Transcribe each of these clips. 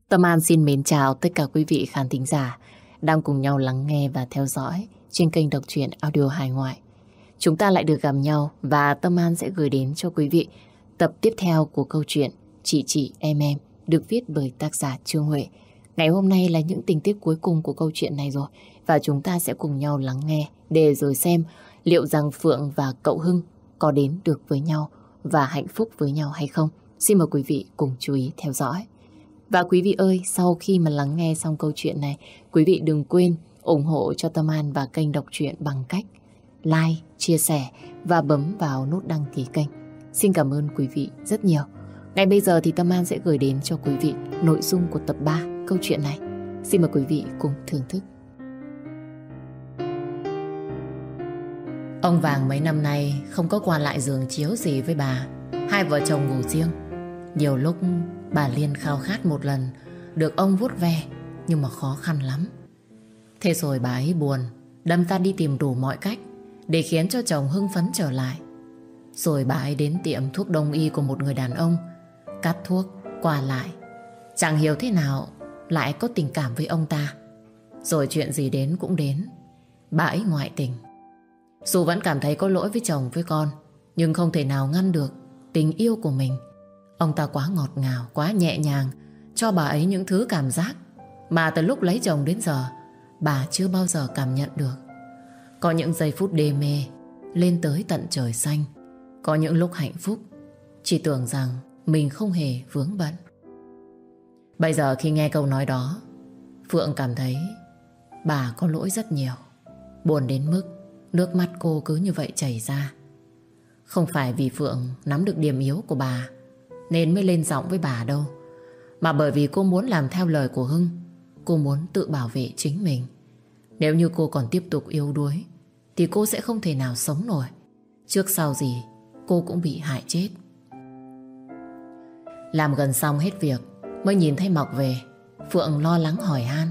Tâm An xin mến chào tất cả quý vị khán thính giả đang cùng nhau lắng nghe và theo dõi trên kênh đọc truyện audio hài ngoại. Chúng ta lại được gặp nhau và Tâm An sẽ gửi đến cho quý vị tập tiếp theo của câu chuyện Chị Em được viết bởi tác giả Trương Huệ. Ngày hôm nay là những tình tiết cuối cùng của câu chuyện này rồi và chúng ta sẽ cùng nhau lắng nghe để rồi xem liệu rằng Phượng và cậu Hưng có đến được với nhau và hạnh phúc với nhau hay không. Xin mời quý vị cùng chú ý theo dõi. Và quý vị ơi, sau khi mà lắng nghe xong câu chuyện này, quý vị đừng quên ủng hộ cho Tâm An và kênh đọc truyện bằng cách like, chia sẻ và bấm vào nút đăng ký kênh. Xin cảm ơn quý vị rất nhiều. Ngay bây giờ thì Tâm An sẽ gửi đến cho quý vị nội dung của tập 3 câu chuyện này. Xin mời quý vị cùng thưởng thức. Ông Vàng mấy năm nay không có qua lại giường chiếu gì với bà. Hai vợ chồng ngủ riêng. Nhiều lúc bà Liên khao khát một lần được ông vuốt ve, nhưng mà khó khăn lắm. Thế rồi bà ấy buồn, đâm ra đi tìm đủ mọi cách để khiến cho chồng hưng phấn trở lại. Rồi bà ấy đến tiệm thuốc đông y của một người đàn ông, cắt thuốc, qua lại. Chẳng hiểu thế nào lại có tình cảm với ông ta. Rồi chuyện gì đến cũng đến, bà ấy ngoại tình. Dù vẫn cảm thấy có lỗi với chồng với con, nhưng không thể nào ngăn được tình yêu của mình. Ông ta quá ngọt ngào, quá nhẹ nhàng, cho bà ấy những thứ cảm giác mà từ lúc lấy chồng đến giờ bà chưa bao giờ cảm nhận được. Có những giây phút đê mê lên tới tận trời xanh. Có những lúc hạnh phúc chỉ tưởng rằng mình không hề vướng bận. Bây giờ khi nghe câu nói đó, Phượng cảm thấy bà có lỗi rất nhiều. Buồn đến mức nước mắt cô cứ như vậy chảy ra. Không phải vì Phượng nắm được điểm yếu của bà nên mới lên giọng với bà đâu, mà bởi vì cô muốn làm theo lời của Hưng. Cô muốn tự bảo vệ chính mình. Nếu như cô còn tiếp tục yếu đuối thì cô sẽ không thể nào sống nổi. Trước sau gì cô cũng bị hại chết. Làm gần xong hết việc mới nhìn thấy Mọc về. Phượng lo lắng hỏi han: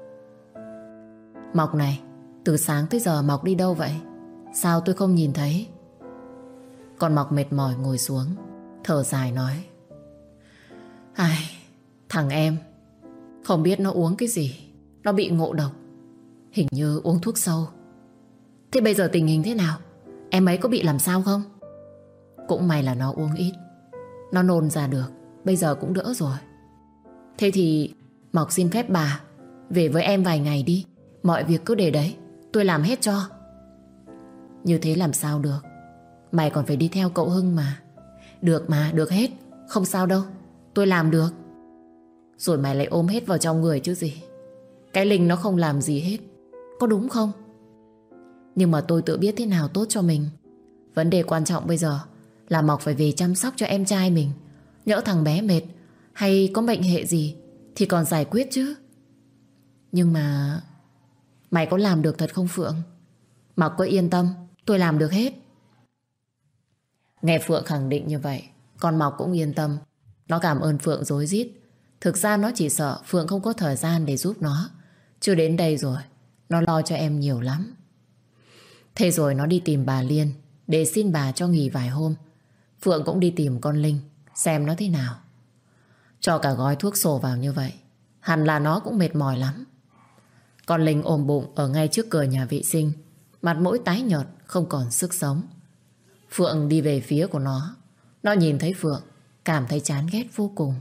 Mọc này, từ sáng tới giờ Mọc đi đâu vậy? Sao tôi không nhìn thấy? Con Mọc mệt mỏi ngồi xuống, thở dài nói: Ai, thằng em không biết nó uống cái gì, nó bị ngộ độc, hình như uống thuốc sâu. Thế bây giờ tình hình thế nào? Em ấy có bị làm sao không? Cũng may là nó uống ít, nó nôn ra được, bây giờ cũng đỡ rồi. Thế thì Mọc xin phép bà về với em vài ngày đi. Mọi việc cứ để đấy, tôi làm hết cho. Như thế làm sao được? Mày còn phải đi theo cậu Hưng mà. Được mà, được hết, không sao đâu, tôi làm được. Rồi mày lại ôm hết vào trong người chứ gì. Cái Linh nó không làm gì hết, có đúng không? Nhưng mà tôi tự biết thế nào tốt cho mình. Vấn đề quan trọng bây giờ là Mọc phải về chăm sóc cho em trai mình. Nhỡ thằng bé mệt hay có bệnh hệ gì thì còn giải quyết chứ. Nhưng mà mày có làm được thật không Phượng? Mọc cứ yên tâm, tôi làm được hết. Nghe Phượng khẳng định như vậy, con Mọc cũng yên tâm. Nó cảm ơn Phượng rối rít. Thực ra nó chỉ sợ Phượng không có thời gian để giúp nó. Chưa đến đây rồi, nó lo cho em nhiều lắm. Thế rồi nó đi tìm bà Liên để xin bà cho nghỉ vài hôm. Phượng cũng đi tìm con Linh xem nó thế nào. Cho cả gói thuốc sổ vào như vậy, hẳn là nó cũng mệt mỏi lắm. Con Linh ôm bụng ở ngay trước cửa nhà vệ sinh, mặt mũi tái nhợt, không còn sức sống. Phượng đi về phía của nó. Nó nhìn thấy Phượng, cảm thấy chán ghét vô cùng.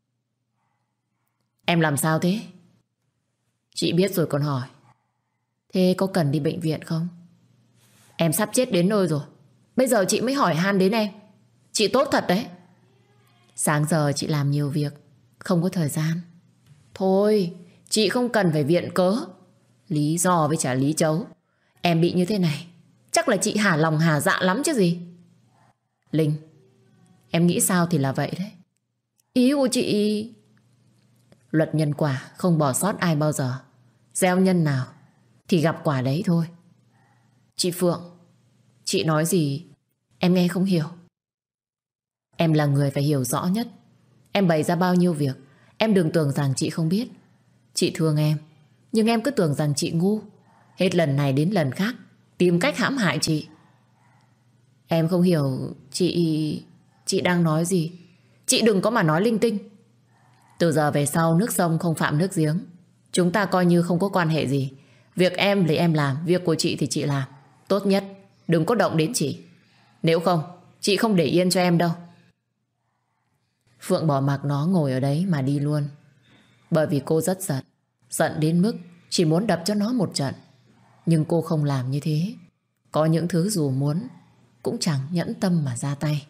Em làm sao thế? Chị biết rồi còn hỏi. Thế có cần đi bệnh viện không? Em sắp chết đến nơi rồi, bây giờ chị mới hỏi han đến em. Chị tốt thật đấy. Sáng giờ chị làm nhiều việc, không có thời gian. Thôi, chị không cần phải viện cớ, lý do với trả lý chấu. Em bị như thế này chắc là chị hả lòng hả dạ lắm chứ gì. Linh, em nghĩ sao thì là vậy đấy. Ý của chị... Luật nhân quả không bỏ sót ai bao giờ. Gieo nhân nào thì gặp quả đấy thôi. Chị Phượng, chị nói gì em nghe không hiểu. Em là người phải hiểu rõ nhất. Em bày ra bao nhiêu việc, em đừng tưởng rằng chị không biết. Chị thương em, nhưng em cứ tưởng rằng chị ngu. Hết lần này đến lần khác tìm cách hãm hại chị. Em không hiểu chị đang nói gì. Chị đừng có mà nói linh tinh. Từ giờ về sau nước sông không phạm nước giếng. Chúng ta coi như không có quan hệ gì. Việc em thì em làm, việc của chị thì chị làm. Tốt nhất đừng có động đến chị. Nếu không, chị không để yên cho em đâu. Phượng bỏ mặc nó ngồi ở đấy mà đi luôn. Bởi vì cô rất giận. Giận đến mức chỉ muốn đập cho nó một trận. Nhưng cô không làm như thế. Có những thứ dù muốn cũng chẳng nhẫn tâm mà ra tay.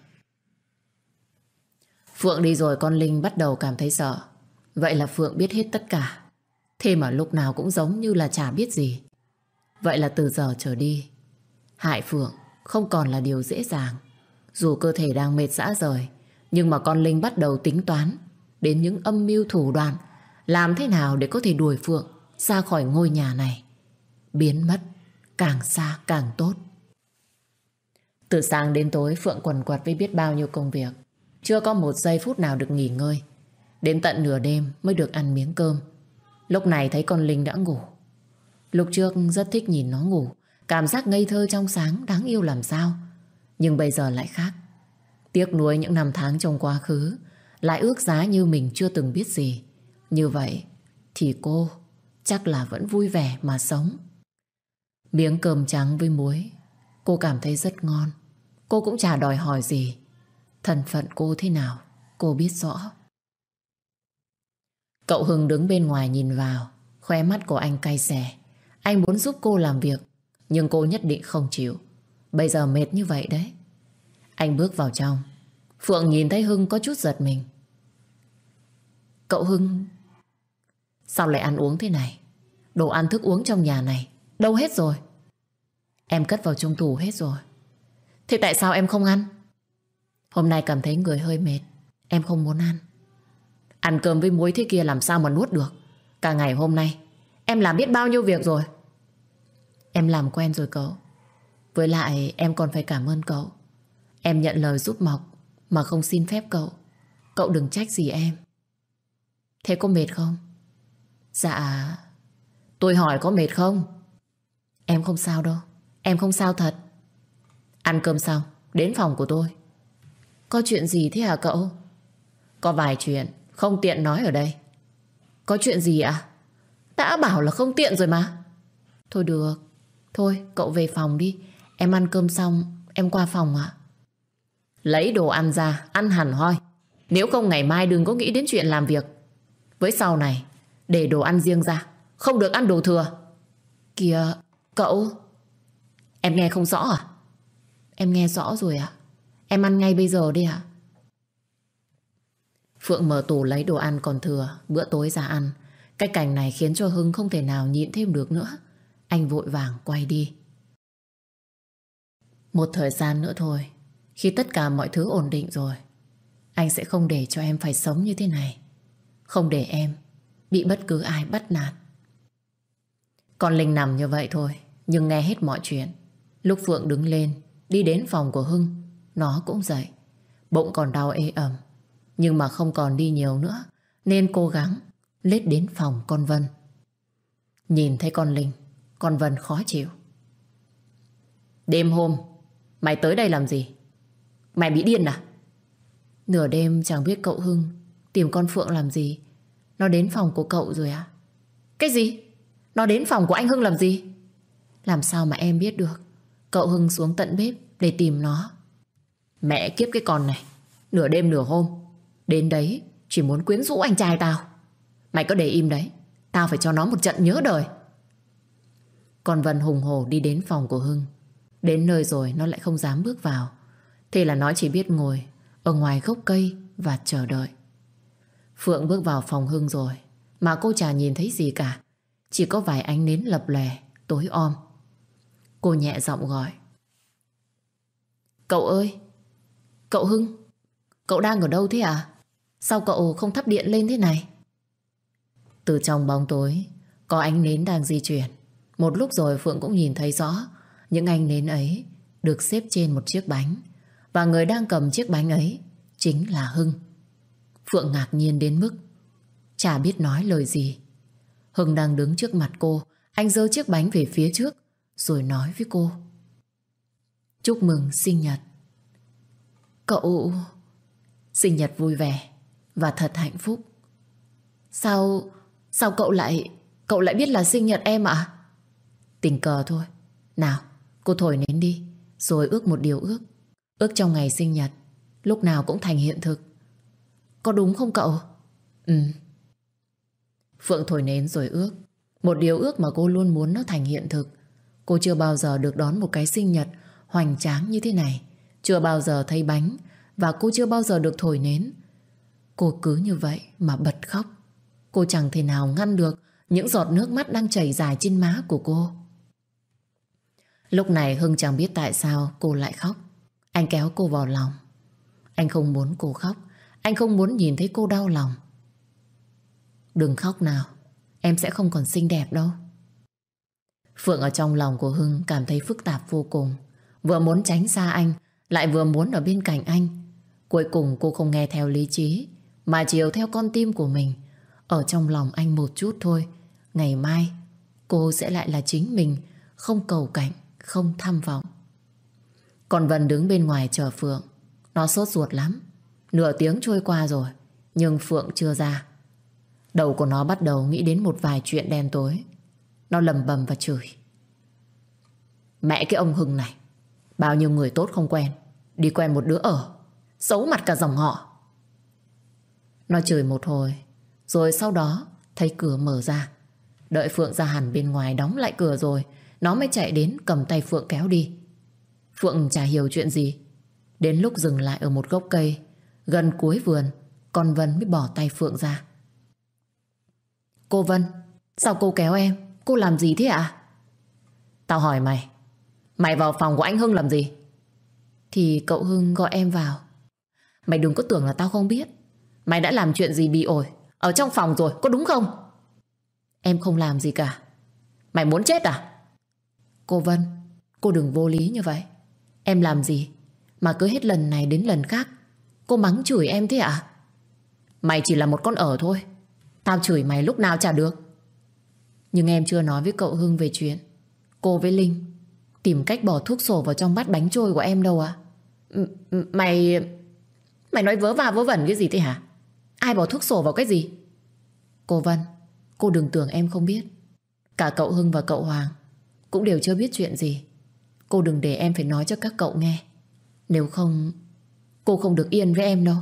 Phượng đi rồi con Linh bắt đầu cảm thấy sợ. Vậy là Phượng biết hết tất cả. Thế mà lúc nào cũng giống như là chả biết gì. Vậy là từ giờ trở đi, hại Phượng không còn là điều dễ dàng. Dù cơ thể đang mệt rã rời, nhưng mà con Linh bắt đầu tính toán đến những âm mưu thủ đoạn, làm thế nào để có thể đuổi Phượng ra khỏi ngôi nhà này, biến mất càng xa càng tốt. Từ sáng đến tối Phượng quần quật với biết bao nhiêu công việc, chưa có một giây phút nào được nghỉ ngơi. Đến tận nửa đêm mới được ăn miếng cơm. Lúc này thấy con Linh đã ngủ. Lúc trước rất thích nhìn nó ngủ, cảm giác ngây thơ trong sáng đáng yêu làm sao. Nhưng bây giờ lại khác. Tiếc nuối những năm tháng trong quá khứ, lại ước giá như mình chưa từng biết gì. Như vậy thì cô chắc là vẫn vui vẻ mà sống. Miếng cơm trắng với muối cô cảm thấy rất ngon. Cô cũng chả đòi hỏi gì. Thân phận cô thế nào cô biết rõ. Cậu Hưng đứng bên ngoài nhìn vào, khóe mắt của anh cay xè. Anh muốn giúp cô làm việc, nhưng cô nhất định không chịu. Bây giờ mệt như vậy đấy. Anh bước vào trong. Phượng nhìn thấy Hưng có chút giật mình. Cậu Hưng, sao lại ăn uống thế này? Đồ ăn thức uống trong nhà này đâu hết rồi? Em cất vào trong tủ hết rồi. Thế tại sao em không ăn? Hôm nay cảm thấy người hơi mệt, em không muốn ăn. Ăn cơm với muối thế kia làm sao mà nuốt được? Cả ngày hôm nay em làm biết bao nhiêu việc rồi. Em làm quen rồi cậu. Với lại em còn phải cảm ơn cậu. Em nhận lời giúp Mộc mà không xin phép cậu. Cậu đừng trách gì em. Thế có mệt không? Dạ, tôi hỏi có mệt không? Em không sao đâu. Em không sao thật. Ăn cơm xong đến phòng của tôi. Có chuyện gì thế hả cậu? Có vài chuyện không tiện nói ở đây. Có chuyện gì ạ? Đã bảo là không tiện rồi mà. Thôi được. Thôi cậu về phòng đi. Em ăn cơm xong em qua phòng ạ. Lấy đồ ăn ra, ăn hẳn hoi. Nếu không ngày mai đừng có nghĩ đến chuyện làm việc. Với sau này để đồ ăn riêng ra, không được ăn đồ thừa. Kìa cậu. Em nghe không rõ à? Em nghe rõ rồi ạ. Em ăn ngay bây giờ đi ạ. Phượng mở tủ lấy đồ ăn còn thừa, bữa tối ra ăn. Cái cảnh này khiến cho Hưng không thể nào nhịn thêm được nữa. Anh vội vàng quay đi. Một thời gian nữa thôi, khi tất cả mọi thứ ổn định rồi, anh sẽ không để cho em phải sống như thế này. Không để em bị bất cứ ai bắt nạt. Con Linh nằm như vậy thôi, nhưng nghe hết mọi chuyện. Lúc Phượng đứng lên đi đến phòng của Hưng, nó cũng dậy. Bụng còn đau ê ẩm, nhưng mà không còn đi nhiều nữa, nên cố gắng lết đến phòng con Vân. Nhìn thấy con Linh, con Vân khó chịu. Đêm hôm mày tới đây làm gì? Mày bị điên à? Nửa đêm chẳng biết cậu Hưng tìm con Phượng làm gì. Nó đến phòng của cậu rồi à? Cái gì? Nó đến phòng của anh Hưng làm gì? Làm sao mà em biết được? Cậu Hưng xuống tận bếp để tìm nó. Mẹ kiếp cái con này, nửa đêm nửa hôm đến đấy chỉ muốn quyến rũ anh trai tao. Mày có để im đấy, tao phải cho nó một trận nhớ đời. Con Vân hùng hổ đi đến phòng của Hưng. Đến nơi rồi nó lại không dám bước vào. Thế là nó chỉ biết ngồi ở ngoài gốc cây và chờ đợi. Phượng bước vào phòng Hưng rồi mà cô chả nhìn thấy gì cả. Chỉ có vài ánh nến lập lòe tối om. Cô nhẹ giọng gọi. Cậu ơi! Cậu Hưng! Cậu đang ở đâu thế à? Sao cậu không thắp điện lên thế này? Từ trong bóng tối có ánh nến đang di chuyển. Một lúc rồi Phượng cũng nhìn thấy rõ những ánh nến ấy được xếp trên một chiếc bánh. Và người đang cầm chiếc bánh ấy chính là Hưng. Phượng ngạc nhiên đến mức chả biết nói lời gì. Hưng đang đứng trước mặt cô. Anh giơ chiếc bánh về phía trước rồi nói với cô. Chúc mừng sinh nhật. Cậu sinh nhật vui vẻ và thật hạnh phúc. Sao Sao cậu lại biết là sinh nhật em ạ? Tình cờ thôi. Nào, cô thổi nến đi, rồi ước một điều ước. Ước trong ngày sinh nhật lúc nào cũng thành hiện thực. Có đúng không cậu? Ừ. Phượng thổi nến rồi ước một điều ước mà cô luôn muốn nó thành hiện thực. Cô chưa bao giờ được đón một cái sinh nhật hoành tráng như thế này, chưa bao giờ thấy bánh, và cô chưa bao giờ được thổi nến. Cô cứ như vậy mà bật khóc. Cô chẳng thể nào ngăn được những giọt nước mắt đang chảy dài trên má của cô. Lúc này Hưng chẳng biết tại sao cô lại khóc. Anh kéo cô vào lòng. Anh không muốn cô khóc. Anh không muốn nhìn thấy cô đau lòng. Đừng khóc nào, em sẽ không còn xinh đẹp đâu. Phượng ở trong lòng của Hưng cảm thấy phức tạp vô cùng. Vừa muốn tránh xa anh, lại vừa muốn ở bên cạnh anh. Cuối cùng cô không nghe theo lý trí, mà chiều theo con tim của mình. Ở trong lòng anh một chút thôi. Ngày mai cô sẽ lại là chính mình, không cầu cạnh, không tham vọng. Còn Vân đứng bên ngoài chờ Phượng. Nó sốt ruột lắm. Nửa tiếng trôi qua rồi, nhưng Phượng chưa ra. Đầu của nó bắt đầu nghĩ đến một vài chuyện đen tối. Nó lầm bầm và chửi. Mẹ cái ông Hưng này, bao nhiêu người tốt không quen, đi quen một đứa ở, xấu mặt cả dòng họ. Nó chửi một hồi, rồi sau đó thấy cửa mở ra. Đợi Phượng ra hẳn bên ngoài đóng lại cửa rồi, nó mới chạy đến cầm tay Phượng kéo đi. Phượng chả hiểu chuyện gì. Đến lúc dừng lại ở một gốc cây gần cuối vườn, con Vân mới bỏ tay Phượng ra. Cô Vân, sao cô kéo em? Cô làm gì thế ạ? Tao hỏi mày, mày vào phòng của anh Hưng làm gì? Thì cậu Hưng gọi em vào. Mày đừng có tưởng là tao không biết. Mày đã làm chuyện gì bị ổi ở trong phòng rồi, có đúng không? Em không làm gì cả. Mày muốn chết à? Cô Vân, cô đừng vô lý như vậy. Em làm gì mà cứ hết lần này đến lần khác cô mắng chửi em thế ạ? Mày chỉ là một con ở thôi. Tao chửi mày lúc nào chả được. Nhưng em chưa nói với cậu Hưng về chuyện cô với Linh tìm cách bỏ thuốc sổ vào trong bát bánh trôi của em đâu ạ. Mày nói vớ va vớ vẩn cái gì thế hả? Ai bỏ thuốc sổ vào cái gì? Cô Vân, cô đừng tưởng em không biết. Cả cậu Hưng và cậu Hoàng cũng đều chưa biết chuyện gì. Cô đừng để em phải nói cho các cậu nghe. Nếu không, cô không được yên với em đâu.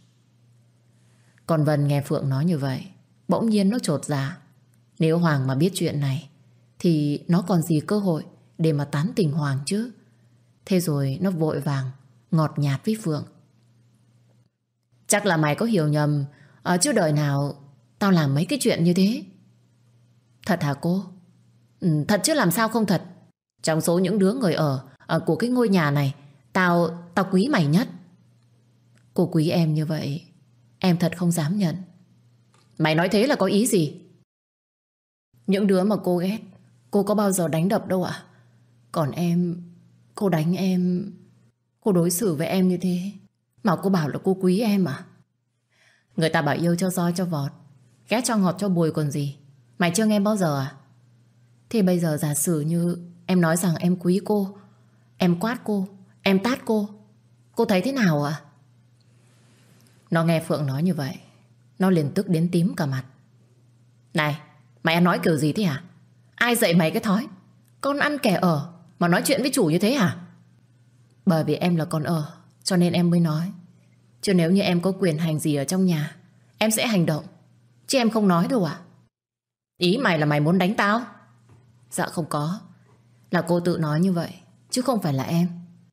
Còn Vân nghe Phượng nói như vậy, bỗng nhiên nó chột dạ. Nếu Hoàng mà biết chuyện này thì nó còn gì cơ hội để mà tán tỉnh Hoàng chứ. Thế rồi nó vội vàng ngọt nhạt với Phượng. Chắc là mày có hiểu nhầm, chứ đời nào tao làm mấy cái chuyện như thế. Thật hả cô? Thật chứ làm sao không thật. Trong số những đứa người ở của cái ngôi nhà này, Tao quý mày nhất. Cô quý em như vậy, em thật không dám nhận. Mày nói thế là có ý gì? Những đứa mà cô ghét, cô có bao giờ đánh đập đâu ạ. Còn em, cô đánh em, cô đối xử với em như thế mà cô bảo là cô quý em à? Người ta bảo yêu cho roi cho vọt, ghét cho ngọt cho bùi còn gì. Mày chưa nghe bao giờ à? Thì bây giờ giả sử như em nói rằng em quý cô, em quát cô, em tát cô thấy thế nào ạ? Nó nghe Phượng nói như vậy, nó liền tức đến tím cả mặt. Này, mày ăn nói kiểu gì thế hả? Ai dạy mày cái thói con ăn kẻ ở mà nói chuyện với chủ như thế hả? Bởi vì em là con ở cho nên em mới nói. Chứ nếu như em có quyền hành gì ở trong nhà, em sẽ hành động. Chứ em không nói đâu à? Ý mày là mày muốn đánh tao? Dạ không có. Là cô tự nói như vậy, chứ không phải là em.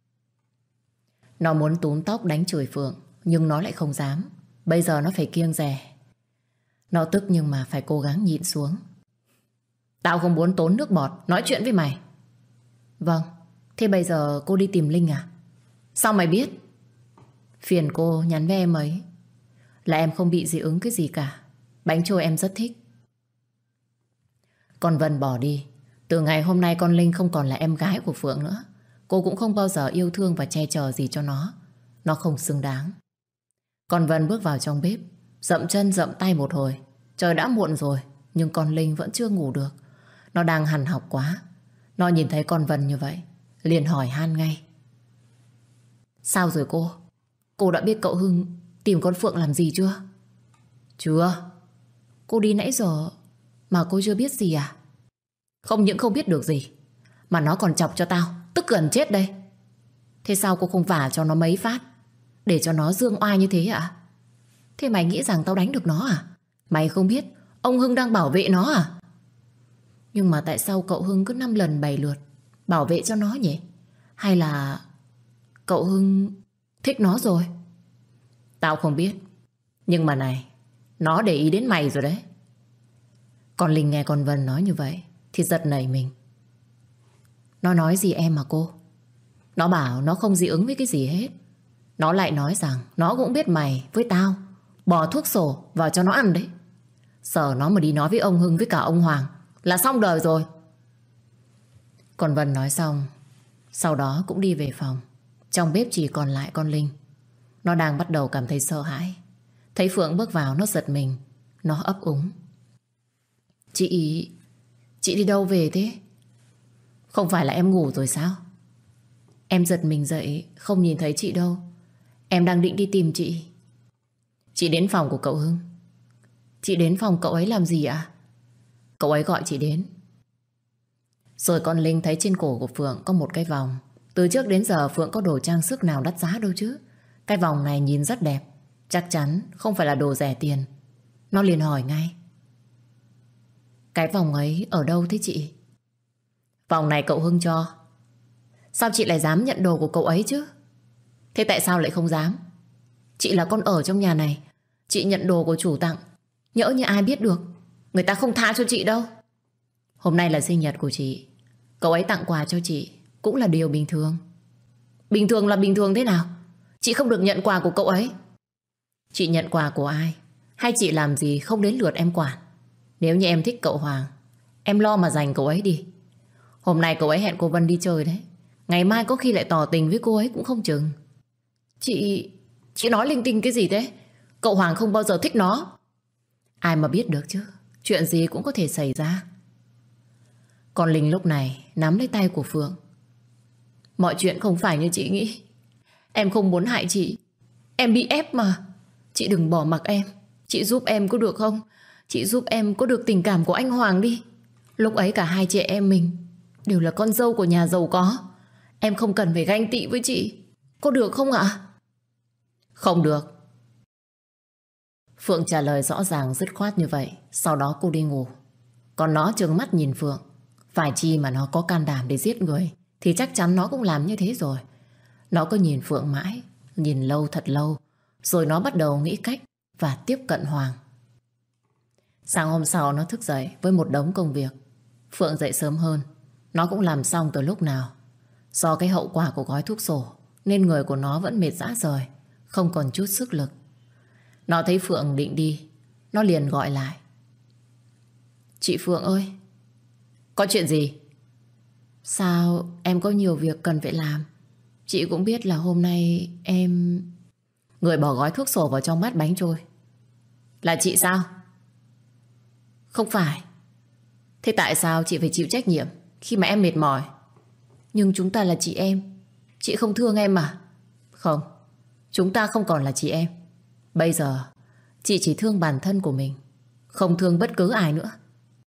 Nó muốn túm tóc đánh chửi Phượng, nhưng nó lại không dám. Bây giờ nó phải kiêng dè. Nó tức nhưng mà phải cố gắng nhịn xuống. Tao không muốn tốn nước bọt nói chuyện với mày. Vâng, thế bây giờ cô đi tìm Linh à? Sao mày biết? Phiền cô nhắn với em ấy là em không bị dị ứng cái gì cả. Bánh trôi em rất thích. Con Vân bỏ đi. Từ ngày hôm nay con Linh không còn là em gái của Phượng nữa. Cô cũng không bao giờ yêu thương và che chở gì cho nó. Nó không xứng đáng. Con Vân bước vào trong bếp, dậm chân dậm tay một hồi. Trời đã muộn rồi, nhưng con Linh vẫn chưa ngủ được. Nó đang hằn học quá. Nó nhìn thấy con Vân như vậy, liền hỏi han ngay. Sao rồi cô? Cô đã biết cậu Hưng tìm con Phượng làm gì chưa? Chưa. Cô đi nãy giờ mà cô chưa biết gì à? Không những không biết được gì, mà nó còn chọc cho tao tức gần chết đây. Thế sao cô không vả cho nó mấy phát, để cho nó dương oai như thế ạ? Thế mày nghĩ rằng tao đánh được nó à? Mày không biết ông Hưng đang bảo vệ nó à? Nhưng mà tại sao cậu Hưng cứ 5 lần 7 lượt bảo vệ cho nó nhỉ? Hay là cậu Hưng thích nó rồi? Tao không biết. Nhưng mà này, nó để ý đến mày rồi đấy. Còn Linh nghe con Vân nói như vậy thì giật nảy mình. Nó nói gì em mà cô? Nó bảo nó không dị ứng với cái gì hết. Nó lại nói rằng nó cũng biết mày với tao bỏ thuốc sổ vào cho nó ăn đấy. Sợ nó mà đi nói với ông Hưng với cả ông Hoàng là xong đời rồi. Còn Vân nói xong, sau đó cũng đi về phòng. Trong bếp chỉ còn lại con Linh. Nó đang bắt đầu cảm thấy sợ hãi. Thấy Phượng bước vào nó giật mình. Nó ấp úng. Chị đi đâu về thế? Không phải là em ngủ rồi sao? Em giật mình dậy không nhìn thấy chị đâu. Em đang định đi tìm chị. Chị đến phòng của cậu Hưng. Chị đến phòng cậu ấy làm gì ạ? Cậu ấy gọi chị đến. Rồi con Linh thấy trên cổ của Phượng có một cái vòng. Từ trước đến giờ Phượng có đồ trang sức nào đắt giá đâu chứ. Cái vòng này nhìn rất đẹp, chắc chắn không phải là đồ rẻ tiền. Nó liền hỏi ngay. Cái vòng ấy ở đâu thế chị? Vòng này cậu Hưng cho. Sao chị lại dám nhận đồ của cậu ấy chứ? Thế tại sao lại không dám? Chị là con ở trong nhà này, chị nhận đồ của chủ tặng, nhỡ như ai biết được, người ta không tha cho chị đâu. Hôm nay là sinh nhật của chị, cậu ấy tặng quà cho chị cũng là điều bình thường. Bình thường là bình thường thế nào? Chị không được nhận quà của cậu ấy. Chị nhận quà của ai hay chị làm gì không đến lượt em quản. Nếu như em thích cậu Hoàng, em lo mà giành cậu ấy đi. Hôm nay cậu ấy hẹn cô Vân đi chơi đấy. Ngày mai có khi lại tỏ tình với cô ấy cũng không chừng. Chị nói linh tinh cái gì thế? Cậu Hoàng không bao giờ thích nó. Ai mà biết được chứ. Chuyện gì cũng có thể xảy ra. Còn Linh lúc này nắm lấy tay của Phượng. Mọi chuyện không phải như chị nghĩ. Em không muốn hại chị. Em bị ép mà. Chị đừng bỏ mặc em. Chị giúp em có được không? Chị giúp em có được tình cảm của anh Hoàng đi. Lúc ấy cả hai chị em mình đều là con dâu của nhà giàu có. Em không cần phải ganh tị với chị. Có được không ạ? Không được. Phượng trả lời rõ ràng dứt khoát như vậy. Sau đó cô đi ngủ. Còn nó trừng mắt nhìn Phượng. Phải chi mà nó có can đảm để giết người thì chắc chắn nó cũng làm như thế rồi. Nó cứ nhìn Phượng mãi, nhìn lâu thật lâu. Rồi nó bắt đầu nghĩ cách và tiếp cận Hoàng. Sáng hôm sau nó thức dậy với một đống công việc. Phượng dậy sớm hơn. Nó cũng làm xong từ lúc nào. Do cái hậu quả của gói thuốc sổ nên người của nó vẫn mệt rã rời, không còn chút sức lực. Nó thấy Phượng định đi, nó liền gọi lại. Chị Phượng ơi. Có chuyện gì? Sao em có nhiều việc cần phải làm. Chị cũng biết là hôm nay em... Người bỏ gói thuốc sổ vào trong bát bánh trôi là chị sao? Không phải. Thế tại sao chị phải chịu trách nhiệm khi mà em mệt mỏi? Nhưng chúng ta là chị em. Chị không thương em à? Không, chúng ta không còn là chị em. Bây giờ chị chỉ thương bản thân của mình, không thương bất cứ ai nữa.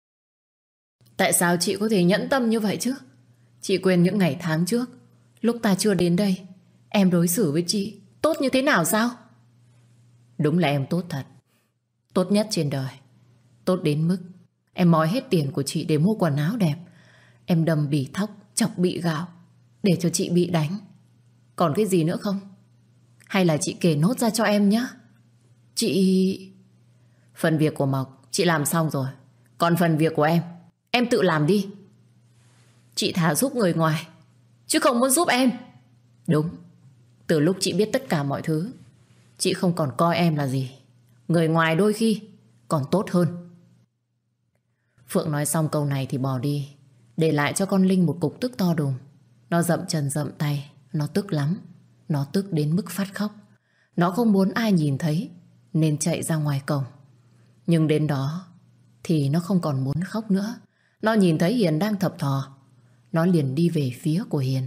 Tại sao chị có thể nhẫn tâm như vậy chứ? Chị quên những ngày tháng trước, lúc ta chưa đến đây, em đối xử với chị tốt như thế nào sao? Đúng là em tốt thật. Tốt nhất trên đời. Tốt đến mức em moi hết tiền của chị để mua quần áo đẹp. Em đâm bỉ thóc, chọc bị gạo để cho chị bị đánh. Còn cái gì nữa không? Hay là chị kể nốt ra cho em nhé. Chị... Phần việc của Mộc chị làm xong rồi. Còn phần việc của em tự làm đi. Chị thà giúp người ngoài chứ không muốn giúp em. Đúng. Từ lúc chị biết tất cả mọi thứ, chị không còn coi em là gì. Người ngoài đôi khi còn tốt hơn. Phượng nói xong câu này thì bỏ đi, để lại cho con Linh một cục tức to đùng. Nó dậm chân dậm tay. Nó tức lắm. Nó tức đến mức phát khóc. Nó không muốn ai nhìn thấy nên chạy ra ngoài cổng. Nhưng đến đó thì nó không còn muốn khóc nữa. Nó nhìn thấy Hiền đang thập thò. Nó liền đi về phía của Hiền.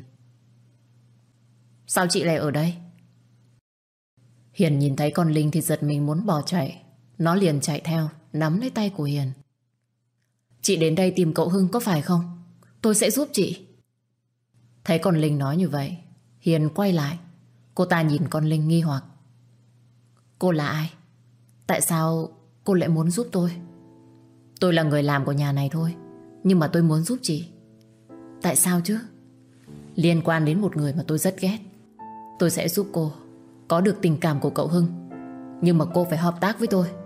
Sao chị lại ở đây? Hiền nhìn thấy con Linh thì giật mình muốn bỏ chạy. Nó liền chạy theo, nắm lấy tay của Hiền. Chị đến đây tìm cậu Hưng có phải không? Tôi sẽ giúp chị. Thấy con Linh nói như vậy, Hiền quay lại. Cô ta nhìn con Linh nghi hoặc. Cô là ai? Tại sao cô lại muốn giúp tôi? Tôi là người làm của nhà này thôi, nhưng mà tôi muốn giúp chị. Tại sao chứ? Liên quan đến một người mà tôi rất ghét. Tôi sẽ giúp cô có được tình cảm của cậu Hưng, nhưng mà cô phải hợp tác với tôi.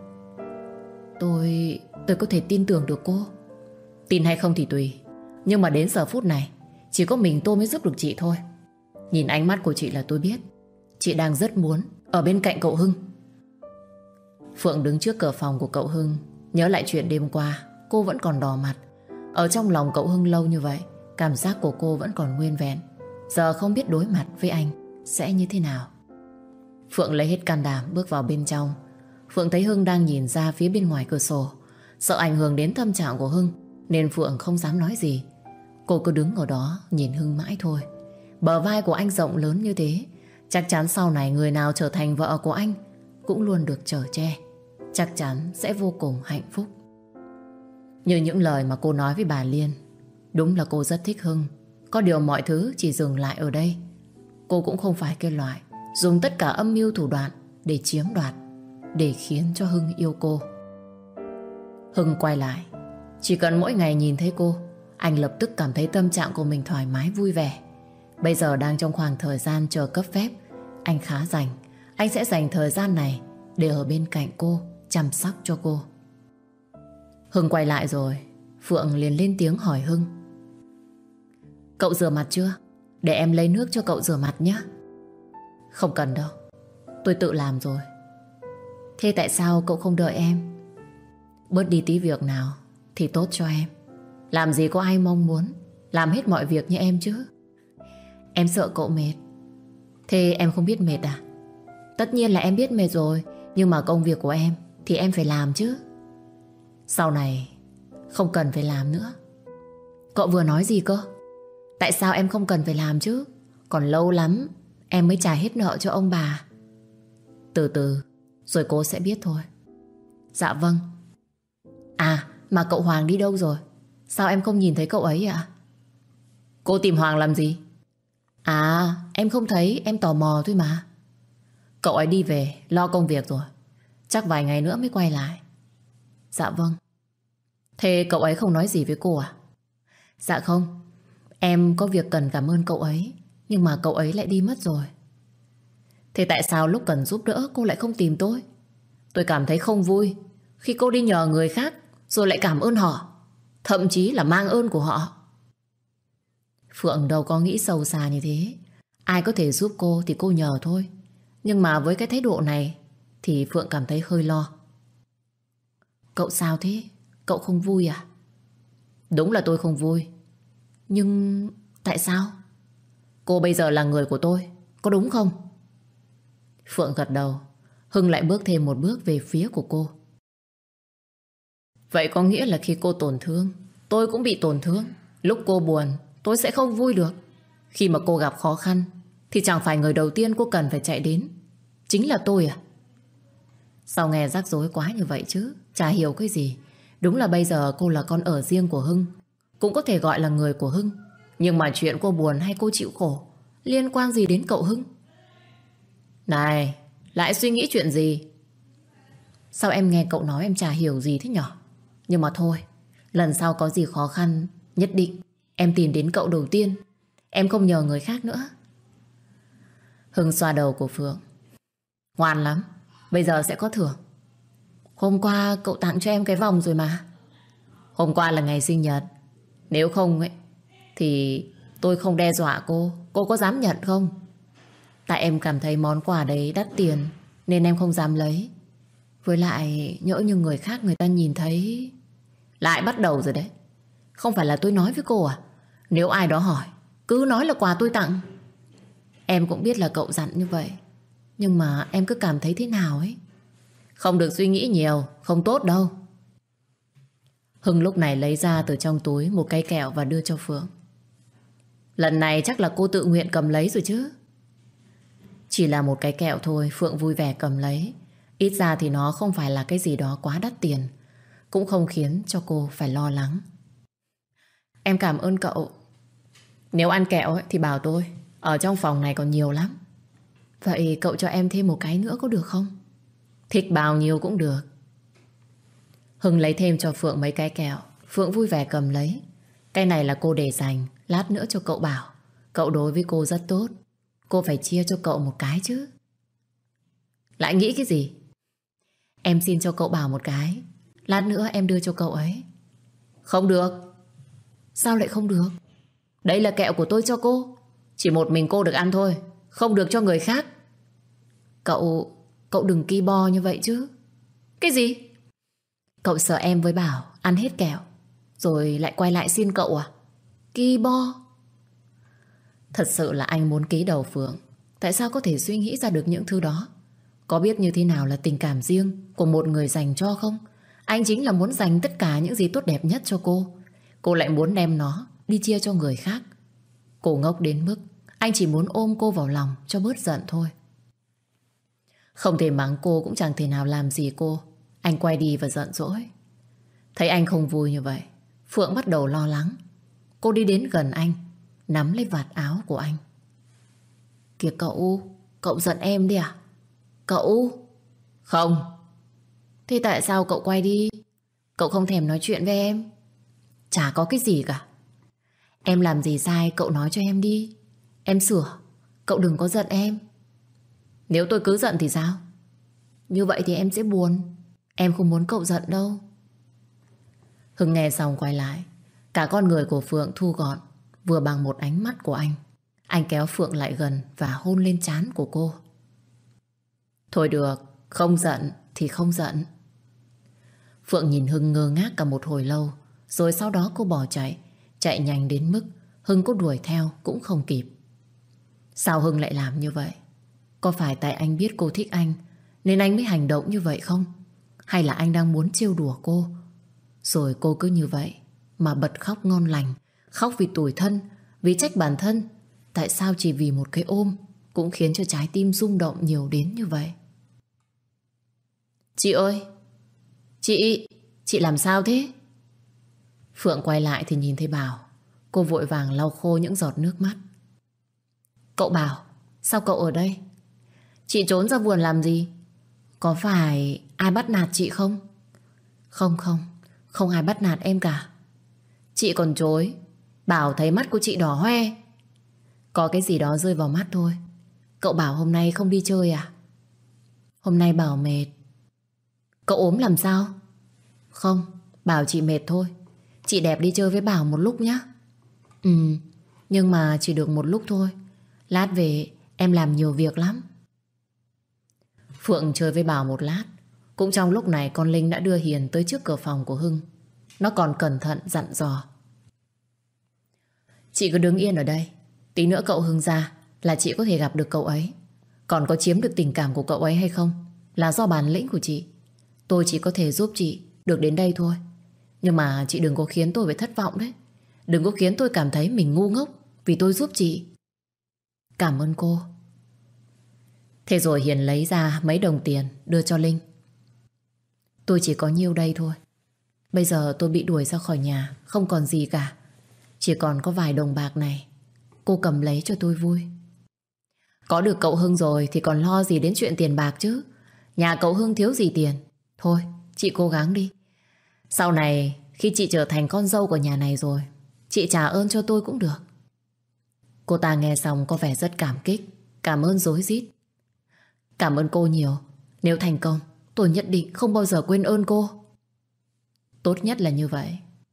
Tôi có thể tin tưởng được cô. Tin hay không thì tùy, nhưng mà đến giờ phút này chỉ có mình tôi mới giúp được chị thôi. Nhìn ánh mắt của chị là tôi biết chị đang rất muốn ở bên cạnh cậu Hưng. Phượng đứng trước cửa phòng của cậu Hưng, nhớ lại chuyện đêm qua. Cô vẫn còn đỏ mặt. Ở trong lòng cậu Hưng lâu như vậy, cảm giác của cô vẫn còn nguyên vẹn. Giờ không biết đối mặt với anh sẽ như thế nào. Phượng lấy hết can đảm bước vào bên trong. Phượng thấy Hưng đang nhìn ra phía bên ngoài cửa sổ. Sợ ảnh hưởng đến tâm trạng của Hưng nên Phượng không dám nói gì. Cô cứ đứng ở đó nhìn Hưng mãi thôi. Bờ vai của anh rộng lớn như thế, chắc chắn sau này người nào trở thành vợ của anh cũng luôn được chở che. Chắc chắn sẽ vô cùng hạnh phúc. Như những lời mà cô nói với bà Liên, đúng là cô rất thích Hưng. Có điều mọi thứ chỉ dừng lại ở đây. Cô cũng không phải cái loại dùng tất cả âm mưu thủ đoạn để chiếm đoạt, để khiến cho Hưng yêu cô. Hưng quay lại. Chỉ cần mỗi ngày nhìn thấy cô, anh lập tức cảm thấy tâm trạng của mình thoải mái vui vẻ. Bây giờ đang trong khoảng thời gian chờ cấp phép, anh khá rảnh. Anh sẽ dành thời gian này để ở bên cạnh cô, chăm sóc cho cô. Hưng quay lại rồi, Phượng liền lên tiếng hỏi Hưng. Cậu rửa mặt chưa? Để em lấy nước cho cậu rửa mặt nhé. Không cần đâu, tôi tự làm rồi. Thế tại sao cậu không đợi em? Bớt đi tí việc nào thì tốt cho em. Làm gì có ai mong muốn làm hết mọi việc như em chứ. Em sợ cậu mệt. Thế em không biết mệt à? Tất nhiên là em biết mệt rồi, nhưng mà công việc của em thì em phải làm chứ. Sau này không cần phải làm nữa. Cậu vừa nói gì cơ? Tại sao em không cần phải làm chứ? Còn lâu lắm em mới trả hết nợ cho ông bà. Từ từ rồi cô sẽ biết thôi. Dạ vâng. À mà cậu Hoàng đi đâu rồi? Sao em không nhìn thấy cậu ấy ạ? Cô tìm Hoàng làm gì? À em không thấy, em tò mò thôi mà. Cậu ấy đi về lo công việc rồi, chắc vài ngày nữa mới quay lại. Dạ vâng. Thế cậu ấy không nói gì với cô à? Dạ không, em có việc cần cảm ơn cậu ấy, nhưng mà cậu ấy lại đi mất rồi. Thế tại sao lúc cần giúp đỡ cô lại không tìm tôi? Tôi cảm thấy không vui khi cô đi nhờ người khác rồi lại cảm ơn họ, thậm chí là mang ơn của họ. Phượng đâu có nghĩ sâu xa như thế. Ai có thể giúp cô thì cô nhờ thôi. Nhưng mà với cái thái độ này thì Phượng cảm thấy hơi lo. Cậu sao thế? Cậu không vui à? Đúng là tôi không vui. Nhưng tại sao? Cô bây giờ là người của tôi, có đúng không? Phượng gật đầu. Hưng lại bước thêm một bước về phía của cô. Vậy có nghĩa là khi cô tổn thương, tôi cũng bị tổn thương. Lúc cô buồn, tôi sẽ không vui được. Khi mà cô gặp khó khăn thì chẳng phải người đầu tiên cô cần phải chạy đến chính là tôi à? Sao nghe rắc rối quá như vậy chứ? Chả hiểu cái gì. Đúng là bây giờ cô là con ở riêng của Hưng, cũng có thể gọi là người của Hưng. Nhưng mà chuyện cô buồn hay cô chịu khổ liên quan gì đến cậu Hưng? Này, lại suy nghĩ chuyện gì? Sao em nghe cậu nói em chả hiểu gì thế nhở? Nhưng mà thôi, lần sau có gì khó khăn nhất định em tìm đến cậu đầu tiên. Em không nhờ người khác nữa. Hưng xoa đầu của Phượng. Ngoan lắm, bây giờ sẽ có thưởng. Hôm qua cậu tặng cho em cái vòng rồi mà. Hôm qua là ngày sinh nhật. Nếu không ấy thì tôi không đe dọa cô. Cô có dám nhận không? Tại em cảm thấy món quà đấy đắt tiền nên em không dám lấy. Với lại nhỡ như người khác người ta nhìn thấy. Lại bắt đầu rồi đấy. Không phải là tôi nói với cô à? Nếu ai đó hỏi cứ nói là quà tôi tặng. Em cũng biết là cậu dặn như vậy, nhưng mà em cứ cảm thấy thế nào ấy. Không được suy nghĩ nhiều, không tốt đâu. Hưng lúc này lấy ra từ trong túi một cái kẹo và đưa cho Phượng. Lần này chắc là cô tự nguyện cầm lấy rồi chứ? Chỉ là một cái kẹo thôi, Phượng vui vẻ cầm lấy. Ít ra thì nó không phải là cái gì đó quá đắt tiền, cũng không khiến cho cô phải lo lắng. Em cảm ơn cậu. Nếu ăn kẹo ấy, thì bảo tôi. Ở trong phòng này còn nhiều lắm. Vậy cậu cho em thêm một cái nữa có được không? Thích bao nhiêu cũng được. Hưng lấy thêm cho Phượng mấy cái kẹo. Phượng vui vẻ cầm lấy. Cái này là cô để dành, lát nữa cho cậu Bảo. Cậu đối với cô rất tốt, cô phải chia cho cậu một cái chứ. Lại nghĩ cái gì? Em xin cho cậu Bảo một cái, lát nữa em đưa cho cậu ấy. Không được. Sao lại không được? Đây là kẹo của tôi cho cô, chỉ một mình cô được ăn thôi, không được cho người khác. Cậu đừng ki bo như vậy chứ. Cái gì? Cậu sợ em với Bảo ăn hết kẹo rồi lại quay lại xin cậu à? Ki bo. Thật sự là anh muốn ký đầu Phượng. Tại sao có thể suy nghĩ ra được những thứ đó? Có biết như thế nào là tình cảm riêng của một người dành cho không? Anh chính là muốn dành tất cả những gì tốt đẹp nhất cho cô. Cô lại muốn đem nó đi chia cho người khác. Cô ngốc đến mức anh chỉ muốn ôm cô vào lòng cho bớt giận thôi. Không thể mắng cô, cũng chẳng thể nào làm gì cô. Anh quay đi và giận dỗi. Thấy anh không vui như vậy, Phượng bắt đầu lo lắng. Cô đi đến gần anh, nắm lấy vạt áo của anh. Kìa cậu giận em đi à? Cậu? Không. Thế tại sao cậu quay đi? Cậu không thèm nói chuyện với em? Chả có cái gì cả. Em làm gì sai cậu nói cho em đi, em sửa. Cậu đừng có giận em. Nếu tôi cứ giận thì sao? Như vậy thì em sẽ buồn. Em không muốn cậu giận đâu. Hưng nghe xong quay lại. Cả con người của Phượng thu gọn vừa bằng một ánh mắt của anh. Anh kéo Phượng lại gần và hôn lên trán của cô. Thôi được, không giận thì không giận. Phượng nhìn Hưng ngơ ngác cả một hồi lâu. Rồi sau đó cô bỏ chạy. Chạy nhanh đến mức Hưng có đuổi theo cũng không kịp. Sao Hưng lại làm như vậy? Có phải tại anh biết cô thích anh nên anh mới hành động như vậy không? Hay là anh đang muốn trêu đùa cô? Rồi cô cứ như vậy mà bật khóc ngon lành. Khóc vì tủi thân, vì trách bản thân. Tại sao chỉ vì một cái ôm cũng khiến cho trái tim rung động nhiều đến như vậy? Chị ơi! Chị làm sao thế? Phượng quay lại thì nhìn thấy Bảo. Cô vội vàng lau khô những giọt nước mắt. Cậu Bảo, sao cậu ở đây? Chị trốn ra vườn làm gì? Có phải ai bắt nạt chị không? Không ai bắt nạt em cả. Chị còn chối. Bảo thấy mắt của chị đỏ hoe. Có cái gì đó rơi vào mắt thôi. Cậu Bảo hôm nay không đi chơi à? Hôm nay Bảo mệt. Cậu ốm làm sao? Không, Bảo chị mệt thôi. Chị đẹp đi chơi với Bảo một lúc nhé. Nhưng mà chỉ được một lúc thôi. Lát về em làm nhiều việc lắm. Phượng chơi với Bảo một lát. Cũng trong lúc này con Linh đã đưa Hiền tới trước cửa phòng của Hưng. Nó còn cẩn thận dặn dò. Chị cứ đứng yên ở đây. Tí nữa cậu Hưng ra là chị có thể gặp được cậu ấy. Còn có chiếm được tình cảm của cậu ấy hay không là do bản lĩnh của chị. Tôi chỉ có thể giúp chị được đến đây thôi. Nhưng mà chị đừng có khiến tôi phải thất vọng đấy. Đừng có khiến tôi cảm thấy mình ngu ngốc vì tôi giúp chị. Cảm ơn cô. Thế rồi Hiền lấy ra mấy đồng tiền đưa cho Linh. Tôi chỉ có nhiêu đây thôi. Bây giờ tôi bị đuổi ra khỏi nhà, không còn gì cả. Chỉ còn có vài đồng bạc này. Cô cầm lấy cho tôi vui. Có được cậu Hưng rồi thì còn lo gì đến chuyện tiền bạc chứ. Nhà cậu Hưng thiếu gì tiền. Thôi, chị cố gắng đi. Sau này khi chị trở thành con dâu của nhà này rồi, chị trả ơn cho tôi cũng được. Cô ta nghe xong có vẻ rất cảm kích. Cảm ơn rối rít. Cảm ơn cô nhiều. Nếu thành công, tôi nhất định không bao giờ quên ơn cô. Tốt nhất là như vậy.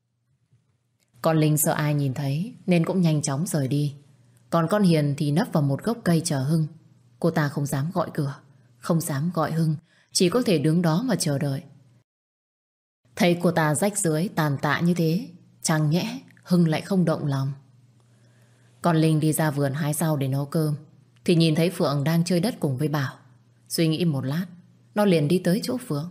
Con Linh sợ ai nhìn thấy nên cũng nhanh chóng rời đi. Còn con Hiền thì nấp vào một gốc cây chờ Hưng. Cô ta không dám gọi cửa, không dám gọi Hưng, chỉ có thể đứng đó mà chờ đợi. Thấy cô ta rách rưới tàn tạ như thế, chẳng nhẽ Hưng lại không động lòng. Con Linh đi ra vườn hái rau để nấu cơm thì nhìn thấy Phượng đang chơi đất cùng với Bảo. Suy nghĩ một lát, nó liền đi tới chỗ Phượng.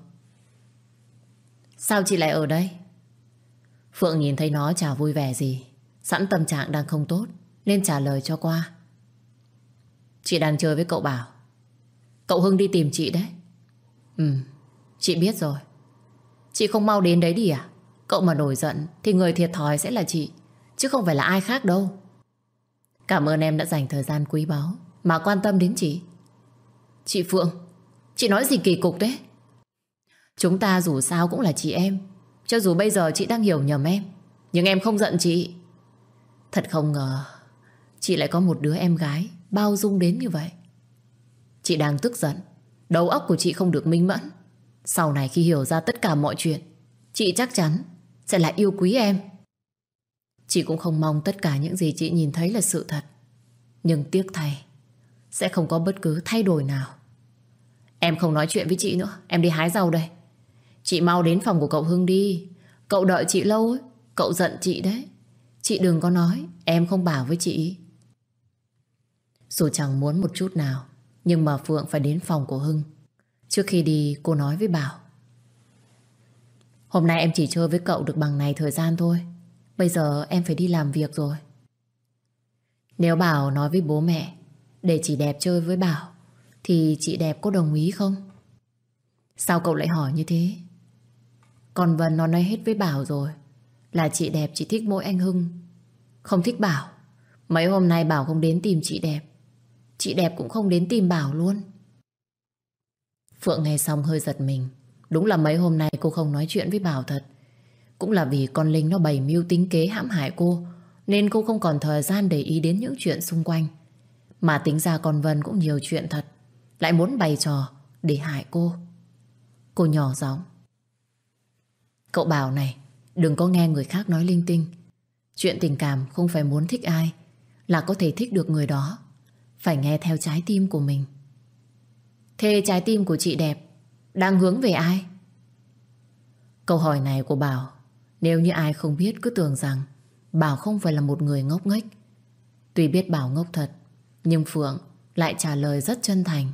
Sao chị lại ở đây? Phượng nhìn thấy nó chả vui vẻ gì. Sẵn tâm trạng đang không tốt nên trả lời cho qua. Chị đang chơi với cậu Bảo. Cậu Hưng đi tìm chị đấy. Ừ, chị biết rồi. Chị không mau đến đấy đi à? Cậu mà nổi giận thì người thiệt thòi sẽ là chị, chứ không phải là ai khác đâu. Cảm ơn em đã dành thời gian quý báu mà quan tâm đến chị. Chị Phượng, chị nói gì kỳ cục thế? Chúng ta dù sao cũng là chị em. Cho dù bây giờ chị đang hiểu nhầm em, nhưng em không giận chị. Thật không ngờ chị lại có một đứa em gái bao dung đến như vậy. Chị đang tức giận, đầu óc của chị không được minh mẫn. Sau này khi hiểu ra tất cả mọi chuyện, chị chắc chắn sẽ lại yêu quý em. Chị cũng không mong tất cả những gì chị nhìn thấy là sự thật, nhưng tiếc thay sẽ không có bất cứ thay đổi nào. Em không nói chuyện với chị nữa, em đi hái rau đây. Chị mau đến phòng của cậu Hưng đi. Cậu đợi chị lâu ấy, cậu giận chị đấy. Chị đừng có nói em không bảo với chị. Dù chẳng muốn một chút nào, nhưng mà Phượng phải đến phòng của Hưng. Trước khi đi cô nói với Bảo: hôm nay em chỉ chơi với cậu được bằng này thời gian thôi. Bây giờ em phải đi làm việc rồi. Nếu Bảo nói với bố mẹ để chị Đẹp chơi với Bảo thì chị Đẹp có đồng ý không? Sao cậu lại hỏi như thế? Còn Vân nó nói hết với Bảo rồi là chị Đẹp chỉ thích mỗi anh Hưng, không thích Bảo. Mấy hôm nay Bảo không đến tìm chị Đẹp, chị Đẹp cũng không đến tìm Bảo luôn. Phượng nghe xong hơi giật mình. Đúng là mấy hôm nay cô không nói chuyện với Bảo thật. Cũng là vì con Linh nó bày mưu tính kế hãm hại cô, nên cô không còn thời gian để ý đến những chuyện xung quanh. Mà tính ra con Vân cũng nhiều chuyện thật, lại muốn bày trò để hại cô. Cô nhỏ giọng: cậu Bảo này, đừng có nghe người khác nói linh tinh. Chuyện tình cảm không phải muốn thích ai là có thể thích được người đó. Phải nghe theo trái tim của mình. Thế trái tim của chị Đẹp đang hướng về ai? Câu hỏi này của Bảo, nếu như ai không biết cứ tưởng rằng Bảo không phải là một người ngốc nghếch. Tuy biết Bảo ngốc thật, nhưng Phượng lại trả lời rất chân thành: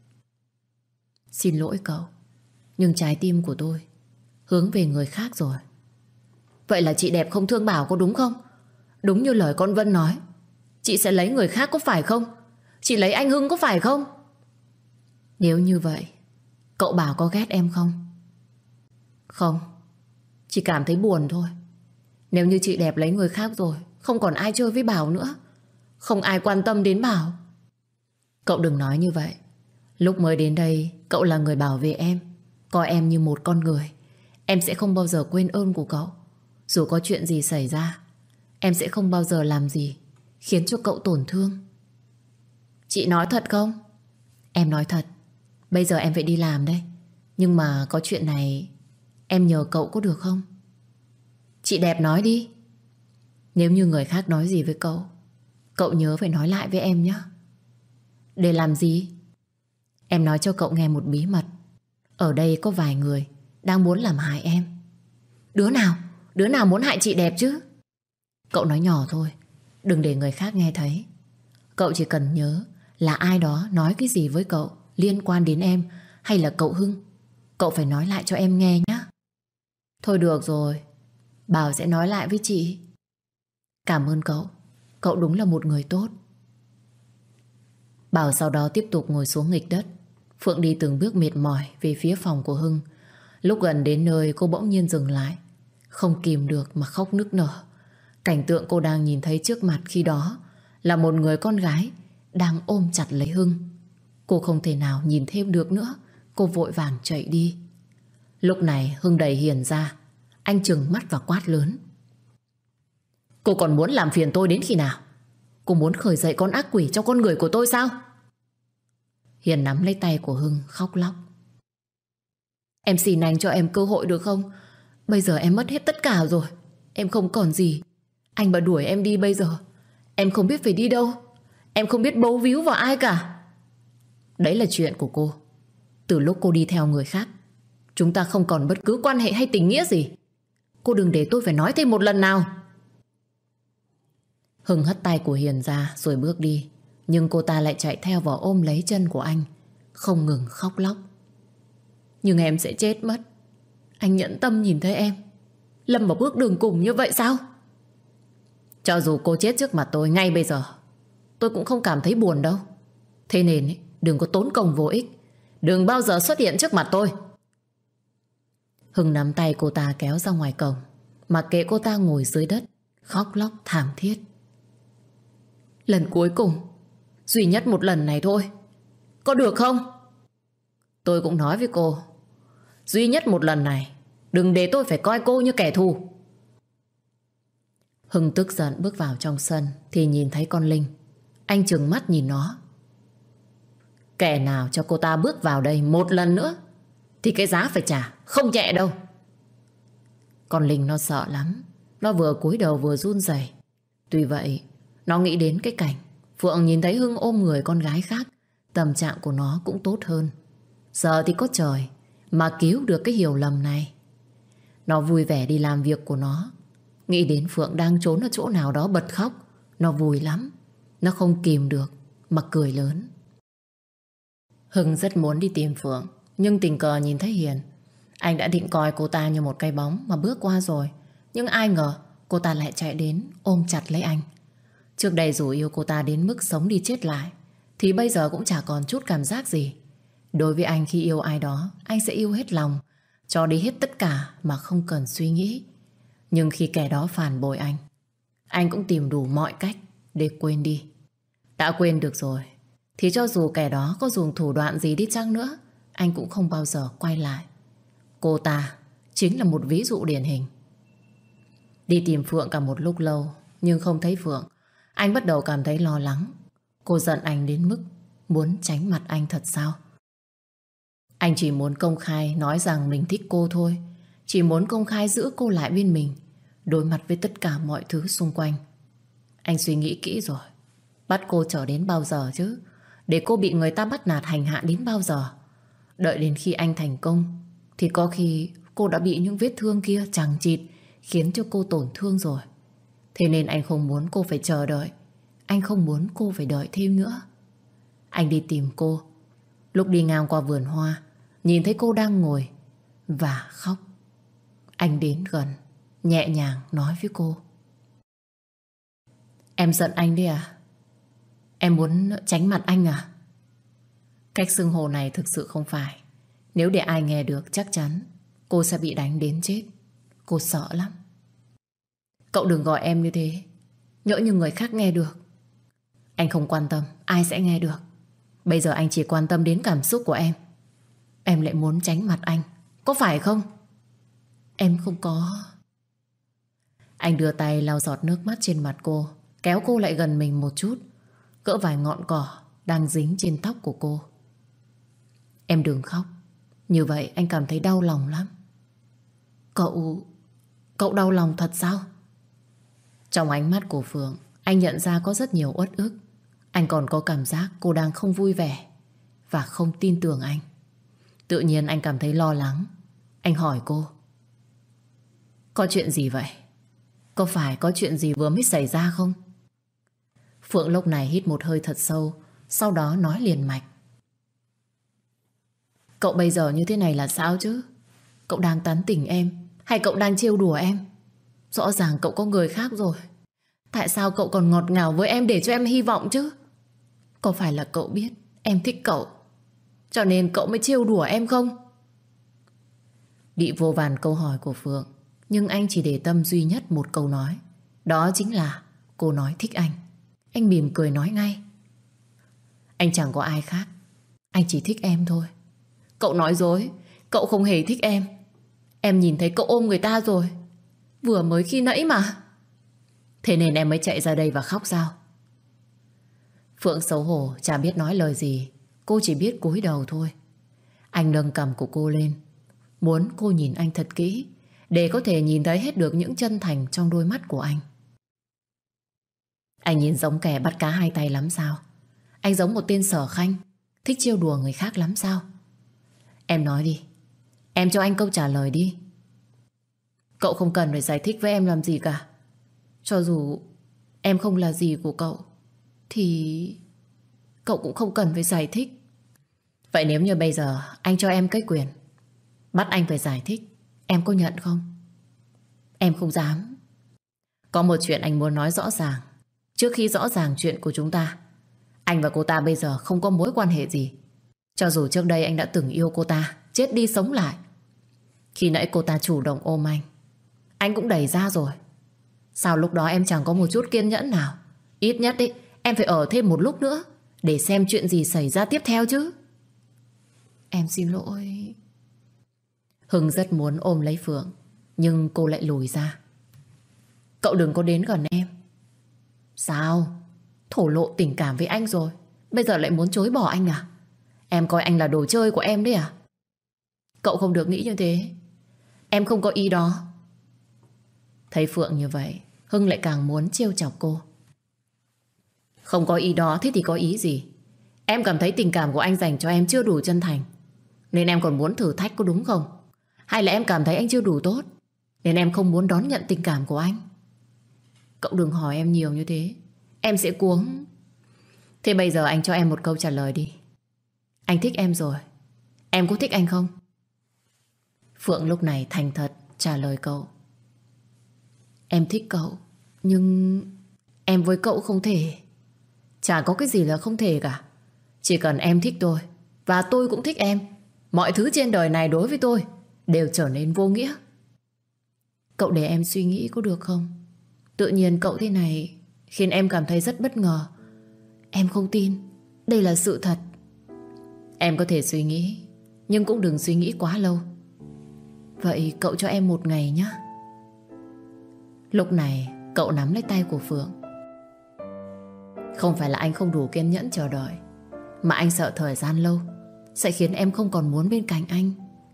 xin lỗi cậu, nhưng trái tim của tôi hướng về người khác rồi. Vậy là chị Đẹp không thương Bảo có đúng không? Đúng như lời con Vân nói, chị sẽ lấy người khác có phải không? Chị lấy anh Hưng có phải không? Nếu như vậy, cậu Bảo có ghét em không? Không, chỉ cảm thấy buồn thôi. Nếu như chị Đẹp lấy người khác rồi, không còn ai chơi với Bảo nữa, không ai quan tâm đến Bảo. Cậu đừng nói như vậy. Lúc mới đến đây, cậu là người bảo vệ em, coi em như một con người. Em sẽ không bao giờ quên ơn của cậu. Dù có chuyện gì xảy ra, em sẽ không bao giờ làm gì khiến cho cậu tổn thương. Chị nói thật không? Em nói thật. Bây giờ em phải đi làm đây, nhưng mà có chuyện này em nhờ cậu có được không? Chị Đẹp nói đi. Nếu như người khác nói gì với cậu, cậu nhớ phải nói lại với em nhé. Để làm gì? Em nói cho cậu nghe một bí mật. Ở đây có vài người đang muốn làm hại em. Đứa nào? Đứa nào muốn hại chị Đẹp chứ? Cậu nói nhỏ thôi, đừng để người khác nghe thấy. Cậu chỉ cần nhớ là ai đó nói cái gì với cậu liên quan đến em hay là cậu Hưng, cậu phải nói lại cho em nghe nhé. Thôi được rồi, Bảo sẽ nói lại với chị. Cảm ơn cậu, cậu đúng là một người tốt. Bảo sau đó tiếp tục ngồi xuống nghịch đất. Phượng đi từng bước mệt mỏi về phía phòng của Hưng. Lúc gần đến nơi cô bỗng nhiên dừng lại, không kìm được mà khóc nức nở. Cảnh tượng cô đang nhìn thấy trước mặt khi đó là một người con gái đang ôm chặt lấy Hưng. Cô không thể nào nhìn thêm được nữa. Cô vội vàng chạy đi. Lúc này Hưng đẩy Hiền ra. Anh trừng mắt và quát lớn: cô còn muốn làm phiền tôi đến khi nào? Cô muốn khởi dậy con ác quỷ trong con người của tôi sao? Hiền nắm lấy tay của Hưng khóc lóc: em xin anh cho em cơ hội được không? Bây giờ em mất hết tất cả rồi, em không còn gì. Anh mà đuổi em đi bây giờ, em không biết phải đi đâu. Em không biết bấu víu vào ai cả. Đấy là chuyện của cô. Từ lúc cô đi theo người khác, chúng ta không còn bất cứ quan hệ hay tình nghĩa gì. Cô đừng để tôi phải nói thêm một lần nào. Hưng hất tay của Hiền ra rồi bước đi. Nhưng cô ta lại chạy theo và ôm lấy chân của anh, không ngừng khóc lóc: nhưng em sẽ chết mất. Anh nhẫn tâm nhìn thấy em lâm vào bước đường cùng như vậy sao? Cho dù cô chết trước mặt tôi ngay bây giờ, tôi cũng không cảm thấy buồn đâu. Thế nên đừng có tốn công vô ích Đừng bao giờ xuất hiện trước mặt tôi. Hưng nắm tay cô ta kéo ra ngoài cổng, mặc kệ cô ta ngồi dưới đất khóc lóc thảm thiết. Lần cuối cùng, duy nhất một lần này thôi, có được không? Tôi cũng nói với cô, duy nhất một lần này, đừng để tôi phải coi cô như kẻ thù. Hưng tức giận bước vào trong sân thì nhìn thấy con Linh. Anh trừng mắt nhìn nó. Kẻ nào cho cô ta bước vào đây một lần nữa thì cái giá phải trả không nhẹ đâu. Con Linh nó sợ lắm. Nó vừa cúi đầu vừa run rẩy. Tuy vậy nó nghĩ đến cái cảnh Phượng nhìn thấy Hưng ôm người con gái khác, tâm trạng của nó cũng tốt hơn. Giờ thì có trời mà cứu được cái hiểu lầm này. Nó vui vẻ đi làm việc của nó. Nghĩ đến Phượng đang trốn ở chỗ nào đó bật khóc, nó vui lắm. Nó không kìm được mà cười lớn. Hưng rất muốn đi tìm Phượng, nhưng tình cờ nhìn thấy Hiền. Anh đã định coi cô ta như một cái bóng mà bước qua rồi, nhưng ai ngờ cô ta lại chạy đến ôm chặt lấy anh. Trước đây dù yêu cô ta đến mức sống đi chết lại, thì bây giờ cũng chả còn chút cảm giác gì. Đối với anh, khi yêu ai đó, anh sẽ yêu hết lòng, cho đi hết tất cả mà không cần suy nghĩ. Nhưng khi kẻ đó phản bội anh cũng tìm đủ mọi cách để quên đi. Đã quên được rồi thì cho dù kẻ đó có dùng thủ đoạn gì đi chăng nữa, anh cũng không bao giờ quay lại. Cô ta chính là một ví dụ điển hình. Đi tìm Phượng cả một lúc lâu nhưng không thấy Phượng, anh bắt đầu cảm thấy lo lắng. Cô giận anh đến mức muốn tránh mặt anh thật sao? Anh chỉ muốn công khai nói rằng mình thích cô thôi. Chỉ muốn công khai giữ cô lại bên mình, đối mặt với tất cả mọi thứ xung quanh. Anh suy nghĩ kỹ rồi. Bắt cô chờ đến bao giờ chứ? Để cô bị người ta bắt nạt hành hạ đến bao giờ? Đợi đến khi anh thành công thì có khi cô đã bị những vết thương kia chằng chịt, khiến cho cô tổn thương rồi. Thế nên anh không muốn cô phải chờ đợi. Anh không muốn cô phải đợi thêm nữa. Anh đi tìm cô. Lúc đi ngang qua vườn hoa, nhìn thấy cô đang ngồi và khóc. Anh đến gần, nhẹ nhàng nói với cô. Em giận anh đi à? Em muốn tránh mặt anh à? Cách xưng hô này thực sự không phải. Nếu để ai nghe được chắc chắn cô sẽ bị đánh đến chết. Cô sợ lắm. Cậu đừng gọi em như thế, nhỡ như người khác nghe được. Anh không quan tâm ai sẽ nghe được. Bây giờ anh chỉ quan tâm đến cảm xúc của em. Em lại muốn tránh mặt anh, có phải không? Em không có. Anh đưa tay lau giọt nước mắt trên mặt cô, kéo cô lại gần mình một chút, cỡ vài ngọn cỏ đang dính trên tóc của cô. Em đừng khóc. Như vậy anh cảm thấy đau lòng lắm. Cậu đau lòng thật sao? Trong ánh mắt của Phượng, anh nhận ra có rất nhiều uất ức. Anh còn có cảm giác cô đang không vui vẻ và không tin tưởng anh. Tự nhiên anh cảm thấy lo lắng. Anh hỏi cô. Có chuyện gì vậy? Có phải có chuyện gì vừa mới xảy ra không? Phượng lúc này hít một hơi thật sâu, sau đó nói liền mạch. Cậu bây giờ như thế này là sao chứ? Cậu đang tán tỉnh em hay cậu đang trêu đùa em? Rõ ràng cậu có người khác rồi. Tại sao cậu còn ngọt ngào với em để cho em hy vọng chứ? Có phải là cậu biết em thích cậu, cho nên cậu mới trêu đùa em không? Bị vô vàn câu hỏi của Phượng, nhưng anh chỉ để tâm duy nhất một câu nói. Đó chính là cô nói thích anh. Anh mỉm cười nói ngay. Anh chẳng có ai khác, anh chỉ thích em thôi. Cậu nói dối, cậu không hề thích em. Em nhìn thấy cậu ôm người ta rồi, vừa mới khi nãy mà. Thế nên em mới chạy ra đây và khóc sao? Phượng xấu hổ chả biết nói lời gì. Cô chỉ biết cúi đầu thôi. Anh nâng cằm của cô lên, muốn cô nhìn anh thật kỹ, để có thể nhìn thấy hết được những chân thành trong đôi mắt của anh. Anh nhìn giống kẻ bắt cá hai tay lắm sao? Anh giống một tên sở khanh, thích trêu đùa người khác lắm sao? Em nói đi, em cho anh câu trả lời đi. Cậu không cần phải giải thích với em làm gì cả. Cho dù em không là gì của cậu thì cậu cũng không cần phải giải thích. Vậy nếu như bây giờ anh cho em cái quyền bắt anh phải giải thích, em có nhận không? Em không dám. Có một chuyện anh muốn nói rõ ràng. Trước khi rõ ràng chuyện của chúng ta, anh và cô ta bây giờ không có mối quan hệ gì. Cho dù trước đây anh đã từng yêu cô ta, chết đi sống lại. Khi nãy cô ta chủ động ôm anh cũng đẩy ra rồi. Sao lúc đó em chẳng có một chút kiên nhẫn nào? Ít nhất ấy, em phải ở thêm một lúc nữa để xem chuyện gì xảy ra tiếp theo chứ. Em xin lỗi. Hưng rất muốn ôm lấy Phượng, nhưng cô lại lùi ra. Cậu đừng có đến gần em. Sao? Thổ lộ tình cảm với anh rồi, bây giờ lại muốn chối bỏ anh à? Em coi anh là đồ chơi của em đấy à? Cậu không được nghĩ như thế. Em không có ý đó. Thấy Phượng như vậy, Hưng lại càng muốn trêu chọc cô. Không có ý đó, thế thì có ý gì? Em cảm thấy tình cảm của anh dành cho em chưa đủ chân thành, nên em còn muốn thử thách, có đúng không? Hay là em cảm thấy anh chưa đủ tốt, nên em không muốn đón nhận tình cảm của anh? Cậu đừng hỏi em nhiều như thế, em sẽ cuống. Thế bây giờ anh cho em một câu trả lời đi. Anh thích em rồi, em có thích anh không? Phượng lúc này thành thật trả lời cậu. Em thích cậu, nhưng em với cậu không thể. Chả có cái gì là không thể cả. Chỉ cần em thích tôi và tôi cũng thích em, mọi thứ trên đời này đối với tôi đều trở nên vô nghĩa. Cậu để em suy nghĩ có được không? Tự nhiên cậu thế này khiến em cảm thấy rất bất ngờ. Em không tin, đây là sự thật. Em có thể suy nghĩ, nhưng cũng đừng suy nghĩ quá lâu. Vậy cậu cho em một ngày nhé. Lúc này cậu nắm lấy tay của Phượng. Không phải là anh không đủ kiên nhẫn chờ đợi, mà anh sợ thời gian lâu sẽ khiến em không còn muốn bên cạnh anh.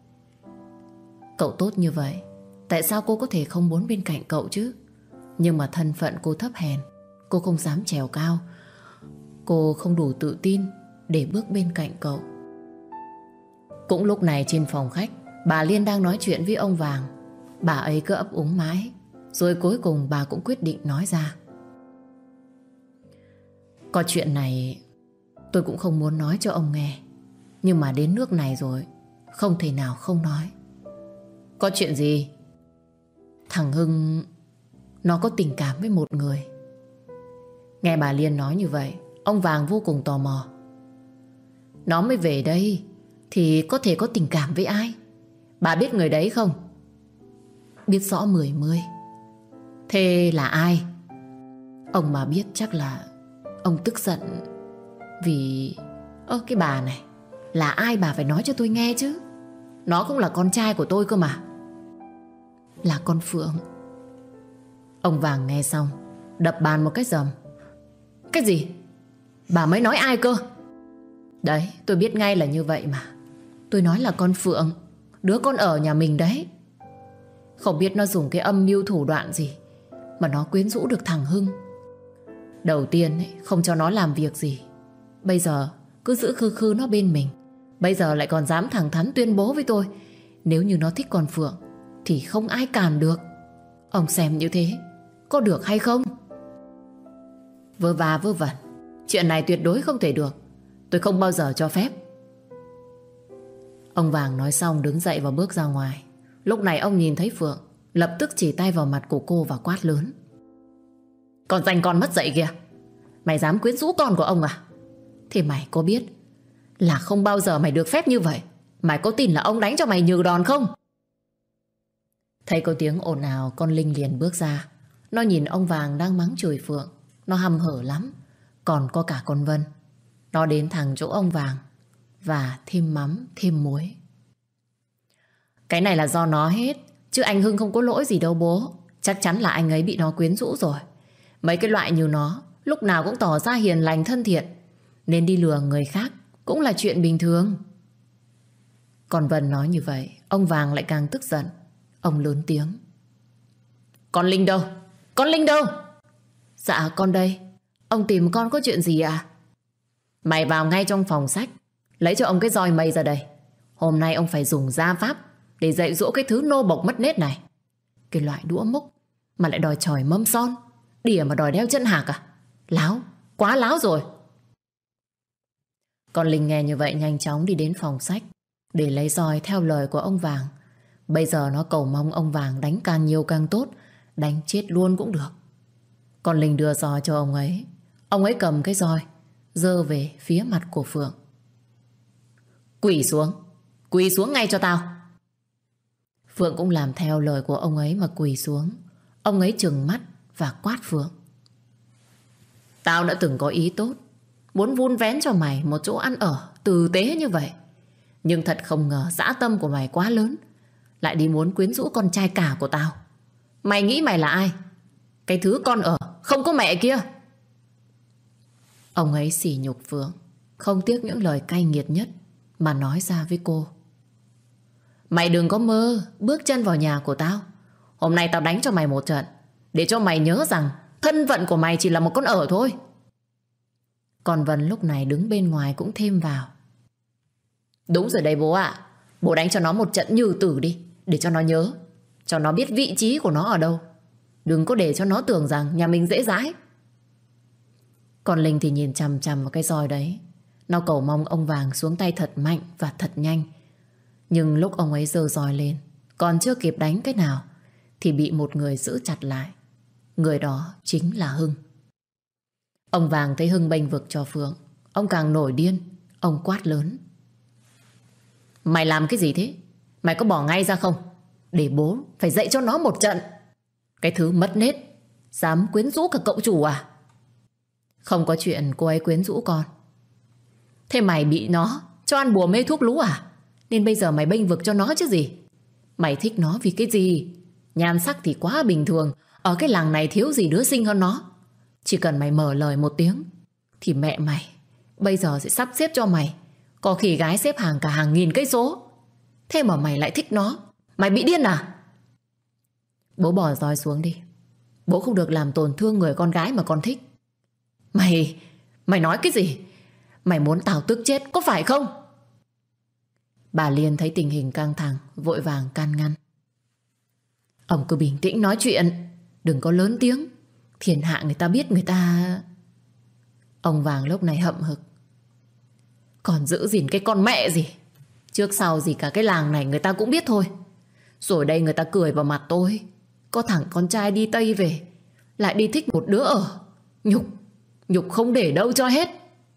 Cậu tốt như vậy, tại sao cô có thể không muốn bên cạnh cậu chứ? Nhưng mà thân phận cô thấp hèn, cô không dám trèo cao, cô không đủ tự tin để bước bên cạnh cậu. Cũng lúc này trên phòng khách, bà Liên đang nói chuyện với ông Vàng. Bà ấy cứ ấp úng mãi, rồi cuối cùng bà cũng quyết định nói ra. Có chuyện này tôi cũng không muốn nói cho ông nghe, nhưng mà đến nước này rồi, không thể nào không nói. Có chuyện gì? Thằng Hưng nó có tình cảm với một người. Nghe bà Liên nói như vậy, ông Vàng vô cùng tò mò. Nó mới về đây thì có thể có tình cảm với ai? Bà biết người đấy không? Biết rõ mười mươi. Thế là ai? Ông mà biết chắc là ông tức giận vì... cái bà này, là ai bà phải nói cho tôi nghe chứ. Nó cũng là con trai của tôi cơ mà. Là con Phượng. Ông Vàng nghe xong đập bàn một cái rầm. Cái gì? Bà mới nói ai cơ? Đấy, tôi biết ngay là như vậy mà. Tôi nói là con Phượng, đứa con ở nhà mình đấy. Không biết nó dùng cái âm mưu thủ đoạn gì mà nó quyến rũ được thằng Hưng. Đầu tiên ấy, không cho nó làm việc gì, bây giờ cứ giữ khư khư nó bên mình. Bây giờ lại còn dám thẳng thắn tuyên bố với tôi nếu như nó thích con Phượng thì không ai cản được. Ông xem như thế có được hay không? Vơ va vơ vẩn. Chuyện này tuyệt đối không thể được. Tôi không bao giờ cho phép. Ông Vàng nói xong đứng dậy và bước ra ngoài. Lúc này ông nhìn thấy Phượng, lập tức chỉ tay vào mặt của cô và quát lớn. Còn dành con mất dạy kìa. Mày dám quyến rũ con của ông à? Thì mày có biết là không bao giờ mày được phép như vậy? Mày có tin là ông đánh cho mày nhừ đòn không? Thấy có tiếng ồn ào, con Linh liền bước ra. Nó nhìn ông Vàng đang mắng chửi Phượng, nó hăm hở lắm. Còn có cả con Vân. Nó đến thẳng chỗ ông Vàng và thêm mắm thêm muối. Cái này là do nó hết, chứ anh Hưng không có lỗi gì đâu bố. Chắc chắn là anh ấy bị nó quyến rũ rồi. Mấy cái loại như nó lúc nào cũng tỏ ra hiền lành thân thiện, nên đi lừa người khác cũng là chuyện bình thường. Còn Vân nói như vậy, ông Vàng lại càng tức giận. Ông lớn tiếng. Con Linh đâu? Con Linh đâu? Dạ con đây. Ông tìm con có chuyện gì à? Mày vào ngay trong phòng sách, lấy cho ông cái roi mây ra đây. Hôm nay ông phải dùng gia pháp để dạy dỗ cái thứ nô bộc mất nết này. Cái loại đũa múc mà lại đòi chòi mâm son, đỉa mà đòi đeo chân hạc à? Láo, quá láo rồi. Con Linh nghe như vậy nhanh chóng đi đến phòng sách để lấy roi theo lời của ông Vàng. Bây giờ nó cầu mong ông Vàng đánh càng nhiều càng tốt, đánh chết luôn cũng được. Con Linh đưa roi cho ông ấy. Ông ấy cầm cái roi giơ về phía mặt của Phượng. Quỳ xuống. Quỳ xuống ngay cho tao. Phượng cũng làm theo lời của ông ấy mà quỳ xuống. Ông ấy trừng mắt và quát Phượng. Tao đã từng có ý tốt, muốn vun vén cho mày một chỗ ăn ở tử tế như vậy. Nhưng thật không ngờ dã tâm của mày quá lớn, lại đi muốn quyến rũ con trai cả của tao. Mày nghĩ mày là ai? Cái thứ con ở không có mẹ kia. Ông ấy sỉ nhục Phượng, không tiếc những lời cay nghiệt nhất mà nói ra với cô. Mày đừng có mơ bước chân vào nhà của tao. Hôm nay tao đánh cho mày một trận, để cho mày nhớ rằng thân phận của mày chỉ là một con ở thôi. Còn Vân lúc này đứng bên ngoài cũng thêm vào. Đúng rồi đây bố ạ. Bố đánh cho nó một trận như tử đi, để cho nó nhớ, cho nó biết vị trí của nó ở đâu. Đừng có để cho nó tưởng rằng nhà mình dễ dãi. Còn Linh thì nhìn chằm chằm vào cái roi đấy. Nó cầu mong ông Vàng xuống tay thật mạnh và thật nhanh. Nhưng lúc ông ấy giơ roi lên, còn chưa kịp đánh cái nào thì bị một người giữ chặt lại. Người đó chính là Hưng. Ông Vàng thấy Hưng bênh vực cho Phượng, ông càng nổi điên. Ông quát lớn. Mày làm cái gì thế? Mày có bỏ ngay ra không? Để bố phải dạy cho nó một trận. Cái thứ mất nết, dám quyến rũ cả cậu chủ à? Không có chuyện cô ấy quyến rũ con. Thế mày bị nó cho ăn bùa mê thuốc lú à? Nên bây giờ mày bênh vực cho nó chứ gì? Mày thích nó vì cái gì? Nhan sắc thì quá bình thường, ở cái làng này thiếu gì đứa xinh hơn nó. Chỉ cần mày mở lời một tiếng thì mẹ mày bây giờ sẽ sắp xếp cho mày có khi gái xếp hàng cả hàng nghìn cây số. Thế mà mày lại thích nó. Mày bị điên à? Bố bỏ roi xuống đi. Bố không được làm tổn thương người con gái mà con thích. Mày nói cái gì? Mày muốn tao tức chết có phải không? Bà Liên thấy tình hình căng thẳng, vội vàng can ngăn. Ông cứ bình tĩnh nói chuyện, đừng có lớn tiếng. Thiên hạ người ta biết người ta... Ông Vàng lúc này hậm hực. Còn giữ gìn cái con mẹ gì? Trước sau gì cả cái làng này người ta cũng biết thôi. Rồi đây người ta cười vào mặt tôi. Có thằng con trai đi Tây về, lại đi thích một đứa ở. Nhục không để đâu cho hết.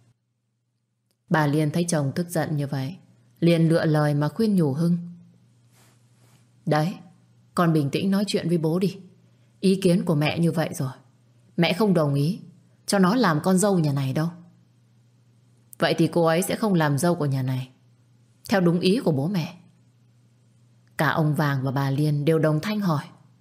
Bà Liên thấy chồng tức giận như vậy, liền lựa lời mà khuyên nhủ Hưng. Đấy, con bình tĩnh nói chuyện với bố đi. Ý kiến của mẹ như vậy rồi, mẹ không đồng ý cho nó làm con dâu nhà này đâu. Vậy thì cô ấy sẽ không làm dâu của nhà này theo đúng ý của bố mẹ. Cả ông Vàng và bà Liên đều đồng thanh hỏi.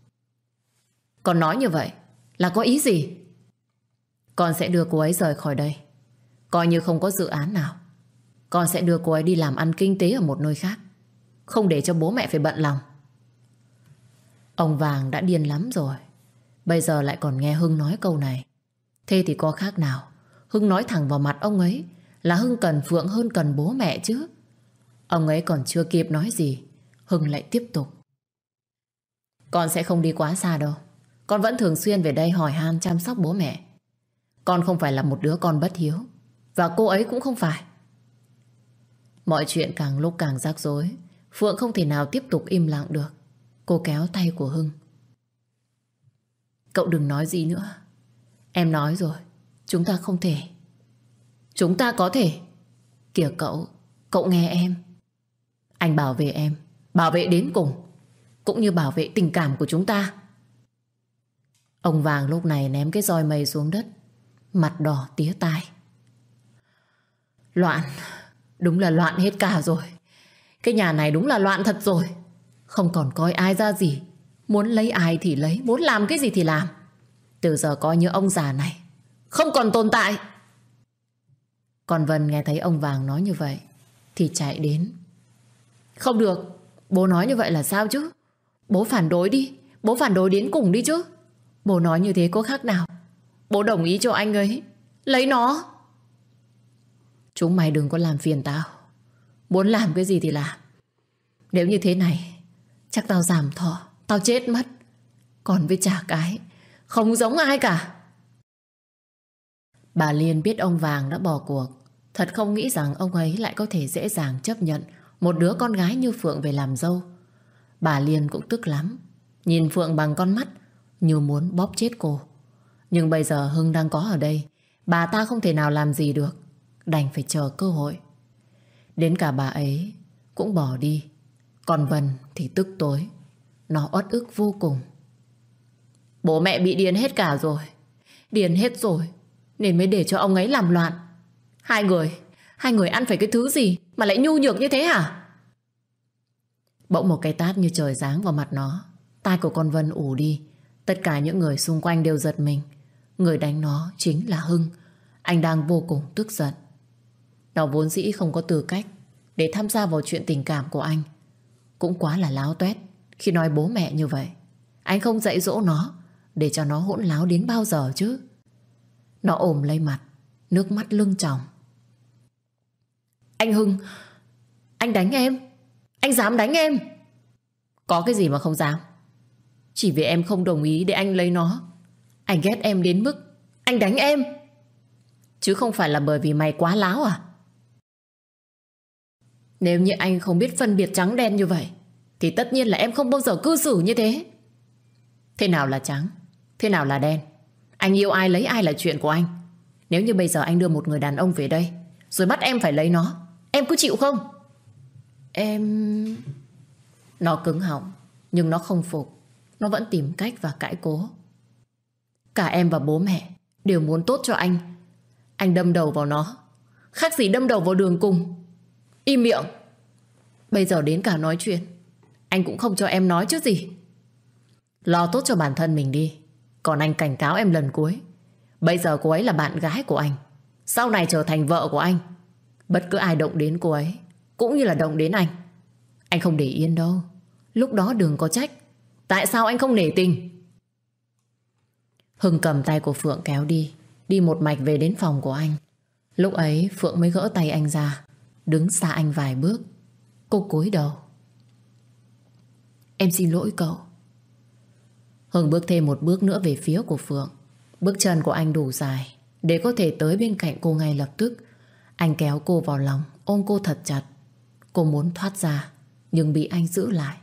Con nói như vậy là có ý gì? Con sẽ đưa cô ấy rời khỏi đây. Coi như không có dự án nào. Con sẽ đưa cô ấy đi làm ăn kinh tế ở một nơi khác, không để cho bố mẹ phải bận lòng. Ông Vàng đã điên lắm rồi, bây giờ lại còn nghe Hưng nói câu này. Thế thì có khác nào Hưng nói thẳng vào mặt ông ấy là Hưng cần Phượng hơn cần bố mẹ chứ. Ông ấy còn chưa kịp nói gì, Hưng lại tiếp tục. Con sẽ không đi quá xa đâu. Con vẫn thường xuyên về đây hỏi han chăm sóc bố mẹ. Con không phải là một đứa con bất hiếu, và cô ấy cũng không phải. Mọi chuyện càng lúc càng rắc rối. Phượng không thể nào tiếp tục im lặng được. Cô kéo tay của Hưng. Cậu đừng nói gì nữa. Em nói rồi, chúng ta không thể. Chúng ta có thể. Kìa cậu nghe em. Anh bảo vệ em, bảo vệ đến cùng, cũng như bảo vệ tình cảm của chúng ta. Ông Vàng lúc này ném cái roi mây xuống đất, mặt đỏ tía tai. Loạn, đúng là loạn hết cả rồi. Cái nhà này đúng là loạn thật rồi. Không còn coi ai ra gì. Muốn lấy ai thì lấy, muốn làm cái gì thì làm. Từ giờ coi như ông già này không còn tồn tại. Còn Vân nghe thấy ông Vàng nói như vậy thì chạy đến. Không được, bố nói như vậy là sao chứ? Bố phản đối đi, bố phản đối đến cùng đi chứ. Bố nói như thế có khác nào bố đồng ý cho anh ấy lấy nó. Chúng mày đừng có làm phiền tao. Muốn làm cái gì thì làm. Nếu như thế này chắc tao giảm thọ, tao chết mất. Còn với chả cái không giống ai cả. Bà Liên biết ông Vàng đã bỏ cuộc, thật không nghĩ rằng ông ấy lại có thể dễ dàng chấp nhận một đứa con gái như Phượng về làm dâu. Bà Liên cũng tức lắm, nhìn Phượng bằng con mắt như muốn bóp chết cô. Nhưng bây giờ Hưng đang có ở đây, bà ta không thể nào làm gì được, đành phải chờ cơ hội. Đến cả bà ấy cũng bỏ đi. Còn Vân thì tức tối. Nó uất ức vô cùng. Bố mẹ bị điên hết cả rồi. Điên hết rồi nên mới để cho ông ấy làm loạn. Hai người ăn phải cái thứ gì mà lại nhu nhược như thế hả? Bỗng một cái tát như trời giáng vào mặt nó. Tai của con Vân ù đi. Tất cả những người xung quanh đều giật mình. Người đánh nó chính là Hưng. Anh đang vô cùng tức giận. Nó vốn dĩ không có tư cách để tham gia vào chuyện tình cảm của anh. Cũng quá là láo tuét khi nói bố mẹ như vậy. Anh không dạy dỗ nó để cho nó hỗn láo đến bao giờ chứ. Nó ôm lấy mặt, nước mắt lưng tròng. Anh Hưng, anh đánh em. Anh dám đánh em? Có cái gì mà không dám. Chỉ vì em không đồng ý để anh lấy nó, anh ghét em đến mức anh đánh em. Chứ không phải là bởi vì mày quá láo à? Nếu như anh không biết phân biệt trắng đen như vậy thì tất nhiên là em không bao giờ cư xử như thế. Thế nào là trắng, thế nào là đen? Anh yêu ai lấy ai là chuyện của anh. Nếu như bây giờ anh đưa một người đàn ông về đây rồi bắt em phải lấy nó, em có chịu không? Em... Nó cứng họng nhưng nó không phục. Nó vẫn tìm cách và cãi cố. Cả em và bố mẹ đều muốn tốt cho anh. Anh đâm đầu vào nó khác gì đâm đầu vào đường cùng. Im miệng. Bây giờ đến cả nói chuyện anh cũng không cho em nói chứ gì. Lo tốt cho bản thân mình đi. Còn anh cảnh cáo em lần cuối. Bây giờ cô ấy là bạn gái của anh, sau này trở thành vợ của anh. Bất cứ ai động đến cô ấy cũng như là động đến anh. Anh không để yên đâu. Lúc đó đừng có trách tại sao anh không nể tình. Hưng cầm tay của Phượng kéo đi. Đi một mạch về đến phòng của anh. Lúc ấy Phượng mới gỡ tay anh ra, đứng xa anh vài bước. Cô cúi đầu. Em xin lỗi cậu. Hưng bước thêm một bước nữa về phía của Phượng. Bước chân của anh đủ dài để có thể tới bên cạnh cô ngay lập tức. Anh kéo cô vào lòng, ôm cô thật chặt. Cô muốn thoát ra nhưng bị anh giữ lại.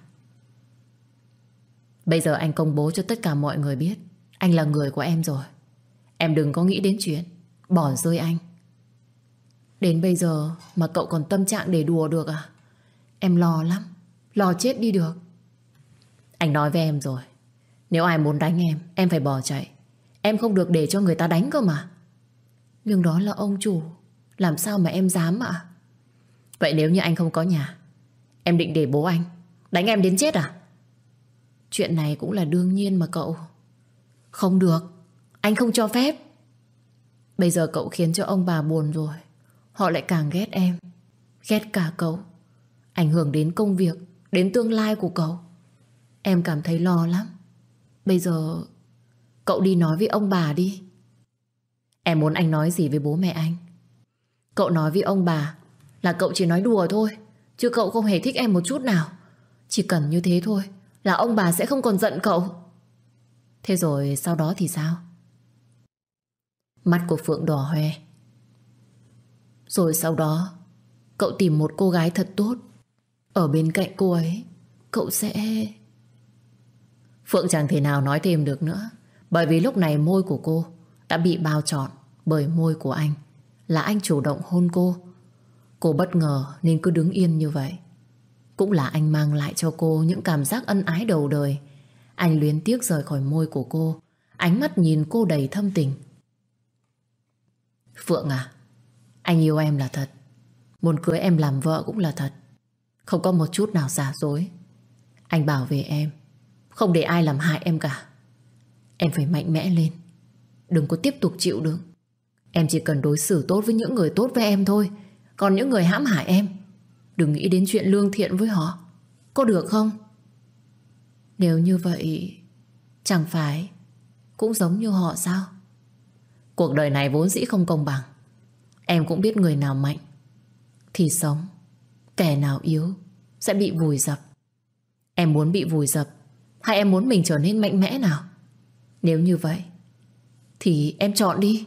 Bây giờ anh công bố cho tất cả mọi người biết anh là người của em rồi. Em đừng có nghĩ đến chuyện bỏ rơi anh. Đến bây giờ mà cậu còn tâm trạng để đùa được à? Em lo lắm, lo chết đi được. Anh nói với em rồi, nếu ai muốn đánh em phải bỏ chạy. Em không được để cho người ta đánh cơ mà. Nhưng đó là ông chủ, làm sao mà em dám ạ? Vậy nếu như anh không có nhà, em định để bố anh đánh em đến chết à? Chuyện này cũng là đương nhiên mà cậu. Không được, anh không cho phép. Bây giờ cậu khiến cho ông bà buồn rồi. Họ lại càng ghét em, ghét cả cậu. Ảnh hưởng đến công việc, đến tương lai của cậu. Em cảm thấy lo lắm. Bây giờ cậu đi nói với ông bà đi. Em muốn anh nói gì với bố mẹ anh? Cậu nói với ông bà là cậu chỉ nói đùa thôi, chứ cậu không hề thích em một chút nào. Chỉ cần như thế thôi là ông bà sẽ không còn giận cậu. Thế rồi sau đó thì sao? Mắt của Phượng đỏ hoe. Rồi sau đó cậu tìm một cô gái thật tốt. Ở bên cạnh cô ấy cậu sẽ... Phượng chẳng thể nào nói thêm được nữa. Bởi vì lúc này môi của cô đã bị bao trọn bởi môi của anh. Là anh chủ động hôn cô. Cô bất ngờ nên cứ đứng yên như vậy. Cũng là anh mang lại cho cô những cảm giác ân ái đầu đời. Anh luyến tiếc rời khỏi môi của cô. Ánh mắt nhìn cô đầy thâm tình. Phượng à, anh yêu em là thật. Muốn cưới em làm vợ cũng là thật. Không có một chút nào giả dối. Anh bảo vệ em, không để ai làm hại em cả. Em phải mạnh mẽ lên, đừng có tiếp tục chịu đựng. Em chỉ cần đối xử tốt với những người tốt với em thôi. Còn những người hãm hại em, đừng nghĩ đến chuyện lương thiện với họ. Có được không? Nếu như vậy, chẳng phải cũng giống như họ sao? Cuộc đời này vốn dĩ không công bằng. Em cũng biết người nào mạnh thì sống, kẻ nào yếu sẽ bị vùi dập. Em muốn bị vùi dập hay em muốn mình trở nên mạnh mẽ nào? Nếu như vậy thì em chọn đi.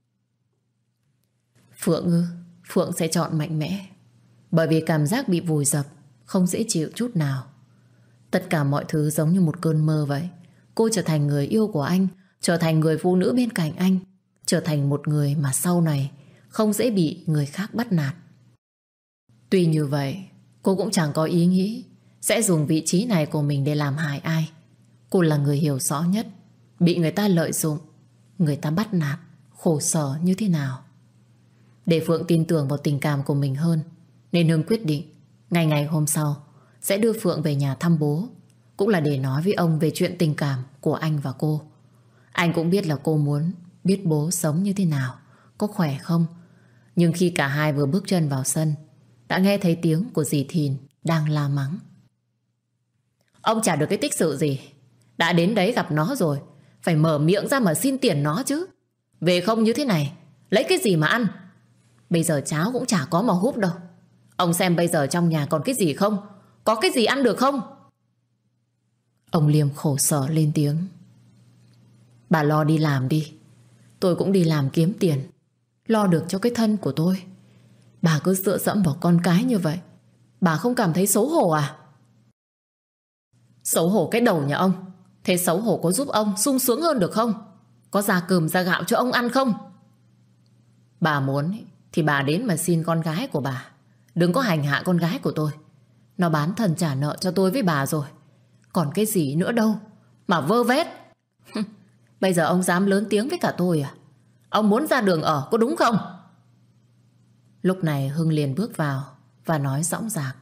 Phượng ư? Phượng sẽ chọn mạnh mẽ. Bởi vì cảm giác bị vùi dập không dễ chịu chút nào. Tất cả mọi thứ giống như một cơn mơ vậy. Cô trở thành người yêu của anh, trở thành người phụ nữ bên cạnh anh, trở thành một người mà sau này không dễ bị người khác bắt nạt. Tuy như vậy, cô cũng chẳng có ý nghĩ sẽ dùng vị trí này của mình để làm hại ai. Cô là người hiểu rõ nhất bị người ta lợi dụng, người ta bắt nạt, khổ sở như thế nào. Để Phượng tin tưởng vào tình cảm của mình hơn, nên Hưng quyết định ngày hôm sau sẽ đưa Phượng về nhà thăm bố, cũng là để nói với ông về chuyện tình cảm của anh và cô. Anh cũng biết là cô muốn biết bố sống như thế nào, có khỏe không. Nhưng khi cả hai vừa bước chân vào sân, đã nghe thấy tiếng của dì Thìn đang la mắng. Ông chả được cái tích sự gì. Đã đến đấy gặp nó rồi, phải mở miệng ra mà xin tiền nó chứ. Về không như thế này, lấy cái gì mà ăn? Bây giờ cháo cũng chả có mà húp đâu. Ông xem bây giờ trong nhà còn cái gì không? Có cái gì ăn được không? Ông Liêm khổ sở lên tiếng. Bà lo đi làm đi. Tôi cũng đi làm kiếm tiền, lo được cho cái thân của tôi. Bà cứ dựa dẫm vào con cái như vậy, bà không cảm thấy xấu hổ à? Xấu hổ cái đầu nhà ông. Thế xấu hổ có giúp ông sung sướng hơn được không? Có ra cơm ra gạo cho ông ăn không? Bà muốn thì bà đến mà xin con gái của bà. Đừng có hành hạ con gái của tôi. Nó bán thân trả nợ cho tôi với bà rồi. Còn cái gì nữa đâu mà vơ vét. Bây giờ ông dám lớn tiếng với cả tôi à? Ông muốn ra đường ở có đúng không? Lúc này Hưng liền bước vào và nói dõng dạc.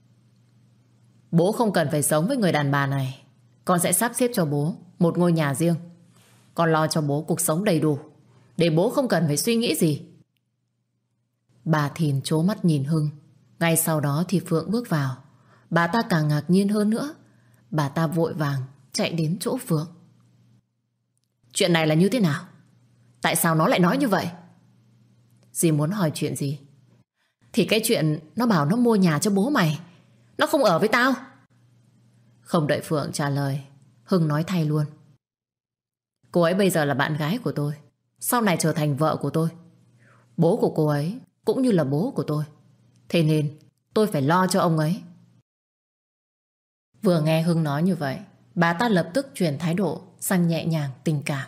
Bố không cần phải sống với người đàn bà này. Con sẽ sắp xếp cho bố một ngôi nhà riêng. Con lo cho bố cuộc sống đầy đủ, để bố không cần phải suy nghĩ gì. Bà Thìn trố mắt nhìn Hưng. Ngay sau đó thì Phượng bước vào. Bà ta càng ngạc nhiên hơn nữa. Bà ta vội vàng chạy đến chỗ Phượng. Chuyện này là như thế nào? Tại sao nó lại nói như vậy? Dì muốn hỏi chuyện gì? Thì cái chuyện nó bảo nó mua nhà cho bố mày, nó không ở với tao. Không đợi Phượng trả lời, Hưng nói thay luôn. Cô ấy bây giờ là bạn gái của tôi, sau này trở thành vợ của tôi. Bố của cô ấy cũng như là bố của tôi. Thế nên tôi phải lo cho ông ấy. Vừa nghe Hưng nói như vậy, bà ta lập tức chuyển thái độ sang nhẹ nhàng tình cảm.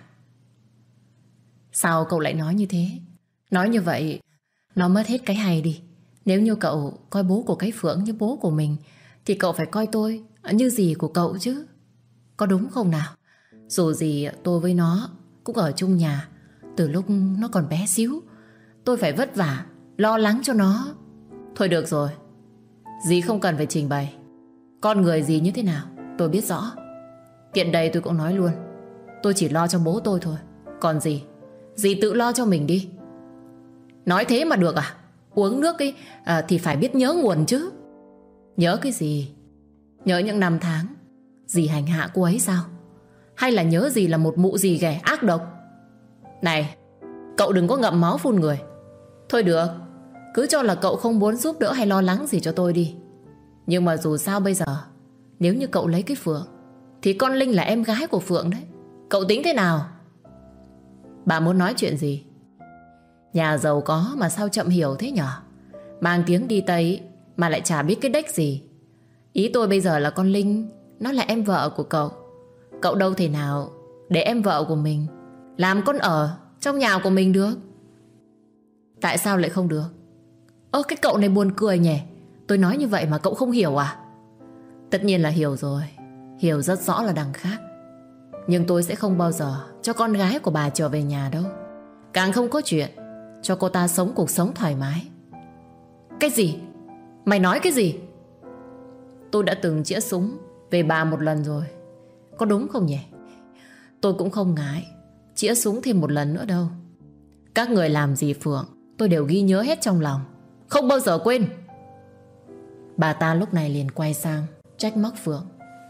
Sao cậu lại nói như thế? Nói như vậy nó mất hết cái hay đi. Nếu như cậu coi bố của cái Phượng như bố của mình, thì cậu phải coi tôi như dì của cậu chứ. Có đúng không nào? Dù gì tôi với nó cũng ở chung nhà từ lúc nó còn bé xíu. Tôi phải vất vả lo lắng cho nó. Thôi được rồi, dì không cần phải trình bày. Con người dì như thế nào tôi biết rõ. Tiện đây tôi cũng nói luôn, tôi chỉ lo cho bố tôi thôi. Còn dì tự lo cho mình đi. Nói thế mà được à? Uống nước ấy thì phải biết nhớ nguồn chứ. Nhớ cái gì? Nhớ những năm tháng dì hành hạ cô ấy sao? Hay là nhớ dì là một mụ dì ghẻ ác độc? Này, cậu đừng có ngậm máu phun người. Thôi được, cứ cho là cậu không muốn giúp đỡ hay lo lắng gì cho tôi đi. Nhưng mà dù sao bây giờ, nếu như cậu lấy cái Phượng, thì con Linh là em gái của Phượng đấy. Cậu tính thế nào? Bà muốn nói chuyện gì? Nhà giàu có mà sao chậm hiểu thế nhở? Mang tiếng đi Tây mà lại chả biết cái đếch gì. Ý tôi bây giờ là con Linh nó là em vợ của cậu. Cậu đâu thể nào để em vợ của mình làm con ở trong nhà của mình được. Tại sao lại không được? Cái cậu này buồn cười nhỉ. Tôi nói như vậy mà cậu không hiểu à? Tất nhiên là hiểu rồi. Hiểu rất rõ là đằng khác. Nhưng tôi sẽ không bao giờ cho con gái của bà trở về nhà đâu. Càng không có chuyện cho cô ta sống cuộc sống thoải mái. Cái gì? Mày nói cái gì? Tôi đã từng chĩa súng về bà một lần rồi. Có đúng không nhỉ? Tôi cũng không ngại chĩa súng thêm một lần nữa đâu. Các người làm gì Phượng tôi đều ghi nhớ hết trong lòng, không bao giờ quên. Bà ta lúc này liền quay sang trách móc Phượng.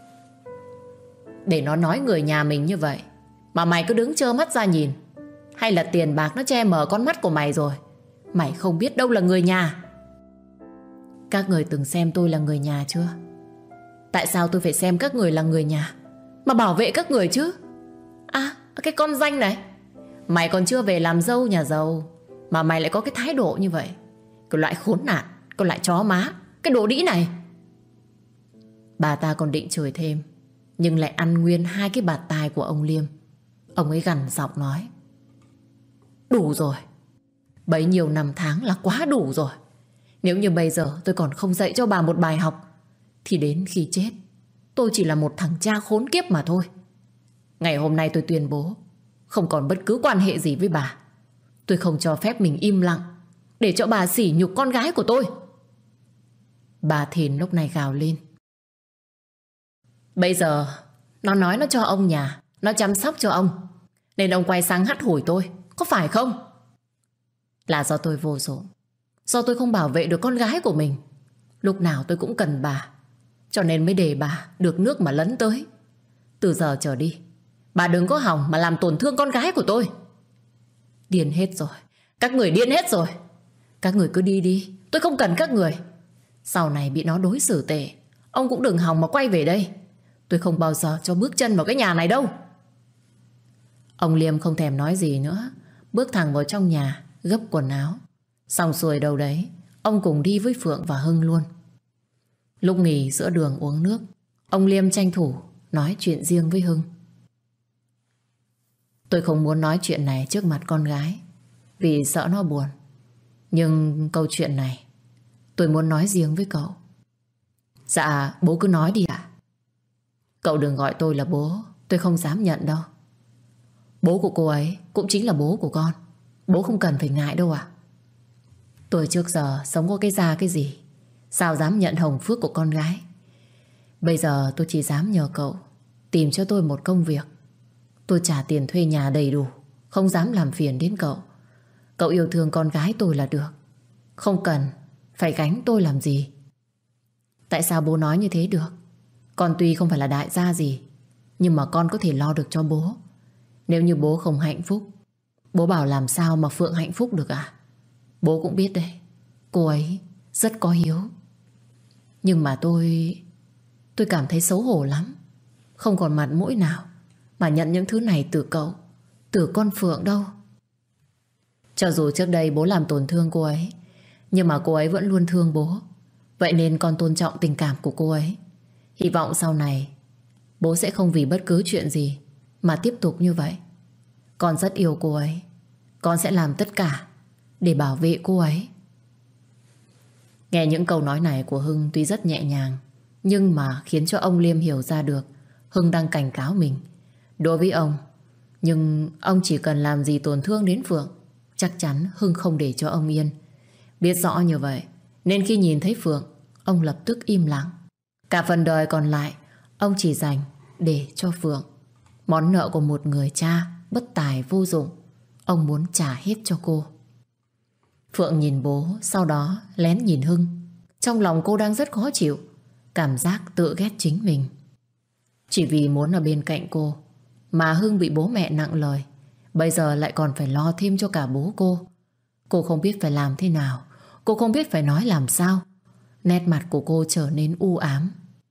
Để nó nói người nhà mình như vậy mà mày cứ đứng trơ mắt ra nhìn? Hay là tiền bạc nó che mờ con mắt của mày rồi? Mày không biết đâu là người nhà. Các người từng xem tôi là người nhà chưa? Tại sao tôi phải xem các người là người nhà mà bảo vệ các người chứ? Cái con danh này, mày còn chưa về làm dâu nhà giàu mà mày lại có cái thái độ như vậy. Cái loại khốn nạn, cái loại chó má, cái đồ đĩ này. Bà ta còn định chửi thêm, nhưng lại ăn nguyên hai cái bạt tai của ông Liêm. Ông ấy gằn giọng nói. Đủ rồi. Bấy nhiêu năm tháng là quá đủ rồi. Nếu như bây giờ tôi còn không dạy cho bà một bài học, thì đến khi chết tôi chỉ là một thằng cha khốn kiếp mà thôi. Ngày hôm nay tôi tuyên bố không còn bất cứ quan hệ gì với bà. Tôi không cho phép mình im lặng để cho bà sỉ nhục con gái của tôi. Bà Thìn lúc này gào lên. Bây giờ nó nói nó cho ông nhà, nó chăm sóc cho ông, nên ông quay sang hắt hủi tôi, có phải không? Là do tôi vô dụng, do tôi không bảo vệ được con gái của mình. Lúc nào tôi cũng cần bà, cho nên mới để bà được nước mà lấn tới. Từ giờ trở đi, bà đừng có hòng mà làm tổn thương con gái của tôi. Điên hết rồi, các người điên hết rồi. Các người cứ đi đi, tôi không cần các người. Sau này bị nó đối xử tệ, ông cũng đừng hòng mà quay về đây. Tôi không bao giờ cho bước chân vào cái nhà này đâu. Ông Liêm không thèm nói gì nữa, bước thẳng vào trong nhà, gấp quần áo. Xong xuôi đâu đấy, ông cùng đi với Phượng và Hưng luôn. Lúc nghỉ giữa đường uống nước, ông Liêm tranh thủ nói chuyện riêng với Hưng. Tôi không muốn nói chuyện này trước mặt con gái, vì sợ nó buồn. Nhưng câu chuyện này tôi muốn nói riêng với cậu. Dạ bố cứ nói đi ạ. Cậu đừng gọi tôi là bố, tôi không dám nhận đâu. Bố của cô ấy cũng chính là bố của con. Bố không cần phải ngại đâu ạ. Tôi trước giờ sống có cái da cái gì, sao dám nhận hồng phước của con gái. Bây giờ tôi chỉ dám nhờ cậu tìm cho tôi một công việc. Tôi trả tiền thuê nhà đầy đủ, không dám làm phiền đến cậu. Cậu yêu thương con gái tôi là được, không cần phải gánh tôi làm gì. Tại sao bố nói như thế được? Con tuy không phải là đại gia gì, nhưng mà con có thể lo được cho bố. Nếu như bố không hạnh phúc, bố bảo làm sao mà Phượng hạnh phúc được à? Bố cũng biết đấy, cô ấy rất có hiếu. Nhưng mà tôi cảm thấy xấu hổ lắm. Không còn mặt mũi nào mà nhận những thứ này từ cậu, từ con Phượng đâu. Cho dù trước đây bố làm tổn thương cô ấy, nhưng mà cô ấy vẫn luôn thương bố. Vậy nên con tôn trọng tình cảm của cô ấy. Hy vọng sau này bố sẽ không vì bất cứ chuyện gì mà tiếp tục như vậy. Con rất yêu cô ấy. Con sẽ làm tất cả để bảo vệ cô ấy. Nghe những câu nói này của Hưng tuy rất nhẹ nhàng, nhưng mà khiến cho ông Liêm hiểu ra được Hưng đang cảnh cáo mình. Đối với ông, nhưng ông chỉ cần làm gì tổn thương đến Phượng, chắc chắn Hưng không để cho ông yên. Biết rõ như vậy nên khi nhìn thấy Phượng, ông lập tức im lặng. Cả phần đời còn lại ông chỉ dành để cho Phượng. Món nợ của một người cha bất tài vô dụng, ông muốn trả hết cho cô. Phượng nhìn bố, sau đó lén nhìn Hưng. Trong lòng cô đang rất khó chịu, cảm giác tự ghét chính mình. Chỉ vì muốn ở bên cạnh cô mà Hưng bị bố mẹ nặng lời, bây giờ lại còn phải lo thêm cho cả bố cô. Cô không biết phải làm thế nào, cô không biết phải nói làm sao. Nét mặt của cô trở nên u ám.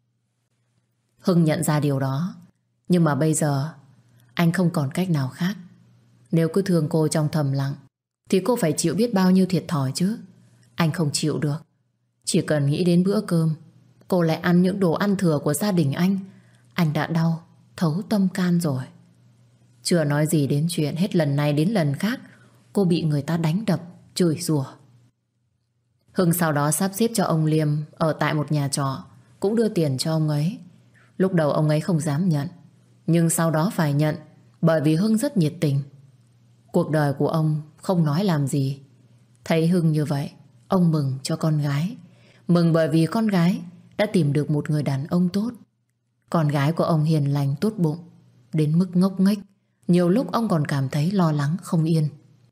Hưng nhận ra điều đó, nhưng mà bây giờ anh không còn cách nào khác. Nếu cứ thương cô trong thầm lặng thì cô phải chịu biết bao nhiêu thiệt thòi chứ. Anh không chịu được. Chỉ cần nghĩ đến bữa cơm cô lại ăn những đồ ăn thừa của gia đình anh đã đau thấu tâm can rồi. Chưa nói gì đến chuyện hết lần này đến lần khác cô bị người ta đánh đập, chửi rủa. Hưng sau đó sắp xếp cho ông Liêm ở tại một nhà trọ, cũng đưa tiền cho ông ấy. Lúc đầu ông ấy không dám nhận, nhưng sau đó phải nhận, bởi vì Hưng rất nhiệt tình. Cuộc đời của ông không nói làm gì. Thấy Hưng như vậy, ông mừng cho con gái. Mừng bởi vì con gái đã tìm được một người đàn ông tốt. Con gái của ông hiền lành tốt bụng, đến mức ngốc nghếch. Nhiều lúc ông còn cảm thấy lo lắng không yên.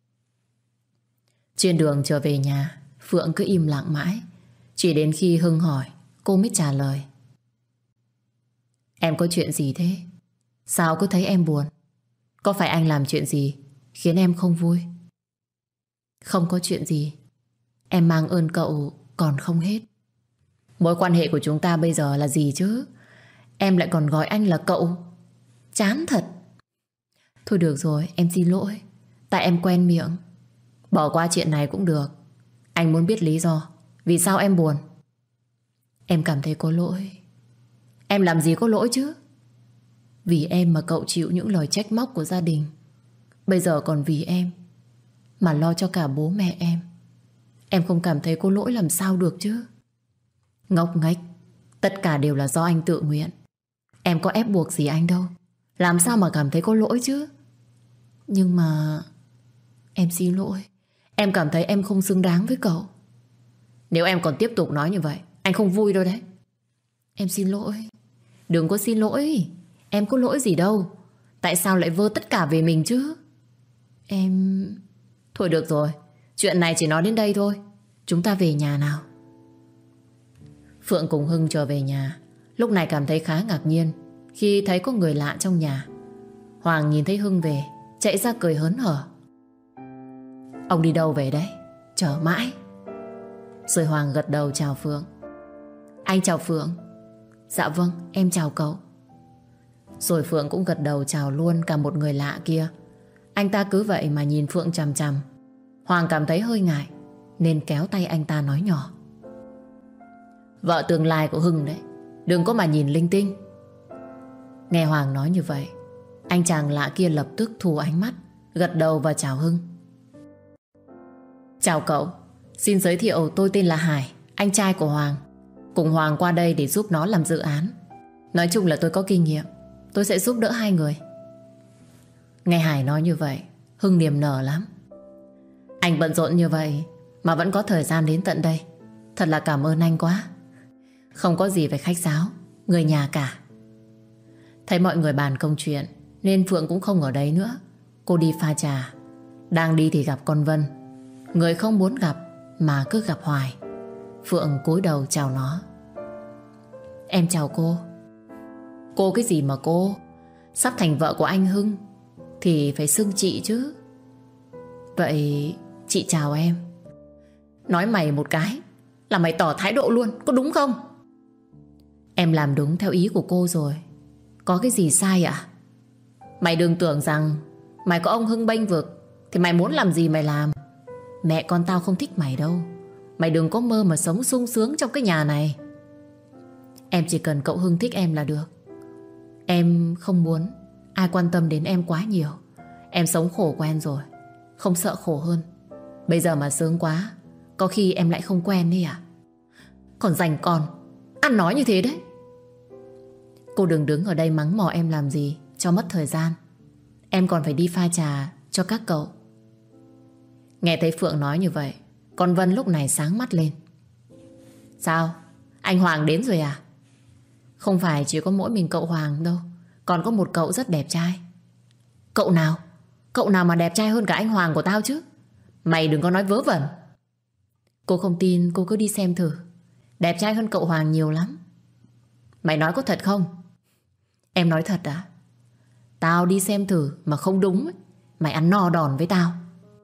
Trên đường trở về nhà, Phượng cứ im lặng mãi. Chỉ đến khi Hưng hỏi, cô mới trả lời. Em có chuyện gì thế? Sao cứ thấy em buồn? Có phải anh làm chuyện gì khiến em không vui? Không có chuyện gì. Em mang ơn cậu còn không hết. Mối quan hệ của chúng ta bây giờ là gì chứ? Em lại còn gọi anh là cậu. Chán thật. Thôi được rồi, em xin lỗi. Tại em quen miệng. Bỏ qua chuyện này cũng được. Anh muốn biết lý do vì sao em buồn. Em cảm thấy có lỗi. Em làm gì có lỗi chứ? Vì em mà cậu chịu những lời trách móc của gia đình. Bây giờ còn vì em mà lo cho cả bố mẹ em. Em không cảm thấy có lỗi làm sao được chứ. Ngốc nghếch. Tất cả đều là do anh tự nguyện. Em có ép buộc gì anh đâu. Làm sao mà cảm thấy có lỗi chứ. Nhưng mà em xin lỗi. Em cảm thấy em không xứng đáng với cậu. Nếu em còn tiếp tục nói như vậy, anh không vui đâu đấy. Em xin lỗi. Đừng có xin lỗi. Em có lỗi gì đâu. Tại sao lại vơ tất cả về mình chứ. Em... Thôi được rồi. Chuyện này chỉ nói đến đây thôi. Chúng ta về nhà nào. Phượng cùng Hưng trở về nhà. Lúc này cảm thấy khá ngạc nhiên khi thấy có người lạ trong nhà. Hoàng nhìn thấy Hưng về, chạy ra cười hớn hở. Ông đi đâu về đấy? Chờ mãi. Rồi Hoàng gật đầu chào Phượng. Anh chào Phượng. Dạ vâng, em chào cậu. Rồi Phượng cũng gật đầu chào luôn cả một người lạ kia. Anh ta cứ vậy mà nhìn Phượng chằm chằm. Hoàng cảm thấy hơi ngại nên kéo tay anh ta nói nhỏ. Vợ tương lai của Hưng đấy, đừng có mà nhìn linh tinh. Nghe Hoàng nói như vậy, anh chàng lạ kia lập tức thu ánh mắt, gật đầu và chào Hưng. Chào cậu, xin giới thiệu tôi tên là Hải, anh trai của Hoàng. Cùng Hoàng qua đây để giúp nó làm dự án. Nói chung là tôi có kinh nghiệm, tôi sẽ giúp đỡ hai người. Nghe Hải nói như vậy, Hưng niềm nở lắm. Anh bận rộn như vậy mà vẫn có thời gian đến tận đây. Thật là cảm ơn anh quá. Không có gì phải khách sáo, người nhà cả. Thấy mọi người bàn công chuyện nên Phượng cũng không ở đấy nữa. Cô đi pha trà. Đang đi thì gặp con Vân. Người không muốn gặp mà cứ gặp hoài. Phượng cúi đầu chào nó. Em chào cô. Cô cái gì mà cô? Sắp thành vợ của anh Hưng thì phải xưng chị chứ. Vậy chị chào em. Nói mày một cái là mày tỏ thái độ luôn, có đúng không? Em làm đúng theo ý của cô rồi. Có cái gì sai ạ? Mày đừng tưởng rằng mày có ông Hưng bênh vực thì mày muốn làm gì mày làm. Mẹ con tao không thích mày đâu. Mày đừng có mơ mà sống sung sướng trong cái nhà này. Em chỉ cần cậu Hưng thích em là được. Em không muốn ai quan tâm đến em quá nhiều. Em sống khổ quen rồi, không sợ khổ hơn. Bây giờ mà sướng quá, có khi em lại không quen đi à? Còn dành con, ăn nói như thế đấy. Cô đừng đứng ở đây mắng mỏ em làm gì cho mất thời gian. Em còn phải đi pha trà cho các cậu. Nghe thấy Phượng nói như vậy, con Vân lúc này sáng mắt lên. Sao? Anh Hoàng đến rồi à? Không phải chỉ có mỗi mình cậu Hoàng đâu, còn có một cậu rất đẹp trai. Cậu nào? Cậu nào mà đẹp trai hơn cả anh Hoàng của tao chứ? Mày đừng có nói vớ vẩn. Cô không tin cô cứ đi xem thử. Đẹp trai hơn cậu Hoàng nhiều lắm. Mày nói có thật không? Em nói thật à? Tao đi xem thử mà không đúng ấy, mày ăn no đòn với tao.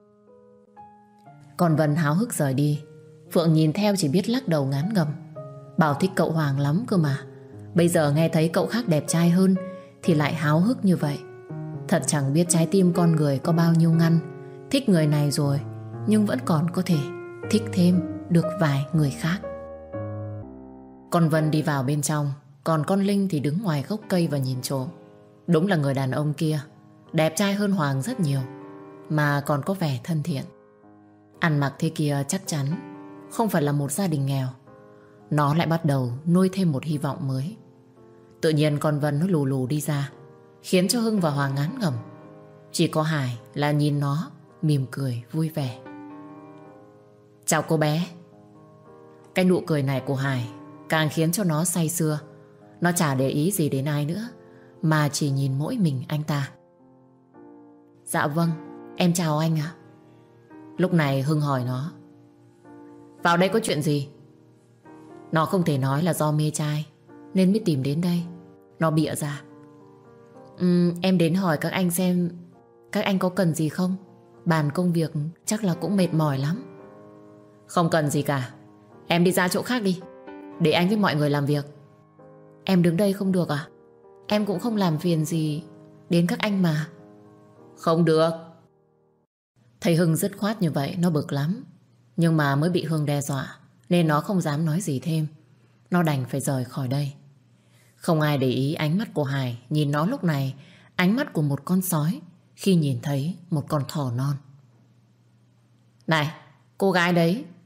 Còn Vân háo hức rời đi. Phượng nhìn theo chỉ biết lắc đầu ngán ngẩm. Bảo thích cậu Hoàng lắm cơ mà. Bây giờ nghe thấy cậu khác đẹp trai hơn thì lại háo hức như vậy. Thật chẳng biết trái tim con người có bao nhiêu ngăn. Thích người này rồi nhưng vẫn còn có thể thích thêm được vài người khác. Con Vân đi vào bên trong, còn con Linh thì đứng ngoài gốc cây và nhìn trộm. Đúng là người đàn ông kia đẹp trai hơn Hoàng rất nhiều, mà còn có vẻ thân thiện. Ăn mặc thế kia chắc chắn không phải là một gia đình nghèo. Nó lại bắt đầu nuôi thêm một hy vọng mới. Tự nhiên con Vân nó lù lù đi ra, khiến cho Hưng và Hoàng ngán ngẩm. Chỉ có Hải là nhìn nó mỉm cười vui vẻ. Chào cô bé. Cái nụ cười này của Hải càng khiến cho nó say sưa. Nó chả để ý gì đến ai nữa, mà chỉ nhìn mỗi mình anh ta. Dạ vâng, em chào anh ạ. Lúc này Hưng hỏi nó, vào đây có chuyện gì? Nó không thể nói là do mê trai nên mới tìm đến đây. Nó bịa ra. Em đến hỏi các anh xem các anh có cần gì không. Bàn công việc chắc là cũng mệt mỏi lắm. Không cần gì cả, em đi ra chỗ khác đi, để anh với mọi người làm việc. Em đứng đây không được à? Em cũng không làm phiền gì đến các anh mà. Không được. Thấy Hưng dứt khoát như vậy nó bực lắm. Nhưng mà mới bị Hưng đe dọa nên nó không dám nói gì thêm. Nó đành phải rời khỏi đây. Không ai để ý ánh mắt của Hải nhìn nó lúc này. Ánh mắt của một con sói khi nhìn thấy một con thỏ non. Này, cô gái đấy,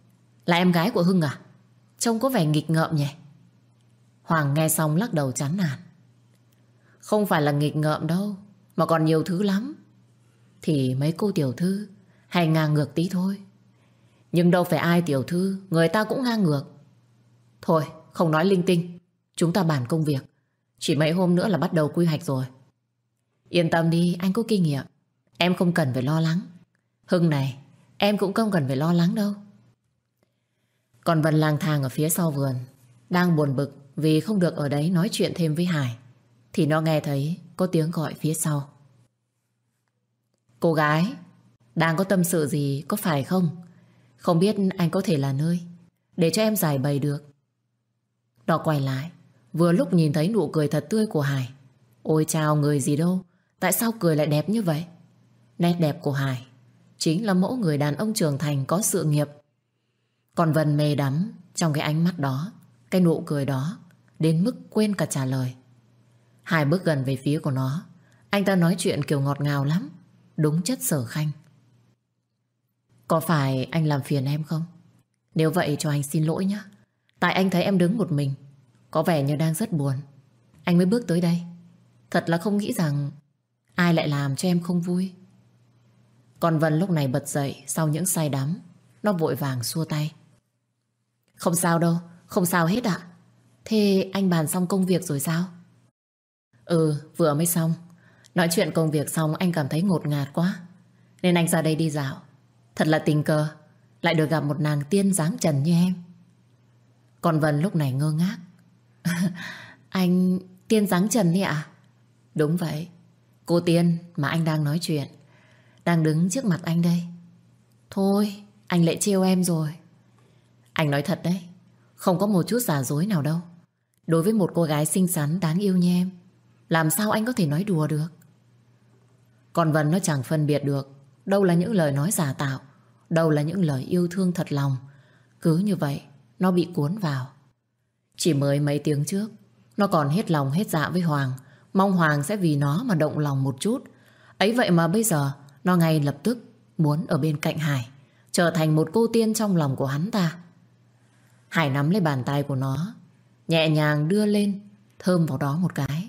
Là em gái của Hưng à? Trông có vẻ nghịch ngợm nhỉ? Hoàng nghe xong lắc đầu chán nản. Không phải là nghịch ngợm đâu, mà còn nhiều thứ lắm. Thì mấy cô tiểu thư hay ngang ngược tí thôi. Nhưng đâu phải ai tiểu thư người ta cũng ngang ngược. Thôi, không nói linh tinh, chúng ta bàn công việc. Chỉ mấy hôm nữa là bắt đầu quy hoạch rồi. Yên tâm đi, anh có kinh nghiệm. Em không cần phải lo lắng. Hưng này, em cũng không cần phải lo lắng đâu. Còn Vân lang thang ở phía sau vườn, đang buồn bực vì không được ở đấy nói chuyện thêm với Hải, thì nó nghe thấy có tiếng gọi phía sau. Cô gái, đang có tâm sự gì có phải không? Không biết anh có thể là nơi để cho em giải bày được. Nó quay lại, vừa lúc nhìn thấy nụ cười thật tươi của Hải. Ôi chào, người gì đâu, tại sao cười lại đẹp như vậy? Nét đẹp của Hải chính là mẫu người đàn ông trưởng thành có sự nghiệp. Còn Vân mê đắm trong cái ánh mắt đó, cái nụ cười đó, đến mức quên cả trả lời. Hải bước gần về phía của nó. Anh ta nói chuyện kiểu ngọt ngào lắm, đúng chất Sở Khanh. Có phải anh làm phiền em không? Nếu vậy cho anh xin lỗi nhé. Tại anh thấy em đứng một mình, có vẻ như đang rất buồn, anh mới bước tới đây. Thật là không nghĩ rằng ai lại làm cho em không vui. Còn Vân lúc này bật dậy sau những say đắm. Nó vội vàng xua tay. Không sao đâu, không sao hết ạ. Thế anh bàn xong công việc rồi sao? Ừ, vừa mới xong. Nói chuyện công việc xong anh cảm thấy ngột ngạt quá, nên anh ra đây đi dạo. Thật là tình cờ lại được gặp một nàng tiên dáng trần như em. Còn Vân lúc này ngơ ngác. Anh tiên dáng trần đấy ạ? Đúng vậy. Cô tiên mà anh đang nói chuyện đang đứng trước mặt anh đây. Thôi, anh lại trêu em rồi. Anh nói thật đấy, không có một chút giả dối nào đâu. Đối với một cô gái xinh xắn đáng yêu như em, làm sao anh có thể nói đùa được? Còn Vân nó chẳng phân biệt được đâu là những lời nói giả tạo, đâu là những lời yêu thương thật lòng. Cứ như vậy nó bị cuốn vào. Chỉ mới mấy tiếng trước nó còn hết lòng hết dạ với Hoàng, mong Hoàng sẽ vì nó mà động lòng một chút. Ấy vậy mà bây giờ nó ngay lập tức muốn ở bên cạnh Hải, trở thành một cô tiên trong lòng của hắn ta. Hải nắm lấy bàn tay của nó, nhẹ nhàng đưa lên, thơm vào đó một cái.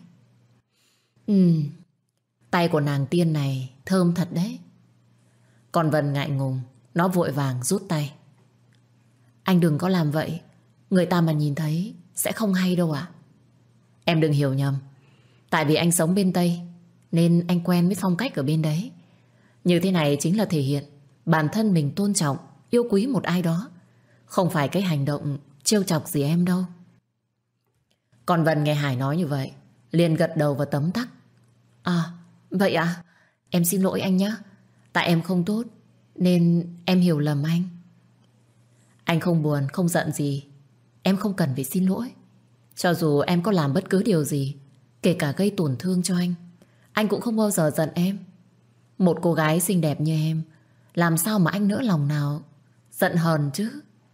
Tay của nàng tiên này thơm thật đấy. Còn Vân ngại ngùng, nó vội vàng rút tay. Anh đừng có làm vậy, người ta mà nhìn thấy sẽ không hay đâu ạ. Em đừng hiểu nhầm, tại vì anh sống bên Tây nên anh quen với phong cách ở bên đấy. Như thế này chính là thể hiện bản thân mình tôn trọng, yêu quý một ai đó, không phải cái hành động trêu chọc gì em đâu. Còn Vân nghe Hải nói như vậy, liền gật đầu và tấm tắc. À, vậy à? Em xin lỗi anh nhé. Tại em không tốt nên em hiểu lầm anh. Anh không buồn, không giận gì. Em không cần phải xin lỗi. Cho dù em có làm bất cứ điều gì, kể cả gây tổn thương cho anh cũng không bao giờ giận em. Một cô gái xinh đẹp như em, làm sao mà anh nỡ lòng nào giận hờn chứ?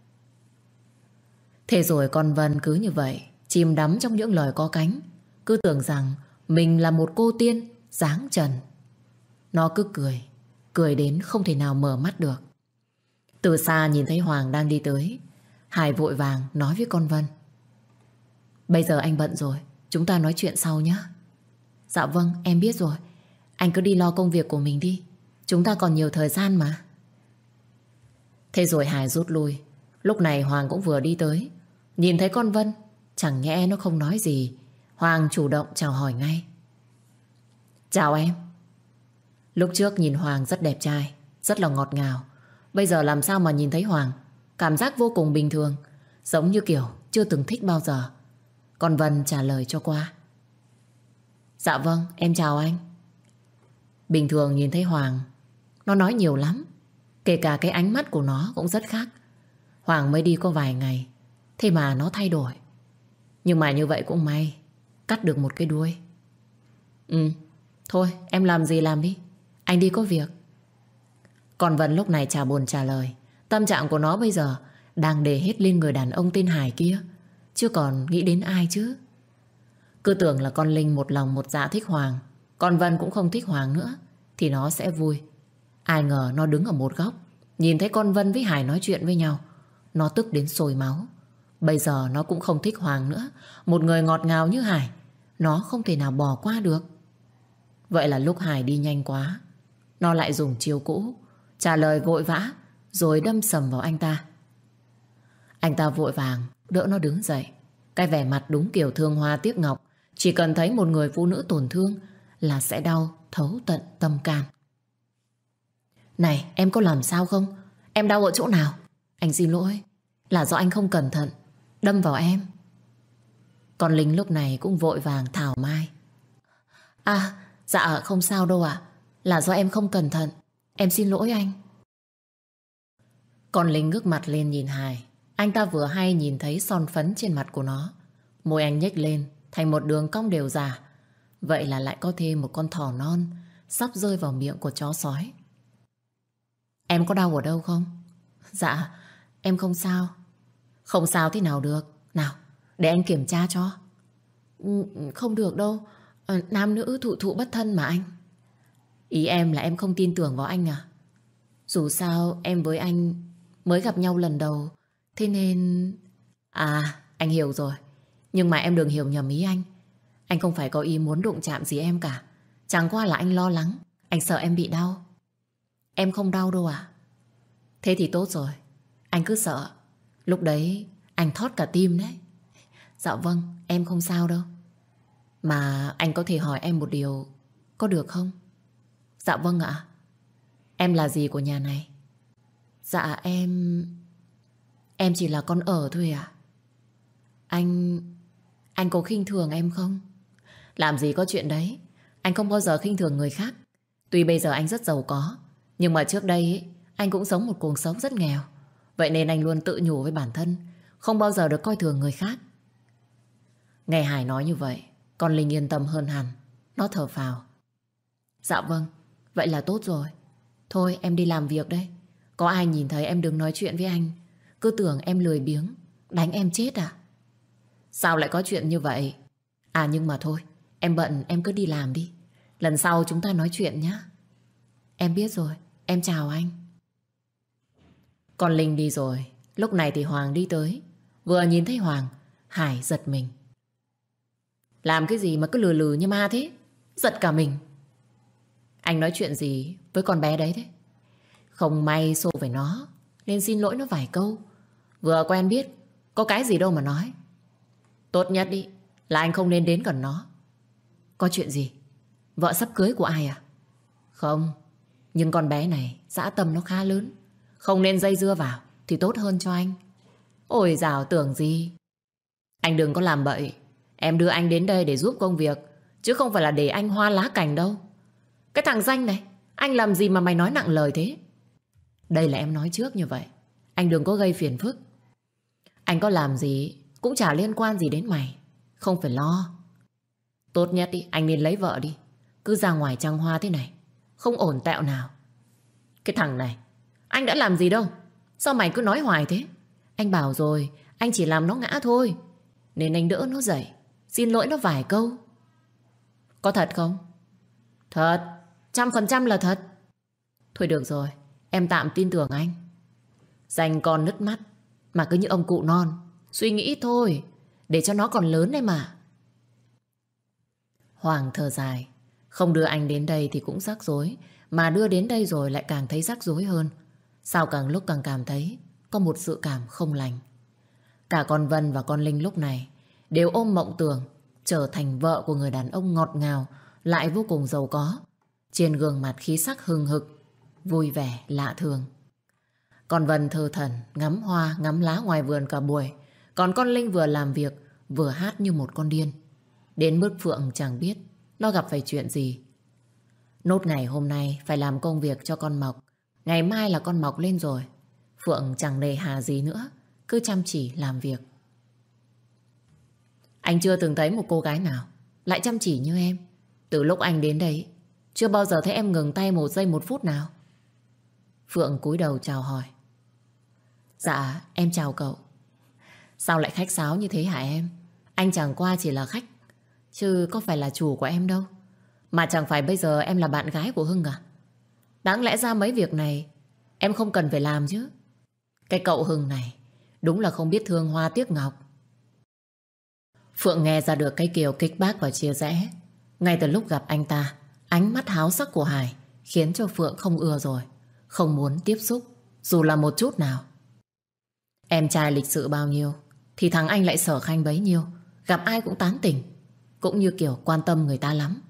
Thế rồi con Vân cứ như vậy, chìm đắm trong những lời có cánh, cứ tưởng rằng mình là một cô tiên dáng trần. Nó cứ cười, cười đến không thể nào mở mắt được. Từ xa nhìn thấy Hoàng đang đi tới, Hải vội vàng nói với con Vân. Bây giờ anh bận rồi, chúng ta nói chuyện sau nhé. Dạ vâng, em biết rồi. Anh cứ đi lo công việc của mình đi, chúng ta còn nhiều thời gian mà. Thế rồi Hải rút lui. Lúc này Hoàng cũng vừa đi tới, nhìn thấy con Vân, chẳng nhẽ nó không nói gì. Hoàng chủ động chào hỏi ngay. Chào em. Lúc trước nhìn Hoàng rất đẹp trai, rất là ngọt ngào. Bây giờ làm sao mà nhìn thấy Hoàng, cảm giác vô cùng bình thường, giống như kiểu chưa từng thích bao giờ. Còn Vân trả lời cho qua. Dạ vâng, em chào anh. Bình thường nhìn thấy Hoàng, nó nói nhiều lắm, kể cả cái ánh mắt của nó cũng rất khác. Hoàng mới đi có vài ngày, thế mà nó thay đổi. Nhưng mà như vậy cũng may, cắt được một cái đuôi. Thôi em làm gì làm đi, anh đi có việc. Còn Vân lúc này chả buồn trả lời. Tâm trạng của nó bây giờ đang để hết lên người đàn ông tên Hải kia, chứ còn nghĩ đến ai chứ. Cứ tưởng là con Linh một lòng một dạ thích Hoàng, còn Vân cũng không thích Hoàng nữa, thì nó sẽ vui. Ai ngờ nó đứng ở một góc, nhìn thấy con Vân với Hải nói chuyện với nhau, nó tức đến sôi máu. Bây giờ nó cũng không thích Hoàng nữa. Một người ngọt ngào như Hải, nó không thể nào bỏ qua được. Vậy là lúc Hải đi nhanh quá, nó lại dùng chiêu cũ, trả lời vội vã, rồi đâm sầm vào anh ta. Anh ta vội vàng đỡ nó đứng dậy. Cái vẻ mặt đúng kiểu thương hoa tiếc ngọc. Chỉ cần thấy một người phụ nữ tổn thương là sẽ đau thấu tận tâm can. Này, em có làm sao không? Em đau ở chỗ nào? Anh xin lỗi, là do anh không cẩn thận đâm vào em. Còn Linh lúc này cũng vội vàng thảo mai. À, dạ không sao đâu ạ. Là do em không cẩn thận. Em xin lỗi anh. Còn Linh ngước mặt lên nhìn Hải. Anh ta vừa hay nhìn thấy son phấn trên mặt của nó. Môi anh nhếch lên thành một đường cong đều giả. Vậy là lại có thêm một con thỏ non sắp rơi vào miệng của chó sói. Em có đau ở đâu không? Dạ, em không sao. Không sao thế nào được. Nào, để anh kiểm tra cho. Không được đâu. Nam nữ thụ thụ bất thân mà anh. Ý em là em không tin tưởng vào anh à? Dù sao em với anh mới gặp nhau lần đầu, thế nên... À, anh hiểu rồi. Nhưng mà em đừng hiểu nhầm ý anh. Anh không phải có ý muốn đụng chạm gì em cả. Chẳng qua là anh lo lắng, anh sợ em bị đau. Em không đau đâu à? Thế thì tốt rồi. Anh cứ sợ, lúc đấy anh thót cả tim đấy. Dạ vâng, em không sao đâu. Mà anh có thể hỏi em một điều, có được không? Dạ vâng ạ. Em là gì của nhà này? Dạ em chỉ là con ở thôi ạ. Anh có khinh thường em không? Làm gì có chuyện đấy. Anh không bao giờ khinh thường người khác. Tuy bây giờ anh rất giàu có, nhưng mà trước đây ấy, anh cũng sống một cuộc sống rất nghèo. Vậy nên anh luôn tự nhủ với bản thân không bao giờ được coi thường người khác. Nghe Hải nói như vậy, con Linh yên tâm hơn hẳn. Nó thở phào. Dạ vâng, vậy là tốt rồi. Thôi em đi làm việc đây. Có ai nhìn thấy em đừng nói chuyện với anh. Cứ tưởng em lười biếng đánh em chết à? Sao lại có chuyện như vậy? À nhưng mà thôi, em bận em cứ đi làm đi. Lần sau chúng ta nói chuyện nhé. Em biết rồi, em chào anh. Con Linh đi rồi. Lúc này thì Hoàng đi tới. Vừa nhìn thấy Hoàng, Hải giật mình. Làm cái gì mà cứ lừ lừ như ma thế? Giật cả mình. Anh nói chuyện gì với con bé đấy thế? Không may xô với nó nên xin lỗi nó vài câu. Vừa quen biết, có cái gì đâu mà nói. Tốt nhất đi là anh không nên đến gần nó. Có chuyện gì? Vợ sắp cưới của ai à? Không, nhưng con bé này dã tâm nó khá lớn. Không nên dây dưa vào thì tốt hơn cho anh. Ôi dào tưởng gì. Anh đừng có làm bậy. Em đưa anh đến đây để giúp công việc, chứ không phải là để anh hoa lá cành đâu. Cái thằng danh này, anh làm gì mà mày nói nặng lời thế? Đây là em nói trước như vậy. Anh đừng có gây phiền phức. Anh có làm gì cũng chả liên quan gì đến mày. Không phải lo. Tốt nhất đi, anh nên lấy vợ đi. Cứ ra ngoài trăng hoa thế này không ổn tẹo nào. Cái thằng này, anh đã làm gì đâu. Sao mày cứ nói hoài thế? Anh bảo rồi, anh chỉ làm nó ngã thôi, nên anh đỡ nó dậy, xin lỗi nó vài câu. Có thật không? Thật, 100% là thật. Thôi được rồi, em tạm tin tưởng anh. Dành con nứt mắt mà cứ như ông cụ non. Suy nghĩ thôi, để cho nó còn lớn đấy mà. Hoàng thở dài. Không đưa anh đến đây thì cũng rắc rối, mà đưa đến đây rồi lại càng thấy rắc rối hơn. Sao càng lúc càng cảm thấy có một sự cảm không lành. Cả con Vân và con Linh lúc này đều ôm mộng tưởng trở thành vợ của người đàn ông ngọt ngào lại vô cùng giàu có. Trên gương mặt khí sắc hừng hực, vui vẻ lạ thường. Con Vân thơ thẩn ngắm hoa ngắm lá ngoài vườn cả buổi. Còn con Linh vừa làm việc vừa hát như một con điên. Đến mức Phượng chẳng biết nó gặp phải chuyện gì. Nốt ngày hôm nay phải làm công việc cho con Mộc. Ngày mai là con Mộc lên rồi. Phượng chẳng nề hà gì nữa, cứ chăm chỉ làm việc. Anh chưa từng thấy một cô gái nào lại chăm chỉ như em. Từ lúc anh đến đây chưa bao giờ thấy em ngừng tay một giây một phút nào. Phượng cúi đầu chào hỏi. Dạ em chào cậu. Sao lại khách sáo như thế hả em? Anh chẳng qua chỉ là khách, chứ có phải là chủ của em đâu. Mà chẳng phải bây giờ em là bạn gái của Hưng à? Đáng lẽ ra mấy việc này em không cần phải làm chứ. Cái cậu Hưng này Đúng là không biết thương hoa tiếc ngọc. Phượng nghe ra được cái kiểu kích bác và chia rẽ. Ngay từ lúc gặp anh ta, ánh mắt háo sắc của Hải khiến cho Phượng không ưa rồi, không muốn tiếp xúc dù là một chút nào. Em trai lịch sự bao nhiêu thì thằng anh lại sở khanh bấy nhiêu. Gặp ai cũng tán tỉnh, cũng như kiểu quan tâm người ta lắm.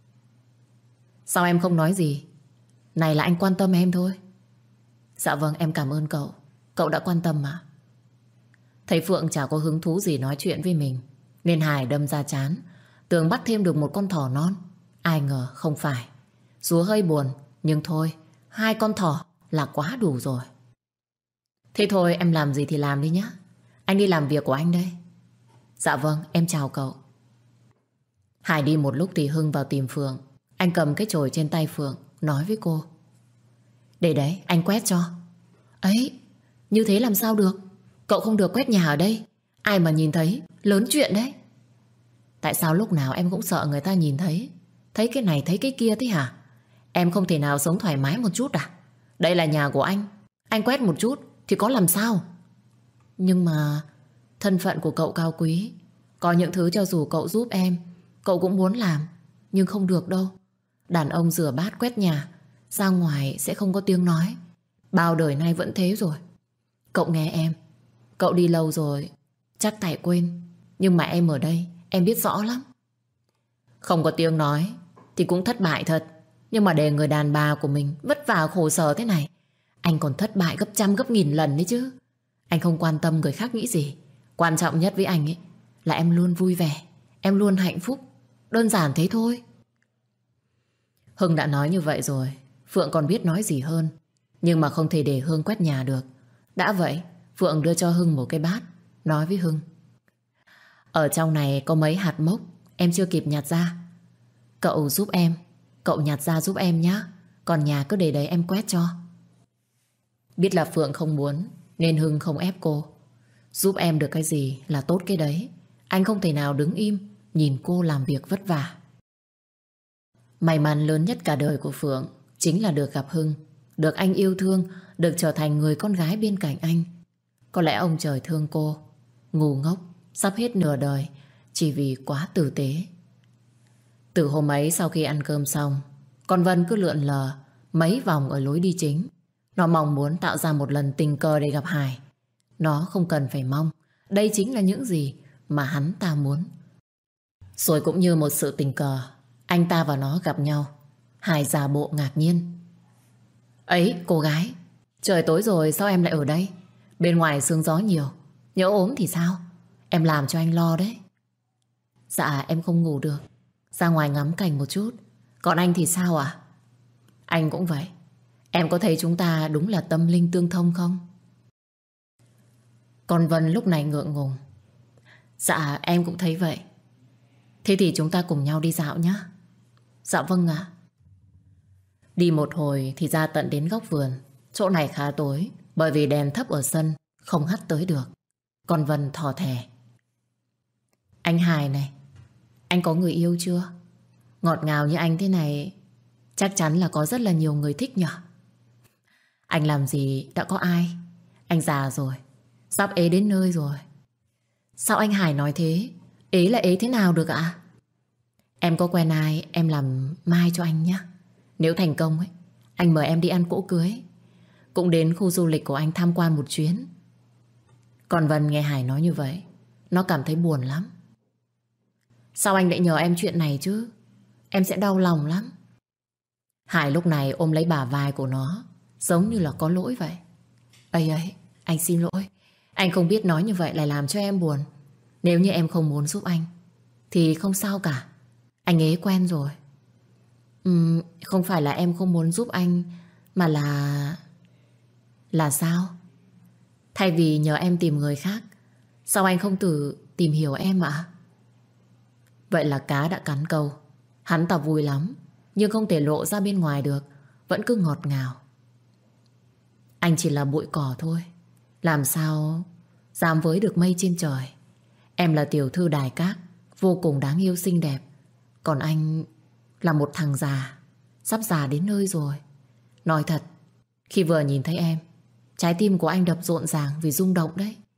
Sao em không nói gì? Này là anh quan tâm em thôi. Dạ vâng, em cảm ơn cậu. Cậu đã quan tâm mà. Thấy Phượng chả có hứng thú gì nói chuyện với mình, nên Hải đâm ra chán, tưởng bắt thêm được một con thỏ non. Ai ngờ không phải. Dù hơi buồn, nhưng thôi, 2 con thỏ là quá đủ rồi. Thế thôi, em làm gì thì làm đi nhé. Anh đi làm việc của anh đây. Dạ vâng, em chào cậu. Hải đi một lúc thì Hưng vào tìm Phượng. Anh cầm cái chổi trên tay Phượng, nói với cô: để đấy, anh quét cho. Ấy, như thế làm sao được? Cậu không được quét nhà ở đây. Ai mà nhìn thấy, lớn chuyện đấy. Tại sao lúc nào em cũng sợ người ta nhìn thấy? Thấy cái này thấy cái kia thế hả? Em không thể nào sống thoải mái một chút à? Đây là nhà của anh quét một chút thì có làm sao? Nhưng mà thân phận của cậu cao quý, có những thứ cho dù cậu giúp em, cậu cũng muốn làm, nhưng không được đâu. Đàn ông rửa bát quét nhà, ra ngoài sẽ không có tiếng nói. Bao đời nay vẫn thế rồi. Cậu nghe em, cậu đi lâu rồi chắc tại quên, nhưng mà em ở đây em biết rõ lắm. Không có tiếng nói thì cũng thất bại thật. Nhưng mà để người đàn bà của mình vất vả khổ sở thế này, anh còn thất bại gấp trăm gấp nghìn lần đấy chứ. Anh không quan tâm người khác nghĩ gì. Quan trọng nhất với anh ấy là em luôn vui vẻ, em luôn hạnh phúc. Đơn giản thế thôi. Hưng đã nói như vậy rồi, Phượng còn biết nói gì hơn. Nhưng mà không thể để Hưng quét nhà được. Đã vậy, Phượng đưa cho Hưng một cái bát, nói với Hưng: ở trong này có mấy hạt mốc em chưa kịp nhặt ra. Cậu giúp em, cậu nhặt ra giúp em nhé. Còn nhà cứ để đấy em quét cho. Biết là Phượng không muốn nên Hưng không ép cô. Giúp em được cái gì là tốt cái đấy. Anh không thể nào đứng im nhìn cô làm việc vất vả. May mắn lớn nhất cả đời của Phượng chính là được gặp Hưng, được anh yêu thương, được trở thành người con gái bên cạnh anh. Có lẽ ông trời thương cô, ngu ngốc, sắp hết nửa đời chỉ vì quá tử tế. Từ hôm ấy sau khi ăn cơm xong, con Vân cứ lượn lờ mấy vòng ở lối đi chính. Nó mong muốn tạo ra một lần tình cờ để gặp Hải. Nó không cần phải mong, đây chính là những gì mà hắn ta muốn. Rồi cũng như một sự tình cờ, anh ta và nó gặp nhau. Hải giả bộ ngạc nhiên: ấy, cô gái, trời tối rồi sao em lại ở đây? Bên ngoài sương gió nhiều, nhỡ ốm thì sao? Em làm cho anh lo đấy. Dạ em không ngủ được, ra ngoài ngắm cảnh một chút. Còn anh thì sao ạ? Anh cũng vậy. Em có thấy chúng ta đúng là tâm linh tương thông không? Còn Vân lúc này ngượng ngùng: dạ em cũng thấy vậy. Thế thì chúng ta cùng nhau đi dạo nhé. Dạ vâng ạ. Đi một hồi thì ra tận đến góc vườn. Chỗ này khá tối, bởi vì đèn thấp ở sân không hắt tới được. Còn Vân thò thè: anh Hải này, anh có người yêu chưa? Ngọt ngào như anh thế này chắc chắn là có rất là nhiều người thích nhỉ? Anh làm gì đã có ai. Anh già rồi, sắp ế đến nơi rồi. Sao anh Hải nói thế? Ế là ế thế nào được ạ? Em có quen ai em làm mai cho anh nhé. Nếu thành công ấy, anh mời em đi ăn cỗ cưới, cũng đến khu du lịch của anh tham quan một chuyến. Còn Vân nghe Hải nói như vậy, nó cảm thấy buồn lắm. Sao anh lại nhờ em chuyện này chứ? Em sẽ đau lòng lắm. Hải lúc này ôm lấy bả vai của nó, giống như là có lỗi vậy. Ây ấy, anh xin lỗi. Anh không biết nói như vậy lại làm cho em buồn. Nếu như em không muốn giúp anh thì không sao cả, anh ế quen rồi. Không phải là em không muốn giúp anh, mà là... Là sao? Thay vì nhờ em tìm người khác, sao anh không tự tìm hiểu em ạ? Vậy là cá đã cắn câu. Hắn ta vui lắm, nhưng không thể lộ ra bên ngoài được, vẫn cứ ngọt ngào: anh chỉ là bụi cỏ thôi, làm sao dám với được mây trên trời. Em là tiểu thư đài cát, vô cùng đáng yêu xinh đẹp. Còn anh là một thằng già, sắp già đến nơi rồi. Nói thật, khi vừa nhìn thấy em, trái tim của anh đập rộn ràng vì rung động đấy.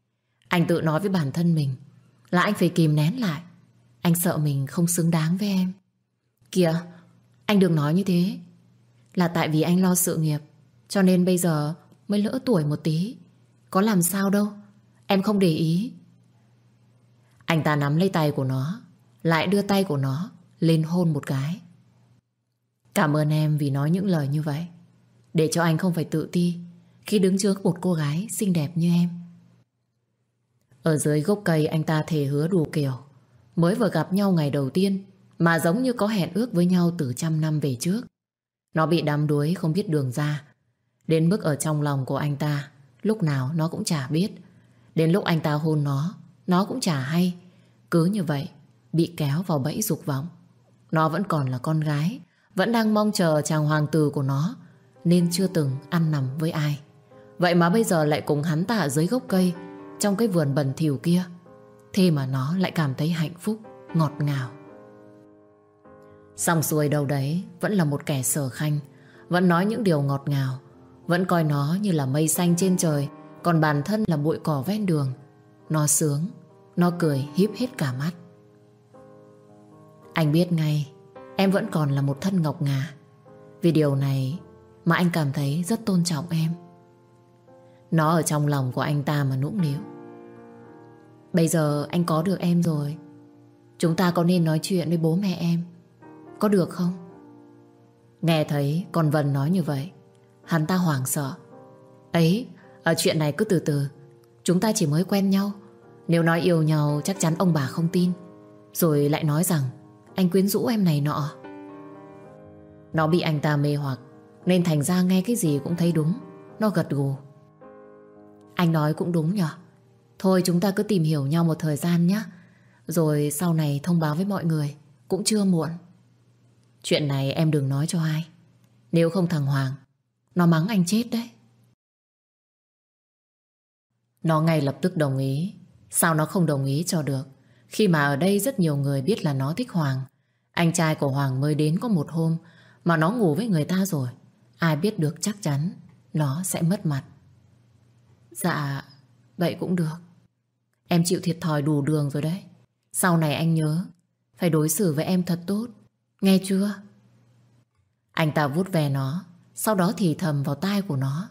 Anh tự nói với bản thân mình là anh phải kìm nén lại. Anh sợ mình không xứng đáng với em. Kìa, anh đừng nói như thế. Là tại vì anh lo sự nghiệp, cho nên bây giờ mới lỡ tuổi một tí. Có làm sao đâu, em không để ý. Anh ta nắm lấy tay của nó, lại đưa tay của nó lên hôn một cái. Cảm ơn em vì nói những lời như vậy, để cho anh không phải tự ti khi đứng trước một cô gái xinh đẹp như em. Ở dưới gốc cây anh ta thề hứa đủ kiểu. Mới vừa gặp nhau ngày đầu tiên mà giống như có hẹn ước với nhau từ trăm năm về trước. Nó bị đắm đuối không biết đường ra, đến mức ở trong lòng của anh ta lúc nào nó cũng chả biết. Đến lúc anh ta hôn nó cũng chả hay. Cứ như vậy bị kéo vào bẫy dục vọng. Nó vẫn còn là con gái, vẫn đang mong chờ chàng hoàng tử của nó, nên chưa từng ăn nằm với ai. Vậy mà bây giờ lại cùng hắn ta ở dưới gốc cây, trong cái vườn bẩn thỉu kia. Thế mà nó lại cảm thấy hạnh phúc, ngọt ngào. Xong xuôi đâu đấy vẫn là một kẻ sở khanh, vẫn nói những điều ngọt ngào, vẫn coi nó như là mây xanh trên trời, còn bản thân là bụi cỏ ven đường. Nó sướng, nó cười híp hết cả mắt. Anh biết ngay em vẫn còn là một thân ngọc ngà. Vì điều này mà anh cảm thấy rất tôn trọng em. Nó ở trong lòng của anh ta mà nũng nịu. Bây giờ anh có được em rồi, chúng ta có nên nói chuyện với bố mẹ em, có được không? Nghe thấy con Vân nói như vậy, hắn ta hoảng sợ. Ấy, ở chuyện này cứ từ từ. Chúng ta chỉ mới quen nhau. Nếu nói yêu nhau chắc chắn ông bà không tin, rồi lại nói rằng anh quyến rũ em này nọ. Nó bị anh ta mê hoặc, nên thành ra nghe cái gì cũng thấy đúng. Nó gật gù. Anh nói cũng đúng nhở. Thôi chúng ta cứ tìm hiểu nhau một thời gian nhé, rồi sau này thông báo với mọi người, cũng chưa muộn. Chuyện này em đừng nói cho ai, nếu không thằng Hoàng nó mắng anh chết đấy. Nó ngay lập tức đồng ý. Sao nó không đồng ý cho được, khi mà ở đây rất nhiều người biết là nó thích Hoàng. Anh trai của Hoàng mới đến có một hôm mà nó ngủ với người ta rồi. Ai biết được chắc chắn nó sẽ mất mặt. Dạ, vậy cũng được. Em chịu thiệt thòi đủ đường rồi đấy. Sau này anh nhớ phải đối xử với em thật tốt, nghe chưa? Anh ta vuốt ve nó, sau đó thì thầm vào tai của nó.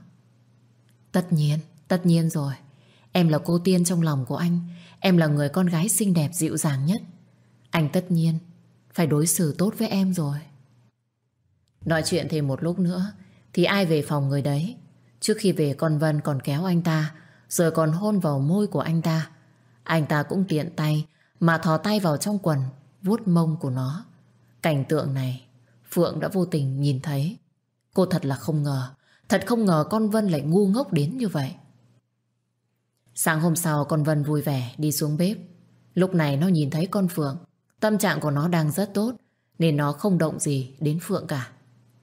Tất nhiên rồi. Em là cô tiên trong lòng của anh. Em là người con gái xinh đẹp dịu dàng nhất. Anh tất nhiên phải đối xử tốt với em rồi. Nói chuyện thêm một lúc nữa thì ai về phòng người đấy. Trước khi về con Vân còn kéo anh ta, rồi còn hôn vào môi của anh ta. Anh ta cũng tiện tay mà thò tay vào trong quần, vuốt mông của nó. Cảnh tượng này Phượng đã vô tình nhìn thấy. Cô thật là không ngờ, thật không ngờ con Vân lại ngu ngốc đến như vậy. Sáng hôm sau con Vân vui vẻ đi xuống bếp. Lúc này nó nhìn thấy con Phượng. Tâm trạng của nó đang rất tốt, nên nó không động gì đến Phượng cả.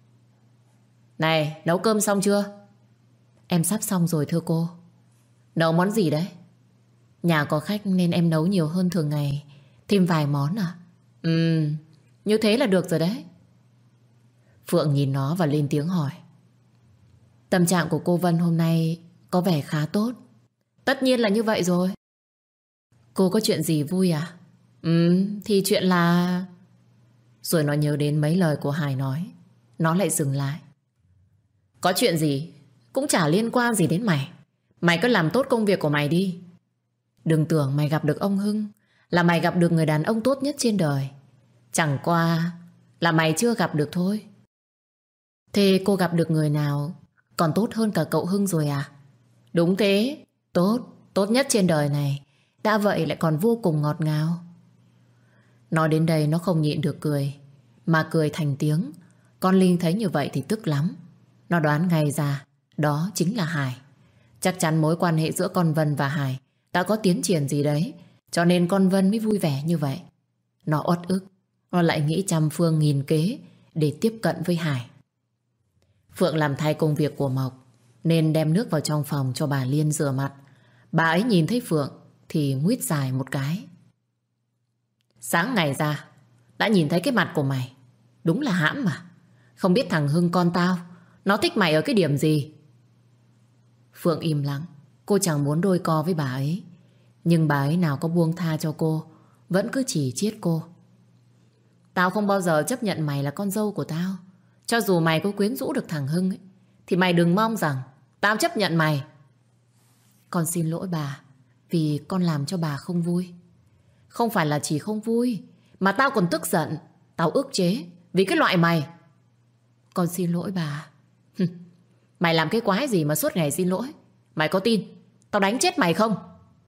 Này, nấu cơm xong chưa? Em sắp xong rồi thưa cô. Nấu món gì đấy? Nhà có khách nên em nấu nhiều hơn thường ngày, thêm vài món à? Như thế là được rồi đấy. Phượng nhìn nó và lên tiếng hỏi. Tâm trạng của cô Vân hôm nay có vẻ khá tốt. Tất nhiên là như vậy rồi. Cô có chuyện gì vui à? Thì chuyện là... Rồi nó nhớ đến mấy lời của Hải nói. Nó lại dừng lại. Có chuyện gì cũng chả liên quan gì đến mày. Mày cứ làm tốt công việc của mày đi. Đừng tưởng mày gặp được ông Hưng là mày gặp được người đàn ông tốt nhất trên đời. Chẳng qua là mày chưa gặp được thôi. Thế cô gặp được người nào còn tốt hơn cả cậu Hưng rồi à? Đúng thế. Tốt nhất trên đời này. Đã vậy lại còn vô cùng ngọt ngào. Nói đến đây nó không nhịn được cười, mà cười thành tiếng. Con Linh thấy như vậy thì tức lắm. Nó đoán ngay ra đó chính là Hải. Chắc chắn mối quan hệ giữa con Vân và Hải đã có tiến triển gì đấy, cho nên con Vân mới vui vẻ như vậy. Nó uất ức. Nó lại nghĩ trăm phương nghìn kế để tiếp cận với Hải. Phượng làm thay công việc của Mộc nên đem nước vào trong phòng cho bà Liên rửa mặt. Bà ấy nhìn thấy Phượng thì nguýt dài một cái. Sáng ngày ra đã nhìn thấy cái mặt của mày. Đúng là hãm mà. Không biết thằng Hưng con tao nó thích mày ở cái điểm gì. Phượng im lặng. Cô chẳng muốn đôi co với bà ấy. Nhưng bà ấy nào có buông tha cho cô, vẫn cứ chỉ chiết cô. Tao không bao giờ chấp nhận mày là con dâu của tao. Cho dù mày có quyến rũ được thằng Hưng ấy, thì mày đừng mong rằng tao chấp nhận mày. Con xin lỗi bà, vì con làm cho bà không vui. Không phải là chỉ không vui, mà tao còn tức giận. Tao ức chế vì cái loại mày. Con xin lỗi bà. Mày làm cái quái gì mà suốt ngày xin lỗi? Mày có tin tao đánh chết mày không?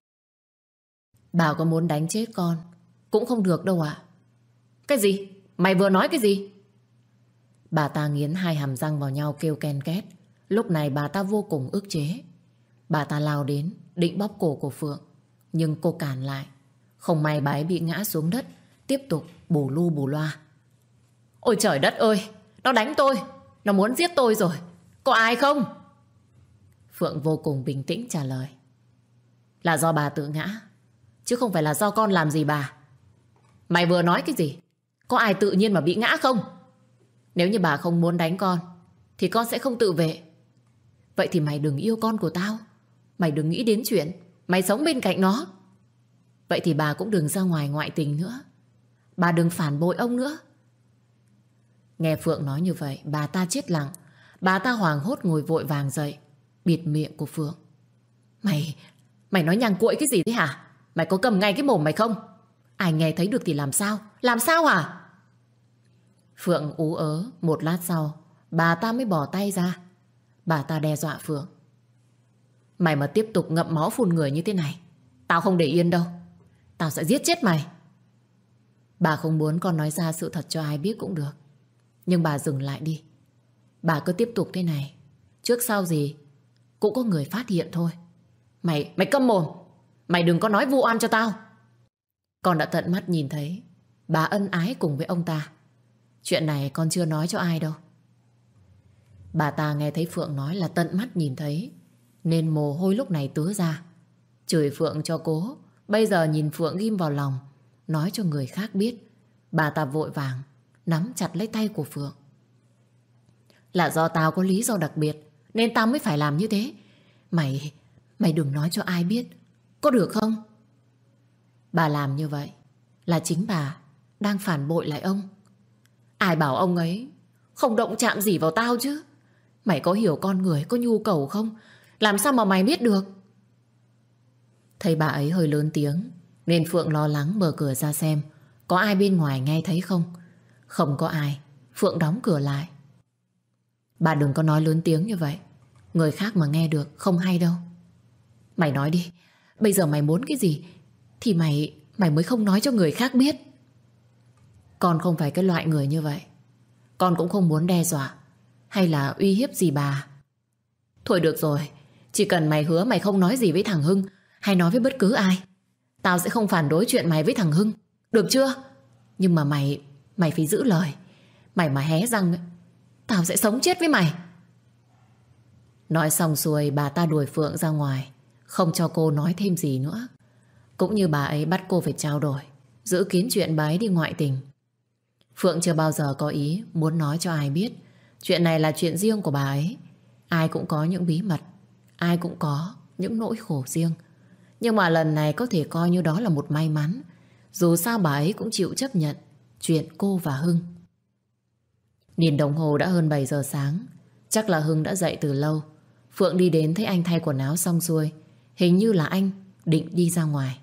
Bà có muốn đánh chết con cũng không được đâu ạ. Cái gì? Mày vừa nói cái gì? Bà ta nghiến hai hàm răng vào nhau kêu ken két. Lúc này bà ta vô cùng ức chế. Bà ta lao đến định bóp cổ của Phượng, nhưng cô cản lại. Không may bà ấy bị ngã xuống đất, tiếp tục bù lu bù loa. Ôi trời đất ơi, nó đánh tôi, nó muốn giết tôi rồi. Có ai không? Phượng vô cùng bình tĩnh trả lời. Là do bà tự ngã, chứ không phải là do con làm gì bà. Mày vừa nói cái gì? Có ai tự nhiên mà bị ngã không? Nếu như bà không muốn đánh con thì con sẽ không tự vệ. Vậy thì mày đừng yêu con của tao. Mày đừng nghĩ đến chuyện mày sống bên cạnh nó. Vậy thì bà cũng đừng ra ngoài ngoại tình nữa. Bà đừng phản bội ông nữa. Nghe Phượng nói như vậy, bà ta chết lặng. Bà ta hoảng hốt ngồi vội vàng dậy, bịt miệng của Phượng. Mày nói nhằng cuội cái gì thế hả? Mày có cầm ngay cái mồm mày không? Ai nghe thấy được thì làm sao? Làm sao hả? Phượng ú ớ. Một lát sau, bà ta mới bỏ tay ra. Bà ta đe dọa Phượng. Mày mà tiếp tục ngậm máu phun người như thế này, tao không để yên đâu. Tao sẽ giết chết mày. Bà không muốn con nói ra sự thật cho ai biết cũng được, nhưng bà dừng lại đi. Bà cứ tiếp tục thế này, trước sau gì cũng có người phát hiện thôi. Mày câm mồm. Mày đừng có nói vu oan cho tao. Con đã tận mắt nhìn thấy bà ân ái cùng với ông ta. Chuyện này con chưa nói cho ai đâu. Bà ta nghe thấy Phượng nói là tận mắt nhìn thấy, nên mồ hôi lúc này tứa ra. Chửi Phượng cho cố. Bây giờ nhìn Phượng ghim vào lòng, nói cho người khác biết. Bà ta vội vàng nắm chặt lấy tay của Phượng. Là do tao có lý do đặc biệt nên tao mới phải làm như thế. Mày đừng nói cho ai biết, có được không? Bà làm như vậy là chính bà đang phản bội lại ông. Ai bảo ông ấy không động chạm gì vào tao chứ? Mày có hiểu con người có nhu cầu không? Làm sao mà mày biết được? Thấy bà ấy hơi lớn tiếng, nên Phượng lo lắng mở cửa ra xem có ai bên ngoài nghe thấy không. Không có ai, Phượng đóng cửa lại. Bà đừng có nói lớn tiếng như vậy, người khác mà nghe được không hay đâu. Mày nói đi, bây giờ mày muốn cái gì thì mày mới không nói cho người khác biết. Con không phải cái loại người như vậy. Con cũng không muốn đe dọa hay là uy hiếp gì bà. Thôi được rồi, chỉ cần mày hứa mày không nói gì với thằng Hưng hay nói với bất cứ ai, tao sẽ không phản đối chuyện mày với thằng Hưng, được chưa? Nhưng mà mày phải giữ lời. Mày mà hé răng ấy, tao sẽ sống chết với mày. Nói xong xuôi, bà ta đuổi Phượng ra ngoài, không cho cô nói thêm gì nữa. Cũng như bà ấy bắt cô phải trao đổi, giữ kín chuyện bà ấy đi ngoại tình. Phượng chưa bao giờ có ý muốn nói cho ai biết. Chuyện này là chuyện riêng của bà ấy. Ai cũng có những bí mật, ai cũng có những nỗi khổ riêng. Nhưng mà lần này có thể coi như đó là một may mắn. Dù sao bà ấy cũng chịu chấp nhận chuyện cô và Hưng. Nhìn đồng hồ đã hơn 7 giờ sáng. Chắc là Hưng đã dậy từ lâu. Phượng đi đến thấy anh thay quần áo xong xuôi. Hình như là anh định đi ra ngoài.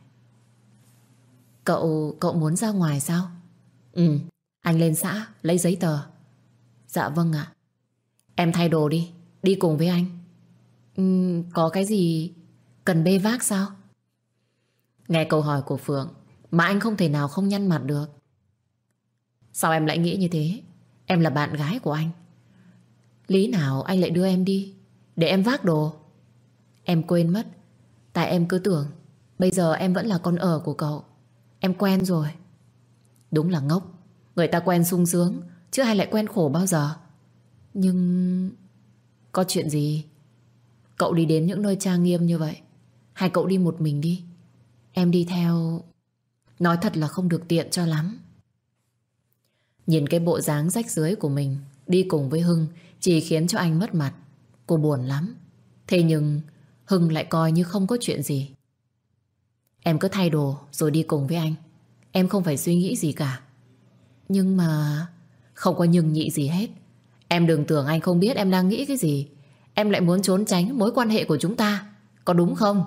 Cậu muốn ra ngoài sao? Ừ, anh lên xã lấy giấy tờ. Dạ vâng ạ. Em thay đồ đi, đi cùng với anh. Có cái gì cần bê vác sao? Nghe câu hỏi của Phượng mà anh không thể nào không nhăn mặt được. Sao em lại nghĩ như thế? Em là bạn gái của anh. Lý nào anh lại đưa em đi để em vác đồ? Em quên mất. Tại em cứ tưởng bây giờ em vẫn là con ở của cậu. Em quen rồi. Đúng là ngốc. Người ta quen sung sướng chứ ai lại quen khổ bao giờ. Nhưng có chuyện gì? Cậu đi đến những nơi trang nghiêm như vậy, hay cậu đi một mình đi? Em đi theo nói thật là không được tiện cho lắm. Nhìn cái bộ dáng rách rưới của mình đi cùng với Hưng chỉ khiến cho anh mất mặt. Cô buồn lắm. Thế nhưng Hưng lại coi như không có chuyện gì. Em cứ thay đồ rồi đi cùng với anh. Em không phải suy nghĩ gì cả. Nhưng mà... Không có nhưng nhị gì hết. Em đừng tưởng anh không biết em đang nghĩ cái gì. Em lại muốn trốn tránh mối quan hệ của chúng ta, có đúng không?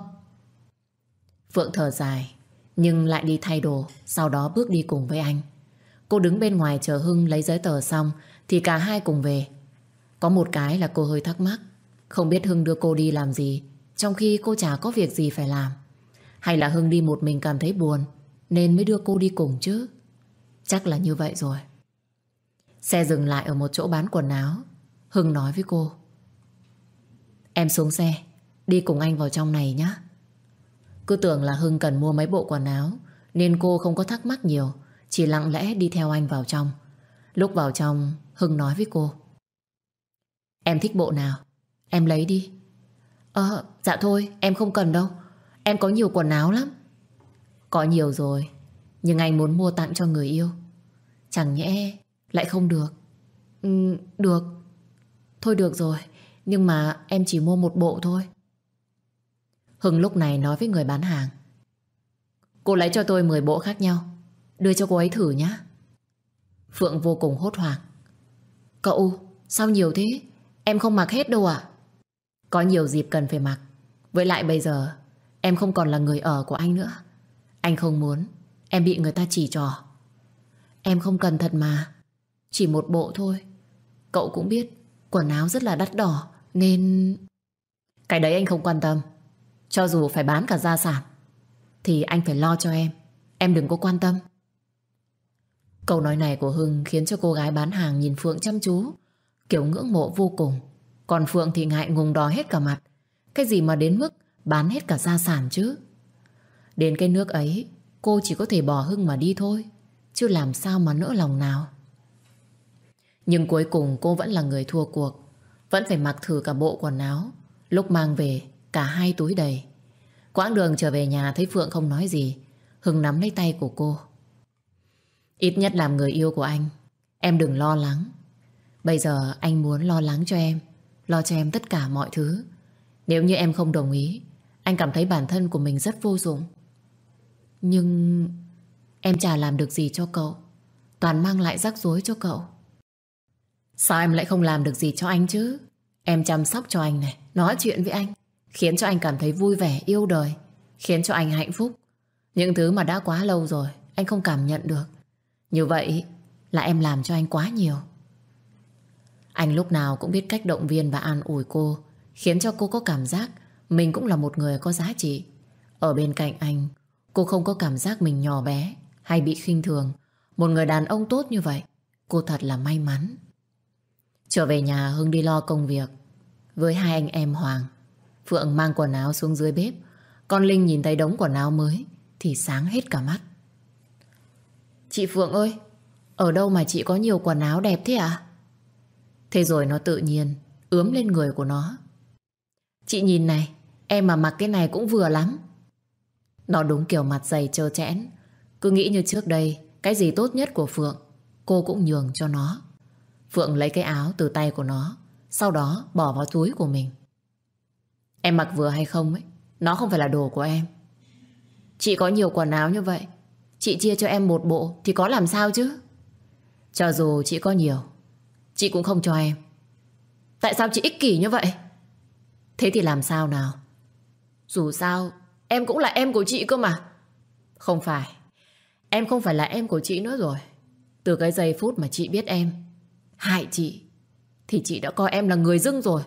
Phượng thở dài, nhưng lại đi thay đồ, sau đó bước đi cùng với anh. Cô đứng bên ngoài chờ Hưng lấy giấy tờ xong thì cả hai cùng về. Có một cái là cô hơi thắc mắc, không biết Hưng đưa cô đi làm gì trong khi cô chả có việc gì phải làm. Hay là Hưng đi một mình cảm thấy buồn nên mới đưa cô đi cùng chứ? Chắc là như vậy rồi. Xe dừng lại ở một chỗ bán quần áo. Hưng nói với cô: Em xuống xe, đi cùng anh vào trong này nhé. Cứ tưởng là Hưng cần mua mấy bộ quần áo nên cô không có thắc mắc nhiều, chỉ lặng lẽ đi theo anh vào trong. Lúc vào trong, Hưng nói với cô: Em thích bộ nào? Em lấy đi. Dạ thôi, em không cần đâu. Em có nhiều quần áo lắm. Có nhiều rồi, nhưng anh muốn mua tặng cho người yêu. Chẳng nhẽ lại không được? Được. Thôi được rồi, nhưng mà em chỉ mua một bộ thôi. Hưng lúc này nói với người bán hàng: Cô lấy cho tôi 10 bộ khác nhau, đưa cho cô ấy thử nhé. Phượng vô cùng hốt hoảng: Cậu, sao nhiều thế? Em không mặc hết đâu ạ. Có nhiều dịp cần phải mặc. Với lại bây giờ em không còn là người ở của anh nữa. Anh không muốn em bị người ta chỉ trỏ. Em không cần thật mà. Chỉ một bộ thôi. Cậu cũng biết quần áo rất là đắt đỏ nên... Cái đấy anh không quan tâm. Cho dù phải bán cả gia sản thì anh phải lo cho em. Em đừng có quan tâm. Câu nói này của Hưng khiến cho cô gái bán hàng nhìn Phượng chăm chú, kiểu ngưỡng mộ vô cùng. Còn Phượng thì ngại ngùng đỏ hết cả mặt. Cái gì mà đến mức bán hết cả gia sản chứ? Đến cái nước ấy cô chỉ có thể bỏ Hưng mà đi thôi, chứ làm sao mà nỡ lòng nào. Nhưng cuối cùng cô vẫn là người thua cuộc, vẫn phải mặc thử cả bộ quần áo. Lúc mang về cả 2 túi đầy. Quãng đường trở về nhà thấy Phượng không nói gì, Hưng nắm lấy tay của cô: Ít nhất làm người yêu của anh, em đừng lo lắng. Bây giờ anh muốn lo lắng cho em, lo cho em tất cả mọi thứ. Nếu như em không đồng ý, anh cảm thấy bản thân của mình rất vô dụng. Nhưng em chả làm được gì cho cậu, toàn mang lại rắc rối cho cậu. Sao em lại không làm được gì cho anh chứ? Em chăm sóc cho anh này, nói chuyện với anh, khiến cho anh cảm thấy vui vẻ, yêu đời, khiến cho anh hạnh phúc. Những thứ mà đã quá lâu rồi anh không cảm nhận được. Như vậy là em làm cho anh quá nhiều. Anh lúc nào cũng biết cách động viên và an ủi cô, khiến cho cô có cảm giác mình cũng là một người có giá trị. Ở bên cạnh anh, cô không có cảm giác mình nhỏ bé hay bị khinh thường. Một người đàn ông tốt như vậy, cô thật là may mắn. Trở về nhà, Hưng đi lo công việc với 2 anh em Hoàng. Phượng mang quần áo xuống dưới bếp. Con Linh nhìn thấy đống quần áo mới thì sáng hết cả mắt. Chị Phượng ơi, ở đâu mà chị có nhiều quần áo đẹp thế ạ? Thế rồi nó tự nhiên ướm lên người của nó. Chị nhìn này, em mà mặc cái này cũng vừa lắm. Nó đúng kiểu mặt dày trơ trẽn, cứ nghĩ như trước đây cái gì tốt nhất của Phượng cô cũng nhường cho nó. Phượng lấy cái áo từ tay của nó, sau đó bỏ vào túi của mình. Em mặc vừa hay không ấy, nó không phải là đồ của em. Chị có nhiều quần áo như vậy, chị chia cho em một bộ thì có làm sao chứ? Cho dù chị có nhiều, chị cũng không cho em. Tại sao chị ích kỷ như vậy? Thế thì làm sao nào? Dù sao em cũng là em của chị cơ mà. Không phải, em không phải là em của chị nữa rồi. Từ cái giây phút mà chị biết em hại chị thì chị đã coi em là người dưng rồi.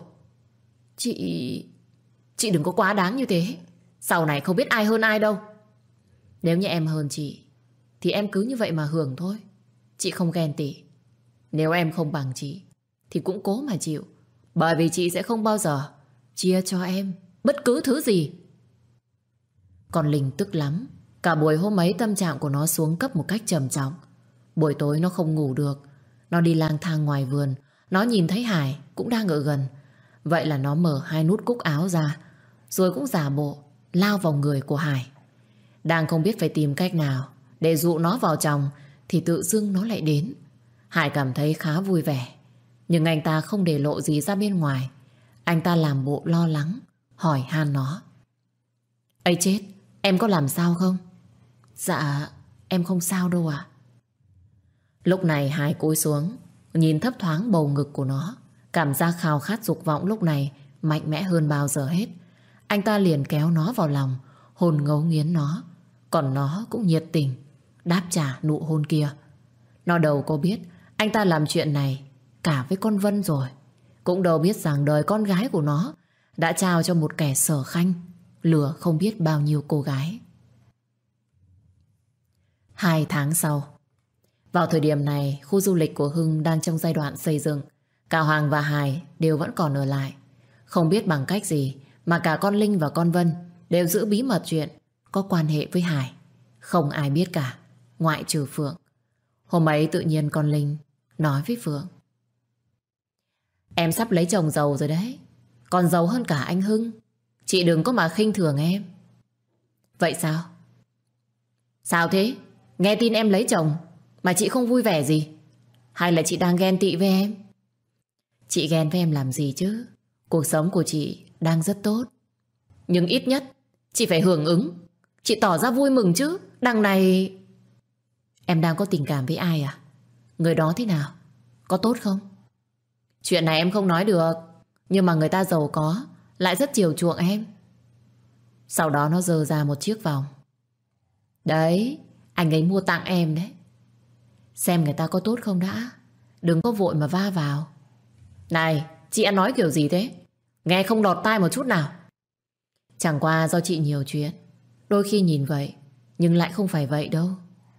Chị đừng có quá đáng như thế. Sau này không biết ai hơn ai đâu. Nếu như em hơn chị thì em cứ như vậy mà hưởng thôi. Chị không ghen tị. Nếu em không bằng chị thì cũng cố mà chịu. Bởi vì chị sẽ không bao giờ chia cho em bất cứ thứ gì. Còn Linh tức lắm. Cả buổi hôm ấy tâm trạng của nó xuống cấp một cách trầm trọng. Buổi tối nó không ngủ được. Nó đi lang thang ngoài vườn. Nó nhìn thấy Hải cũng đang ở gần. Vậy là nó mở 2 nút cúc áo ra, rồi cũng giả bộ lao vào người của Hải. Đang không biết phải tìm cách nào để dụ nó vào chồng thì tự dưng nó lại đến. Hải cảm thấy khá vui vẻ, nhưng anh ta không để lộ gì ra bên ngoài. Anh ta làm bộ lo lắng, hỏi han nó. Ây chết, Em có làm sao không? Dạ em không sao đâu ạ. Lúc này Hải cúi xuống, nhìn thấp thoáng bầu ngực của nó. Cảm giác khao khát dục vọng lúc này mạnh mẽ hơn bao giờ hết. Anh ta liền kéo nó vào lòng, hôn ngấu nghiến nó. Còn nó cũng nhiệt tình đáp trả nụ hôn kia. Nó đâu có biết anh ta làm chuyện này cả với con Vân rồi. Cũng đâu biết rằng đời con gái của nó đã trao cho một kẻ sở khanh, lừa không biết bao nhiêu cô gái. 2 tháng sau, vào thời điểm này, khu du lịch của Hưng đang trong giai đoạn xây dựng. Cả Hoàng và Hải đều vẫn còn ở lại. Không biết bằng cách gì mà cả con Linh và con Vân đều giữ bí mật chuyện có quan hệ với Hải. Không ai biết cả, ngoại trừ Phượng. Hôm ấy tự nhiên con Linh nói với Phượng: Em sắp lấy chồng giàu rồi đấy, còn giàu hơn cả anh Hưng. Chị đừng có mà khinh thường em. Vậy sao? Sao thế? Nghe tin em lấy chồng mà chị không vui vẻ gì? Hay là chị đang ghen tị với em? Chị ghen với em làm gì chứ? Cuộc sống của chị đang rất tốt. Nhưng ít nhất chị phải hưởng ứng. Chị tỏ ra vui mừng chứ. Đằng này... Em đang có tình cảm với ai à? Người đó thế nào? Có tốt không? Chuyện này em không nói được. Nhưng mà người ta giàu có lại rất chiều chuộng em. Sau đó nó giơ ra một chiếc vòng. Đấy, anh ấy mua tặng em đấy. Xem người ta có tốt không đã. Đừng có vội mà va vào. Này, chị ăn nói kiểu gì thế? Nghe không lọt tai một chút nào. Chẳng qua do chị nhiều chuyện. Đôi khi nhìn vậy nhưng lại không phải vậy đâu.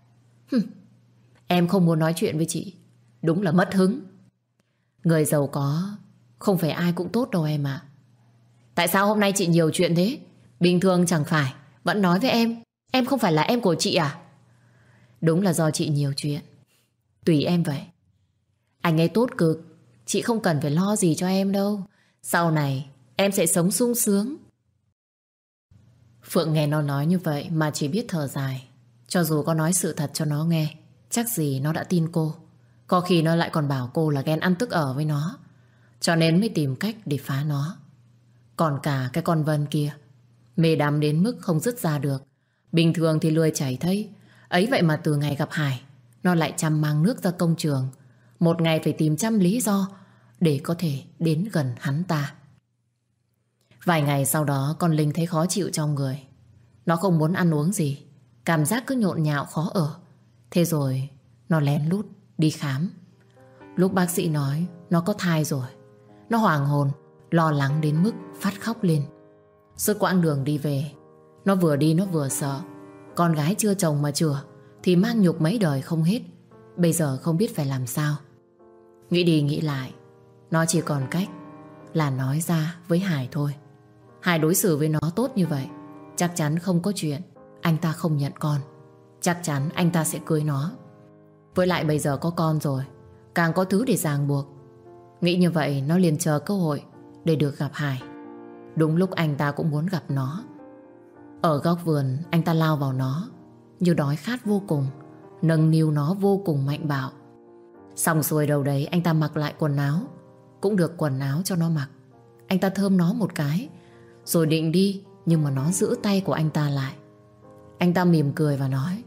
Em không muốn nói chuyện với chị. Đúng là mất hứng. Người giàu có không phải ai cũng tốt đâu em ạ. Tại sao hôm nay chị nhiều chuyện thế? Bình thường chẳng phải vẫn nói với em không phải là em của chị à? Đúng là do chị nhiều chuyện. Tùy em vậy. Anh ấy tốt cực, chị không cần phải lo gì cho em đâu. Sau này em sẽ sống sung sướng. Phượng nghe nó nói như vậy mà chỉ biết thở dài. Cho dù có nói sự thật cho nó nghe, chắc gì nó đã tin cô. Có khi nó lại còn bảo cô là ghen ăn tức ở với nó, cho nên mới tìm cách để phá nó. Còn cả cái con Vân kia, mê đắm đến mức không dứt ra được. Bình thường thì lười chảy thây. Ấy vậy mà từ ngày gặp Hải, nó lại chăm mang nước ra công trường. Một ngày phải tìm trăm lý do để có thể đến gần hắn ta. Vài ngày sau đó con Linh thấy khó chịu trong người. Nó không muốn ăn uống gì, cảm giác cứ nhộn nhạo khó ở. Thế rồi nó lén lút đi khám. Lúc bác sĩ nói nó có thai rồi, nó hoảng hồn, lo lắng đến mức phát khóc lên. Suốt quãng đường đi về, nó vừa đi nó vừa sợ. Con gái chưa chồng mà chửa thì mang nhục mấy đời không hết. Bây giờ không biết phải làm sao. Nghĩ đi nghĩ lại, nó chỉ còn cách là nói ra với Hải thôi. Hải đối xử với nó tốt như vậy, chắc chắn không có chuyện anh ta không nhận con. Chắc chắn anh ta sẽ cưới nó. Với lại bây giờ có con rồi, càng có thứ để ràng buộc. Nghĩ như vậy nó liền chờ cơ hội để được gặp Hải. Đúng lúc anh ta cũng muốn gặp nó. Ở góc vườn anh ta lao vào nó như đói khát vô cùng, nâng niu nó vô cùng mạnh bạo. Xong xuôi đầu đấy anh ta mặc lại quần áo, cũng được quần áo cho nó mặc. Anh ta thơm nó một cái rồi định đi, nhưng mà nó giữ tay của anh ta lại. Anh ta mỉm cười và nói: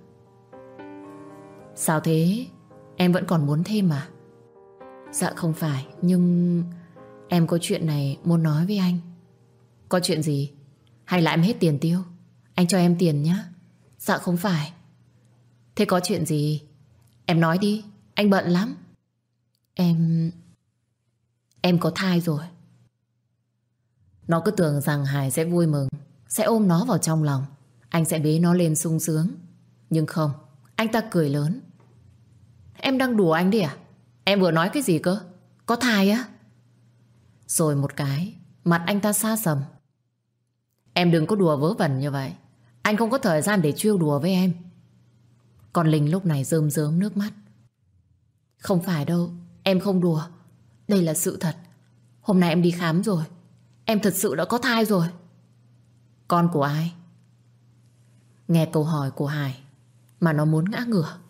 Sao thế? Em vẫn còn muốn thêm à? Dạ không phải, nhưng em có chuyện này muốn nói với anh. Có chuyện gì? Hay là em hết tiền tiêu? Anh cho em tiền nhé. Dạ không phải. Thế có chuyện gì? Em nói đi, anh bận lắm. Em có thai rồi. Nó cứ tưởng rằng Hải sẽ vui mừng, sẽ ôm nó vào trong lòng, anh sẽ bế nó lên sung sướng. Nhưng không, anh ta cười lớn. Em đang đùa anh đi à? Em vừa nói cái gì cơ? Có thai á? Rồi một cái, mặt anh ta xa sầm. Em đừng có đùa vớ vẩn như vậy. Anh không có thời gian để trêu đùa với em. Còn Linh lúc này rơm rớm nước mắt. Không phải đâu, em không đùa. Đây là sự thật. Hôm nay em đi khám rồi, em thật sự đã có thai rồi. Con của ai? Nghe câu hỏi của Hải mà nó muốn ngã ngửa.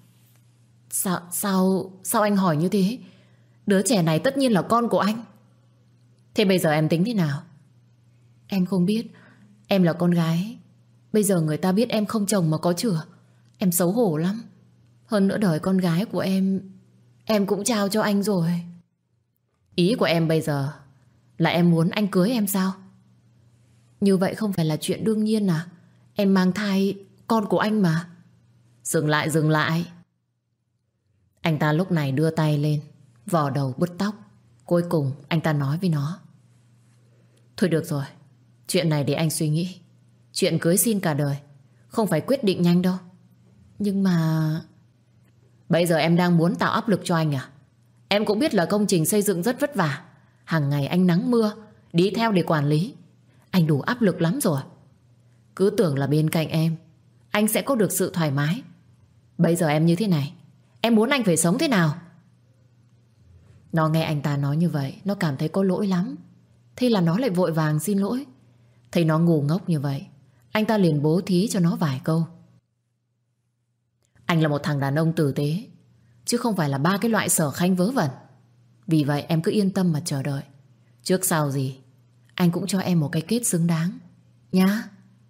Sao anh hỏi như thế? Đứa trẻ này tất nhiên là con của anh. Thế bây giờ em tính thế nào? Em không biết. Em là con gái, Bây giờ người ta biết em không chồng mà có chửa, em xấu hổ lắm. Hơn nữa đời con gái của em cũng trao cho anh rồi. Ý của em bây giờ là em muốn anh cưới em sao? Như vậy không phải là chuyện đương nhiên à? Em mang thai con của anh mà. Dừng lại, dừng lại. Anh ta lúc này đưa tay lên vò đầu bứt tóc. Cuối cùng anh ta nói với nó: thôi được rồi, chuyện này để anh suy nghĩ. Chuyện cưới xin cả đời không phải quyết định nhanh đâu. Nhưng mà... Bây giờ em đang muốn tạo áp lực cho anh à? Em cũng biết là công trình xây dựng rất vất vả, hàng ngày anh nắng mưa đi theo để quản lý. Anh đủ áp lực lắm rồi. Cứ tưởng là bên cạnh em anh sẽ có được sự thoải mái. Bây giờ em như thế này, em muốn anh phải sống thế nào? Nó nghe anh ta nói như vậy, nó cảm thấy có lỗi lắm. Thế là nó lại vội vàng xin lỗi. Thấy nó ngu ngốc như vậy, anh ta liền bố thí cho nó vài câu. Anh là một thằng đàn ông tử tế, chứ không phải là ba cái loại sở khanh vớ vẩn. Vì vậy em cứ yên tâm mà chờ đợi. Trước sau gì anh cũng cho em một cái kết xứng đáng nhá.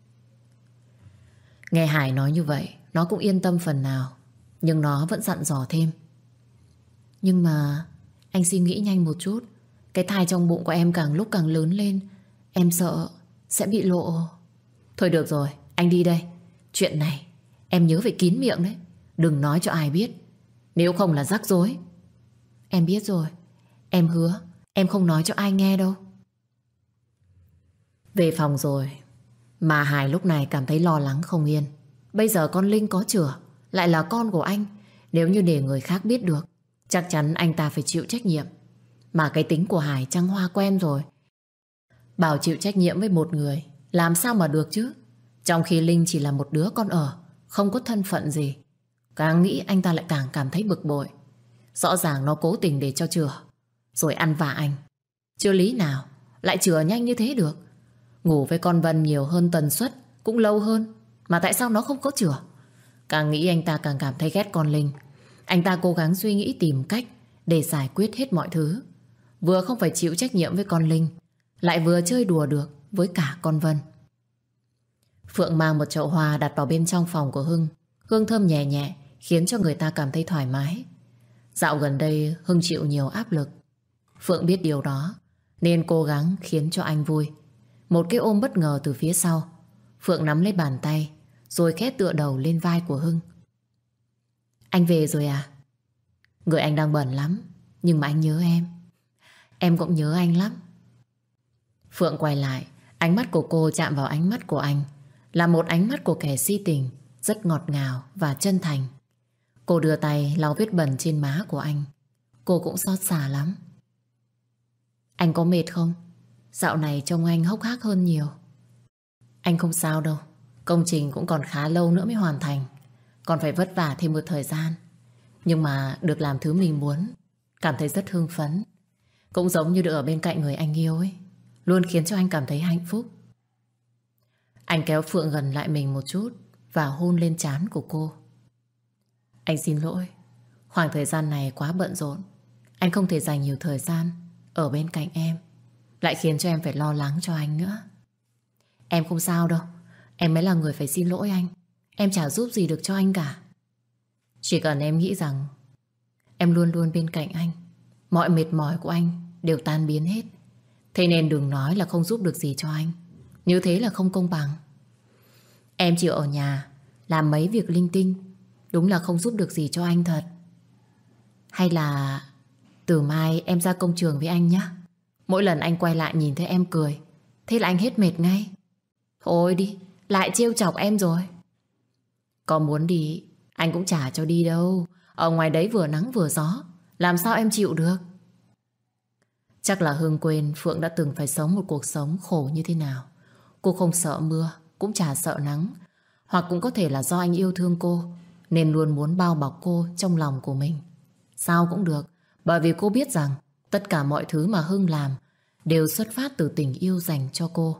Nghe Hải nói như vậy, nó cũng yên tâm phần nào. Nhưng nó vẫn dặn dò thêm: nhưng mà anh suy nghĩ nhanh một chút. Cái thai trong bụng của em càng lúc càng lớn lên, em sợ sẽ bị lộ. Thôi được rồi, anh đi đây. Chuyện này em nhớ phải kín miệng đấy, đừng nói cho ai biết, nếu không là rắc rối. Em biết rồi, em hứa em không nói cho ai nghe đâu. Về phòng rồi mà Hải lúc này cảm thấy lo lắng không yên. Bây giờ con Linh có chửa, lại là con của anh. Nếu như để người khác biết được, chắc chắn anh ta phải chịu trách nhiệm. Mà cái tính của Hải trăng hoa quen rồi, bảo chịu trách nhiệm với một người làm sao mà được chứ. Trong khi Linh chỉ là một đứa con ở, không có thân phận gì. Càng nghĩ anh ta lại càng cảm thấy bực bội. Rõ ràng nó cố tình để cho chừa, rồi ăn vạ anh. Chưa lý nào lại chừa nhanh như thế được. Ngủ với con Vân nhiều hơn tần suất, cũng lâu hơn, mà tại sao nó không có chừa? Càng nghĩ anh ta càng cảm thấy ghét con Linh. Anh ta cố gắng suy nghĩ tìm cách để giải quyết hết mọi thứ. Vừa không phải chịu trách nhiệm với con Linh, lại vừa chơi đùa được với cả con Vân. Phượng mang một chậu hoa đặt vào bên trong phòng của Hưng. Hương thơm nhẹ nhẹ khiến cho người ta cảm thấy thoải mái. Dạo gần đây Hưng chịu nhiều áp lực. Phượng biết điều đó nên cố gắng khiến cho anh vui. Một cái ôm bất ngờ từ phía sau, Phượng nắm lấy bàn tay rồi khẽ tựa đầu lên vai của Hưng. Anh về rồi à? Người anh đang bận lắm, nhưng mà anh nhớ em. Em cũng nhớ anh lắm. Phượng quay lại, ánh mắt của cô chạm vào ánh mắt của anh, là một ánh mắt của kẻ si tình, rất ngọt ngào và chân thành. Cô đưa tay lau vết bẩn trên má của anh. Cô cũng xót xa lắm. Anh có mệt không? Dạo này trông anh hốc hác hơn nhiều. Anh không sao đâu, công trình cũng còn khá lâu nữa mới hoàn thành, còn phải vất vả thêm một thời gian. Nhưng mà được làm thứ mình muốn, cảm thấy rất hưng phấn. Cũng giống như được ở bên cạnh người anh yêu ấy, luôn khiến cho anh cảm thấy hạnh phúc. Anh kéo Phượng gần lại mình một chút và hôn lên trán của cô. Anh xin lỗi, khoảng thời gian này quá bận rộn, anh không thể dành nhiều thời gian ở bên cạnh em, lại khiến cho em phải lo lắng cho anh nữa. Em không sao đâu, em mới là người phải xin lỗi anh. Em chả giúp gì được cho anh cả. Chỉ cần em nghĩ rằng em luôn luôn bên cạnh anh, mọi mệt mỏi của anh đều tan biến hết. Thế nên đừng nói là không giúp được gì cho anh, như thế là không công bằng. Em chỉ ở nhà làm mấy việc linh tinh, đúng là không giúp được gì cho anh thật. Hay là từ mai em ra công trường với anh nhé. Mỗi lần anh quay lại nhìn thấy em cười, thế là anh hết mệt ngay. Thôi đi, lại trêu chọc em rồi. Có muốn đi anh cũng chả cho đi đâu. Ở ngoài đấy vừa nắng vừa gió, làm sao em chịu được. Chắc là Hương quên Phượng đã từng phải sống một cuộc sống khổ như thế nào. Cô không sợ mưa, cũng chả sợ nắng. Hoặc cũng có thể là do anh yêu thương cô, nên luôn muốn bao bọc cô trong lòng của mình. Sao cũng được, bởi vì cô biết rằng tất cả mọi thứ mà Hưng làm đều xuất phát từ tình yêu dành cho cô.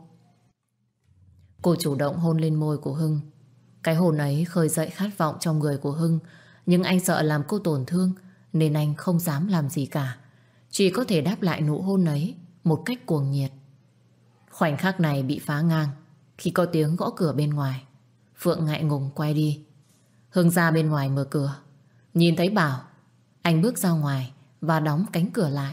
Cô chủ động hôn lên môi của Hưng. Cái hôn ấy khơi dậy khát vọng trong người của Hưng, nhưng anh sợ làm cô tổn thương nên anh không dám làm gì cả, chỉ có thể đáp lại nụ hôn ấy một cách cuồng nhiệt. Khoảnh khắc này bị phá ngang khi có tiếng gõ cửa bên ngoài. Phượng ngại ngùng quay đi. Hưng ra bên ngoài mở cửa, nhìn thấy Bảo. Anh bước ra ngoài và đóng cánh cửa lại.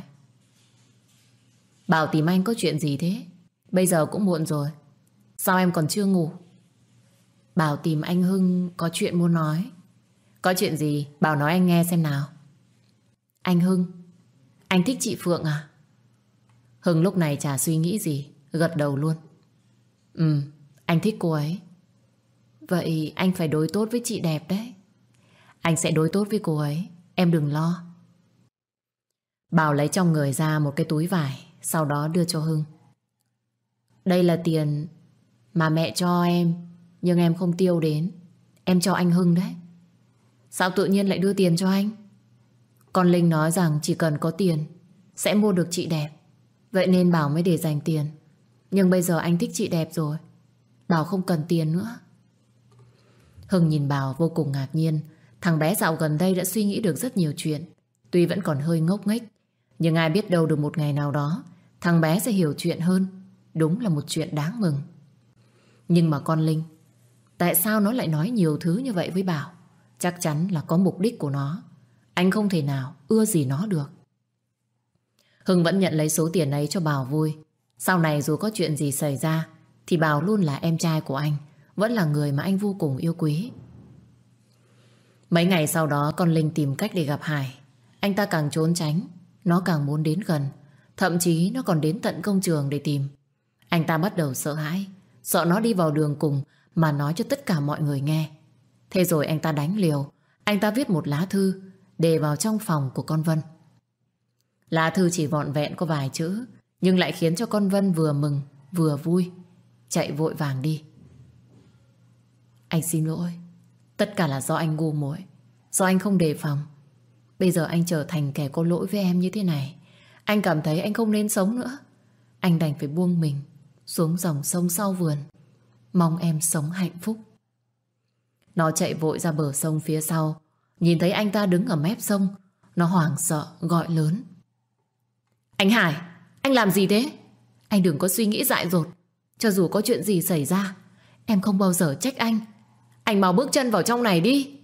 Bảo tìm anh có chuyện gì thế? Bây giờ cũng muộn rồi, sao em còn chưa ngủ? Bảo tìm anh Hưng có chuyện muốn nói. Có chuyện gì? Bảo nói anh nghe xem nào. Anh Hưng, anh thích chị Phượng à? Hưng lúc này chả suy nghĩ gì, gật đầu luôn. Anh thích cô ấy. Vậy anh phải đối tốt với chị đẹp đấy. Anh sẽ đối tốt với cô ấy, em đừng lo. Bảo lấy trong người ra một cái túi vải, sau đó đưa cho Hưng. Đây là tiền mà mẹ cho em, nhưng em không tiêu đến. Em cho anh Hưng đấy. Sao tự nhiên lại đưa tiền cho anh? Con Linh nói rằng chỉ cần có tiền sẽ mua được chị đẹp, vậy nên Bảo mới để dành tiền. Nhưng bây giờ anh thích chị đẹp rồi, Bảo không cần tiền nữa. Hưng nhìn Bảo vô cùng ngạc nhiên. Thằng bé dạo gần đây đã suy nghĩ được rất nhiều chuyện. Tuy vẫn còn hơi ngốc nghếch, nhưng ai biết đâu được một ngày nào đó thằng bé sẽ hiểu chuyện hơn. Đúng là một chuyện đáng mừng. Nhưng mà con Linh, tại sao nó lại nói nhiều thứ như vậy với Bảo? Chắc chắn là có mục đích của nó. Anh không thể nào ưa gì nó được. Hưng vẫn nhận lấy số tiền ấy cho Bảo vui. Sau này dù có chuyện gì xảy ra thì Bảo luôn là em trai của anh, vẫn là người mà anh vô cùng yêu quý. Mấy ngày sau đó con Linh tìm cách để gặp Hải. Anh ta càng trốn tránh, nó càng muốn đến gần. Thậm chí nó còn đến tận công trường để tìm. Anh ta bắt đầu sợ hãi, sợ nó đi vào đường cùng mà nói cho tất cả mọi người nghe. Thế rồi anh ta đánh liều. Anh ta viết một lá thư để vào trong phòng của con Vân. Lá thư chỉ vọn vẹn có vài chữ, nhưng lại khiến cho con Vân vừa mừng vừa vui, chạy vội vàng đi. Anh xin lỗi. Tất cả là do anh ngu muội, do anh không đề phòng. Bây giờ anh trở thành kẻ có lỗi với em như thế này. Anh cảm thấy anh không nên sống nữa. Anh đành phải buông mình xuống dòng sông sau vườn. Mong em sống hạnh phúc. Nó chạy vội ra bờ sông phía sau. Nhìn thấy anh ta đứng ở mép sông, nó hoảng sợ gọi lớn. Anh Hải, anh làm gì thế? Anh đừng có suy nghĩ dại dột. Cho dù có chuyện gì xảy ra, em không bao giờ trách anh. Anh mau bước chân vào trong này đi.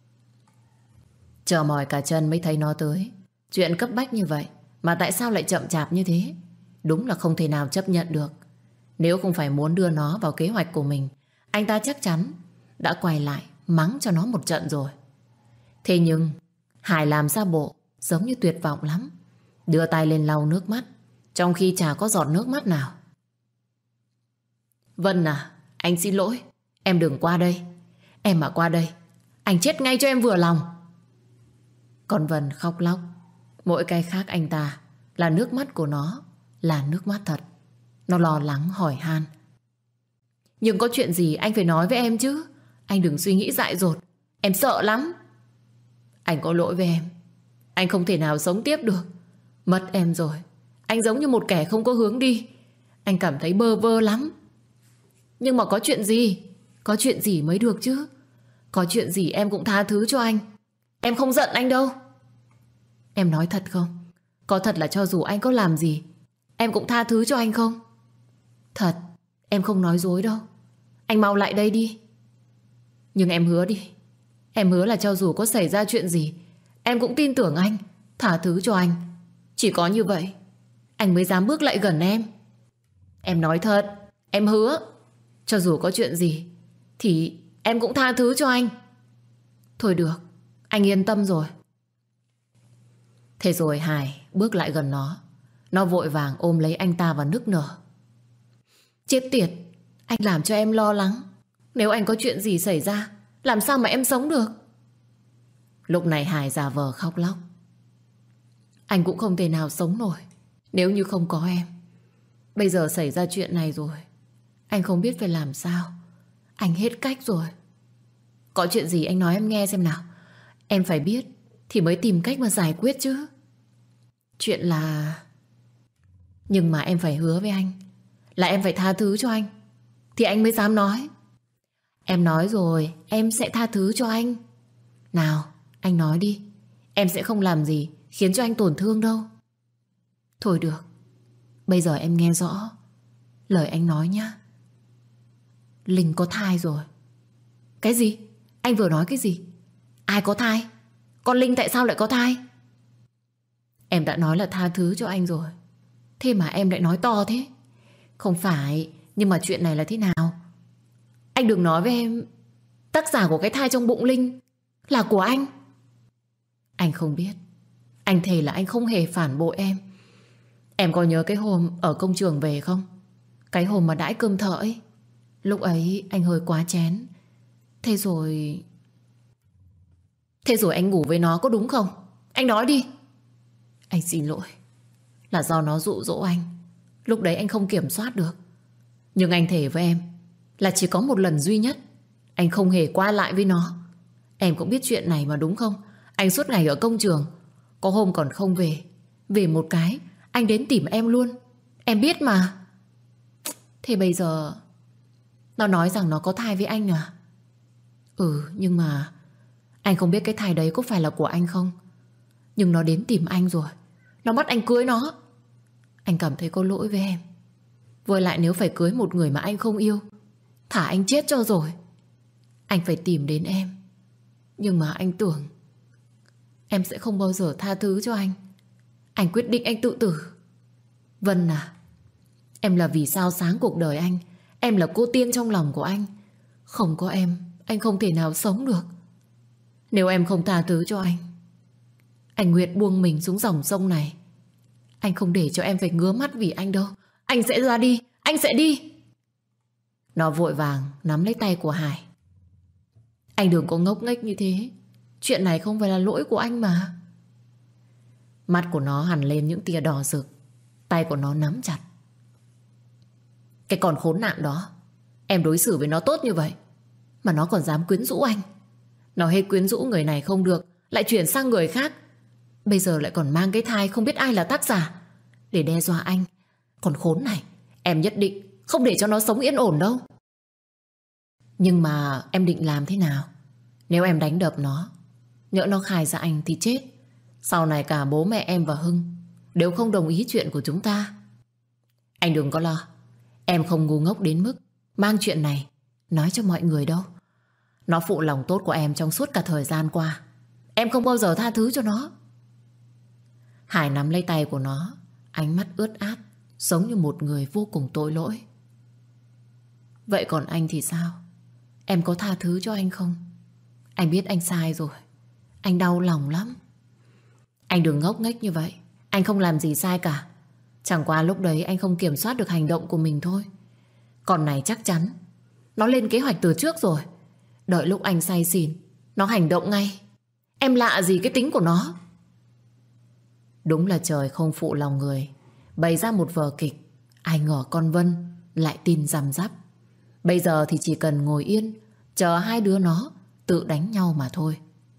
Chờ mỏi cả chân mới thấy nó tới. Chuyện cấp bách như vậy mà tại sao lại chậm chạp như thế? Đúng là không thể nào chấp nhận được. Nếu không phải muốn đưa nó vào kế hoạch của mình, anh ta chắc chắn đã quay lại mắng cho nó một trận rồi. Thế nhưng Hải làm ra bộ giống như tuyệt vọng lắm, đưa tay lên lau nước mắt, trong khi chả có giọt nước mắt nào. Vân à, anh xin lỗi. Em đừng qua đây. Em mà qua đây, anh chết ngay cho em vừa lòng. Con Vân khóc lóc. Mỗi cái khác anh ta là nước mắt của nó là nước mắt thật. Nó lo lắng hỏi han. Nhưng có chuyện gì anh phải nói với em chứ. Anh đừng suy nghĩ dại dột. Em sợ lắm. Anh có lỗi với em. Anh không thể nào sống tiếp được. Mất em rồi, anh giống như một kẻ không có hướng đi. Anh cảm thấy bơ vơ lắm. Nhưng mà có chuyện gì? Có chuyện gì mới được chứ. Có chuyện gì em cũng tha thứ cho anh. Em không giận anh đâu. Em nói thật không? Có thật là cho dù anh có làm gì em cũng tha thứ cho anh không? Thật, em không nói dối đâu. Anh mau lại đây đi. Nhưng em hứa đi. Em hứa là cho dù có xảy ra chuyện gì em cũng tin tưởng anh, tha thứ cho anh. Chỉ có như vậy anh mới dám bước lại gần em. Em nói thật, em hứa. Cho dù có chuyện gì thì em cũng tha thứ cho anh. Thôi được, anh yên tâm rồi. Thế rồi Hải bước lại gần nó. Nó vội vàng ôm lấy anh ta và nức nở. Chết tiệt, anh làm cho em lo lắng. Nếu anh có chuyện gì xảy ra, làm sao mà em sống được? Lúc này Hải giả vờ khóc lóc. Anh cũng không thể nào sống nổi nếu như không có em. Bây giờ xảy ra chuyện này rồi, anh không biết phải làm sao. Anh hết cách rồi. Có chuyện gì anh nói em nghe xem nào. Em phải biết thì mới tìm cách mà giải quyết chứ. Chuyện là... Nhưng mà em phải hứa với anh là em phải tha thứ cho anh thì anh mới dám nói. Em nói rồi, em sẽ tha thứ cho anh. Nào, anh nói đi. Em sẽ không làm gì khiến cho anh tổn thương đâu. Thôi được, bây giờ em nghe rõ lời anh nói nhé. Linh có thai rồi. Cái gì? Anh vừa nói cái gì? Ai có thai? Con Linh tại sao lại có thai? Em đã nói là tha thứ cho anh rồi. Thế mà em lại nói to thế. Không phải, nhưng mà chuyện này là thế nào? Anh đừng nói với em tác giả của cái thai trong bụng Linh là của anh. Anh không biết. Anh thề là anh không hề phản bội em. Em có nhớ cái hôm ở công trường về không? Cái hôm mà đãi cơm thợ ấy. Lúc ấy anh hơi quá chén. Thế rồi anh ngủ với nó có đúng không? Anh nói đi. Anh xin lỗi. Là do nó dụ dỗ anh. Lúc đấy anh không kiểm soát được. Nhưng anh thề với em là chỉ có một lần duy nhất anh không hề qua lại với nó. Em cũng biết chuyện này mà đúng không? Anh suốt ngày ở công trường. Có hôm còn không về. Về một cái anh đến tìm em luôn. Em biết mà. Thế bây giờ nó nói rằng nó có thai với anh à? Nhưng mà anh không biết cái thai đấy có phải là của anh không. Nhưng nó đến tìm anh rồi. Nó bắt anh cưới nó. Anh cảm thấy có lỗi với em. Với lại nếu phải cưới một người mà anh không yêu, thả anh chết cho rồi. Anh phải tìm đến em. Nhưng mà anh tưởng em sẽ không bao giờ tha thứ cho anh. Anh quyết định anh tự tử. Vân à, em là vì sao sáng cuộc đời anh. Em là cô tiên trong lòng của anh. Không có em, anh không thể nào sống được. Nếu em không tha thứ cho anh nguyện buông mình xuống dòng sông này. Anh không để cho em phải ngứa mắt vì anh đâu. Anh sẽ ra đi, anh sẽ đi. Nó vội vàng nắm lấy tay của Hải. Anh đừng có ngốc nghếch như thế. Chuyện này không phải là lỗi của anh mà. Mắt của nó hằn lên những tia đỏ rực. Tay của nó nắm chặt. Cái con khốn nạn đó, em đối xử với nó tốt như vậy mà nó còn dám quyến rũ anh. Nó hết quyến rũ người này không được, lại chuyển sang người khác. Bây giờ lại còn mang cái thai không biết ai là tác giả để đe dọa anh. Còn khốn này, em nhất định không để cho nó sống yên ổn đâu. Nhưng mà em định làm thế nào? Nếu em đánh đập nó, nhỡ nó khai ra anh thì chết. Sau này cả bố mẹ em và Hưng đều không đồng ý chuyện của chúng ta. Anh đừng có lo. Em không ngu ngốc đến mức mang chuyện này nói cho mọi người đâu. Nó phụ lòng tốt của em trong suốt cả thời gian qua. Em không bao giờ tha thứ cho nó. Hải nắm lấy tay của nó, ánh mắt ướt át, giống như một người vô cùng tội lỗi. Vậy còn anh thì sao? Em có tha thứ cho anh không? Anh biết anh sai rồi. Anh đau lòng lắm. Anh đừng ngốc nghếch như vậy. Anh không làm gì sai cả. Chẳng qua lúc đấy anh không kiểm soát được hành động của mình thôi. Còn này chắc chắn nó lên kế hoạch từ trước rồi. Đợi lúc anh say xỉn, nó hành động ngay. Em lạ gì cái tính của nó. Đúng là trời không phụ lòng người. Bày ra một vở kịch. Ai ngờ con Vân lại tin răm rắp. Bây giờ thì chỉ cần ngồi yên, chờ hai đứa nó tự đánh nhau mà thôi.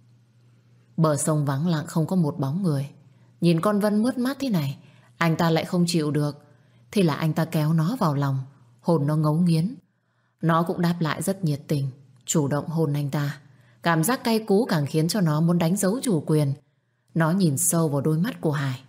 Bờ sông vắng lặng không có một bóng người. Nhìn con Vân mướt mắt thế này, anh ta lại không chịu được. Thế là anh ta kéo nó vào lòng, hôn nó ngấu nghiến. Nó cũng đáp lại rất nhiệt tình, chủ động hôn anh ta. Cảm giác cay cú càng khiến cho nó muốn đánh dấu chủ quyền. Nó nhìn sâu vào đôi mắt của Hải.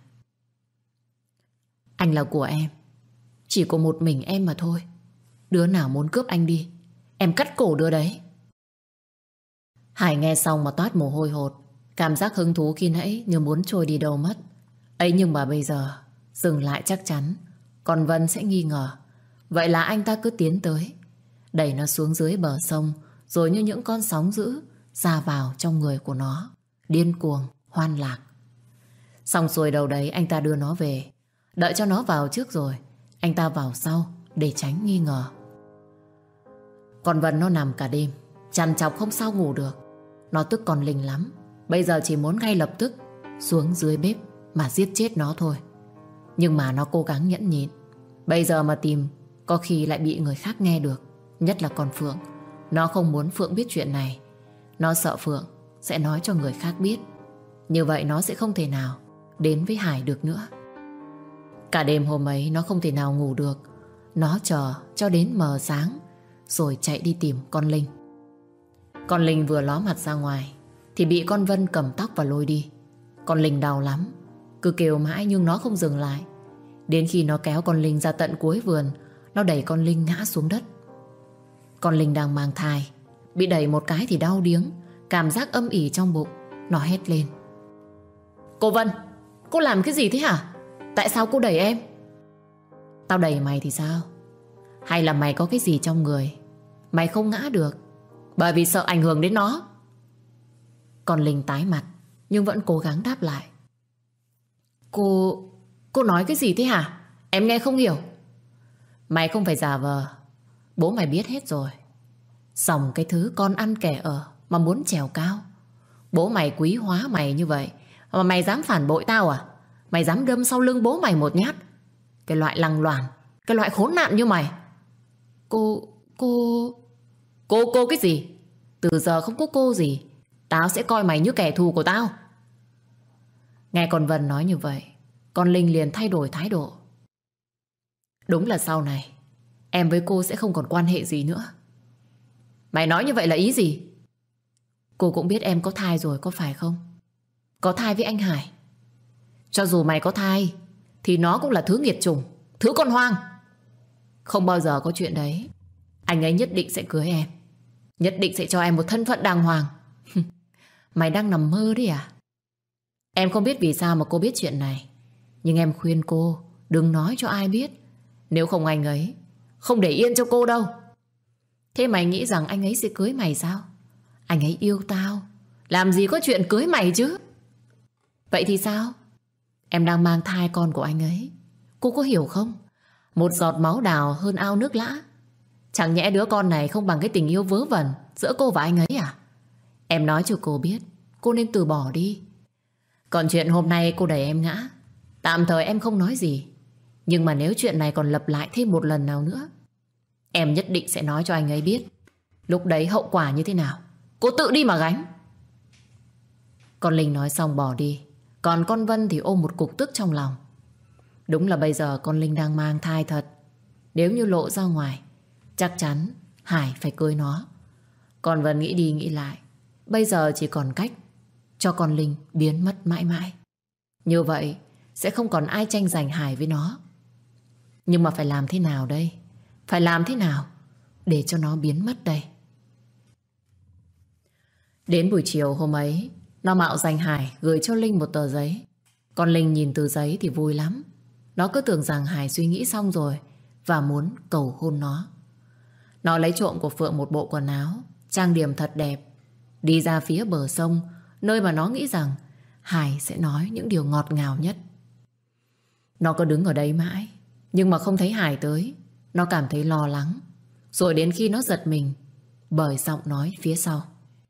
Anh là của em, chỉ có một mình em mà thôi. Đứa nào muốn cướp anh đi, em cắt cổ đứa đấy. Hải nghe xong mà toát mồ hôi hột. Cảm giác hứng thú khi nãy như muốn trôi đi đâu mất. Ấy nhưng mà bây giờ dừng lại chắc chắn còn Vân sẽ nghi ngờ. Vậy là anh ta cứ tiến tới, đẩy nó xuống dưới bờ sông, rồi như những con sóng dữ ra vào trong người của nó, điên cuồng, hoan lạc. Xong xuôi đầu đấy anh ta đưa nó về. Đợi cho nó vào trước rồi anh ta vào sau để tránh nghi ngờ. Còn Vân nó nằm cả đêm trằn trọc không sao ngủ được. Nó tức con Linh lắm. Bây giờ chỉ muốn ngay lập tức xuống dưới bếp mà giết chết nó thôi. Nhưng mà nó cố gắng nhẫn nhịn. Bây giờ mà tìm có khi lại bị người khác nghe được. Nhất là con Phượng. Nó không muốn Phượng biết chuyện này. Nó sợ Phượng sẽ nói cho người khác biết. Như vậy nó sẽ không thể nào đến với Hải được nữa. Cả đêm hôm ấy nó không thể nào ngủ được. Nó chờ cho đến mờ sáng rồi chạy đi tìm con Linh. Con Linh vừa ló mặt ra ngoài thì bị con Vân cầm tóc và lôi đi. Con Linh đau lắm, cứ kêu mãi nhưng nó không dừng lại. Đến khi nó kéo con Linh ra tận cuối vườn, nó đẩy con Linh ngã xuống đất. Con Linh đang mang thai bị đẩy một cái thì đau điếng, cảm giác âm ỉ trong bụng. Nó hét lên: Cô Vân, cô làm cái gì thế hả? Tại sao cô đẩy em? Tao đẩy mày thì sao? Hay là mày có cái gì trong người mày không ngã được bởi vì sợ ảnh hưởng đến nó? Con Linh tái mặt nhưng vẫn cố gắng đáp lại: Cô nói cái gì thế hả? Em nghe không hiểu. Mày không phải giả vờ. Bố mày biết hết rồi. Sòng cái thứ con ăn kẻ ở mà muốn trèo cao. Bố mày quý hóa mày như vậy mà mày dám phản bội tao à? Mày dám đâm sau lưng bố mày một nhát? Cái loại lăng loàn, cái loại khốn nạn như mày. Cô cái gì? Từ giờ không có cô gì. Tao sẽ coi mày như kẻ thù của tao. Nghe con Vân nói như vậy, con Linh liền thay đổi thái độ. Đúng là sau này em với cô sẽ không còn quan hệ gì nữa. Mày nói như vậy là ý gì? Cô cũng biết em có thai rồi có phải không? Có thai với anh Hải. Cho dù mày có thai thì nó cũng là thứ nghiệt chủng, thứ con hoang. Không bao giờ có chuyện đấy. Anh ấy nhất định sẽ cưới em, nhất định sẽ cho em một thân phận đàng hoàng. Mày đang nằm mơ đấy à? Em không biết vì sao mà cô biết chuyện này, nhưng em khuyên cô đừng nói cho ai biết. Nếu không anh ấy không để yên cho cô đâu. Thế mày nghĩ rằng anh ấy sẽ cưới mày sao? Anh ấy yêu tao, làm gì có chuyện cưới mày chứ. Vậy thì sao? Em đang mang thai con của anh ấy. Cô có hiểu không? Một giọt máu đào hơn ao nước lã. Chẳng nhẽ đứa con này không bằng cái tình yêu vớ vẩn giữa cô và anh ấy à? Em nói cho cô biết, cô nên từ bỏ đi. Còn chuyện hôm nay cô đẩy em ngã, tạm thời em không nói gì. Nhưng mà nếu chuyện này còn lặp lại thêm một lần nào nữa, em nhất định sẽ nói cho anh ấy biết. Lúc đấy hậu quả như thế nào cô tự đi mà gánh. Con Linh nói xong bỏ đi. Còn con Vân thì ôm một cục tức trong lòng. Đúng là bây giờ con Linh đang mang thai thật. Nếu như lộ ra ngoài, chắc chắn Hải phải cưới nó. Còn Vân nghĩ đi nghĩ lại, bây giờ chỉ còn cách cho con Linh biến mất mãi mãi. Như vậy sẽ không còn ai tranh giành Hải với nó. Nhưng mà phải làm thế nào đây? Phải làm thế nào để cho nó biến mất đây? Đến buổi chiều hôm ấy, nó mạo danh Hải gửi cho Linh một tờ giấy. Con Linh nhìn tờ giấy thì vui lắm. Nó cứ tưởng rằng Hải suy nghĩ xong rồi và muốn cầu hôn nó. Nó lấy trộm của Phượng một bộ quần áo, trang điểm thật đẹp, đi ra phía bờ sông, nơi mà nó nghĩ rằng Hải sẽ nói những điều ngọt ngào nhất. Nó cứ đứng ở đấy mãi, nhưng mà không thấy Hải tới. Nó cảm thấy lo lắng. Rồi đến khi nó giật mình bởi giọng nói phía sau: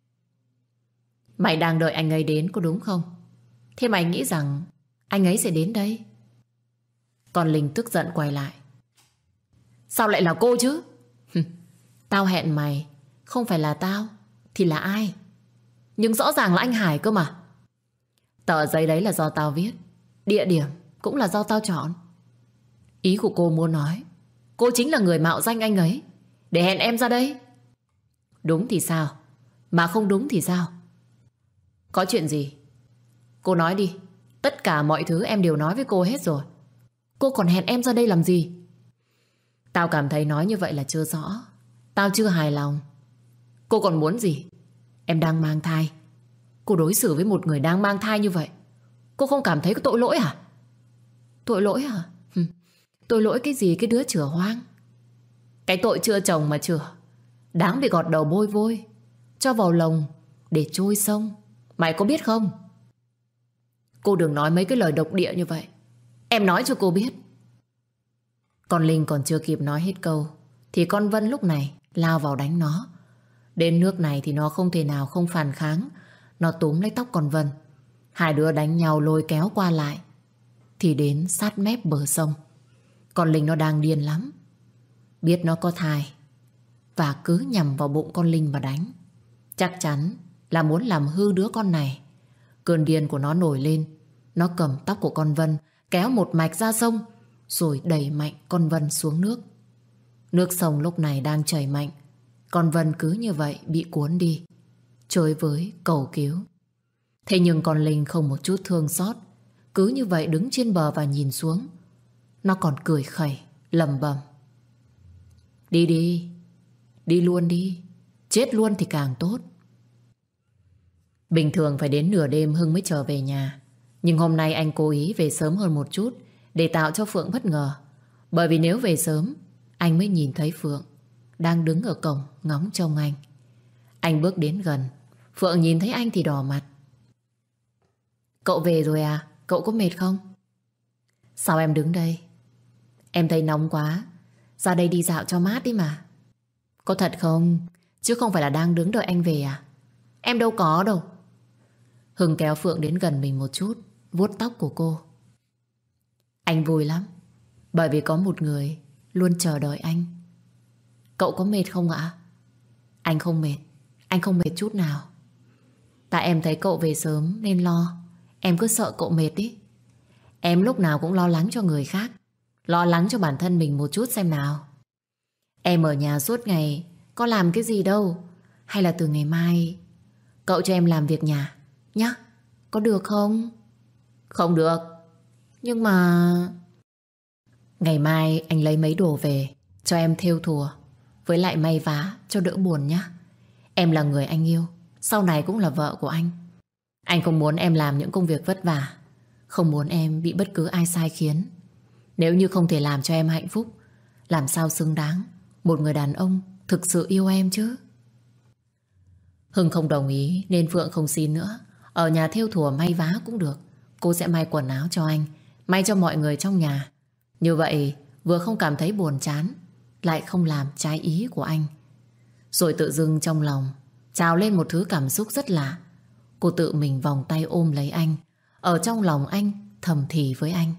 Mày đang đợi anh ấy đến có đúng không? Thế mày nghĩ rằng anh ấy sẽ đến đây? Còn Linh tức giận quay lại: Sao lại là cô chứ? Tao hẹn mày, không phải là tao thì là ai? Nhưng rõ ràng là anh Hải cơ mà. Tờ giấy đấy là do tao viết, địa điểm cũng là do tao chọn. Ý của cô muốn nói cô chính là người mạo danh anh ấy để hẹn em ra đây. Đúng thì sao? Mà không đúng thì sao? Có chuyện gì? Cô nói đi. Tất cả mọi thứ em đều nói với cô hết rồi. Cô còn hẹn em ra đây làm gì? Tao cảm thấy nói như vậy là chưa rõ. Tao chưa hài lòng. Cô còn muốn gì? Em đang mang thai. Cô đối xử với một người đang mang thai như vậy, cô không cảm thấy có tội lỗi à? Tội lỗi à? Tội lỗi cái gì cái đứa chửa hoang? Cái tội chưa chồng mà chửa, đáng bị gọt đầu bôi vôi, cho vào lồng để trôi sông. Mày có biết không? Cô đừng nói mấy cái lời độc địa như vậy. Em nói cho cô biết. Con Linh còn chưa kịp nói hết câu thì con Vân lúc này lao vào đánh nó. Đến nước này thì nó không thể nào không phản kháng. Nó túm lấy tóc con Vân. Hai đứa đánh nhau lôi kéo qua lại thì đến sát mép bờ sông. Con Linh nó đang điên lắm, biết nó có thai và cứ nhằm vào bụng con Linh mà đánh. Chắc chắn là muốn làm hư đứa con này. Cơn điên của nó nổi lên. Nó cầm tóc của con Vân kéo một mạch ra sông, rồi đẩy mạnh con Vân xuống nước. Nước sông lúc này đang chảy mạnh. Con Vân cứ như vậy bị cuốn đi, chơi với cầu cứu. Thế nhưng con Linh không một chút thương xót, cứ như vậy đứng trên bờ và nhìn xuống. Nó còn cười khẩy lẩm bẩm: Đi đi, đi luôn đi. chết luôn thì càng tốt. Bình thường phải đến nửa đêm Hưng mới trở về nhà. Nhưng hôm nay anh cố ý về sớm hơn một chút để tạo cho Phượng bất ngờ. Bởi vì nếu về sớm, anh mới nhìn thấy Phượng đang đứng ở cổng ngóng trông anh. Anh bước đến gần, Phượng nhìn thấy anh thì đỏ mặt. Cậu về rồi à? Cậu có mệt không? Sao em đứng đây? Em thấy nóng quá, ra đây đi dạo cho mát đi mà. Có thật không? Chứ không phải là đang đứng đợi anh về à? Em đâu có đâu. Hưng kéo Phượng đến gần mình một chút, vuốt tóc của cô. Anh vui lắm, bởi vì có một người luôn chờ đợi anh. Cậu có mệt không ạ? Anh không mệt, anh không mệt chút nào. Tại em thấy cậu về sớm nên lo. Em cứ sợ cậu mệt ý. Em lúc nào cũng lo lắng cho người khác, lo lắng cho bản thân mình một chút xem nào. Em ở nhà suốt ngày có làm cái gì đâu. Hay là từ ngày mai cậu cho em làm việc nhà nhá, có được không? Không được. Nhưng mà ngày mai anh lấy mấy đồ về cho em thêu thùa, với lại may vá cho đỡ buồn nhá. Em là người anh yêu, sau này cũng là vợ của anh. Anh không muốn em làm những công việc vất vả, không muốn em bị bất cứ ai sai khiến. Nếu như không thể làm cho em hạnh phúc, làm sao xứng đáng một người đàn ông thực sự yêu em chứ? Hưng không đồng ý nên Phượng không xin nữa. Ở nhà thêu thùa may vá cũng được. Cô sẽ may quần áo cho anh, may cho mọi người trong nhà. Như vậy vừa không cảm thấy buồn chán, lại không làm trái ý của anh. Rồi tự dưng trong lòng trào lên một thứ cảm xúc rất lạ. Cô tự mình vòng tay ôm lấy anh, ở trong lòng anh thầm thì với anh.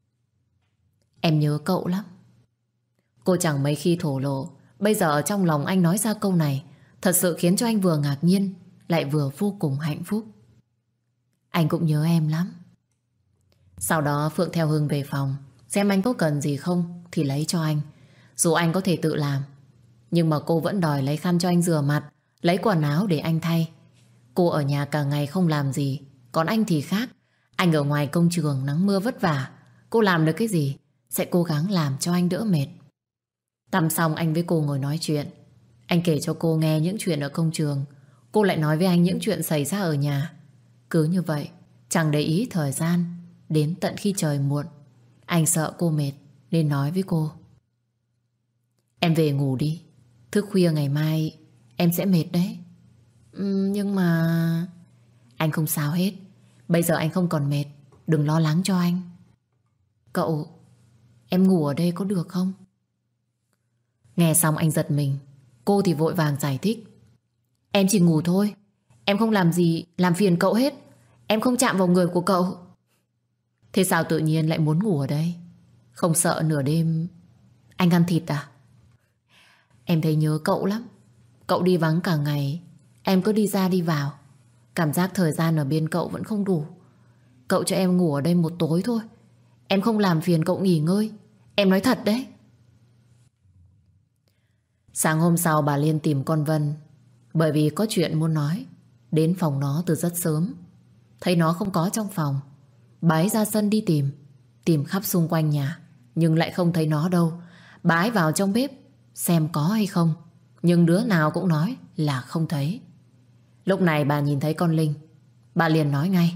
Em nhớ cậu lắm. Cô chẳng mấy khi thổ lộ, bây giờ ở trong lòng anh nói ra câu này thật sự khiến cho anh vừa ngạc nhiên lại vừa vô cùng hạnh phúc. Anh cũng nhớ em lắm. Sau đó Phượng theo Hưng về phòng, xem anh có cần gì không thì lấy cho anh. Dù anh có thể tự làm, nhưng mà cô vẫn đòi lấy khăn cho anh rửa mặt, lấy quần áo để anh thay. Cô ở nhà cả ngày không làm gì, còn anh thì khác. Anh ở ngoài công trường nắng mưa vất vả, cô làm được cái gì sẽ cố gắng làm cho anh đỡ mệt. Tắm xong anh với cô ngồi nói chuyện. Anh kể cho cô nghe những chuyện ở công trường, cô lại nói với anh những chuyện xảy ra ở nhà. Cứ như vậy, chẳng để ý thời gian. Đến tận khi trời muộn, anh sợ cô mệt nên nói với cô: Em về ngủ đi, thức khuya ngày mai em sẽ mệt đấy. Nhưng mà... Anh không sao hết. Bây giờ anh không còn mệt, đừng lo lắng cho anh. Cậu, em ngủ ở đây có được không? Nghe xong anh giật mình. Cô thì vội vàng giải thích: Em chỉ ngủ thôi, em không làm gì làm phiền cậu hết. Em không chạm vào người của cậu. Thế sao tự nhiên lại muốn ngủ ở đây? Không sợ nửa đêm anh ăn thịt à? Em thấy nhớ cậu lắm. Cậu đi vắng cả ngày, em cứ đi ra đi vào, cảm giác thời gian ở bên cậu vẫn không đủ. Cậu cho em ngủ ở đây một tối thôi, em không làm phiền cậu nghỉ ngơi. Em nói thật đấy. Sáng hôm sau bà Liên tìm con Vân, bởi vì có chuyện muốn nói. Đến phòng nó từ rất sớm, thấy nó không có trong phòng, bà ấy ra sân đi tìm, tìm khắp xung quanh nhà, nhưng lại không thấy nó đâu. Bà ấy vào trong bếp xem có hay không, nhưng đứa nào cũng nói là không thấy. Lúc này bà nhìn thấy con Linh, bà liền nói ngay: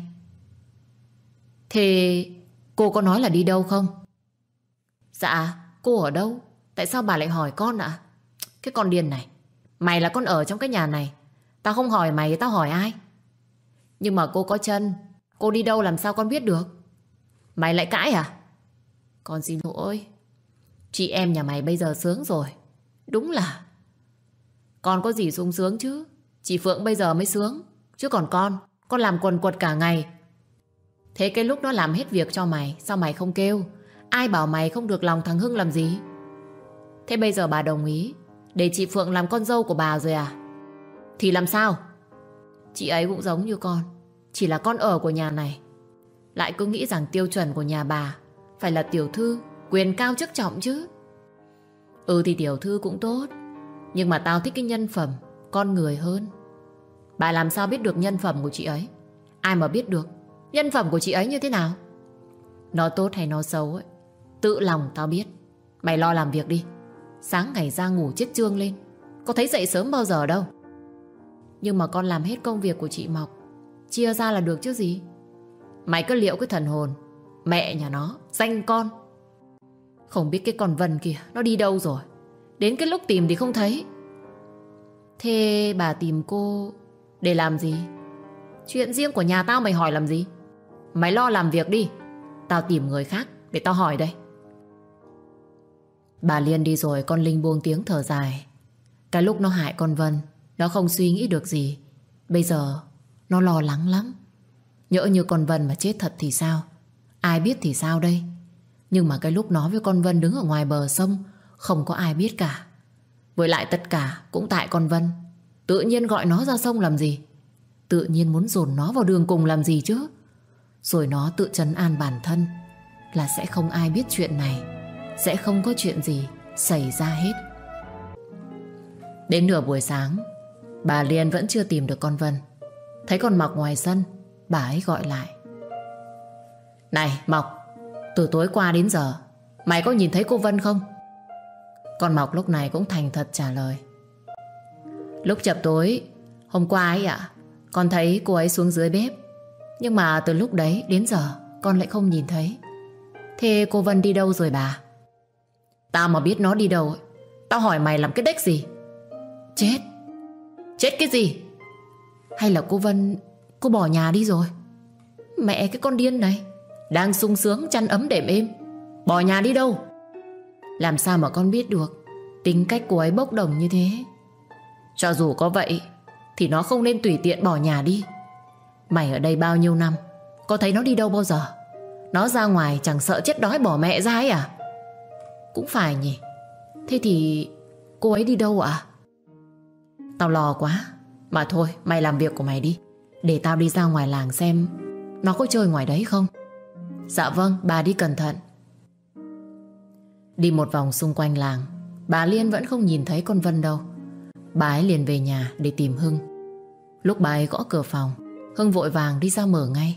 Thế cô có nói là đi đâu không? Dạ, cô ở đâu? Tại sao bà lại hỏi con ạ? Cái con điên này, mày là con ở trong cái nhà này, tao không hỏi mày thì tao hỏi ai? Nhưng mà cô có chân, cô đi đâu làm sao con biết được? Mày lại cãi à? Con xin lỗi. Chị em nhà mày bây giờ sướng rồi. Đúng là con có gì sung sướng chứ. Chị Phượng bây giờ mới sướng, chứ còn con làm quần quật cả ngày. Thế cái lúc nó làm hết việc cho mày, sao mày không kêu? Ai bảo mày không được lòng thằng Hưng làm gì? Thế bây giờ bà đồng ý để chị Phượng làm con dâu của bà rồi à? Thì làm sao? Chị ấy cũng giống như con, chỉ là con ở của nhà này, lại cứ nghĩ rằng tiêu chuẩn của nhà bà phải là tiểu thư, quyền cao chức trọng chứ. Thì tiểu thư cũng tốt, nhưng mà tao thích cái nhân phẩm, con người hơn. Bà làm sao biết được nhân phẩm của chị ấy? Ai mà biết được nhân phẩm của chị ấy như thế nào? Nó tốt hay nó xấu ấy, tự lòng tao biết. Mày lo làm việc đi. Sáng ngày ra ngủ chết trương lên, có thấy dậy sớm bao giờ đâu. Nhưng mà con làm hết công việc của chị Mọc, chia ra là được chứ gì. Mày cứ liệu cái thần hồn. Mẹ nhà nó, danh con. Không biết cái con Vân kia nó đi đâu rồi. Đến cái lúc tìm thì không thấy. Thế bà tìm cô để làm gì? Chuyện riêng của nhà tao mày hỏi làm gì? Mày lo làm việc đi. Tao tìm người khác để tao hỏi đây. Bà Liên đi rồi, con Linh buông tiếng thở dài. Cái lúc nó hại con Vân, nó không suy nghĩ được gì. Bây giờ nó lo lắng lắm. Nhỡ như con Vân mà chết thật thì sao? Ai biết thì sao đây? Nhưng mà cái lúc nó với con Vân đứng ở ngoài bờ sông, không có ai biết cả. Với lại tất cả cũng tại con Vân. Tự nhiên gọi nó ra sông làm gì? Tự nhiên muốn dồn nó vào đường cùng làm gì chứ? Rồi nó tự trấn an bản thân là sẽ không ai biết chuyện này, sẽ không có chuyện gì xảy ra hết. Đến nửa buổi sáng, bà Liên vẫn chưa tìm được con Vân. Thấy con Mọc ngoài sân, bà ấy gọi lại. Này Mọc, từ tối qua đến giờ mày có nhìn thấy cô Vân không? Con Mọc lúc này cũng thành thật trả lời. Lúc chập tối hôm qua ấy ạ, con thấy cô ấy xuống dưới bếp. Nhưng mà từ lúc đấy đến giờ con lại không nhìn thấy. Thế cô Vân đi đâu rồi bà? Tao mà biết nó đi đâu ấy, tao hỏi mày làm cái đếch gì? Chết. Chết cái gì? Hay là cô Vân cô bỏ nhà đi rồi? Mẹ cái con điên này, đang sung sướng chăn ấm đệm êm, bỏ nhà đi đâu? Làm sao mà con biết được tính cách cô ấy bốc đồng như thế? Cho dù có vậy thì nó không nên tùy tiện bỏ nhà đi. Mày ở đây bao nhiêu năm, có thấy nó đi đâu bao giờ? Nó ra ngoài chẳng sợ chết đói bỏ mẹ ra ấy à? Cũng phải nhỉ. Thế thì cô ấy đi đâu ạ? Tao lo quá. Mà thôi mày làm việc của mày đi, để tao đi ra ngoài làng xem nó có chơi ngoài đấy không. Dạ vâng, bà đi cẩn thận. Đi một vòng xung quanh làng, bà Liên vẫn không nhìn thấy con Vân đâu. Bà ấy liền về nhà để tìm Hưng. Lúc bà ấy gõ cửa phòng, Hưng vội vàng đi ra mở ngay.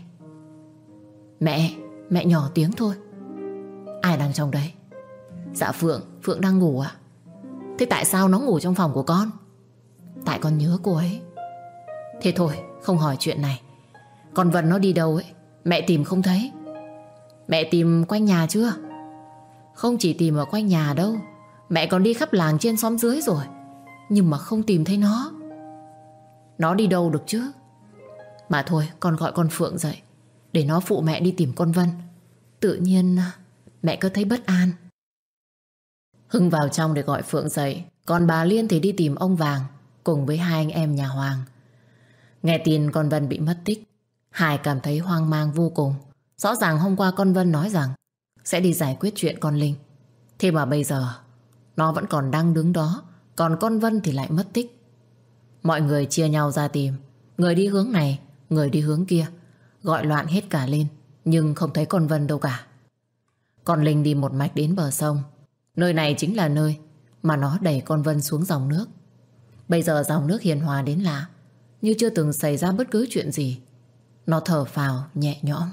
Mẹ nhỏ tiếng thôi. Ai đang trong đấy? Dạ Phượng đang ngủ ạ. Thế tại sao nó ngủ trong phòng của con? Tại con nhớ cô ấy. Thế thôi, không hỏi chuyện này. Con Vân nó đi đâu ấy, mẹ tìm không thấy. Mẹ tìm quanh nhà chưa? Không chỉ tìm ở quanh nhà đâu, mẹ còn đi khắp làng trên xóm dưới rồi, nhưng mà không tìm thấy nó. Nó đi đâu được chứ? Mà thôi, con gọi con Phượng dậy để nó phụ mẹ đi tìm con Vân. Tự nhiên mẹ cứ thấy bất an. Hưng vào trong để gọi Phượng dậy, còn bà Liên thì đi tìm ông Vàng cùng với hai anh em nhà Hoàng. Nghe tin con Vân bị mất tích, Hải cảm thấy hoang mang vô cùng. Rõ ràng hôm qua con Vân nói rằng sẽ đi giải quyết chuyện con Linh. Thế mà bây giờ nó vẫn còn đang đứng đó, còn con Vân thì lại mất tích. Mọi người chia nhau ra tìm, người đi hướng này, người đi hướng kia, gọi loạn hết cả lên, nhưng không thấy con Vân đâu cả. Con Linh đi một mạch đến bờ sông. Nơi này chính là nơi mà nó đẩy con Vân xuống dòng nước. Bây giờ dòng nước hiền hòa đến lạ, như chưa từng xảy ra bất cứ chuyện gì. Nó thở phào nhẹ nhõm.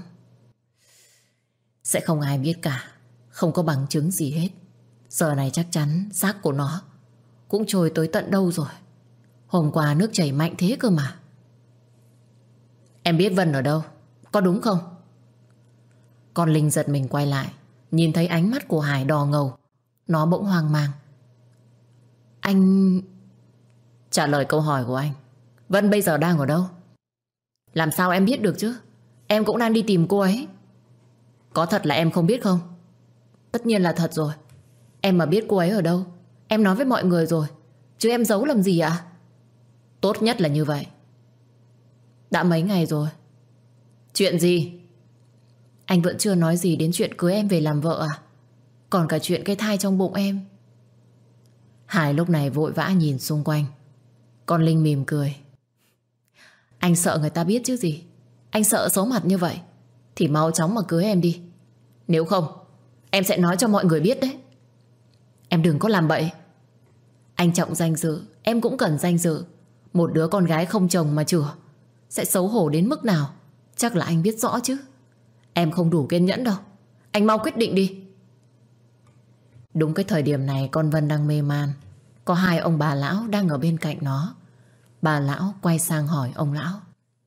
Sẽ không ai biết cả, không có bằng chứng gì hết. Giờ này chắc chắn xác của nó cũng trôi tới tận đâu rồi. Hôm qua nước chảy mạnh thế cơ mà. Em biết Vân ở đâu, có đúng không? Con Linh giật mình quay lại, nhìn thấy ánh mắt của Hải đỏ ngầu. Nó bỗng hoang mang. Anh... Trả lời câu hỏi của anh, Vân bây giờ đang ở đâu? Làm sao em biết được chứ? Em cũng đang đi tìm cô ấy. Có thật là em không biết không? Tất nhiên là thật rồi. Em mà biết cô ấy ở đâu, em nói với mọi người rồi, chứ em giấu làm gì ạ? Tốt nhất là như vậy. Đã mấy ngày rồi. Chuyện gì? Anh vẫn chưa nói gì đến chuyện cưới em về làm vợ à? Còn cả chuyện cái thai trong bụng em. Hải lúc này vội vã nhìn xung quanh. Con Linh mỉm cười. Anh sợ người ta biết chứ gì. Anh sợ xấu mặt như vậy thì mau chóng mà cưới em đi. Nếu không em sẽ nói cho mọi người biết đấy. Em đừng có làm bậy. Anh trọng danh dự, em cũng cần danh dự. Một đứa con gái không chồng mà chửa sẽ xấu hổ đến mức nào chắc là anh biết rõ chứ. Em không đủ kiên nhẫn đâu. Anh mau quyết định đi. Đúng cái thời điểm này con Vân đang mê man. Có hai ông bà lão đang ở bên cạnh nó. Bà lão quay sang hỏi ông lão.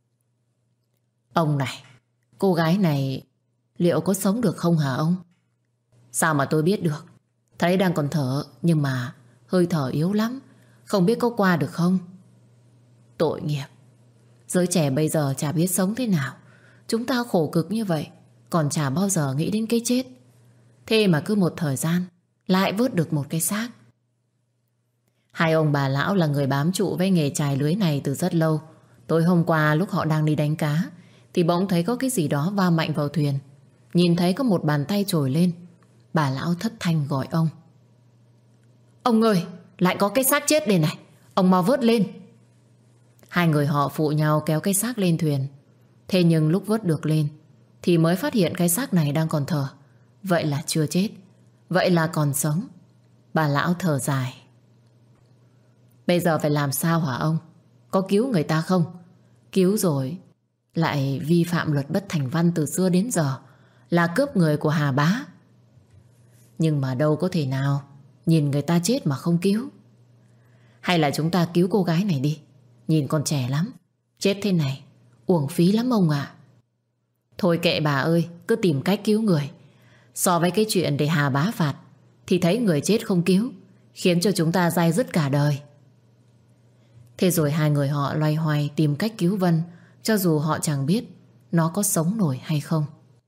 Ông này, cô gái này liệu có sống được không hả ông? Sao mà tôi biết được? Thấy đang còn thở, nhưng mà hơi thở yếu lắm. Không biết có qua được không? Tội nghiệp. Giới trẻ bây giờ chả biết sống thế nào. Chúng ta khổ cực như vậy, còn chả bao giờ nghĩ đến cái chết. Thế mà cứ một thời gian lại vớt được một cái xác. Hai ông bà lão là người bám trụ với nghề chài lưới này từ rất lâu. Tối hôm qua lúc họ đang đi đánh cá thì bỗng thấy có cái gì đó va mạnh vào thuyền. Nhìn thấy có một bàn tay trồi lên. Bà lão thất thanh gọi ông. Ông ơi, lại có cái xác chết đây này, ông mau vớt lên. Hai người họ phụ nhau kéo cái xác lên thuyền. Thế nhưng lúc vớt được lên thì mới phát hiện cái xác này đang còn thở. Vậy là chưa chết, vậy là còn sống. Bà lão thở dài. Bây giờ phải làm sao hả ông? Có cứu người ta không? Cứu rồi lại vi phạm luật bất thành văn từ xưa đến giờ, là cướp người của Hà Bá. Nhưng mà đâu có thể nào nhìn người ta chết mà không cứu. Hay là chúng ta cứu cô gái này đi, nhìn còn trẻ lắm. Chết thế này uổng phí lắm ông ạ. Thôi kệ bà ơi, cứ tìm cách cứu người. So với cái chuyện để Hà Bá phạt thì thấy người chết không cứu, khiến cho chúng ta day dứt cả đời. Thế rồi hai người họ loay hoay tìm cách cứu Vân, cho dù họ chẳng biết nó có sống nổi hay không.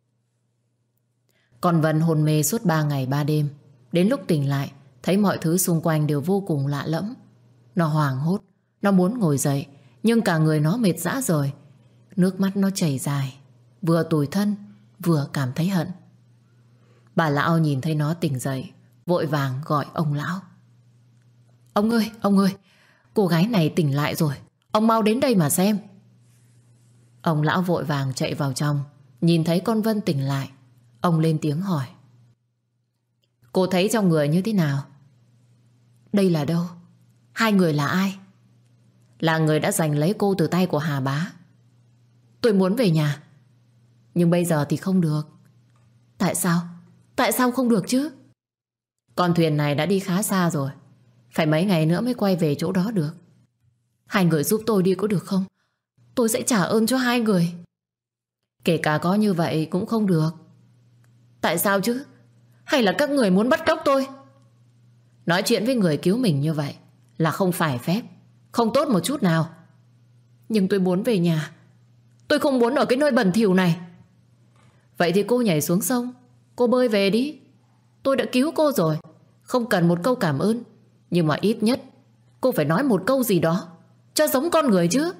Còn Vân hôn mê suốt 3 ngày 3 đêm. Đến lúc tỉnh lại, thấy mọi thứ xung quanh đều vô cùng lạ lẫm. Nó hoảng hốt, nó muốn ngồi dậy, nhưng cả người nó mệt rã rời. Nước mắt nó chảy dài, vừa tủi thân, vừa cảm thấy hận. Bà lão nhìn thấy nó tỉnh dậy, vội vàng gọi ông lão. Ông ơi, cô gái này tỉnh lại rồi, ông mau đến đây mà xem. Ông lão vội vàng chạy vào trong, nhìn thấy con Vân tỉnh lại. Ông lên tiếng hỏi. Cô thấy trong người như thế nào? Đây là đâu? Hai người là ai? Là người đã giành lấy cô từ tay của Hà Bá. Tôi muốn về nhà, nhưng bây giờ thì không được. Tại sao? Tại sao không được chứ? Con thuyền này đã đi khá xa rồi, phải mấy ngày nữa mới quay về chỗ đó được. Hai người giúp tôi đi có được không? Tôi sẽ trả ơn cho hai người. Kể cả có như vậy cũng không được. Tại sao chứ? Hay là các người muốn bắt cóc tôi? Nói chuyện với người cứu mình như vậy là không phải phép, không tốt một chút nào. Nhưng tôi muốn về nhà. Tôi không muốn ở cái nơi bẩn thỉu này. Vậy thì cô nhảy xuống sông, cô bơi về đi. Tôi đã cứu cô rồi, không cần một câu cảm ơn, nhưng mà ít nhất cô phải nói một câu gì đó cho giống con người chứ.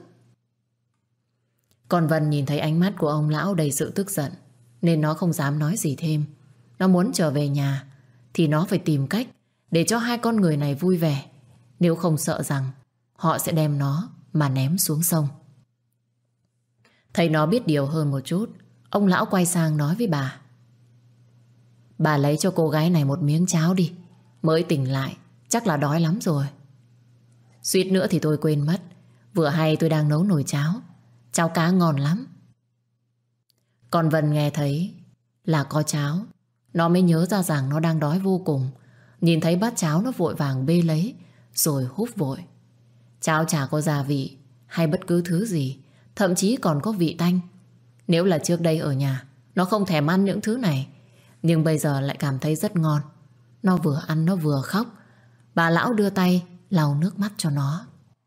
Còn Vân nhìn thấy ánh mắt của ông lão đầy sự tức giận, nên nó không dám nói gì thêm. Nó muốn trở về nhà thì nó phải tìm cách để cho hai con người này vui vẻ, nếu không sợ rằng họ sẽ đem nó mà ném xuống sông. Thấy nó biết điều hơn một chút, ông lão quay sang nói với bà. Bà lấy cho cô gái này một miếng cháo đi, mới tỉnh lại chắc là đói lắm rồi. Suýt nữa thì tôi quên mất, vừa hay tôi đang nấu nồi cháo, cháo cá ngon lắm. Còn Vân nghe thấy là có cháo, nó mới nhớ ra rằng nó đang đói vô cùng. Nhìn thấy bát cháo nó vội vàng bê lấy rồi húp vội. Cháo chả có gia vị hay bất cứ thứ gì, thậm chí còn có vị tanh. Nếu là trước đây ở nhà, nó không thèm ăn những thứ này, nhưng bây giờ lại cảm thấy rất ngon. Nó vừa ăn nó vừa khóc. Bà lão đưa tay lau nước mắt cho nó.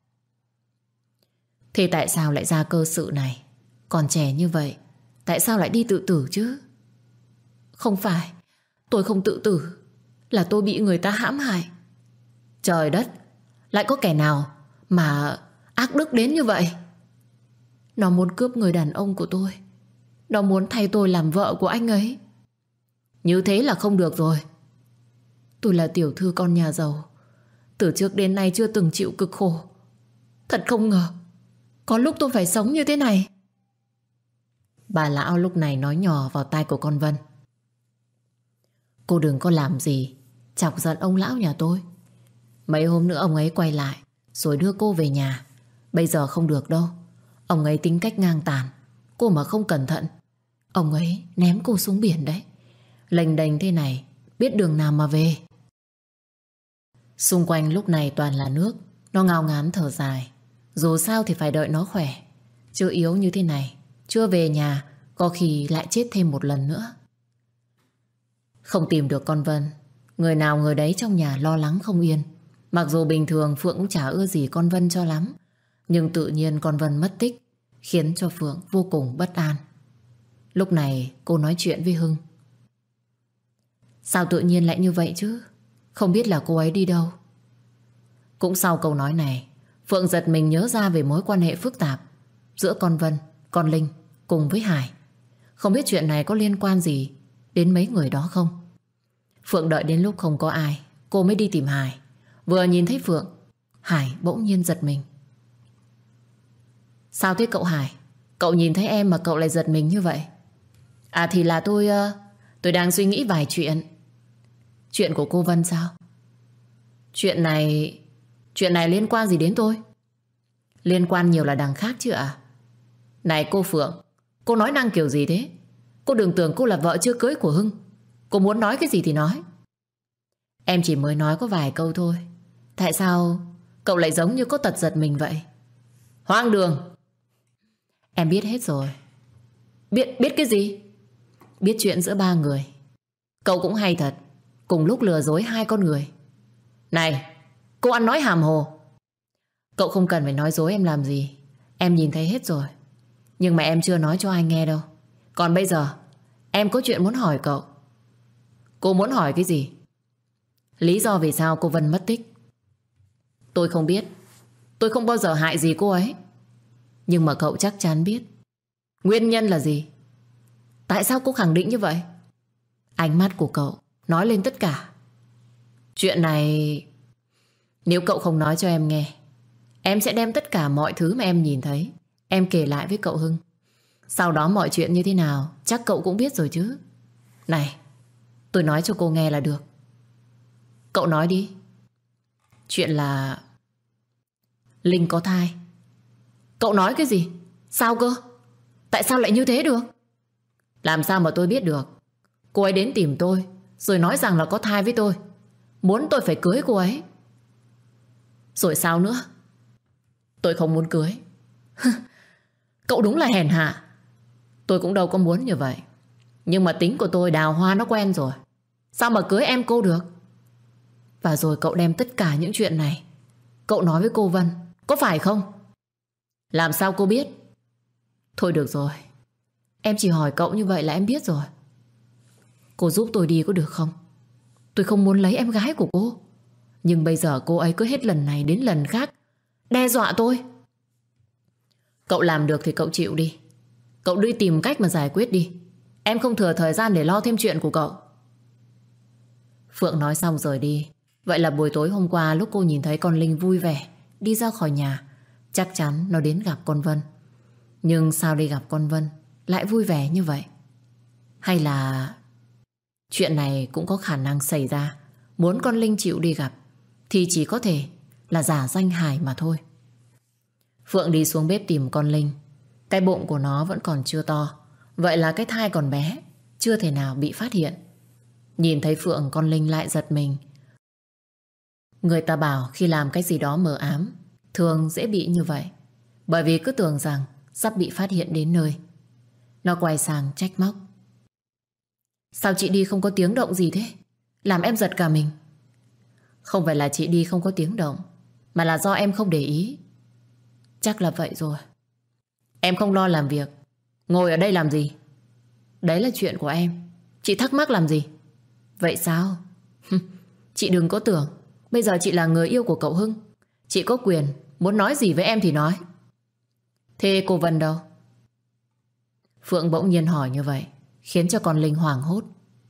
Thế tại sao lại ra cơ sự này? Còn trẻ như vậy, tại sao lại đi tự tử chứ? Không phải, tôi không tự tử, là tôi bị người ta hãm hại. Trời đất, lại có kẻ nào mà ác đức đến như vậy? Nó muốn cướp người đàn ông của tôi. Nó muốn thay tôi làm vợ của anh ấy. Như thế là không được rồi. Tôi là tiểu thư con nhà giàu, từ trước đến nay chưa từng chịu cực khổ. Thật không ngờ có lúc tôi phải sống như thế này. Bà lão lúc này nói nhỏ vào tai của con Vân. Cô đừng có làm gì chọc giận ông lão nhà tôi. Mấy hôm nữa ông ấy quay lại rồi đưa cô về nhà. Bây giờ không được đâu. Ông ấy tính cách ngang tàn. Cô mà không cẩn thận, ông ấy ném cô xuống biển đấy. Lênh đênh thế này, biết đường nào mà về. Xung quanh lúc này toàn là nước. Nó ngao ngán thở dài. Dù sao thì phải đợi nó khỏe. Chứ yếu như thế này, chưa về nhà, có khi lại chết thêm một lần nữa. Không tìm được con Vân, người nào người đấy trong nhà lo lắng không yên. Mặc dù bình thường Phượng cũng chả ưa gì con Vân cho lắm, nhưng tự nhiên con Vân mất tích khiến cho Phượng vô cùng bất an. Lúc này cô nói chuyện với Hưng. Sao tự nhiên lại như vậy chứ? Không biết là cô ấy đi đâu? Cũng sau câu nói này, Phượng giật mình nhớ ra về mối quan hệ phức tạp giữa con Vân, con Linh cùng với Hải. Không biết chuyện này có liên quan gì đến mấy người đó không? Phượng đợi đến lúc không có ai, cô mới đi tìm Hải. Vừa nhìn thấy Phượng, Hải bỗng nhiên giật mình. Sao thế cậu Hải? Cậu nhìn thấy em mà cậu lại giật mình như vậy? À thì là tôi đang suy nghĩ vài chuyện. Chuyện của cô Vân sao? Chuyện này liên quan gì đến tôi? Liên quan nhiều là đằng khác chứ ạ. Này cô Phượng, cô nói năng kiểu gì thế? Cô đừng tưởng cô là vợ chưa cưới của Hưng. Cô muốn nói cái gì thì nói. Em chỉ mới nói có vài câu thôi. Tại sao cậu lại giống như có tật giật mình vậy? Hoang đường. Em biết hết rồi. Biết cái gì? Biết chuyện giữa ba người. Cậu cũng hay thật, cùng lúc lừa dối hai con người. Này, cô ăn nói hàm hồ. Cậu không cần phải nói dối em làm gì. Em nhìn thấy hết rồi. Nhưng mà em chưa nói cho ai nghe đâu. Còn bây giờ em có chuyện muốn hỏi cậu. Cô muốn hỏi cái gì? Lý do vì sao cô Vân mất tích? Tôi không biết. Tôi không bao giờ hại gì cô ấy. Nhưng mà cậu chắc chắn biết. Nguyên nhân là gì? Tại sao cô khẳng định như vậy? Ánh mắt của cậu nói lên tất cả. Chuyện này, nếu cậu không nói cho em nghe, em sẽ đem tất cả mọi thứ mà em nhìn thấy em kể lại với cậu Hưng. Sau đó mọi chuyện như thế nào chắc cậu cũng biết rồi chứ. Này, tôi nói cho cô nghe là được. Cậu nói đi. Chuyện là Linh có thai. Cậu nói cái gì? Sao cơ? Tại sao lại như thế được? Làm sao mà tôi biết được? Cô ấy đến tìm tôi rồi nói rằng là có thai với tôi, muốn tôi phải cưới cô ấy. Rồi sao nữa? Tôi không muốn cưới. Cậu đúng là hèn hạ. Tôi cũng đâu có muốn như vậy. Nhưng mà tính của tôi đào hoa nó quen rồi. Sao mà cưới em cô được? Và rồi cậu đem tất cả những chuyện này cậu nói với cô Vân, có phải không? Làm sao cô biết? Thôi được rồi, em chỉ hỏi cậu như vậy là em biết rồi. Cô giúp tôi đi có được không? Tôi không muốn lấy em gái của cô. Nhưng bây giờ cô ấy cứ hết lần này đến lần khác đe dọa tôi. Cậu làm được thì cậu chịu đi. Cậu đi tìm cách mà giải quyết đi. Em không thừa thời gian để lo thêm chuyện của cậu. Phượng nói xong rời đi. Vậy là buổi tối hôm qua lúc cô nhìn thấy con Linh vui vẻ đi ra khỏi nhà, chắc chắn nó đến gặp con Vân. Nhưng sao đi gặp con Vân lại vui vẻ như vậy? Hay là chuyện này cũng có khả năng xảy ra. Muốn con Linh chịu đi gặp thì chỉ có thể là giả danh Hải mà thôi. Phượng đi xuống bếp tìm con Linh. Cái bụng của nó vẫn còn chưa to. Vậy là cái thai còn bé, chưa thể nào bị phát hiện. Nhìn thấy Phượng, con Linh lại giật mình. Người ta bảo khi làm cái gì đó mờ ám thường dễ bị như vậy, bởi vì cứ tưởng rằng sắp bị phát hiện đến nơi. Nó quay sang trách móc. Sao chị đi không có tiếng động gì thế? Làm em giật cả mình. Không phải là chị đi không có tiếng động, mà là do em không để ý. Chắc là vậy rồi. Em không lo làm việc, ngồi ở đây làm gì? Đấy là chuyện của em. Chị thắc mắc làm gì? Vậy sao? Chị đừng có tưởng bây giờ chị là người yêu của cậu Hưng. Chị có quyền muốn nói gì với em thì nói. Thế cô Vân đâu? Phượng bỗng nhiên hỏi như vậy khiến cho con Linh hoảng hốt.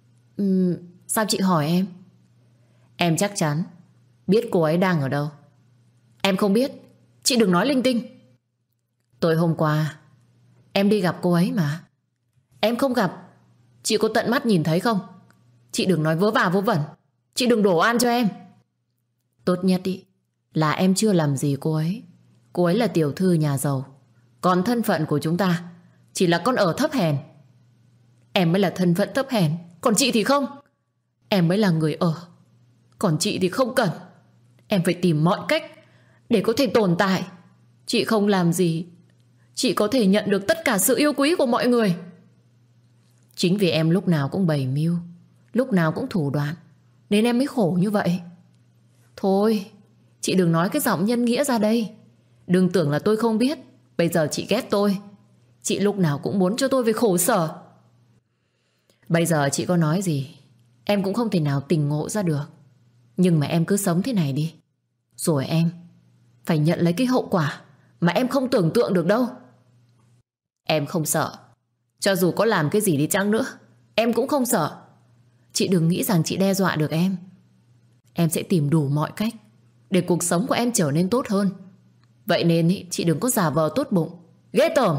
Sao chị hỏi em? Em chắc chắn biết cô ấy đang ở đâu. Em không biết, chị đừng nói linh tinh. Tối hôm qua em đi gặp cô ấy mà. Em không gặp, chị có tận mắt nhìn thấy không? Chị đừng nói vớ va vớ vẩn. Chị đừng đổ oan cho em. Tốt nhất ý là em chưa làm gì cô ấy. Cô ấy là tiểu thư nhà giàu, còn thân phận của chúng ta chỉ là con ở thấp hèn. Em mới là thân phận thấp hèn, còn chị thì không. Em mới là người ở, còn chị thì không cần. Em phải tìm mọi cách để có thể tồn tại. Chị không làm gì, chị có thể nhận được tất cả sự yêu quý của mọi người. Chính vì em lúc nào cũng bày mưu, lúc nào cũng thủ đoạn, nên em mới khổ như vậy. Thôi, chị đừng nói cái giọng nhân nghĩa ra đây. Đừng tưởng là tôi không biết. Bây giờ chị ghét tôi. Chị lúc nào cũng muốn cho tôi về khổ sở. Bây giờ chị có nói gì em cũng không thể nào tỉnh ngộ ra được. Nhưng mà em cứ sống thế này đi, rồi em phải nhận lấy cái hậu quả mà em không tưởng tượng được đâu. Em không sợ. Cho dù có làm cái gì đi chăng nữa, em cũng không sợ. Chị đừng nghĩ rằng chị đe dọa được em. Em sẽ tìm đủ mọi cách để cuộc sống của em trở nên tốt hơn. Vậy nên chị đừng có giả vờ tốt bụng. Ghê tởm.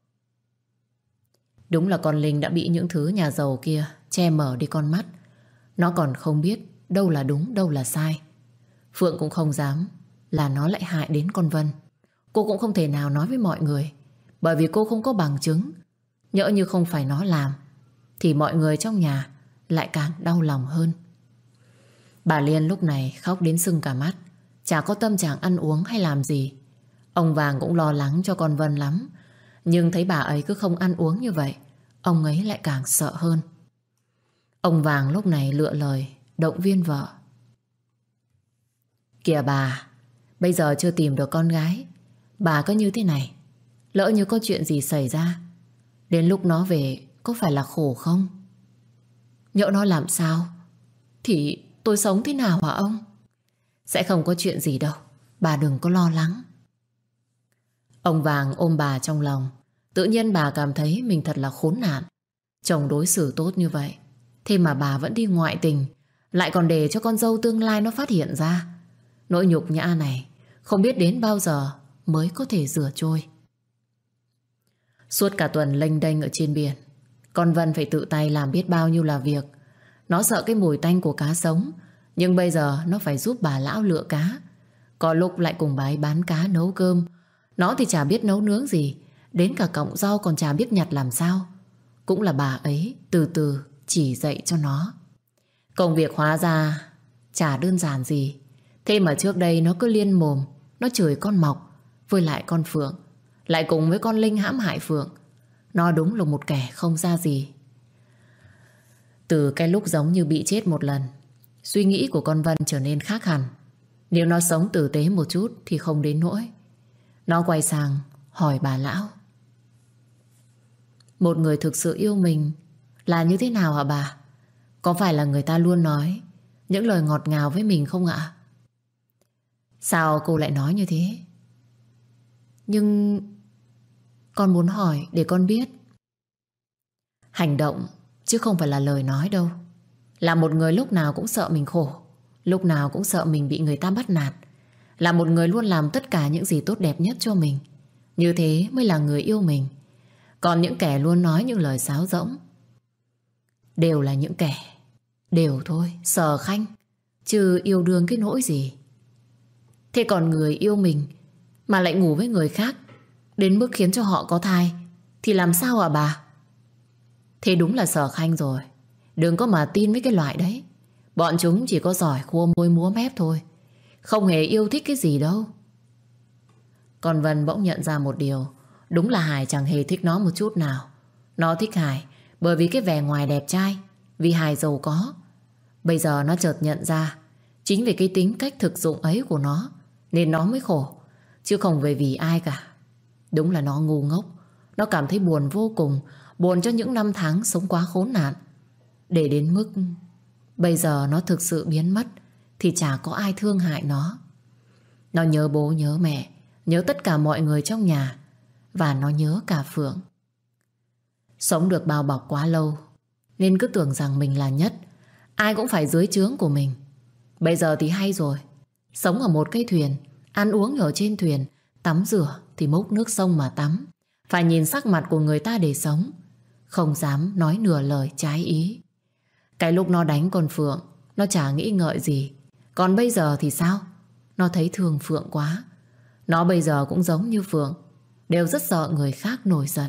Đúng là con Linh đã bị những thứ nhà giàu kia che mở đi con mắt. Nó còn không biết đâu là đúng, đâu là sai. Phượng cũng không dám là nó lại hại đến con Vân. Cô cũng không thể nào nói với mọi người, bởi vì cô không có bằng chứng. Nhỡ như không phải nó làm thì mọi người trong nhà lại càng đau lòng hơn. Bà Liên lúc này khóc đến sưng cả mắt, chả có tâm trạng ăn uống hay làm gì. Ông Vàng cũng lo lắng cho con Vân lắm, nhưng thấy bà ấy cứ không ăn uống như vậy, ông ấy lại càng sợ hơn. Ông Vàng lúc này lựa lời động viên vợ. Kìa bà, bây giờ chưa tìm được con gái, bà cứ như thế này, lỡ như có chuyện gì xảy ra, đến lúc nó về có phải là khổ không? Nhỡ nó làm sao thì tôi sống thế nào hả ông? Sẽ không có chuyện gì đâu, bà đừng có lo lắng. Ông Vàng ôm bà trong lòng. Tự nhiên bà cảm thấy mình thật là khốn nạn. Chồng đối xử tốt như vậy, thế mà bà vẫn đi ngoại tình, lại còn để cho con dâu tương lai nó phát hiện ra. Nỗi nhục nhã này không biết đến bao giờ mới có thể rửa trôi. Suốt cả tuần lênh đênh ở trên biển, con Vân phải tự tay làm biết bao nhiêu là việc. Nó sợ cái mùi tanh của cá sống, nhưng bây giờ nó phải giúp bà lão lựa cá. Có lúc lại cùng bà ấy bán cá nấu cơm. Nó thì chả biết nấu nướng gì, đến cả cọng rau còn chả biết nhặt làm sao. Cũng là bà ấy từ từ chỉ dạy cho nó. Công việc hóa ra chả đơn giản gì. Thế mà trước đây nó cứ liên mồm, nó chửi con Mọc với lại con Phượng, lại cùng với con Linh hãm hại Phượng. Nó đúng là một kẻ không ra gì. Từ cái lúc giống như bị chết một lần, suy nghĩ của con Vân trở nên khác hẳn. Nếu nó sống tử tế một chút thì không đến nỗi. Nó quay sang hỏi bà lão. Một người thực sự yêu mình là như thế nào hả bà? Có phải là người ta luôn nói những lời ngọt ngào với mình không ạ? Sao cô lại nói như thế? Nhưng con muốn hỏi để con biết. Hành động chứ không phải là lời nói đâu. Là một người lúc nào cũng sợ mình khổ, lúc nào cũng sợ mình bị người ta bắt nạt. Là một người luôn làm tất cả những gì tốt đẹp nhất cho mình. Như thế mới là người yêu mình. Còn những kẻ luôn nói những lời sáo rỗng đều là những kẻ đều thôi, sờ khanh, chứ yêu đương cái nỗi gì. Thế còn người yêu mình mà lại ngủ với người khác đến mức khiến cho họ có thai thì làm sao hả bà? Thế đúng là sờ khanh rồi. Đừng có mà tin mấy cái loại đấy. Bọn chúng chỉ có giỏi khua môi múa mép thôi, không hề yêu thích cái gì đâu. Còn Vân bỗng nhận ra một điều. Đúng là Hải chẳng hề thích nó một chút nào. Nó thích Hải bởi vì cái vẻ ngoài đẹp trai, vì Hải giàu có. Bây giờ nó chợt nhận ra chính vì cái tính cách thực dụng ấy của nó nên nó mới khổ, chứ không vì ai cả. Đúng là nó ngu ngốc. Nó cảm thấy buồn vô cùng, buồn cho những năm tháng sống quá khốn nạn, để đến mức bây giờ nó thực sự biến mất thì chả có ai thương hại nó. Nó nhớ bố nhớ mẹ, nhớ tất cả mọi người trong nhà, và nó nhớ cả Phượng. Sống được bao bọc quá lâu nên cứ tưởng rằng mình là nhất, ai cũng phải dưới trướng của mình. Bây giờ thì hay rồi. Sống ở một cái thuyền, ăn uống ở trên thuyền, tắm rửa thì múc nước sông mà tắm, phải nhìn sắc mặt của người ta để sống, không dám nói nửa lời trái ý. Cái lúc nó đánh con Phượng, nó chả nghĩ ngợi gì. Còn bây giờ thì sao? Nó thấy thương Phượng quá. Nó bây giờ cũng giống như Phượng, đều rất sợ người khác nổi giận.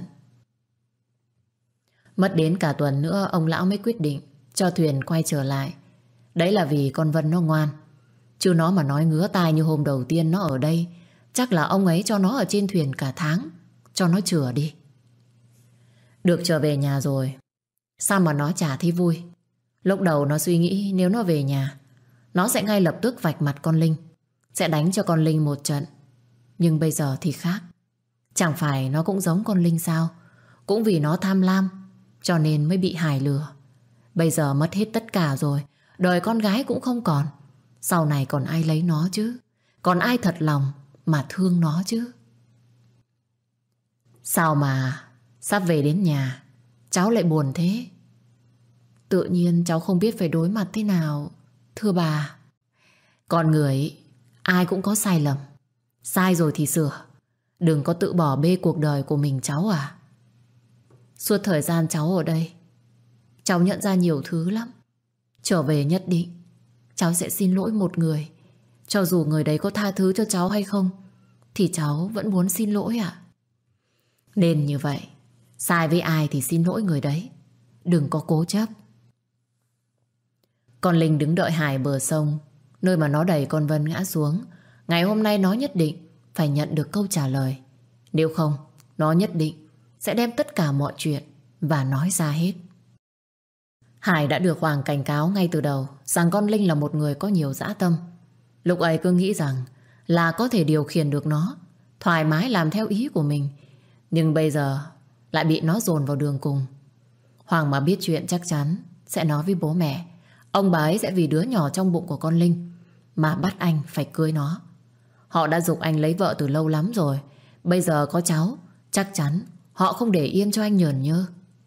Mất đến cả tuần nữa ông lão mới quyết định cho thuyền quay trở lại. Đấy là vì con Vân nó ngoan. Chứ nó mà nói ngứa tai như hôm đầu tiên nó ở đây, Chắc là ông ấy cho nó ở trên thuyền cả tháng, cho nó chữa đi. Được trở về nhà rồi, sao mà nó chả thấy vui. Lúc đầu nó suy nghĩ nếu nó về nhà, nó sẽ ngay lập tức vạch mặt con Linh, sẽ đánh cho con Linh một trận. Nhưng bây giờ thì khác. Chẳng phải nó cũng giống con Linh sao? Cũng vì nó tham lam cho nên mới bị Hải lừa. Bây giờ mất hết tất cả rồi, đời con gái cũng không còn. Sau này còn ai lấy nó chứ? Còn ai thật lòng mà thương nó chứ? Sao mà sắp về đến nhà cháu lại buồn thế? Tự nhiên cháu không biết phải đối mặt thế nào, thưa bà. Con người ai cũng có sai lầm, sai rồi thì sửa. Đừng có tự bỏ bê cuộc đời của mình cháu à. Suốt thời gian cháu ở đây, cháu nhận ra nhiều thứ lắm. Trở về nhất định cháu sẽ xin lỗi một người. Cho dù người đấy có tha thứ cho cháu hay không thì cháu vẫn muốn xin lỗi ạ. Nên như vậy, sai với ai thì xin lỗi người đấy, đừng có cố chấp. Con Linh đứng đợi Hải bờ sông, nơi mà nó đẩy con Vân ngã xuống. Ngày hôm nay nó nhất định phải nhận được câu trả lời. Nếu không, nó nhất định sẽ đem tất cả mọi chuyện và nói ra hết. Hải đã được Hoàng cảnh cáo ngay từ đầu rằng con Linh là một người có nhiều dã tâm. Lúc ấy cứ nghĩ rằng là có thể điều khiển được nó, thoải mái làm theo ý của mình. Nhưng bây giờ lại bị nó dồn vào đường cùng. Hoàng mà biết chuyện chắc chắn sẽ nói với bố mẹ. Ông bà ấy sẽ vì đứa nhỏ trong bụng của con Linh mà bắt anh phải cưới nó. Họ đã giục anh lấy vợ từ lâu lắm rồi. Bây giờ có cháu, chắc chắn họ không để yên cho anh nhởn nhơ.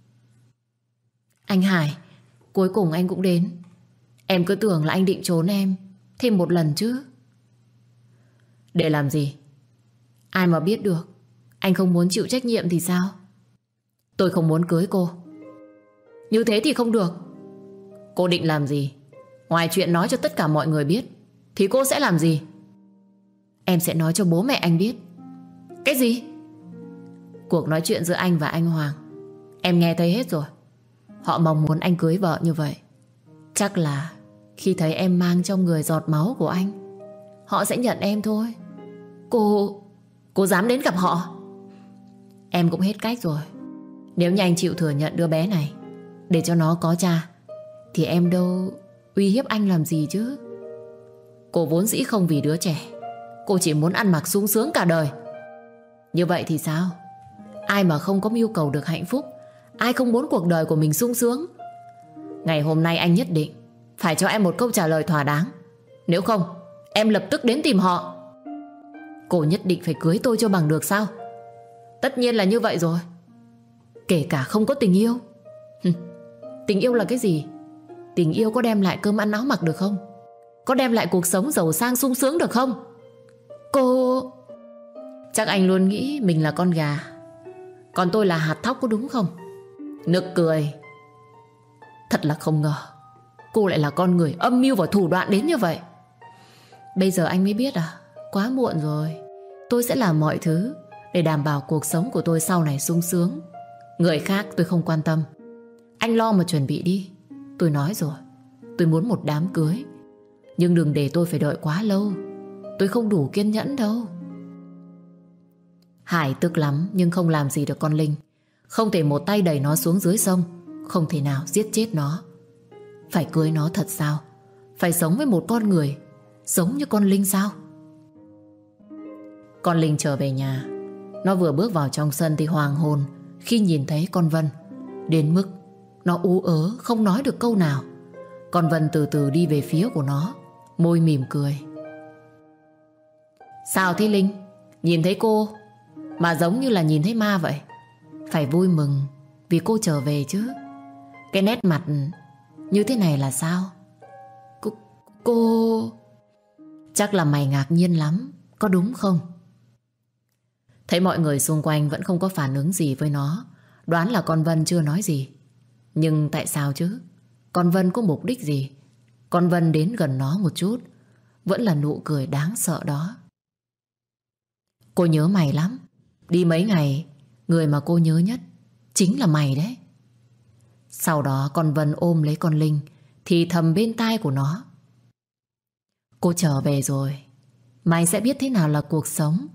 Anh Hải, cuối cùng anh cũng đến. Em cứ tưởng là anh định trốn em thêm một lần chứ. Để làm gì? Ai mà biết được. Anh không muốn chịu trách nhiệm thì sao? Tôi không muốn cưới cô. Như thế thì không được. Cô định làm gì? Ngoài chuyện nói cho tất cả mọi người biết thì cô sẽ làm gì? Em sẽ nói cho bố mẹ anh biết. Cái gì? Cuộc nói chuyện giữa anh và anh Hoàng em nghe thấy hết rồi. Họ mong muốn anh cưới vợ như vậy. Chắc là khi thấy em mang trong người giọt máu của anh, họ sẽ nhận em thôi. Cô dám đến gặp họ? Em cũng hết cách rồi. Nếu như anh chịu thừa nhận đứa bé này để cho nó có cha thì em đâu uy hiếp anh làm gì chứ. Cô vốn dĩ không vì đứa trẻ, cô chỉ muốn ăn mặc sung sướng cả đời. Như vậy thì sao? Ai mà không có mưu cầu được hạnh phúc, ai không muốn cuộc đời của mình sung sướng. Ngày hôm nay anh nhất định phải cho em một câu trả lời thỏa đáng. Nếu không, em lập tức đến tìm họ. Cô nhất định phải cưới tôi cho bằng được sao? Tất nhiên là như vậy rồi. Kể cả không có tình yêu. Tình yêu là cái gì? Tình yêu có đem lại cơm ăn áo mặc được không? Có đem lại cuộc sống giàu sang sung sướng được không? Cô... Chắc anh luôn nghĩ mình là con gà, còn tôi là hạt thóc, có đúng không? Nực cười. Thật là không ngờ cô lại là con người âm mưu và thủ đoạn đến như vậy. Bây giờ anh mới biết à? Quá muộn rồi. Tôi sẽ làm mọi thứ để đảm bảo cuộc sống của tôi sau này sung sướng. Người khác tôi không quan tâm. Anh lo mà chuẩn bị đi. Tôi nói rồi, tôi muốn một đám cưới. Nhưng đừng để tôi phải đợi quá lâu. Tôi không đủ kiên nhẫn đâu. Hải tức lắm nhưng không làm gì được con Linh. Không thể một tay đẩy nó xuống dưới sông, không thể nào giết chết nó. Phải cưới nó thật sao? Phải sống với một con người giống như con Linh sao? Con Linh trở về nhà. Nó vừa bước vào trong sân thì hoàng hồn khi nhìn thấy con Vân. Đến mức nó ú ớ không nói được câu nào. Con Vân từ từ đi về phía của nó, môi mỉm cười. Sao thế Linh? Nhìn thấy cô mà giống như là nhìn thấy ma vậy. Phải vui mừng vì cô trở về chứ. Cái nét mặt như thế này là sao? Cô... Chắc là mày ngạc nhiên lắm, có đúng không? Thấy mọi người xung quanh vẫn không có phản ứng gì với nó, đoán là con Vân chưa nói gì. Nhưng tại sao chứ? Con Vân có mục đích gì? Con Vân đến gần nó một chút, vẫn là nụ cười đáng sợ đó. Cô nhớ mày lắm. Đi mấy ngày, người mà cô nhớ nhất chính là mày đấy. Sau đó con Vân ôm lấy con Linh, thì thầm bên tai của nó. Cô trở về rồi, mày sẽ biết thế nào là cuộc sống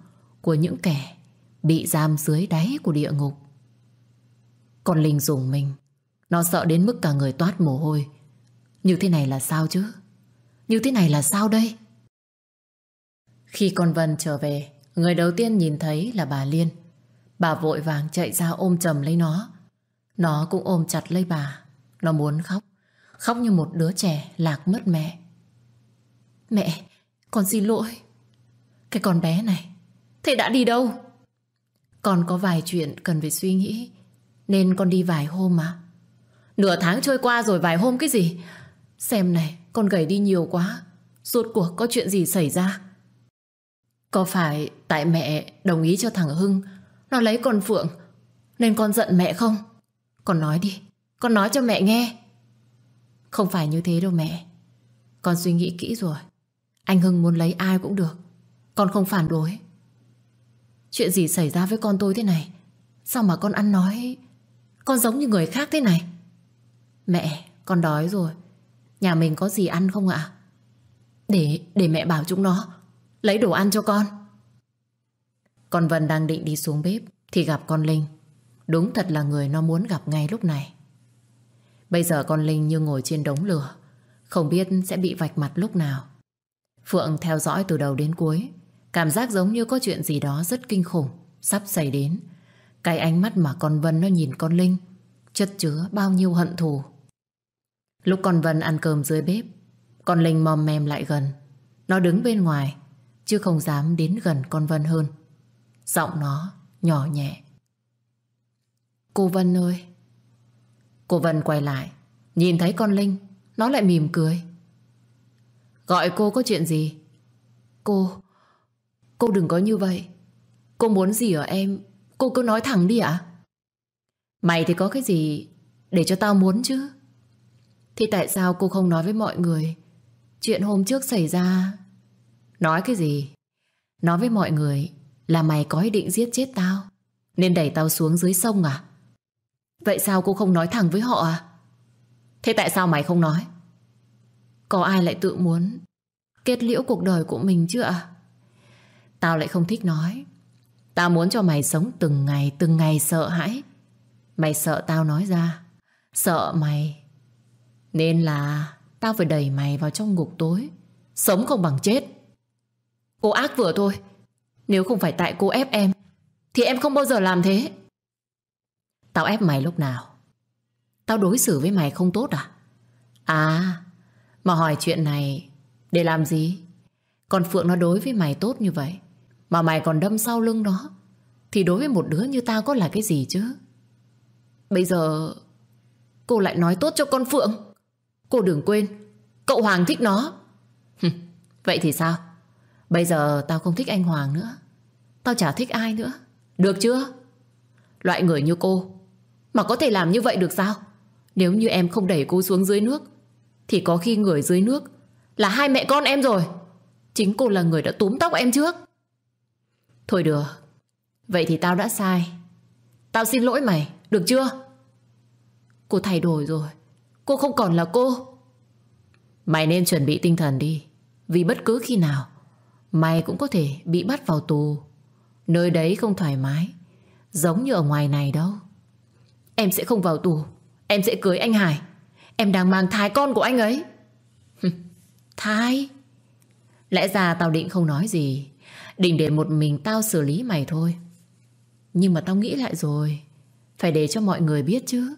của những kẻ bị giam dưới đáy của địa ngục. Con Linh rùng mình. Nó sợ đến mức cả người toát mồ hôi. Như thế này là sao chứ? Như thế này là sao đây? Khi con Vân trở về, người đầu tiên nhìn thấy là bà Liên. Bà vội vàng chạy ra ôm chầm lấy nó. Nó cũng ôm chặt lấy bà. Nó muốn khóc. Khóc như một đứa trẻ lạc mất mẹ. Mẹ, con xin lỗi. Cái con bé này, thế đã đi đâu? Con có vài chuyện cần phải suy nghĩ, nên con đi vài hôm mà. Nửa tháng trôi qua rồi, vài hôm cái gì? Xem này, con gầy đi nhiều quá. Rốt cuộc có chuyện gì xảy ra? Có phải tại mẹ đồng ý cho thằng Hưng nó lấy con Phượng nên con giận mẹ không? Con nói đi, con nói cho mẹ nghe. Không phải như thế đâu mẹ. Con suy nghĩ kỹ rồi. Anh Hưng muốn lấy ai cũng được. Con không phản đối. Chuyện gì xảy ra với con tôi thế này? Sao mà con ăn nói con giống như người khác thế này? Mẹ, con đói rồi. Nhà mình có gì ăn không ạ? Để mẹ bảo chúng nó lấy đồ ăn cho con. Con Vân đang định đi xuống bếp thì gặp con Linh. Đúng thật là người nó muốn gặp ngay lúc này. Bây giờ con Linh như ngồi trên đống lửa, không biết sẽ bị vạch mặt lúc nào. Phượng theo dõi từ đầu đến cuối, cảm giác giống như có chuyện gì đó rất kinh khủng sắp xảy đến. Cái ánh mắt mà con Vân nó nhìn con Linh chất chứa bao nhiêu hận thù. Lúc con Vân ăn cơm dưới bếp, con Linh mòm mèm lại gần. Nó đứng bên ngoài chứ không dám đến gần con Vân hơn. Giọng nó nhỏ nhẹ. Cô Vân ơi. Cô Vân quay lại, nhìn thấy con Linh, nó lại mỉm cười. Gọi cô có chuyện gì? Cô đừng có như vậy. Cô muốn gì ở em, cô cứ nói thẳng đi ạ. Mày thì có cái gì để cho tao muốn chứ? Thì tại sao cô không nói với mọi người chuyện hôm trước xảy ra? Nói cái gì? Nói với mọi người là mày có ý định giết chết tao nên đẩy tao xuống dưới sông à? Vậy sao cô không nói thẳng với họ à? Thế tại sao mày không nói? Có ai lại tự muốn kết liễu cuộc đời của mình chứ ạ? Tao lại không thích nói. Tao muốn cho mày sống từng ngày sợ hãi. Mày sợ tao nói ra, sợ mày, nên là tao phải đẩy mày vào trong ngục tối, sống không bằng chết. Cô ác vừa thôi. Nếu không phải tại cô ép em thì em không bao giờ làm thế. Tao ép mày lúc nào? Tao đối xử với mày không tốt à? À, mà hỏi chuyện này để làm gì? Con Phượng nó đối với mày tốt như vậy mà mày còn đâm sau lưng nó, thì đối với một đứa như tao có là cái gì chứ? Bây giờ cô lại nói tốt cho con Phượng. Cô đừng quên, cậu Hoàng thích nó. Vậy thì sao? Bây giờ tao không thích anh Hoàng nữa, tao chả thích ai nữa. Được chưa? Loại người như cô mà có thể làm như vậy được sao? Nếu như em không đẩy cô xuống dưới nước thì có khi người dưới nước là hai mẹ con em rồi. Chính cô là người đã túm tóc em trước. Thôi được, vậy thì tao đã sai. Tao xin lỗi mày, được chưa? Cô thay đổi rồi, cô không còn là cô. Mày nên chuẩn bị tinh thần đi, vì bất cứ khi nào mày cũng có thể bị bắt vào tù. Nơi đấy không thoải mái giống như ở ngoài này đâu. Em sẽ không vào tù, em sẽ cưới anh Hải. Em đang mang thai con của anh ấy. Thai? Lẽ ra tao định không nói gì, định để một mình tao xử lý mày thôi. Nhưng mà tao nghĩ lại rồi, phải để cho mọi người biết chứ.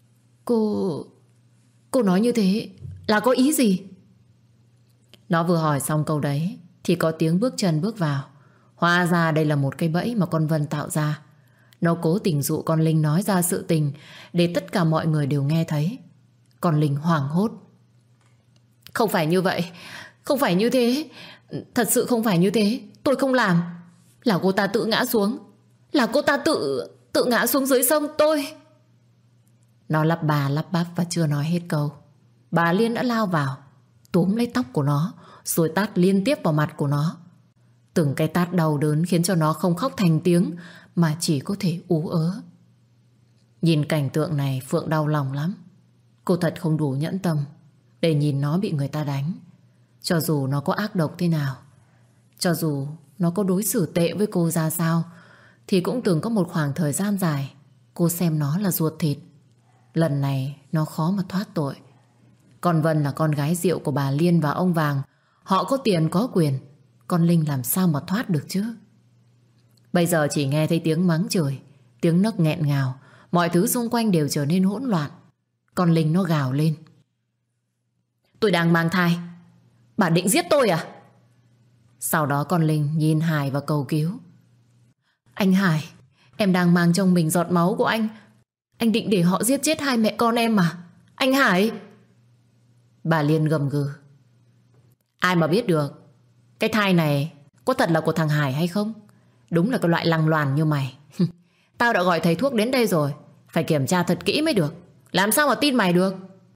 Cô nói như thế là có ý gì? Nó vừa hỏi xong câu đấy thì có tiếng bước chân bước vào. Hóa ra đây là một cái bẫy mà con Vân tạo ra. Nó cố tình dụ con Linh nói ra sự tình để tất cả mọi người đều nghe thấy. Con Linh hoảng hốt. Không phải như vậy, không phải như thế. Thật sự không phải như thế. Tôi không làm. Là cô ta tự ngã xuống. Là cô ta tự ngã xuống dưới sông tôi. Nó lắp bà lắp bắp và chưa nói hết câu, bà Liên đã lao vào, túm lấy tóc của nó rồi tát liên tiếp vào mặt của nó. Từng cái tát đau đớn khiến cho nó không khóc thành tiếng mà chỉ có thể ú ớ. Nhìn cảnh tượng này Phượng đau lòng lắm. Cô thật không đủ nhẫn tâm để nhìn nó bị người ta đánh. Cho dù nó có ác độc thế nào, cho dù nó có đối xử tệ với cô ra sao thì cũng từng có một khoảng thời gian dài cô xem nó là ruột thịt. Lần này nó khó mà thoát tội. Còn Vân là con gái rượu của bà Liên và ông Vàng. Họ có tiền có quyền, con Linh làm sao mà thoát được chứ. Bây giờ chỉ nghe thấy tiếng mắng chửi, tiếng nấc nghẹn ngào. Mọi thứ xung quanh đều trở nên hỗn loạn. Con Linh nó gào lên: tôi đang mang thai, bà định giết tôi à? Sau đó con Linh nhìn Hải và cầu cứu: anh Hải, em đang mang trong mình giọt máu của anh. Anh định để họ giết chết hai mẹ con em mà, anh Hải. Bà Liên gầm gừ: ai mà biết được cái thai này có thật là của thằng Hải hay không? Đúng là cái loại lăng loàn như mày. Tao đã gọi thầy thuốc đến đây rồi, phải kiểm tra thật kỹ mới được. Làm sao mà tin mày được?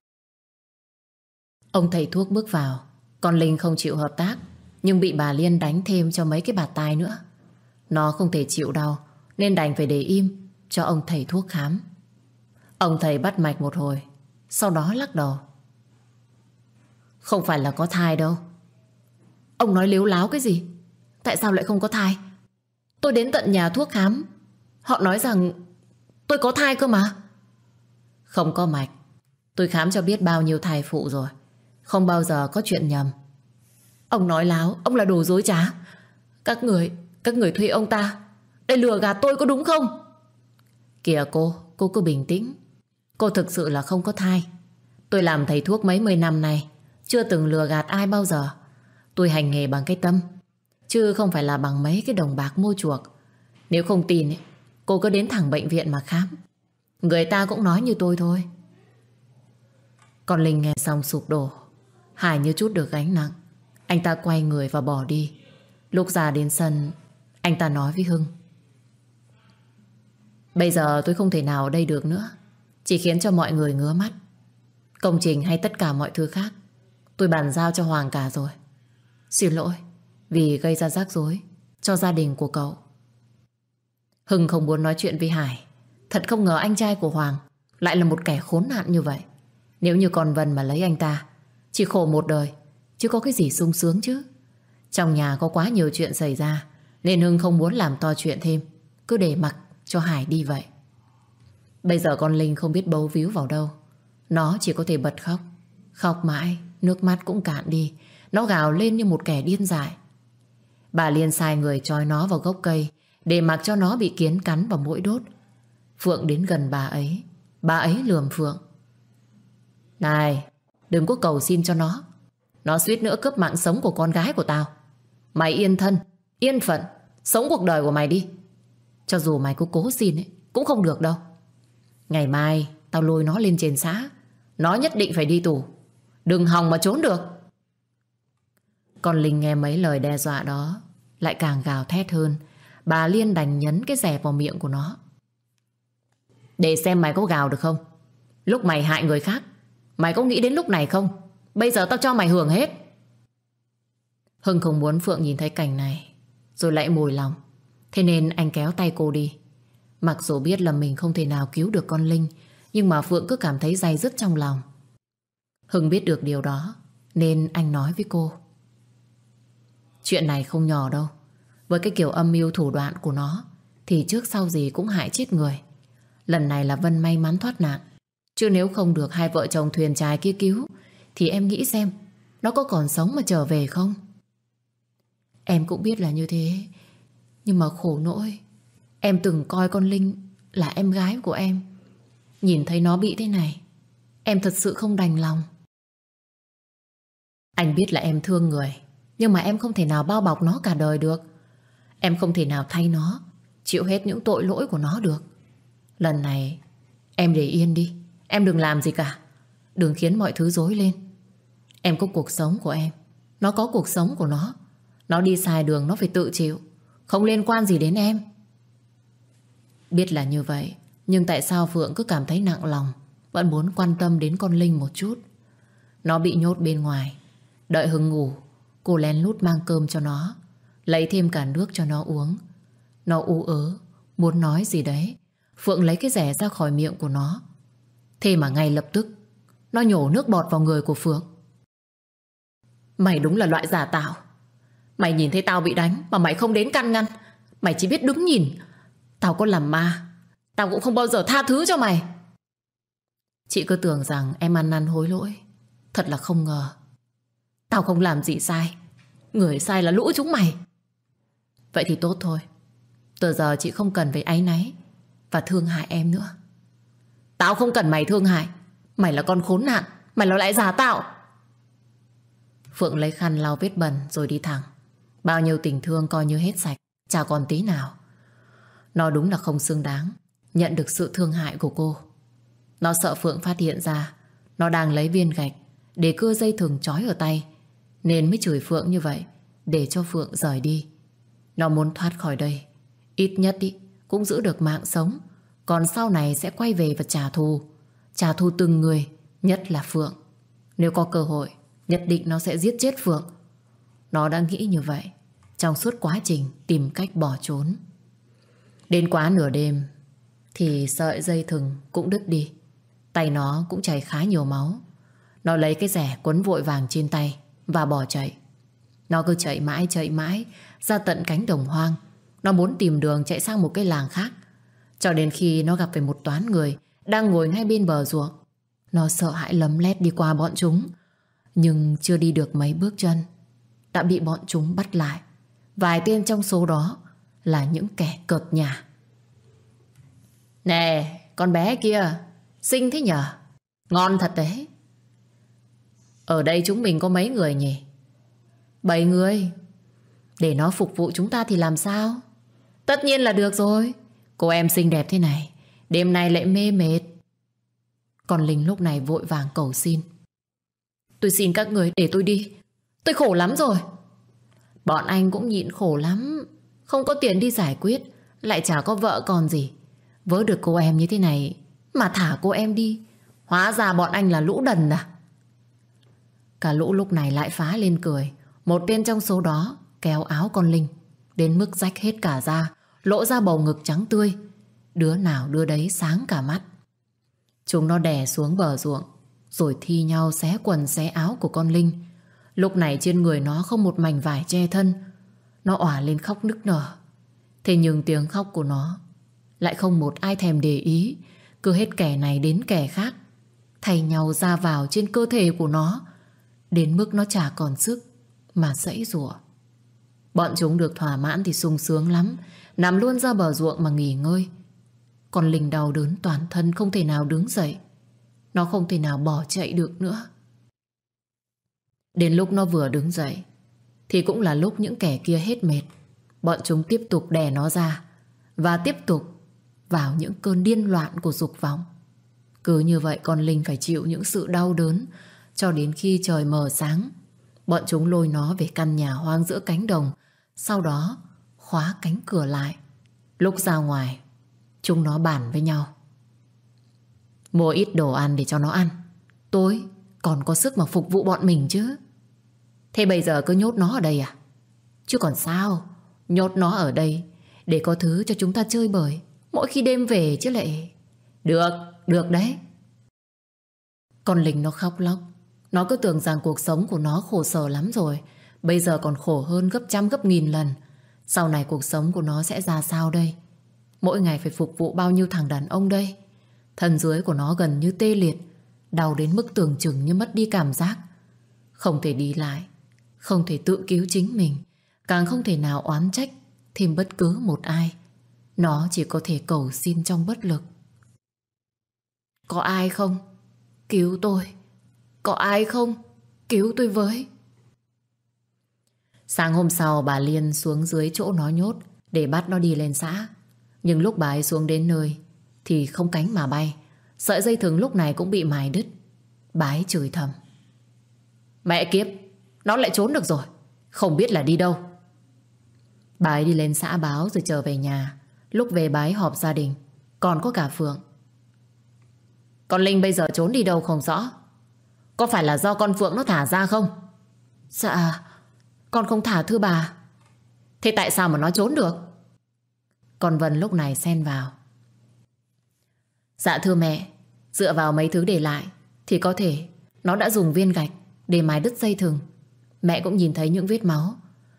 Ông thầy thuốc bước vào. Con Linh không chịu hợp tác, nhưng bị bà Liên đánh thêm cho mấy cái bạt tai nữa. Nó không thể chịu đau nên đành phải để im cho ông thầy thuốc khám. Ông thầy bắt mạch một hồi, sau đó lắc đầu: không phải là có thai đâu. Ông nói lếu láo cái gì? Tại sao lại không có thai? Tôi đến tận nhà thuốc khám, họ nói rằng tôi có thai cơ mà. Không có mạch. Tôi khám cho biết bao nhiêu thai phụ rồi, không bao giờ có chuyện nhầm. Ông nói láo, ông là đồ dối trá. Các người thuê ông ta để lừa gạt tôi có đúng không? Kìa cô cứ bình tĩnh. Cô thực sự là không có thai. Tôi làm thầy thuốc mấy mươi năm nay, chưa từng lừa gạt ai bao giờ. Tôi hành nghề bằng cái tâm, chứ không phải là bằng mấy cái đồng bạc mua chuộc. Nếu không tin ấy, cô cứ đến thẳng bệnh viện mà khám. Người ta cũng nói như tôi thôi. Con Linh nghe xong sụp đổ. Hải như chút được gánh nặng. Anh ta quay người và bỏ đi. Lúc ra đến sân, anh ta nói với Hưng: bây giờ tôi không thể nào ở đây được nữa, chỉ khiến cho mọi người ngứa mắt. Công trình hay tất cả mọi thứ khác tôi bàn giao cho Hoàng cả rồi. Xin lỗi vì gây ra rắc rối cho gia đình của cậu. Hưng không muốn nói chuyện với Hải. Thật không ngờ anh trai của Hoàng lại là một kẻ khốn nạn như vậy. Nếu như con Vân mà lấy anh ta, chỉ khổ một đời, chứ có cái gì sung sướng chứ. Trong nhà có quá nhiều chuyện xảy ra, nên Hưng không muốn làm to chuyện thêm, cứ để mặc cho Hải đi vậy. Bây giờ con Linh không biết bấu víu vào đâu. Nó chỉ có thể bật khóc. Khóc mãi, nước mắt cũng cạn đi. Nó gào lên như một kẻ điên dại. Bà Liên sai người trói nó vào gốc cây để mặc cho nó bị kiến cắn vào mũi đốt. Phượng đến gần bà ấy lườm Phượng: này, đừng có cầu xin cho nó suýt nữa cướp mạng sống của con gái của tao. Mày yên thân, yên phận, sống cuộc đời của mày đi. Cho dù mày có cố xin ấy, cũng không được đâu. Ngày mai tao lôi nó lên trên xã, nó nhất định phải đi tù. Đừng hòng mà trốn được. Con Linh nghe mấy lời đe dọa đó lại càng gào thét hơn. Bà Liên đành nhấn cái rẻ vào miệng của nó: để xem mày có gào được không. Lúc mày hại người khác, mày có nghĩ đến lúc này không? Bây giờ tao cho mày hưởng hết. Hưng không muốn Phượng nhìn thấy cảnh này rồi lại mùi lòng. Thế nên anh kéo tay cô đi. Mặc dù biết là mình không thể nào cứu được con Linh, nhưng mà Phượng cứ cảm thấy day dứt trong lòng. Hưng biết được điều đó nên anh nói với cô: chuyện này không nhỏ đâu. Với cái kiểu âm mưu thủ đoạn của nó thì trước sau gì cũng hại chết người. Lần này là Vân may mắn thoát nạn, chứ nếu không được hai vợ chồng thuyền chài kia cứu thì em nghĩ xem nó có còn sống mà trở về không. Em cũng biết là như thế, nhưng mà khổ nỗi em từng coi con Linh là em gái của em. Nhìn thấy nó bị thế này, em thật sự không đành lòng. Anh biết là em thương người, nhưng mà em không thể nào bao bọc nó cả đời được. Em không thể nào thay nó chịu hết những tội lỗi của nó được. Lần này em để yên đi. Em đừng làm gì cả. Đừng khiến mọi thứ rối lên. Em có cuộc sống của em, nó có cuộc sống của nó. Nó đi sai đường nó phải tự chịu, không liên quan gì đến em. Biết là như vậy, nhưng tại sao Phượng cứ cảm thấy nặng lòng, vẫn muốn quan tâm đến con Linh một chút. Nó bị nhốt bên ngoài. Đợi Hưng ngủ, cô lén lút mang cơm cho nó, lấy thêm cả nước cho nó uống. Nó ú ớ muốn nói gì đấy. Phượng lấy cái rẻ ra khỏi miệng của nó. Thế mà ngay lập tức nó nhổ nước bọt vào người của Phượng. Mày đúng là loại giả tạo. Mày nhìn thấy tao bị đánh mà mày không đến can ngăn. Mày chỉ biết đứng nhìn. Tao có làm ma, tao cũng không bao giờ tha thứ cho mày. Chị cứ tưởng rằng em ăn năn hối lỗi. Thật là không ngờ. Tao không làm gì sai. Người sai là lũ chúng mày. Vậy thì tốt thôi. Từ giờ chị không cần phải áy náy và thương hại em nữa. Tao không cần mày thương hại. Mày là con khốn nạn. Mày là lại giả tạo. Phượng lấy khăn lau vết bẩn rồi đi thẳng. Bao nhiêu tình thương coi như hết sạch, chả còn tí nào. Nó đúng là không xứng đáng nhận được sự thương hại của cô. Nó sợ Phượng phát hiện ra nó đang lấy viên gạch để cưa dây thừng trói ở tay, nên mới chửi Phượng như vậy, để cho Phượng rời đi. Nó muốn thoát khỏi đây, ít nhất cũng giữ được mạng sống. Còn sau này sẽ quay về và trả thù. Trả thù từng người, nhất là Phượng. Nếu có cơ hội, nhất định nó sẽ giết chết Phượng. Nó đã nghĩ như vậy trong suốt quá trình tìm cách bỏ trốn. Đến quá nửa đêm thì sợi dây thừng cũng đứt đi. Tay nó cũng chảy khá nhiều máu. Nó lấy cái rẻ quấn vội vàng trên tay và bỏ chạy. Nó cứ chạy mãi ra tận cánh đồng hoang. Nó muốn tìm đường chạy sang một cái làng khác. Cho đến khi nó gặp phải một toán người đang ngồi ngay bên bờ ruộng. Nó sợ hãi lấm lét đi qua bọn chúng. Nhưng chưa đi được mấy bước chân đã bị bọn chúng bắt lại. Vài tên trong số đó là những kẻ cợt nhả. Nè, con bé kia xinh thế nhở? Ngon thật đấy. Ở đây chúng mình có mấy người nhỉ? 7 người. Để nó phục vụ chúng ta thì làm sao? Tất nhiên là được rồi. Cô em xinh đẹp thế này, đêm nay lại mê mệt. Còn Linh lúc này vội vàng cầu xin. Tôi xin các người để tôi đi. Tôi khổ lắm rồi. Bọn anh cũng nhịn khổ lắm. Không có tiền đi giải quyết, lại chả có vợ con gì. Vớ được cô em như thế này mà thả cô em đi. Hóa ra bọn anh là lũ đần à? Cả lũ lúc này lại phá lên cười. Một tên trong số đó kéo áo con Linh đến mức rách hết cả da, lộ ra bầu ngực trắng tươi. Đứa nào đứa đấy sáng cả mắt. Chúng nó đè xuống bờ ruộng, rồi thi nhau xé quần xé áo của con Linh. Lúc này trên người nó không một mảnh vải che thân. Nó òa lên khóc nức nở. Thế nhưng tiếng khóc của nó lại không một ai thèm để ý. Cứ hết kẻ này đến kẻ khác thay nhau ra vào trên cơ thể của nó, đến mức nó chả còn sức mà giãy giụa. Bọn chúng được thỏa mãn thì sung sướng lắm, nằm luôn ra bờ ruộng mà nghỉ ngơi. Còn Linh đau đớn toàn thân, không thể nào đứng dậy. Nó không thể nào bỏ chạy được nữa. Đến lúc nó vừa đứng dậy thì cũng là lúc những kẻ kia hết mệt. Bọn chúng tiếp tục đè nó ra và tiếp tục vào những cơn điên loạn của dục vọng. Cứ như vậy con Linh phải chịu những sự đau đớn cho đến khi trời mờ sáng. Bọn chúng lôi nó về căn nhà hoang giữa cánh đồng, sau đó khóa cánh cửa lại. Lúc ra ngoài, chúng nó bàn với nhau. Mua ít đồ ăn để cho nó ăn, tối còn có sức mà phục vụ bọn mình chứ. Thế bây giờ cứ nhốt nó ở đây à? Chứ còn sao, nhốt nó ở đây để có thứ cho chúng ta chơi bời mỗi khi đêm về chứ lại. Được, được đấy. Con Linh nó khóc lóc. Nó cứ tưởng rằng cuộc sống của nó khổ sở lắm rồi, bây giờ còn khổ hơn gấp trăm gấp nghìn lần. Sau này cuộc sống của nó sẽ ra sao đây? Mỗi ngày phải phục vụ bao nhiêu thằng đàn ông đây? Thân dưới của nó gần như tê liệt, đau đến mức tưởng chừng như mất đi cảm giác. Không thể đi lại, không thể tự cứu chính mình, càng không thể nào oán trách thêm bất cứ một ai. Nó chỉ có thể cầu xin trong bất lực. Có ai không? Cứu tôi. Có ai không? Cứu tôi với. Sáng hôm sau bà Liên xuống dưới chỗ nó nhốt để bắt nó đi lên xã. Nhưng lúc bà ấy xuống đến nơi thì không cánh mà bay. Sợi dây thừng lúc này cũng bị mài đứt. Bà ấy chửi thầm. Mẹ kiếp, nó lại trốn được rồi, không biết là đi đâu. Bà ấy đi lên xã báo rồi trở về nhà. Lúc về bà ấy họp gia đình, còn có cả Phượng. Con Linh bây giờ trốn đi đâu không rõ. Có phải là do con Phượng nó thả ra không? Dạ, con không thả thưa bà. Thế tại sao mà nó trốn được? Con Vân lúc này xen vào. Dạ thưa mẹ, dựa vào mấy thứ để lại thì có thể nó đã dùng viên gạch để mài đứt dây thừng. Mẹ cũng nhìn thấy những vết máu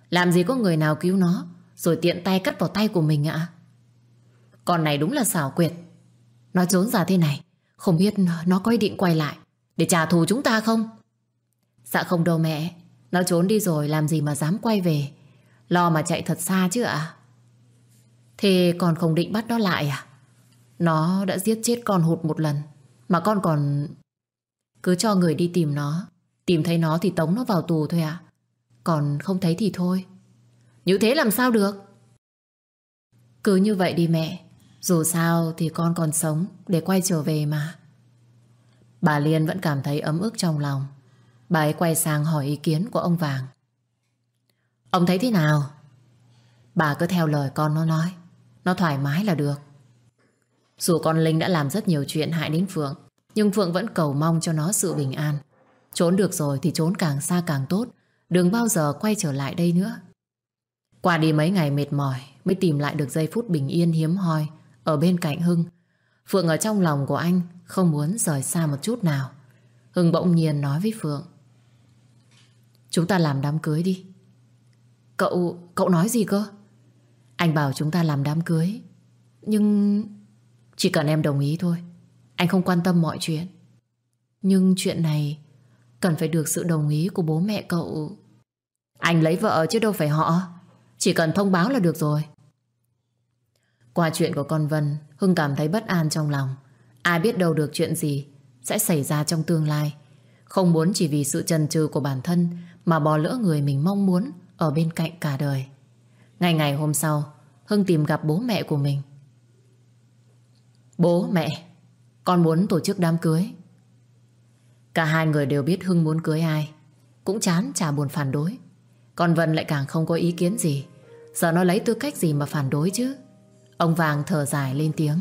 Làm gì có người nào cứu nó rồi tiện tay cắt vào tay của mình ạ. Con này đúng là xảo quyệt. Nó trốn ra thế này, không biết nó có ý định quay lại để trả thù chúng ta không? Dạ không đâu mẹ. Nó trốn đi rồi làm gì mà dám quay về. Lo mà chạy thật xa chứ ạ. Thế con không định bắt nó lại à? Nó đã giết chết con hụt một lần, mà con còn... Cứ cho người đi tìm nó. Tìm thấy nó thì tống nó vào tù thôi ạ. Còn không thấy thì thôi. Như thế làm sao được? Cứ như vậy đi mẹ. Dù sao thì con còn sống để quay trở về mà. Bà Liên vẫn cảm thấy ấm ức trong lòng. Bà ấy quay sang hỏi ý kiến của ông Vàng. Ông thấy thế nào? Bà cứ theo lời con nó nói. Nó thoải mái là được. Dù con Linh đã làm rất nhiều chuyện hại đến Phượng, nhưng Phượng vẫn cầu mong cho nó sự bình an. Trốn được rồi thì trốn càng xa càng tốt. Đừng bao giờ quay trở lại đây nữa. Qua đi mấy ngày mệt mỏi mới tìm lại được giây phút bình yên hiếm hoi ở bên cạnh Hưng. Phượng ở trong lòng của anh không muốn rời xa một chút nào. Hưng bỗng nhiên nói với Phượng. Chúng ta làm đám cưới đi. Cậu nói gì cơ? Anh bảo chúng ta làm đám cưới. Nhưng chỉ cần em đồng ý thôi. Anh không quan tâm mọi chuyện. Nhưng chuyện này cần phải được sự đồng ý của bố mẹ cậu. Anh lấy vợ chứ đâu phải họ. Chỉ cần thông báo là được rồi. Qua chuyện của con Vân, Hưng cảm thấy bất an trong lòng. Ai biết đâu được chuyện gì sẽ xảy ra trong tương lai. Không muốn chỉ vì sự chần chừ của bản thân mà bỏ lỡ người mình mong muốn ở bên cạnh cả đời. Ngày hôm sau, Hưng tìm gặp bố mẹ của mình. Bố, mẹ, con muốn tổ chức đám cưới. Cả hai người đều biết Hưng muốn cưới ai. Cũng chán chả buồn phản đối. Còn Vân lại càng không có ý kiến gì. Giờ nó lấy tư cách gì mà phản đối chứ? Ông Vàng thở dài lên tiếng.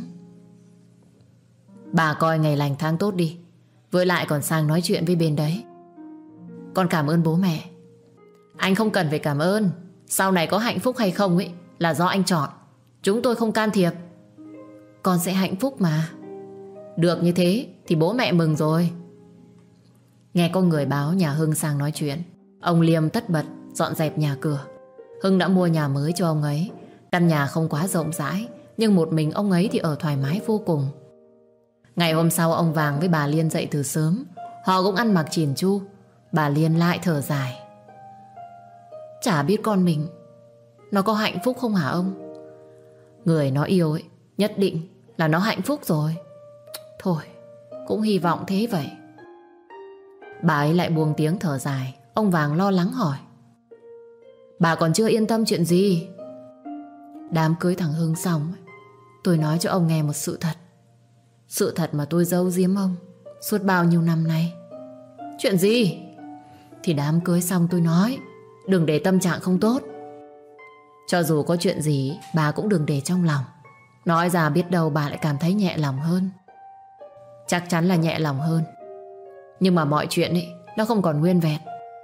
Bà coi ngày lành tháng tốt đi. Với lại còn sang nói chuyện với bên đấy. Con cảm ơn bố mẹ. Anh không cần phải cảm ơn. Sau này có hạnh phúc hay không ấy là do anh chọn. Chúng tôi không can thiệp. Con sẽ hạnh phúc mà. Được như thế thì bố mẹ mừng rồi. Nghe có người báo nhà Hưng sang nói chuyện, ông Liêm tất bật dọn dẹp nhà cửa. Hưng đã mua nhà mới cho ông ấy. Căn nhà không quá rộng rãi, nhưng một mình ông ấy thì ở thoải mái vô cùng. Ngày hôm sau ông Vàng với bà Liên dậy từ sớm. Họ cũng ăn mặc chỉn chu. Bà Liên lại thở dài. Chả biết con mình nó có hạnh phúc không hả ông? Người nó yêu ấy nhất định là nó hạnh phúc rồi. Thôi, cũng hy vọng thế vậy. Bà ấy lại buông tiếng thở dài. Ông Vàng lo lắng hỏi. Bà còn chưa yên tâm chuyện gì? Đám cưới thằng Hưng xong, tôi nói cho ông nghe một sự thật. Sự thật mà tôi giấu giếm ông suốt bao nhiêu năm nay. Chuyện gì? Thì đám cưới xong tôi nói đừng để tâm trạng không tốt. Cho dù có chuyện gì bà cũng đừng để trong lòng. Nói ra biết đâu bà lại cảm thấy nhẹ lòng hơn. Chắc chắn là nhẹ lòng hơn. Nhưng mà mọi chuyện ấy nó không còn nguyên vẹn.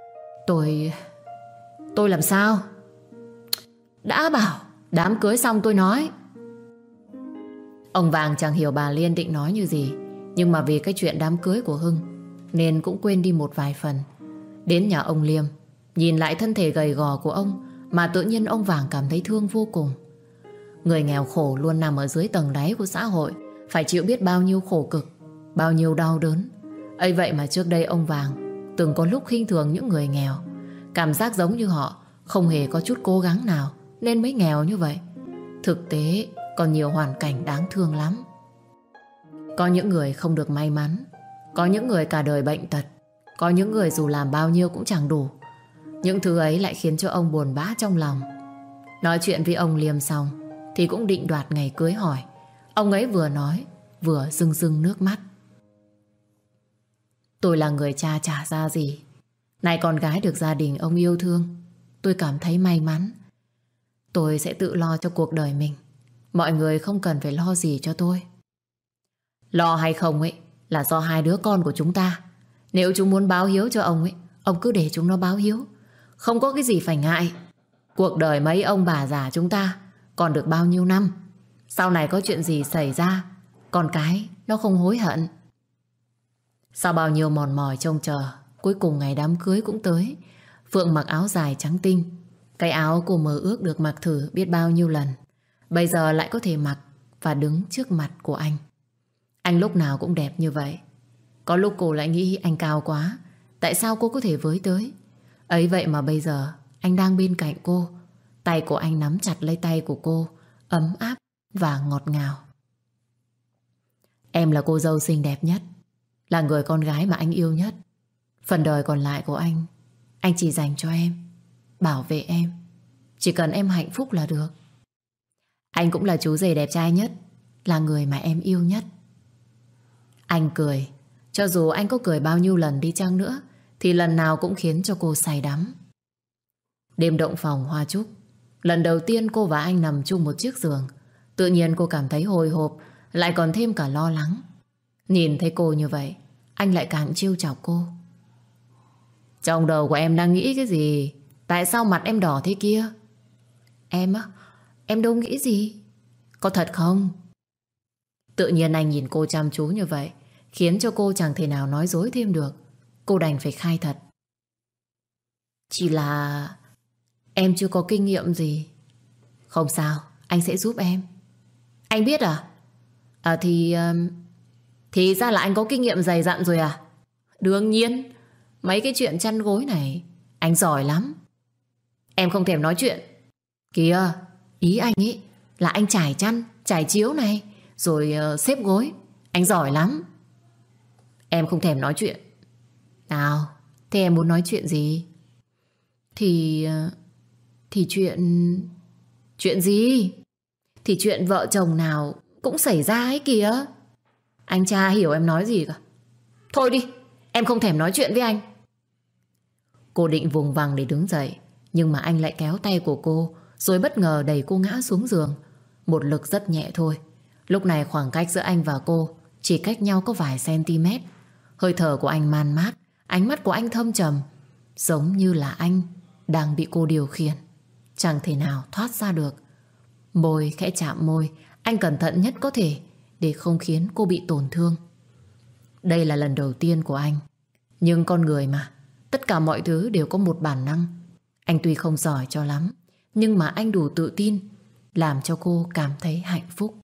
Tôi làm sao? Đã bảo đám cưới xong tôi nói. Ông Vàng chẳng hiểu bà Liên định nói như gì. Nhưng mà vì cái chuyện đám cưới của Hưng nên cũng quên đi một vài phần. Đến nhà ông Liêm, nhìn lại thân thể gầy gò của ông mà tự nhiên ông Vàng cảm thấy thương vô cùng. Người nghèo khổ luôn nằm ở dưới tầng đáy của xã hội, phải chịu biết bao nhiêu khổ cực, bao nhiêu đau đớn. Ấy vậy mà trước đây ông Vàng từng có lúc khinh thường những người nghèo. Cảm giác giống như họ không hề có chút cố gắng nào nên mới nghèo như vậy. Thực tế còn nhiều hoàn cảnh đáng thương lắm. Có những người không được may mắn. Có những người cả đời bệnh tật. Có những người dù làm bao nhiêu cũng chẳng đủ. Những thứ ấy lại khiến cho ông buồn bã trong lòng. Nói chuyện với ông Liêm xong thì cũng định đoạt ngày cưới hỏi. Ông ấy vừa nói vừa rưng rưng nước mắt. Tôi là người cha chả ra gì. Nay con gái được gia đình ông yêu thương, tôi cảm thấy may mắn. Tôi sẽ tự lo cho cuộc đời mình. Mọi người không cần phải lo gì cho tôi. Lo hay không ấy là do hai đứa con của chúng ta. Nếu chúng muốn báo hiếu cho ông ấy, ông cứ để chúng nó báo hiếu. Không có cái gì phải ngại. Cuộc đời mấy ông bà già chúng ta còn được bao nhiêu năm. Sau này có chuyện gì xảy ra, con cái nó không hối hận. Sau bao nhiêu mòn mỏi trông chờ, cuối cùng ngày đám cưới cũng tới. Phượng mặc áo dài trắng tinh, Cái áo cô mơ ước được mặc thử biết bao nhiêu lần, bây giờ lại có thể mặc và đứng trước mặt của anh. Anh lúc nào cũng đẹp như vậy. Có lúc cô lại nghĩ anh cao quá, tại sao cô có thể với tới. Ấy vậy mà bây giờ anh đang bên cạnh cô, tay của anh nắm chặt lấy tay của cô, ấm áp và ngọt ngào. Em là cô dâu xinh đẹp nhất, là người con gái mà anh yêu nhất. Phần đời còn lại của anh chỉ dành cho em, bảo vệ em. Chỉ cần em hạnh phúc là được. Anh cũng là chú rể đẹp trai nhất, là người mà em yêu nhất. Anh cười. Cho dù anh có cười bao nhiêu lần đi chăng nữa thì lần nào cũng khiến cho cô say đắm. Đêm động phòng hoa trúc, lần đầu tiên cô và anh nằm chung một chiếc giường, tự nhiên cô cảm thấy hồi hộp, lại còn thêm cả lo lắng. Nhìn thấy cô như vậy, anh lại càng trêu chọc cô. Trong đầu của em đang nghĩ cái gì? Tại sao mặt em đỏ thế kia? Em á, em đâu nghĩ gì. Có thật không? Tự nhiên anh nhìn cô chăm chú như vậy, khiến cho cô chẳng thể nào nói dối thêm được. Cô đành phải khai thật. Chỉ là em chưa có kinh nghiệm gì. Không sao, anh sẽ giúp em. Anh biết à? Thì ra là anh có kinh nghiệm dày dặn rồi à? Đương nhiên, mấy cái chuyện chăn gối này anh giỏi lắm. Em không thèm nói chuyện. Kìa, ý anh ấy là anh trải chăn, trải chiếu này, rồi xếp gối. Anh giỏi lắm. Em không thèm nói chuyện. Nào, thế em muốn nói chuyện gì? Thì chuyện... Chuyện gì? Thì chuyện vợ chồng nào cũng xảy ra ấy kìa. Anh chả hiểu em nói gì cả. Thôi đi, em không thèm nói chuyện với anh. Cô định vùng vằng để đứng dậy, nhưng mà anh lại kéo tay của cô, rồi bất ngờ đẩy cô ngã xuống giường. Một lực rất nhẹ thôi. Lúc này khoảng cách giữa anh và cô chỉ cách nhau có vài cm. Hơi thở của anh man mát, ánh mắt của anh thâm trầm, giống như là anh đang bị cô điều khiển, chẳng thể nào thoát ra được. Môi khẽ chạm môi, anh cẩn thận nhất có thể để không khiến cô bị tổn thương. Đây là lần đầu tiên của anh, nhưng con người mà, tất cả mọi thứ đều có một bản năng. Anh tuy không giỏi cho lắm, nhưng mà anh đủ tự tin, làm cho cô cảm thấy hạnh phúc.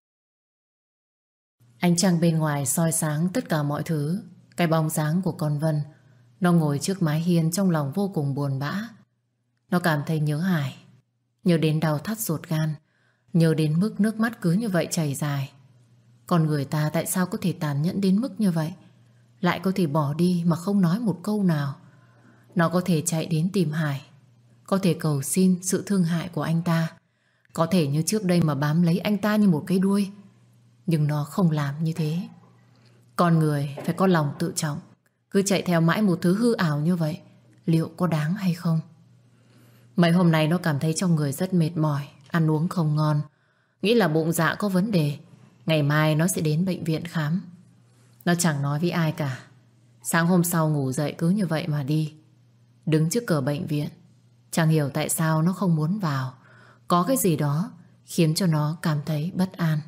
Ánh trăng bên ngoài soi sáng tất cả mọi thứ. Cái bóng dáng của con Vân, nó ngồi trước mái hiên trong lòng vô cùng buồn bã. Nó cảm thấy nhớ Hải, nhớ đến đau thắt ruột gan, nhớ đến mức nước mắt cứ như vậy chảy dài. Con người ta tại sao có thể tàn nhẫn đến mức như vậy, lại có thể bỏ đi mà không nói một câu nào. Nó có thể chạy đến tìm Hải, có thể cầu xin sự thương hại của anh ta, có thể như trước đây mà bám lấy anh ta như một cái đuôi. Nhưng nó không làm như thế. Con người phải có lòng tự trọng. Cứ chạy theo mãi một thứ hư ảo như vậy, liệu có đáng hay không? Mấy hôm nay nó cảm thấy trong người rất mệt mỏi, ăn uống không ngon, nghĩ là bụng dạ có vấn đề. Ngày mai nó sẽ đến bệnh viện khám. Nó chẳng nói với ai cả. Sáng hôm sau ngủ dậy cứ như vậy mà đi. Đứng trước cửa bệnh viện, chẳng hiểu tại sao nó không muốn vào. Có cái gì đó khiến cho nó cảm thấy bất an.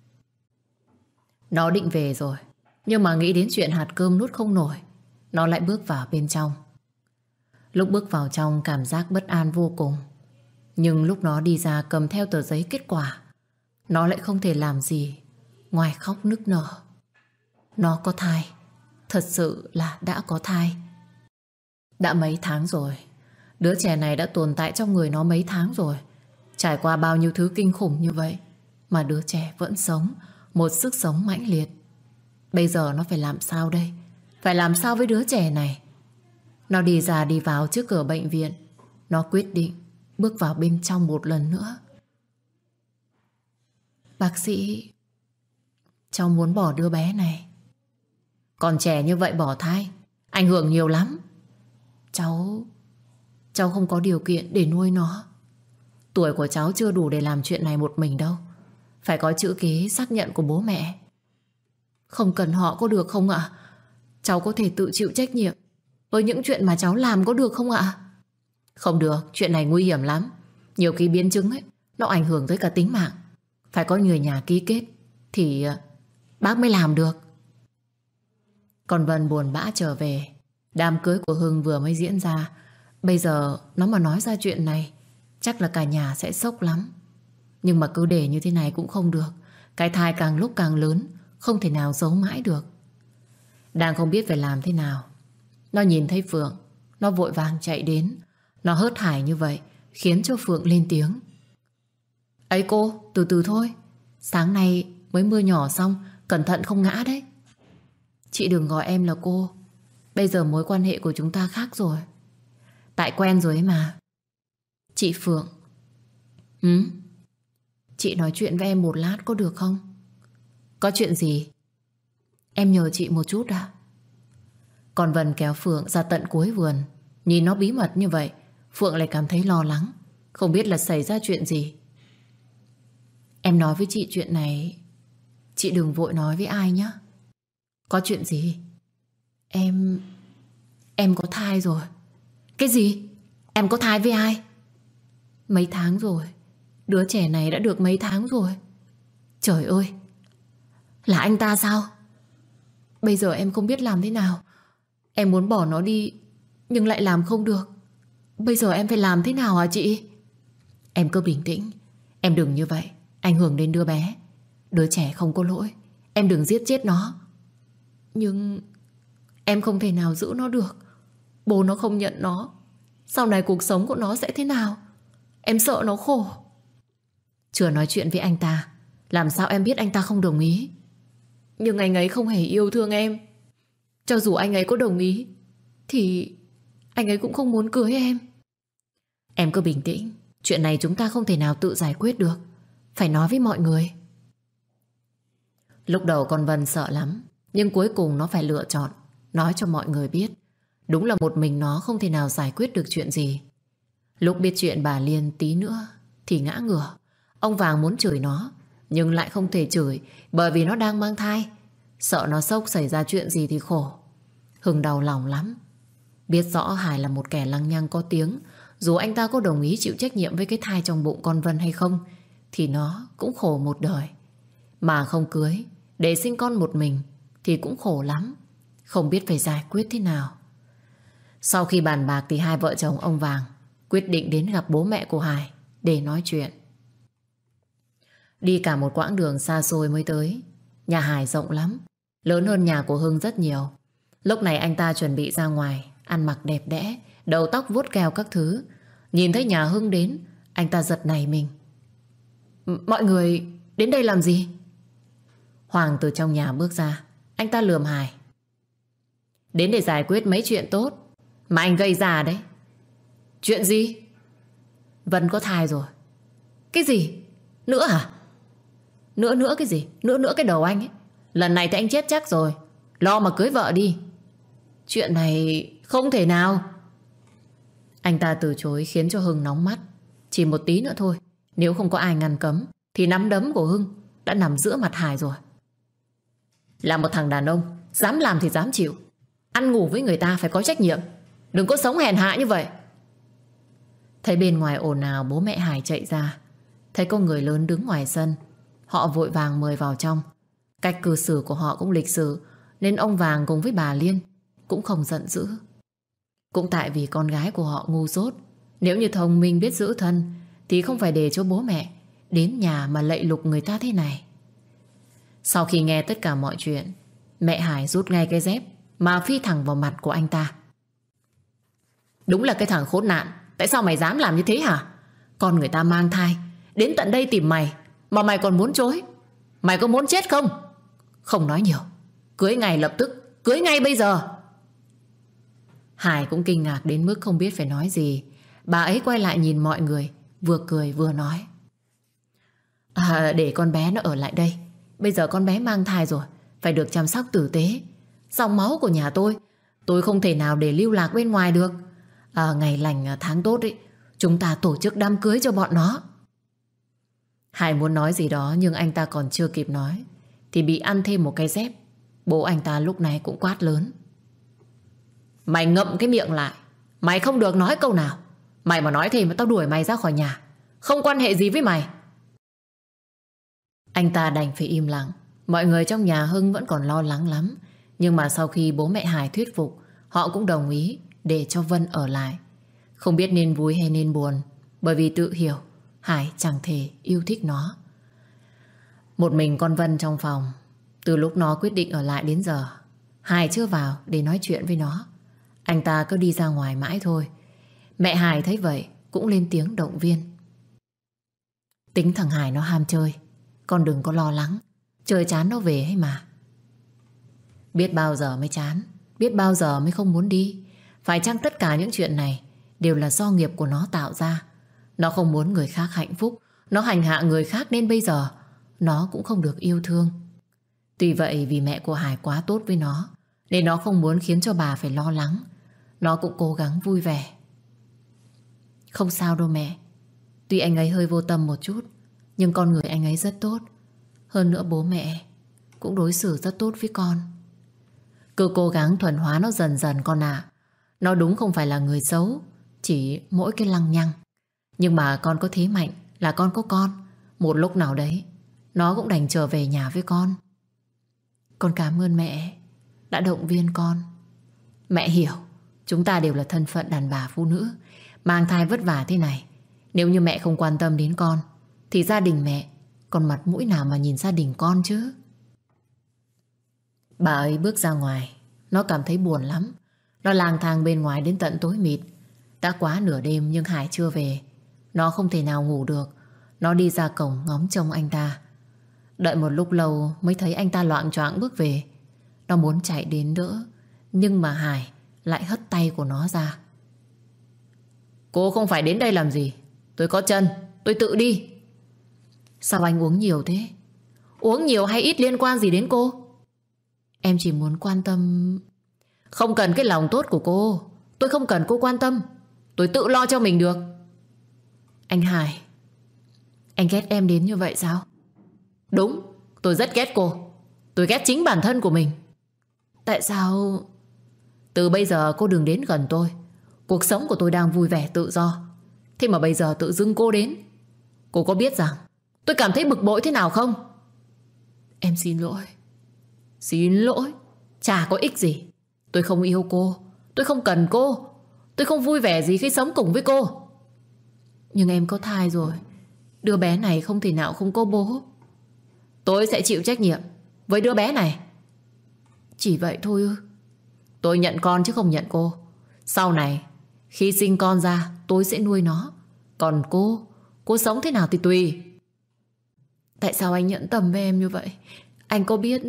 Nó định về rồi, nhưng mà nghĩ đến chuyện hạt cơm nuốt không nổi, nó lại bước vào bên trong. Lúc bước vào trong cảm giác bất an vô cùng. Nhưng lúc nó đi ra cầm theo tờ giấy kết quả, nó lại không thể làm gì ngoài khóc nức nở. Nó có thai, thật sự là đã có thai. Đã mấy tháng rồi. Đứa trẻ này đã tồn tại trong người nó mấy tháng rồi. Trải qua bao nhiêu thứ kinh khủng như vậy mà đứa trẻ vẫn sống, một sức sống mãnh liệt. Bây giờ nó phải làm sao đây? Phải làm sao với đứa trẻ này? Nó đi ra đi vào trước cửa bệnh viện. Nó quyết định bước vào bên trong một lần nữa. Bác sĩ, cháu muốn bỏ đứa bé này. Còn trẻ như vậy bỏ thai ảnh hưởng nhiều lắm. Cháu không có điều kiện để nuôi nó. Tuổi của cháu chưa đủ để làm chuyện này một mình đâu. Phải có chữ ký xác nhận của bố mẹ. Không cần họ có được không ạ? Cháu có thể tự chịu trách nhiệm với những chuyện mà cháu làm có được không ạ? Không được, chuyện này nguy hiểm lắm. Nhiều khi biến chứng ấy, nó ảnh hưởng tới cả tính mạng. Phải có người nhà ký kết thì bác mới làm được. Còn Vân buồn bã trở về. Đám cưới của Hưng vừa mới diễn ra, bây giờ nó mà nói ra chuyện này chắc là cả nhà sẽ sốc lắm. Nhưng mà cứ để như thế này cũng không được. Cái thai càng lúc càng lớn, không thể nào giấu mãi được. Đang không biết phải làm thế nào, nó nhìn thấy Phượng, nó vội vàng chạy đến. Nó hớt hải như vậy khiến cho Phượng lên tiếng. Ấy cô, từ từ thôi. Sáng nay mới mưa nhỏ xong, cẩn thận không ngã đấy. Chị đừng gọi em là cô. Bây giờ mối quan hệ của chúng ta khác rồi. Tại quen rồi ấy mà. Chị Phượng. Chị nói chuyện với em một lát có được không? Có chuyện gì? Em nhờ chị một chút à? Còn Vân kéo Phượng ra tận cuối vườn. Nhìn nó bí mật như vậy, Phượng lại cảm thấy lo lắng, không biết là xảy ra chuyện gì. Em nói với chị chuyện này, chị đừng vội nói với ai nhé. Có chuyện gì? Em có thai rồi. Cái gì? Em có thai với ai? Mấy tháng rồi. Đứa trẻ này đã được mấy tháng rồi. Trời ơi, là anh ta sao? Bây giờ em không biết làm thế nào. Em muốn bỏ nó đi nhưng lại làm không được. Bây giờ em phải làm thế nào hả chị? Em cứ bình tĩnh. Em đừng như vậy, ảnh hưởng đến đứa bé. Đứa trẻ không có lỗi. Em đừng giết chết nó. Nhưng em không thể nào giữ nó được. Bố nó không nhận nó. Sau này cuộc sống của nó sẽ thế nào? Em sợ nó khổ. Chưa nói chuyện với anh ta, làm sao em biết anh ta không đồng ý? Nhưng anh ấy không hề yêu thương em. Cho dù anh ấy có đồng ý thì anh ấy cũng không muốn cưới em. Em cứ bình tĩnh. Chuyện này chúng ta không thể nào tự giải quyết được. Phải nói với mọi người. Lúc đầu con Vân sợ lắm, nhưng cuối cùng nó phải lựa chọn nói cho mọi người biết. Đúng là một mình nó không thể nào giải quyết được chuyện gì. Lúc biết chuyện bà Liên tí nữa thì ngã ngửa. Ông Vàng muốn chửi nó, nhưng lại không thể chửi, bởi vì nó đang mang thai. Sợ nó sốc xảy ra chuyện gì thì khổ. Hưng đau lòng lắm. Biết rõ Hải là một kẻ lăng nhăng có tiếng. Dù anh ta có đồng ý chịu trách nhiệm với cái thai trong bụng con Vân hay không, thì nó cũng khổ một đời. Mà không cưới, để sinh con một mình thì cũng khổ lắm. Không biết phải giải quyết thế nào. Sau khi bàn bạc thì hai vợ chồng ông Vàng quyết định đến gặp bố mẹ của Hải để nói chuyện. Đi cả một quãng đường xa xôi mới tới. Nhà Hải rộng lắm, lớn hơn nhà của Hưng rất nhiều. Lúc này anh ta chuẩn bị ra ngoài, ăn mặc đẹp đẽ, đầu tóc vuốt keo các thứ. Nhìn thấy nhà Hưng đến, anh ta giật nảy mình. Mọi người đến đây làm gì? Hoàng từ trong nhà bước ra. Anh ta lườm Hải. Đến để giải quyết mấy chuyện tốt mà anh gây ra đấy. Chuyện gì? Vân có thai rồi. Cái gì? Nữa hả? Nữa cái gì? Nữa cái đầu anh ấy. Lần này thì anh chết chắc rồi. Lo mà cưới vợ đi. Chuyện này không thể nào. Anh ta từ chối khiến cho Hưng nóng mắt. Chỉ một tí nữa thôi, nếu không có ai ngăn cấm thì nắm đấm của Hưng đã nằm giữa mặt Hải rồi. Là một thằng đàn ông, dám làm thì dám chịu. Ăn ngủ với người ta phải có trách nhiệm. Đừng có sống hèn hạ như vậy. Thấy bên ngoài ồn ào, bố mẹ Hải chạy ra. Thấy có người lớn đứng ngoài sân, họ vội vàng mời vào trong. Cách cư xử của họ cũng lịch sự, nên ông Vàng cùng với bà Liên cũng không giận dữ. Cũng tại vì con gái của họ ngu dốt. Nếu như thông minh biết giữ thân thì không phải để cho bố mẹ đến nhà mà lạy lục người ta thế này. Sau khi nghe tất cả mọi chuyện, mẹ Hải rút ngay cái dép mà phi thẳng vào mặt của anh ta. Đúng là cái thằng khốn nạn. Tại sao mày dám làm như thế hả? Con người ta mang thai đến tận đây tìm mày mà mày còn muốn chối. Mày có muốn chết không? Không nói nhiều, cưới ngay lập tức, cưới ngay bây giờ. Hải cũng kinh ngạc đến mức không biết phải nói gì. Bà ấy quay lại nhìn mọi người, vừa cười vừa nói. Để con bé nó ở lại đây. Bây giờ con bé mang thai rồi, phải được chăm sóc tử tế. Dòng máu của nhà tôi không thể nào để lưu lạc bên ngoài được. Ngày lành tháng tốt ấy, chúng ta tổ chức đám cưới cho bọn nó. Hải muốn nói gì đó, nhưng anh ta còn chưa kịp nói thì bị ăn thêm một cái dép. Bố anh ta lúc này cũng quát lớn. Mày ngậm cái miệng lại. Mày không được nói câu nào. Mày mà nói thêm mà tao đuổi mày ra khỏi nhà. Không quan hệ gì với mày. Anh ta đành phải im lặng. Mọi người trong nhà Hưng vẫn còn lo lắng lắm. Nhưng mà sau khi bố mẹ Hải thuyết phục, họ cũng đồng ý để cho Vân ở lại. Không biết nên vui hay nên buồn, Bởi vì tự hiểu Hải chẳng thể yêu thích nó. Một mình con Vân trong phòng. Từ lúc nó quyết định ở lại đến giờ, Hải chưa vào để nói chuyện với nó. Anh ta cứ đi ra ngoài mãi thôi. Mẹ Hải thấy vậy cũng lên tiếng động viên. Tính thằng Hải nó ham chơi, con đừng có lo lắng. Chơi chán nó về hay mà. Biết bao giờ mới chán, biết bao giờ mới không muốn đi. Phải chăng tất cả những chuyện này đều là do nghiệp của nó tạo ra? Nó không muốn người khác hạnh phúc, nó hành hạ người khác nên bây giờ nó cũng không được yêu thương. Tuy vậy vì mẹ của Hải quá tốt với nó nên nó không muốn khiến cho bà phải lo lắng. Nó cũng cố gắng vui vẻ. Không sao đâu mẹ. Tuy anh ấy hơi vô tâm một chút, nhưng con người anh ấy rất tốt. Hơn nữa bố mẹ cũng đối xử rất tốt với con. Cứ cố gắng thuần hóa nó dần dần con ạ. Nó đúng không phải là người xấu, chỉ mỗi cái lăng nhăng. Nhưng mà con có thế mạnh là con có con. Một lúc nào đấy nó cũng đành trở về nhà với con. Con cảm ơn mẹ đã động viên con. Mẹ hiểu chúng ta đều là thân phận đàn bà phụ nữ, mang thai vất vả thế này. Nếu như mẹ không quan tâm đến con thì gia đình mẹ còn mặt mũi nào mà nhìn gia đình con chứ. Bà ấy bước ra ngoài. Nó cảm thấy buồn lắm. Nó lang thang bên ngoài đến tận tối mịt. Đã quá nửa đêm nhưng Hải chưa về. Nó không thể nào ngủ được. Nó đi ra cổng ngóng trông anh ta. Đợi một lúc lâu mới thấy anh ta loạng choạng bước về. Nó muốn chạy đến đỡ, nhưng mà Hải lại hất tay của nó ra. Cô không phải đến đây làm gì. Tôi có chân, tôi tự đi. Sao anh uống nhiều thế? Uống nhiều hay ít liên quan gì đến cô? Em chỉ muốn quan tâm. Không cần cái lòng tốt của cô. Tôi không cần cô quan tâm. Tôi tự lo cho mình được. Anh Hải, anh ghét em đến như vậy sao? Đúng, tôi rất ghét cô. Tôi ghét chính bản thân của mình. Tại sao? Từ bây giờ cô đừng đến gần tôi. Cuộc sống của tôi đang vui vẻ tự do. Thế mà bây giờ tự dưng cô đến. Cô có biết rằng tôi cảm thấy bực bội thế nào không? Em xin lỗi. Xin lỗi? Chả có ích gì. Tôi không yêu cô. Tôi không cần cô. Tôi không vui vẻ gì khi sống cùng với cô. Nhưng em có thai rồi. Đứa bé này không thể nào không có bố. Tôi sẽ chịu trách nhiệm với đứa bé này. Chỉ vậy thôi ư? Tôi nhận con chứ không nhận cô. Sau này khi sinh con ra tôi sẽ nuôi nó. Còn cô sống thế nào thì tùy. Tại sao anh nhẫn tâm với em như vậy? Anh có biết...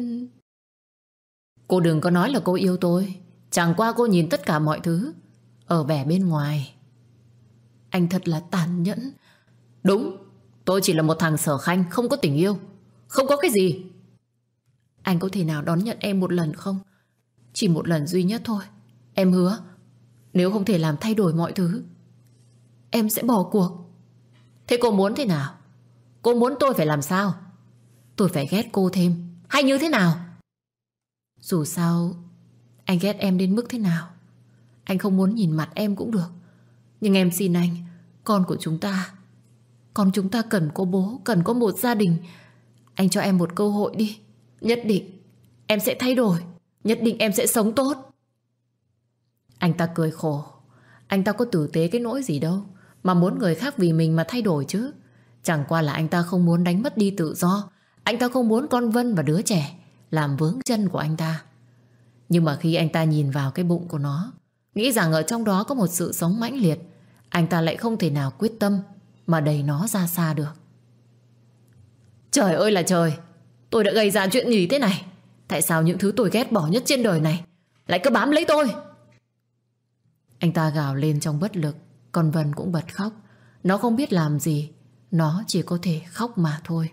Cô đừng có nói là cô yêu tôi. Chẳng qua cô nhìn tất cả mọi thứ ở vẻ bên ngoài. Anh thật là tàn nhẫn. Đúng, tôi chỉ là một thằng sở khanh, không có tình yêu, không có cái gì. Anh có thể nào đón nhận em một lần không? Chỉ một lần duy nhất thôi. Em hứa nếu không thể làm thay đổi mọi thứ, em sẽ bỏ cuộc. Thế cô muốn thế nào? Cô muốn tôi phải làm sao? Tôi phải ghét cô thêm hay như thế nào? Dù sao anh ghét em đến mức thế nào, anh không muốn nhìn mặt em cũng được. Nhưng em xin anh, con chúng ta cần có bố, cần có một gia đình. Anh cho em một cơ hội đi. Nhất định em sẽ thay đổi. Nhất định em sẽ sống tốt. Anh ta cười khổ. Anh ta có tử tế cái nỗi gì đâu mà muốn người khác vì mình mà thay đổi chứ. Chẳng qua là anh ta không muốn đánh mất đi tự do. Anh ta không muốn con Vân và đứa trẻ làm vướng chân của anh ta. Nhưng mà khi anh ta nhìn vào cái bụng của nó, nghĩ rằng ở trong đó có một sự sống mãnh liệt, anh ta lại không thể nào quyết tâm mà đẩy nó ra xa được. Trời ơi là trời, tôi đã gây ra chuyện gì thế này? Tại sao những thứ tôi ghét bỏ nhất trên đời này lại cứ bám lấy tôi? Anh ta gào lên trong bất lực. Còn Vân cũng bật khóc. Nó không biết làm gì, nó chỉ có thể khóc mà thôi.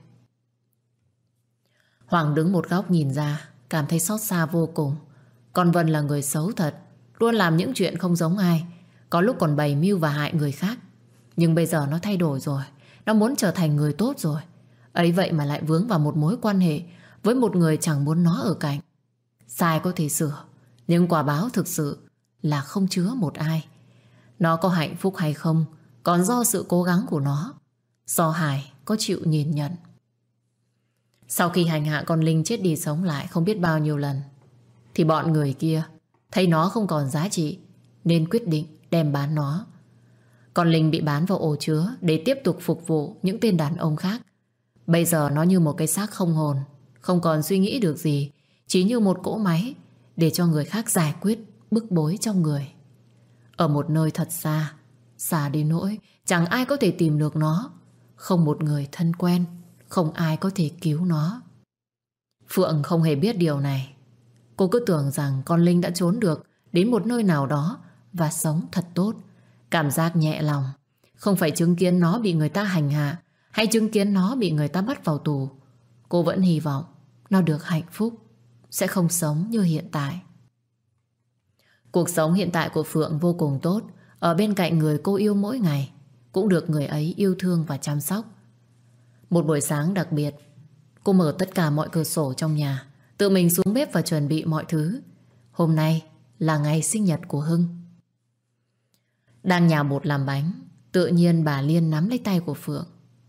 Hoàng đứng một góc nhìn ra, cảm thấy xót xa vô cùng. Còn Vân là người xấu thật, luôn làm những chuyện không giống ai, có lúc còn bày mưu và hại người khác. Nhưng bây giờ nó thay đổi rồi. Nó muốn trở thành người tốt rồi. Ấy vậy mà lại vướng vào một mối quan hệ với một người chẳng muốn nó ở cạnh. Sai có thể sửa, nhưng quả báo thực sự là không chứa một ai. Nó có hạnh phúc hay không còn do sự cố gắng của nó, do Hải có chịu nhìn nhận. Sau khi hành hạ con Linh chết đi sống lại không biết bao nhiêu lần, thì bọn người kia thấy nó không còn giá trị nên quyết định đem bán nó. Con Linh bị bán vào ổ chứa để tiếp tục phục vụ những tên đàn ông khác. Bây giờ nó như một cái xác không hồn, không còn suy nghĩ được gì, chỉ như một cỗ máy để cho người khác giải quyết bức bối trong người. Ở một nơi thật xa, xa đến nỗi chẳng ai có thể tìm được nó. Không một người thân quen, không ai có thể cứu nó. Phượng không hề biết điều này. Cô cứ tưởng rằng con Linh đã trốn được đến một nơi nào đó và sống thật tốt. Cảm giác nhẹ lòng. Không phải chứng kiến nó bị người ta hành hạ hay chứng kiến nó bị người ta bắt vào tù. Cô vẫn hy vọng nó được hạnh phúc, sẽ không sống như hiện tại. Cuộc sống hiện tại của Phượng vô cùng tốt. Ở bên cạnh người cô yêu mỗi ngày, cũng được người ấy yêu thương và chăm sóc. Một buổi sáng đặc biệt, cô mở tất cả mọi cửa sổ trong nhà, tự mình xuống bếp và chuẩn bị mọi thứ. Hôm nay là ngày sinh nhật của Hưng. Đang nhào bột làm bánh, tự nhiên bà Liên nắm lấy tay của Phượng.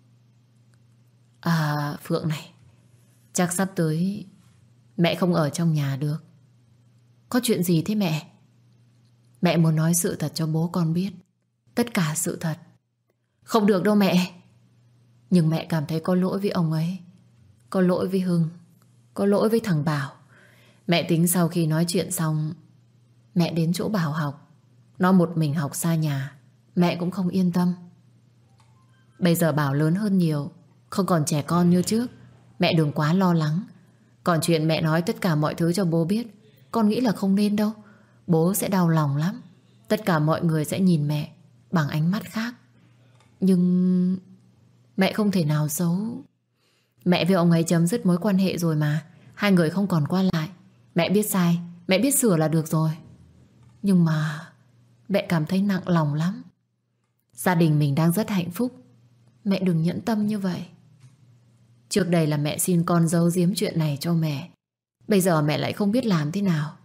Phượng này, chắc sắp tới mẹ không ở trong nhà được. Có chuyện gì thế mẹ? Mẹ muốn nói sự thật cho bố con biết. Tất cả sự thật. Không được đâu mẹ. Nhưng mẹ cảm thấy có lỗi với ông ấy, có lỗi với Hưng, có lỗi với thằng Bảo. Mẹ tính sau khi nói chuyện xong, mẹ đến chỗ Bảo học. Nó một mình học xa nhà, mẹ cũng không yên tâm. Bây giờ Bảo lớn hơn nhiều, không còn trẻ con như trước. Mẹ đừng quá lo lắng. Còn chuyện mẹ nói tất cả mọi thứ cho bố biết, con nghĩ là không nên đâu. Bố sẽ đau lòng lắm. Tất cả mọi người sẽ nhìn mẹ bằng ánh mắt khác. Nhưng mẹ không thể nào giấu. Mẹ với ông ấy chấm dứt mối quan hệ rồi mà. Hai người không còn qua lại. Mẹ biết sai, mẹ biết sửa là được rồi. Nhưng mà mẹ cảm thấy nặng lòng lắm. Gia đình mình đang rất hạnh phúc. Mẹ đừng nhẫn tâm như vậy. Trước đây là mẹ xin con giấu giếm chuyện này cho mẹ. Bây giờ mẹ lại không biết làm thế nào.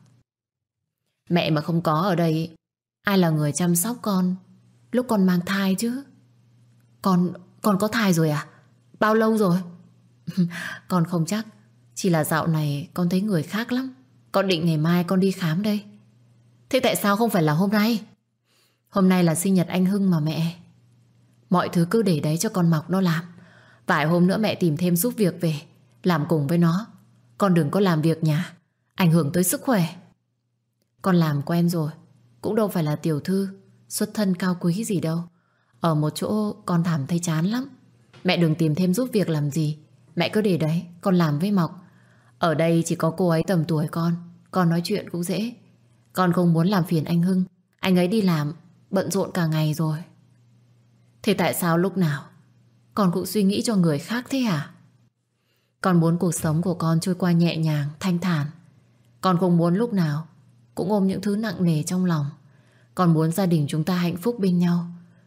Mẹ mà không có ở đây, ai là người chăm sóc con lúc con mang thai chứ? Con có thai rồi à? Bao lâu rồi? Con không chắc. Chỉ là dạo này con thấy người khác lắm. Con định ngày mai con đi khám đây. Thế tại sao không phải là hôm nay? Hôm nay là sinh nhật anh Hưng mà mẹ. Mọi thứ cứ để đấy cho con Mọc nó làm. Vài hôm nữa mẹ tìm thêm giúp việc về, làm cùng với nó. Con đừng có làm việc nhà, ảnh hưởng tới sức khỏe. Con làm quen rồi, cũng đâu phải là tiểu thư xuất thân cao quý gì đâu. Ở một chỗ con cảm thấy chán lắm. Mẹ đừng tìm thêm giúp việc làm gì. Mẹ cứ để đấy, con làm với Mọc. Ở đây chỉ có cô ấy tầm tuổi con nói chuyện cũng dễ. Con không muốn làm phiền anh Hưng. Anh ấy đi làm bận rộn cả ngày rồi. Thế tại sao lúc nào con cũng suy nghĩ cho người khác thế hả? Con muốn cuộc sống của con trôi qua nhẹ nhàng, thanh thản. Con không muốn lúc nào cũng ôm những thứ nặng nề trong lòng. Con muốn gia đình chúng ta hạnh phúc bên nhau.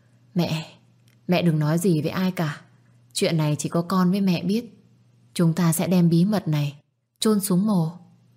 Mẹ đừng nói gì với ai cả. Chuyện này chỉ có con với mẹ biết. Chúng ta sẽ đem bí mật này chôn xuống mồ.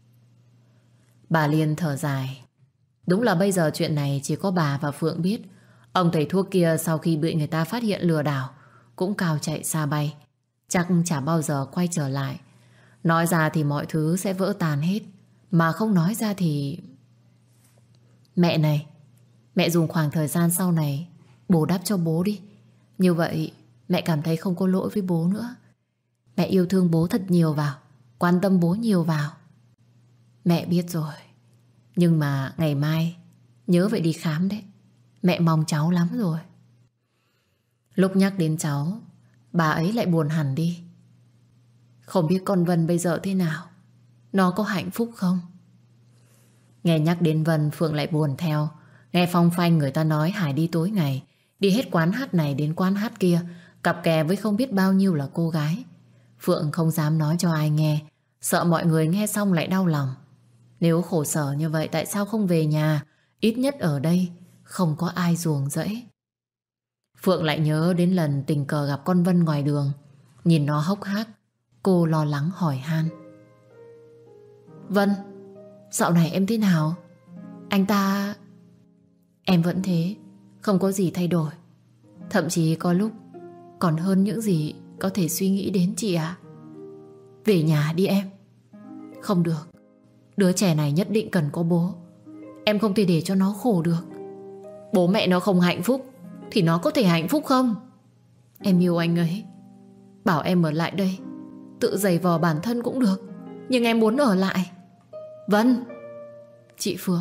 Bà Liên thở dài. Đúng là bây giờ chuyện này chỉ có bà và Phượng biết. Ông thầy thuốc kia sau khi bị người ta phát hiện lừa đảo cũng cao chạy xa bay. Chắc chả bao giờ quay trở lại. Nói ra thì mọi thứ sẽ vỡ tan hết. Mà không nói ra thì... Mẹ này, mẹ dùng khoảng thời gian sau này bù đắp cho bố đi. Như vậy mẹ cảm thấy không có lỗi với bố nữa. Mẹ yêu thương bố thật nhiều vào, quan tâm bố nhiều vào. Mẹ biết rồi. Nhưng mà ngày mai nhớ vậy đi khám đấy. Mẹ mong cháu lắm rồi. Lúc nhắc đến cháu, bà ấy lại buồn hẳn đi. Không biết con Vân bây giờ thế nào, nó có hạnh phúc không? Nghe nhắc đến Vân, Phượng lại buồn theo. Nghe phong phanh người ta nói Hải đi tối ngày, đi hết quán hát này đến quán hát kia, cặp kè với không biết bao nhiêu là cô gái. Phượng không dám nói cho ai nghe, sợ mọi người nghe xong lại đau lòng. Nếu khổ sở như vậy tại sao không về nhà? Ít nhất ở đây không có ai ruồng rẫy. Phượng lại nhớ đến lần tình cờ gặp con Vân ngoài đường. Nhìn nó hốc hác, cô lo lắng hỏi han. Vân, dạo này em thế nào? Anh ta... Em vẫn thế, không có gì thay đổi. Thậm chí có lúc còn hơn những gì có thể suy nghĩ đến chị ạ. Về nhà đi em. Không được, đứa trẻ này nhất định cần có bố. Em không thể để cho nó khổ được. Bố mẹ nó không hạnh phúc, thì nó có thể hạnh phúc không? Em yêu anh ấy. Bảo em ở lại đây tự giày vò bản thân cũng được, nhưng em muốn ở lại. Vân. Chị Phượng,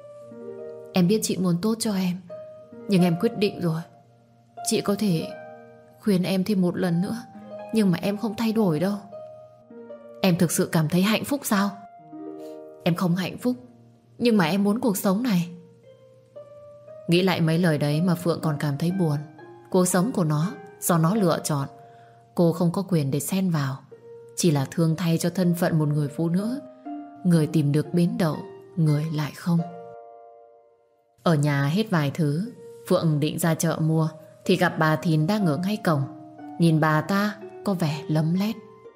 em biết chị muốn tốt cho em, nhưng em quyết định rồi. Chị có thể khuyên em thêm một lần nữa, nhưng mà em không thay đổi đâu. Em thực sự cảm thấy hạnh phúc sao? Em không hạnh phúc, nhưng mà em muốn cuộc sống này. Nghĩ lại mấy lời đấy mà Phượng còn cảm thấy buồn. Cuộc sống của nó do nó lựa chọn, cô không có quyền để xen vào. Chỉ là thương thay cho thân phận một người phụ nữ, người tìm được bến đậu, người lại không. Ở nhà hết vài thứ, Phượng định ra chợ mua thì gặp bà Thìn đang ở ngay cổng. Nhìn bà ta có vẻ lấm lét.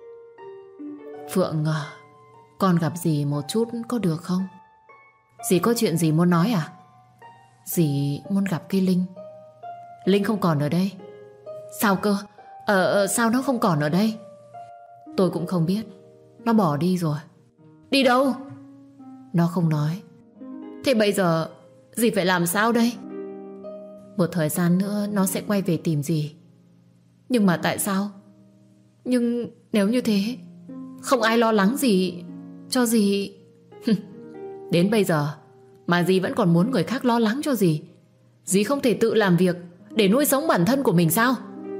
Phượng à, con gặp dì một chút có được không? Dì có chuyện gì muốn nói à? Dì muốn gặp cái Linh. Linh không còn ở đây. Sao cơ? Sao nó không còn ở đây? Tôi cũng không biết. Nó bỏ đi rồi. Đi đâu? Nó không nói. Thế bây giờ dì phải làm sao đây? Một thời gian nữa nó sẽ quay về tìm dì. Nhưng mà tại sao? Nhưng nếu như thế, không ai lo lắng gì cho dì. Đến bây giờ mà dì vẫn còn muốn người khác lo lắng cho dì. Dì không thể tự làm việc để nuôi sống bản thân của mình sao?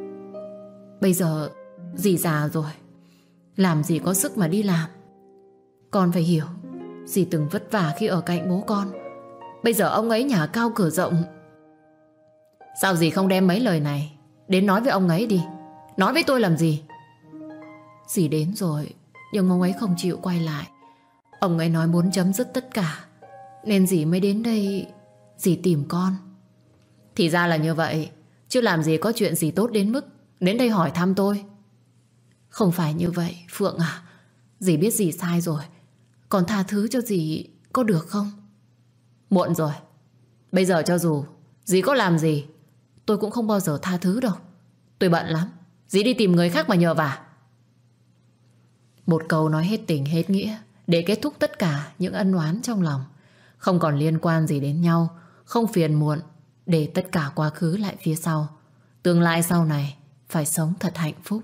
Bây giờ dì già rồi, làm gì có sức mà đi làm. Con phải hiểu, dì từng vất vả khi ở cạnh bố con. Bây giờ ông ấy nhà cao cửa rộng. Sao dì không đem mấy lời này đến nói với ông ấy đi? Nói với tôi làm gì? Dì đến rồi, nhưng ông ấy không chịu quay lại. Ông ấy nói muốn chấm dứt tất cả, nên dì mới đến đây. Dì tìm con. Thì ra là như vậy. Chứ làm gì có chuyện gì tốt đến mức đến đây hỏi thăm tôi. Không phải như vậy Phượng à. Dì biết dì sai rồi, còn tha thứ cho dì có được không? Muộn rồi. Bây giờ cho dù dì có làm gì, tôi cũng không bao giờ tha thứ đâu. Tôi bận lắm. Dì đi tìm người khác mà nhờ vả. Một câu nói hết tình hết nghĩa, để kết thúc tất cả những ân oán trong lòng. Không còn liên quan gì đến nhau, không phiền muộn, để tất cả quá khứ lại phía sau. Tương lai sau này phải sống thật hạnh phúc.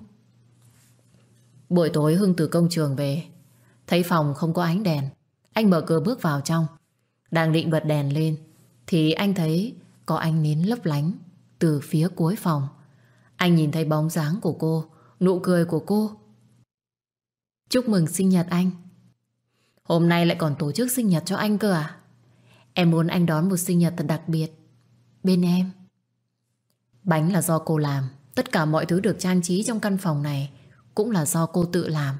Buổi tối Hưng từ công trường về, thấy phòng không có ánh đèn. Anh mở cửa bước vào trong. Đang định bật đèn lên thì anh thấy có ánh nến lấp lánh từ phía cuối phòng. Anh nhìn thấy bóng dáng của cô, nụ cười của cô. Chúc mừng sinh nhật anh. Hôm nay lại còn tổ chức sinh nhật cho anh cơ à? Em muốn anh đón một sinh nhật thật đặc biệt bên em. Bánh là do cô làm. Tất cả mọi thứ được trang trí trong căn phòng này cũng là do cô tự làm.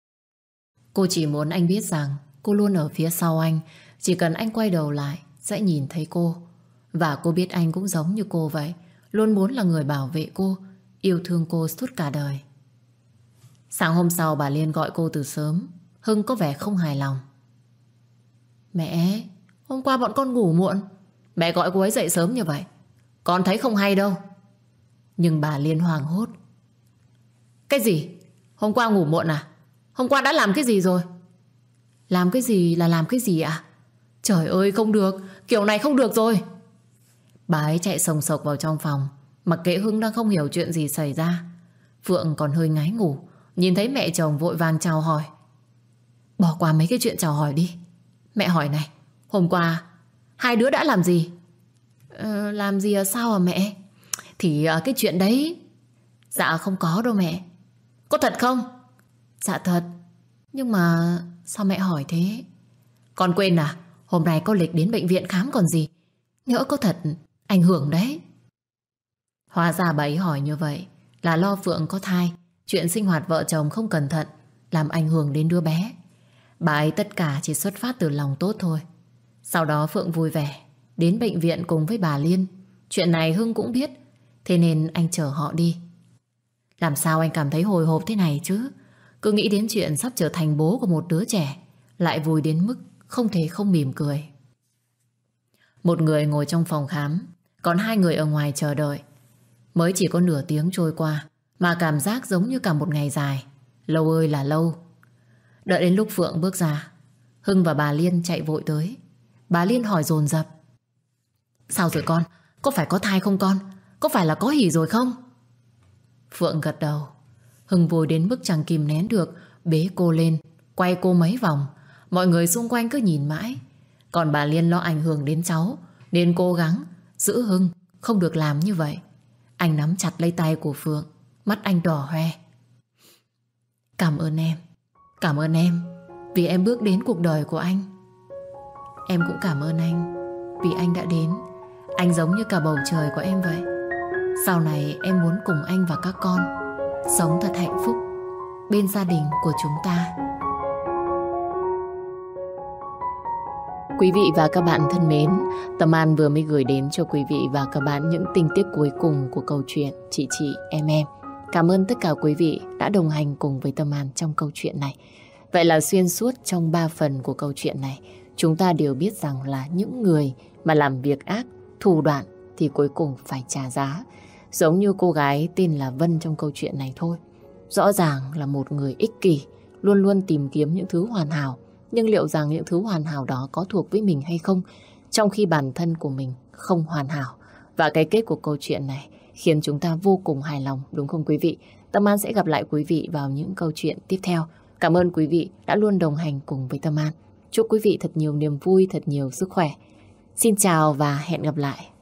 Cô chỉ muốn anh biết rằng cô luôn ở phía sau anh. Chỉ cần anh quay đầu lại sẽ nhìn thấy cô. Và cô biết anh cũng giống như cô vậy, luôn muốn là người bảo vệ cô, yêu thương cô suốt cả đời. Sáng hôm sau bà Liên gọi cô từ sớm. Hưng có vẻ không hài lòng. Mẹ, hôm qua bọn con ngủ muộn. Mẹ gọi cô ấy dậy sớm như vậy, con thấy không hay đâu. Nhưng bà Liên hoảng hốt. Cái gì? Hôm qua ngủ muộn à? Hôm qua đã làm cái gì rồi? Làm cái gì là làm cái gì ạ? Trời ơi không được, kiểu này không được rồi. Bà ấy chạy sồng sộc vào trong phòng, mặc kệ Hưng đang không hiểu chuyện gì xảy ra. Phượng còn hơi ngái ngủ, nhìn thấy mẹ chồng vội vàng chào hỏi. Bỏ qua mấy cái chuyện chào hỏi đi. Mẹ hỏi này, hôm qua hai đứa đã làm gì? Làm gì à, sao à mẹ? Thì cái chuyện đấy. Dạ không có đâu mẹ. Có thật không? Dạ thật. Nhưng mà sao mẹ hỏi thế? Con quên à? Hôm nay có lịch đến bệnh viện khám còn gì. Nhỡ có thật ảnh hưởng đấy. Hóa ra bà ấy hỏi như vậy là lo Phượng có thai, chuyện sinh hoạt vợ chồng không cẩn thận làm ảnh hưởng đến đứa bé. Bà ấy tất cả chỉ xuất phát từ lòng tốt thôi. Sau đó Phượng vui vẻ đến bệnh viện cùng với bà Liên. Chuyện này Hưng cũng biết, thế nên anh chở họ đi. Làm sao anh cảm thấy hồi hộp thế này chứ? Cứ nghĩ đến chuyện sắp trở thành bố của một đứa trẻ, lại vui đến mức không thể không mỉm cười. Một người ngồi trong phòng khám, còn hai người ở ngoài chờ đợi. Mới chỉ có nửa tiếng trôi qua mà cảm giác giống như cả một ngày dài. Lâu ơi là lâu. Đợi đến lúc Phượng bước ra, Hưng và bà Liên chạy vội tới. Bà Liên hỏi dồn dập. Sao rồi con? Có phải có thai không con? có phải là có hỉ rồi không? Phượng gật đầu. Hưng vui đến mức chẳng kìm nén được, bế cô lên, quay cô mấy vòng. Mọi người xung quanh cứ nhìn mãi. Còn bà Liên lo ảnh hưởng đến cháu, nên cố gắng giữ Hưng không được làm như vậy. Anh nắm chặt lấy tay của Phượng, mắt anh đỏ hoe. Cảm ơn em vì em bước đến cuộc đời của anh. Em cũng cảm ơn anh vì anh đã đến. Anh giống như cả bầu trời của em vậy. Sau này em muốn cùng anh và các con sống thật hạnh phúc bên gia đình của chúng ta. Quý vị và các bạn thân mến, Tâm An vừa mới gửi đến cho quý vị và các bạn những tình tiết cuối cùng của câu chuyện Chị Em. Cảm ơn tất cả quý vị đã đồng hành cùng với Tâm An trong câu chuyện này. Vậy là xuyên suốt trong 3 phần của câu chuyện này, chúng ta đều biết rằng là những người mà làm việc ác, thủ đoạn thì cuối cùng phải trả giá. Giống như cô gái tên là Vân trong câu chuyện này thôi. Rõ ràng là một người ích kỷ, luôn luôn tìm kiếm những thứ hoàn hảo. Nhưng liệu rằng những thứ hoàn hảo đó có thuộc với mình hay không, trong khi bản thân của mình không hoàn hảo. Và cái kết của câu chuyện này khiến chúng ta vô cùng hài lòng, đúng không quý vị? Tâm An sẽ gặp lại quý vị vào những câu chuyện tiếp theo. Cảm ơn quý vị đã luôn đồng hành cùng với Tâm An. Chúc quý vị thật nhiều niềm vui, thật nhiều sức khỏe. Xin chào và hẹn gặp lại.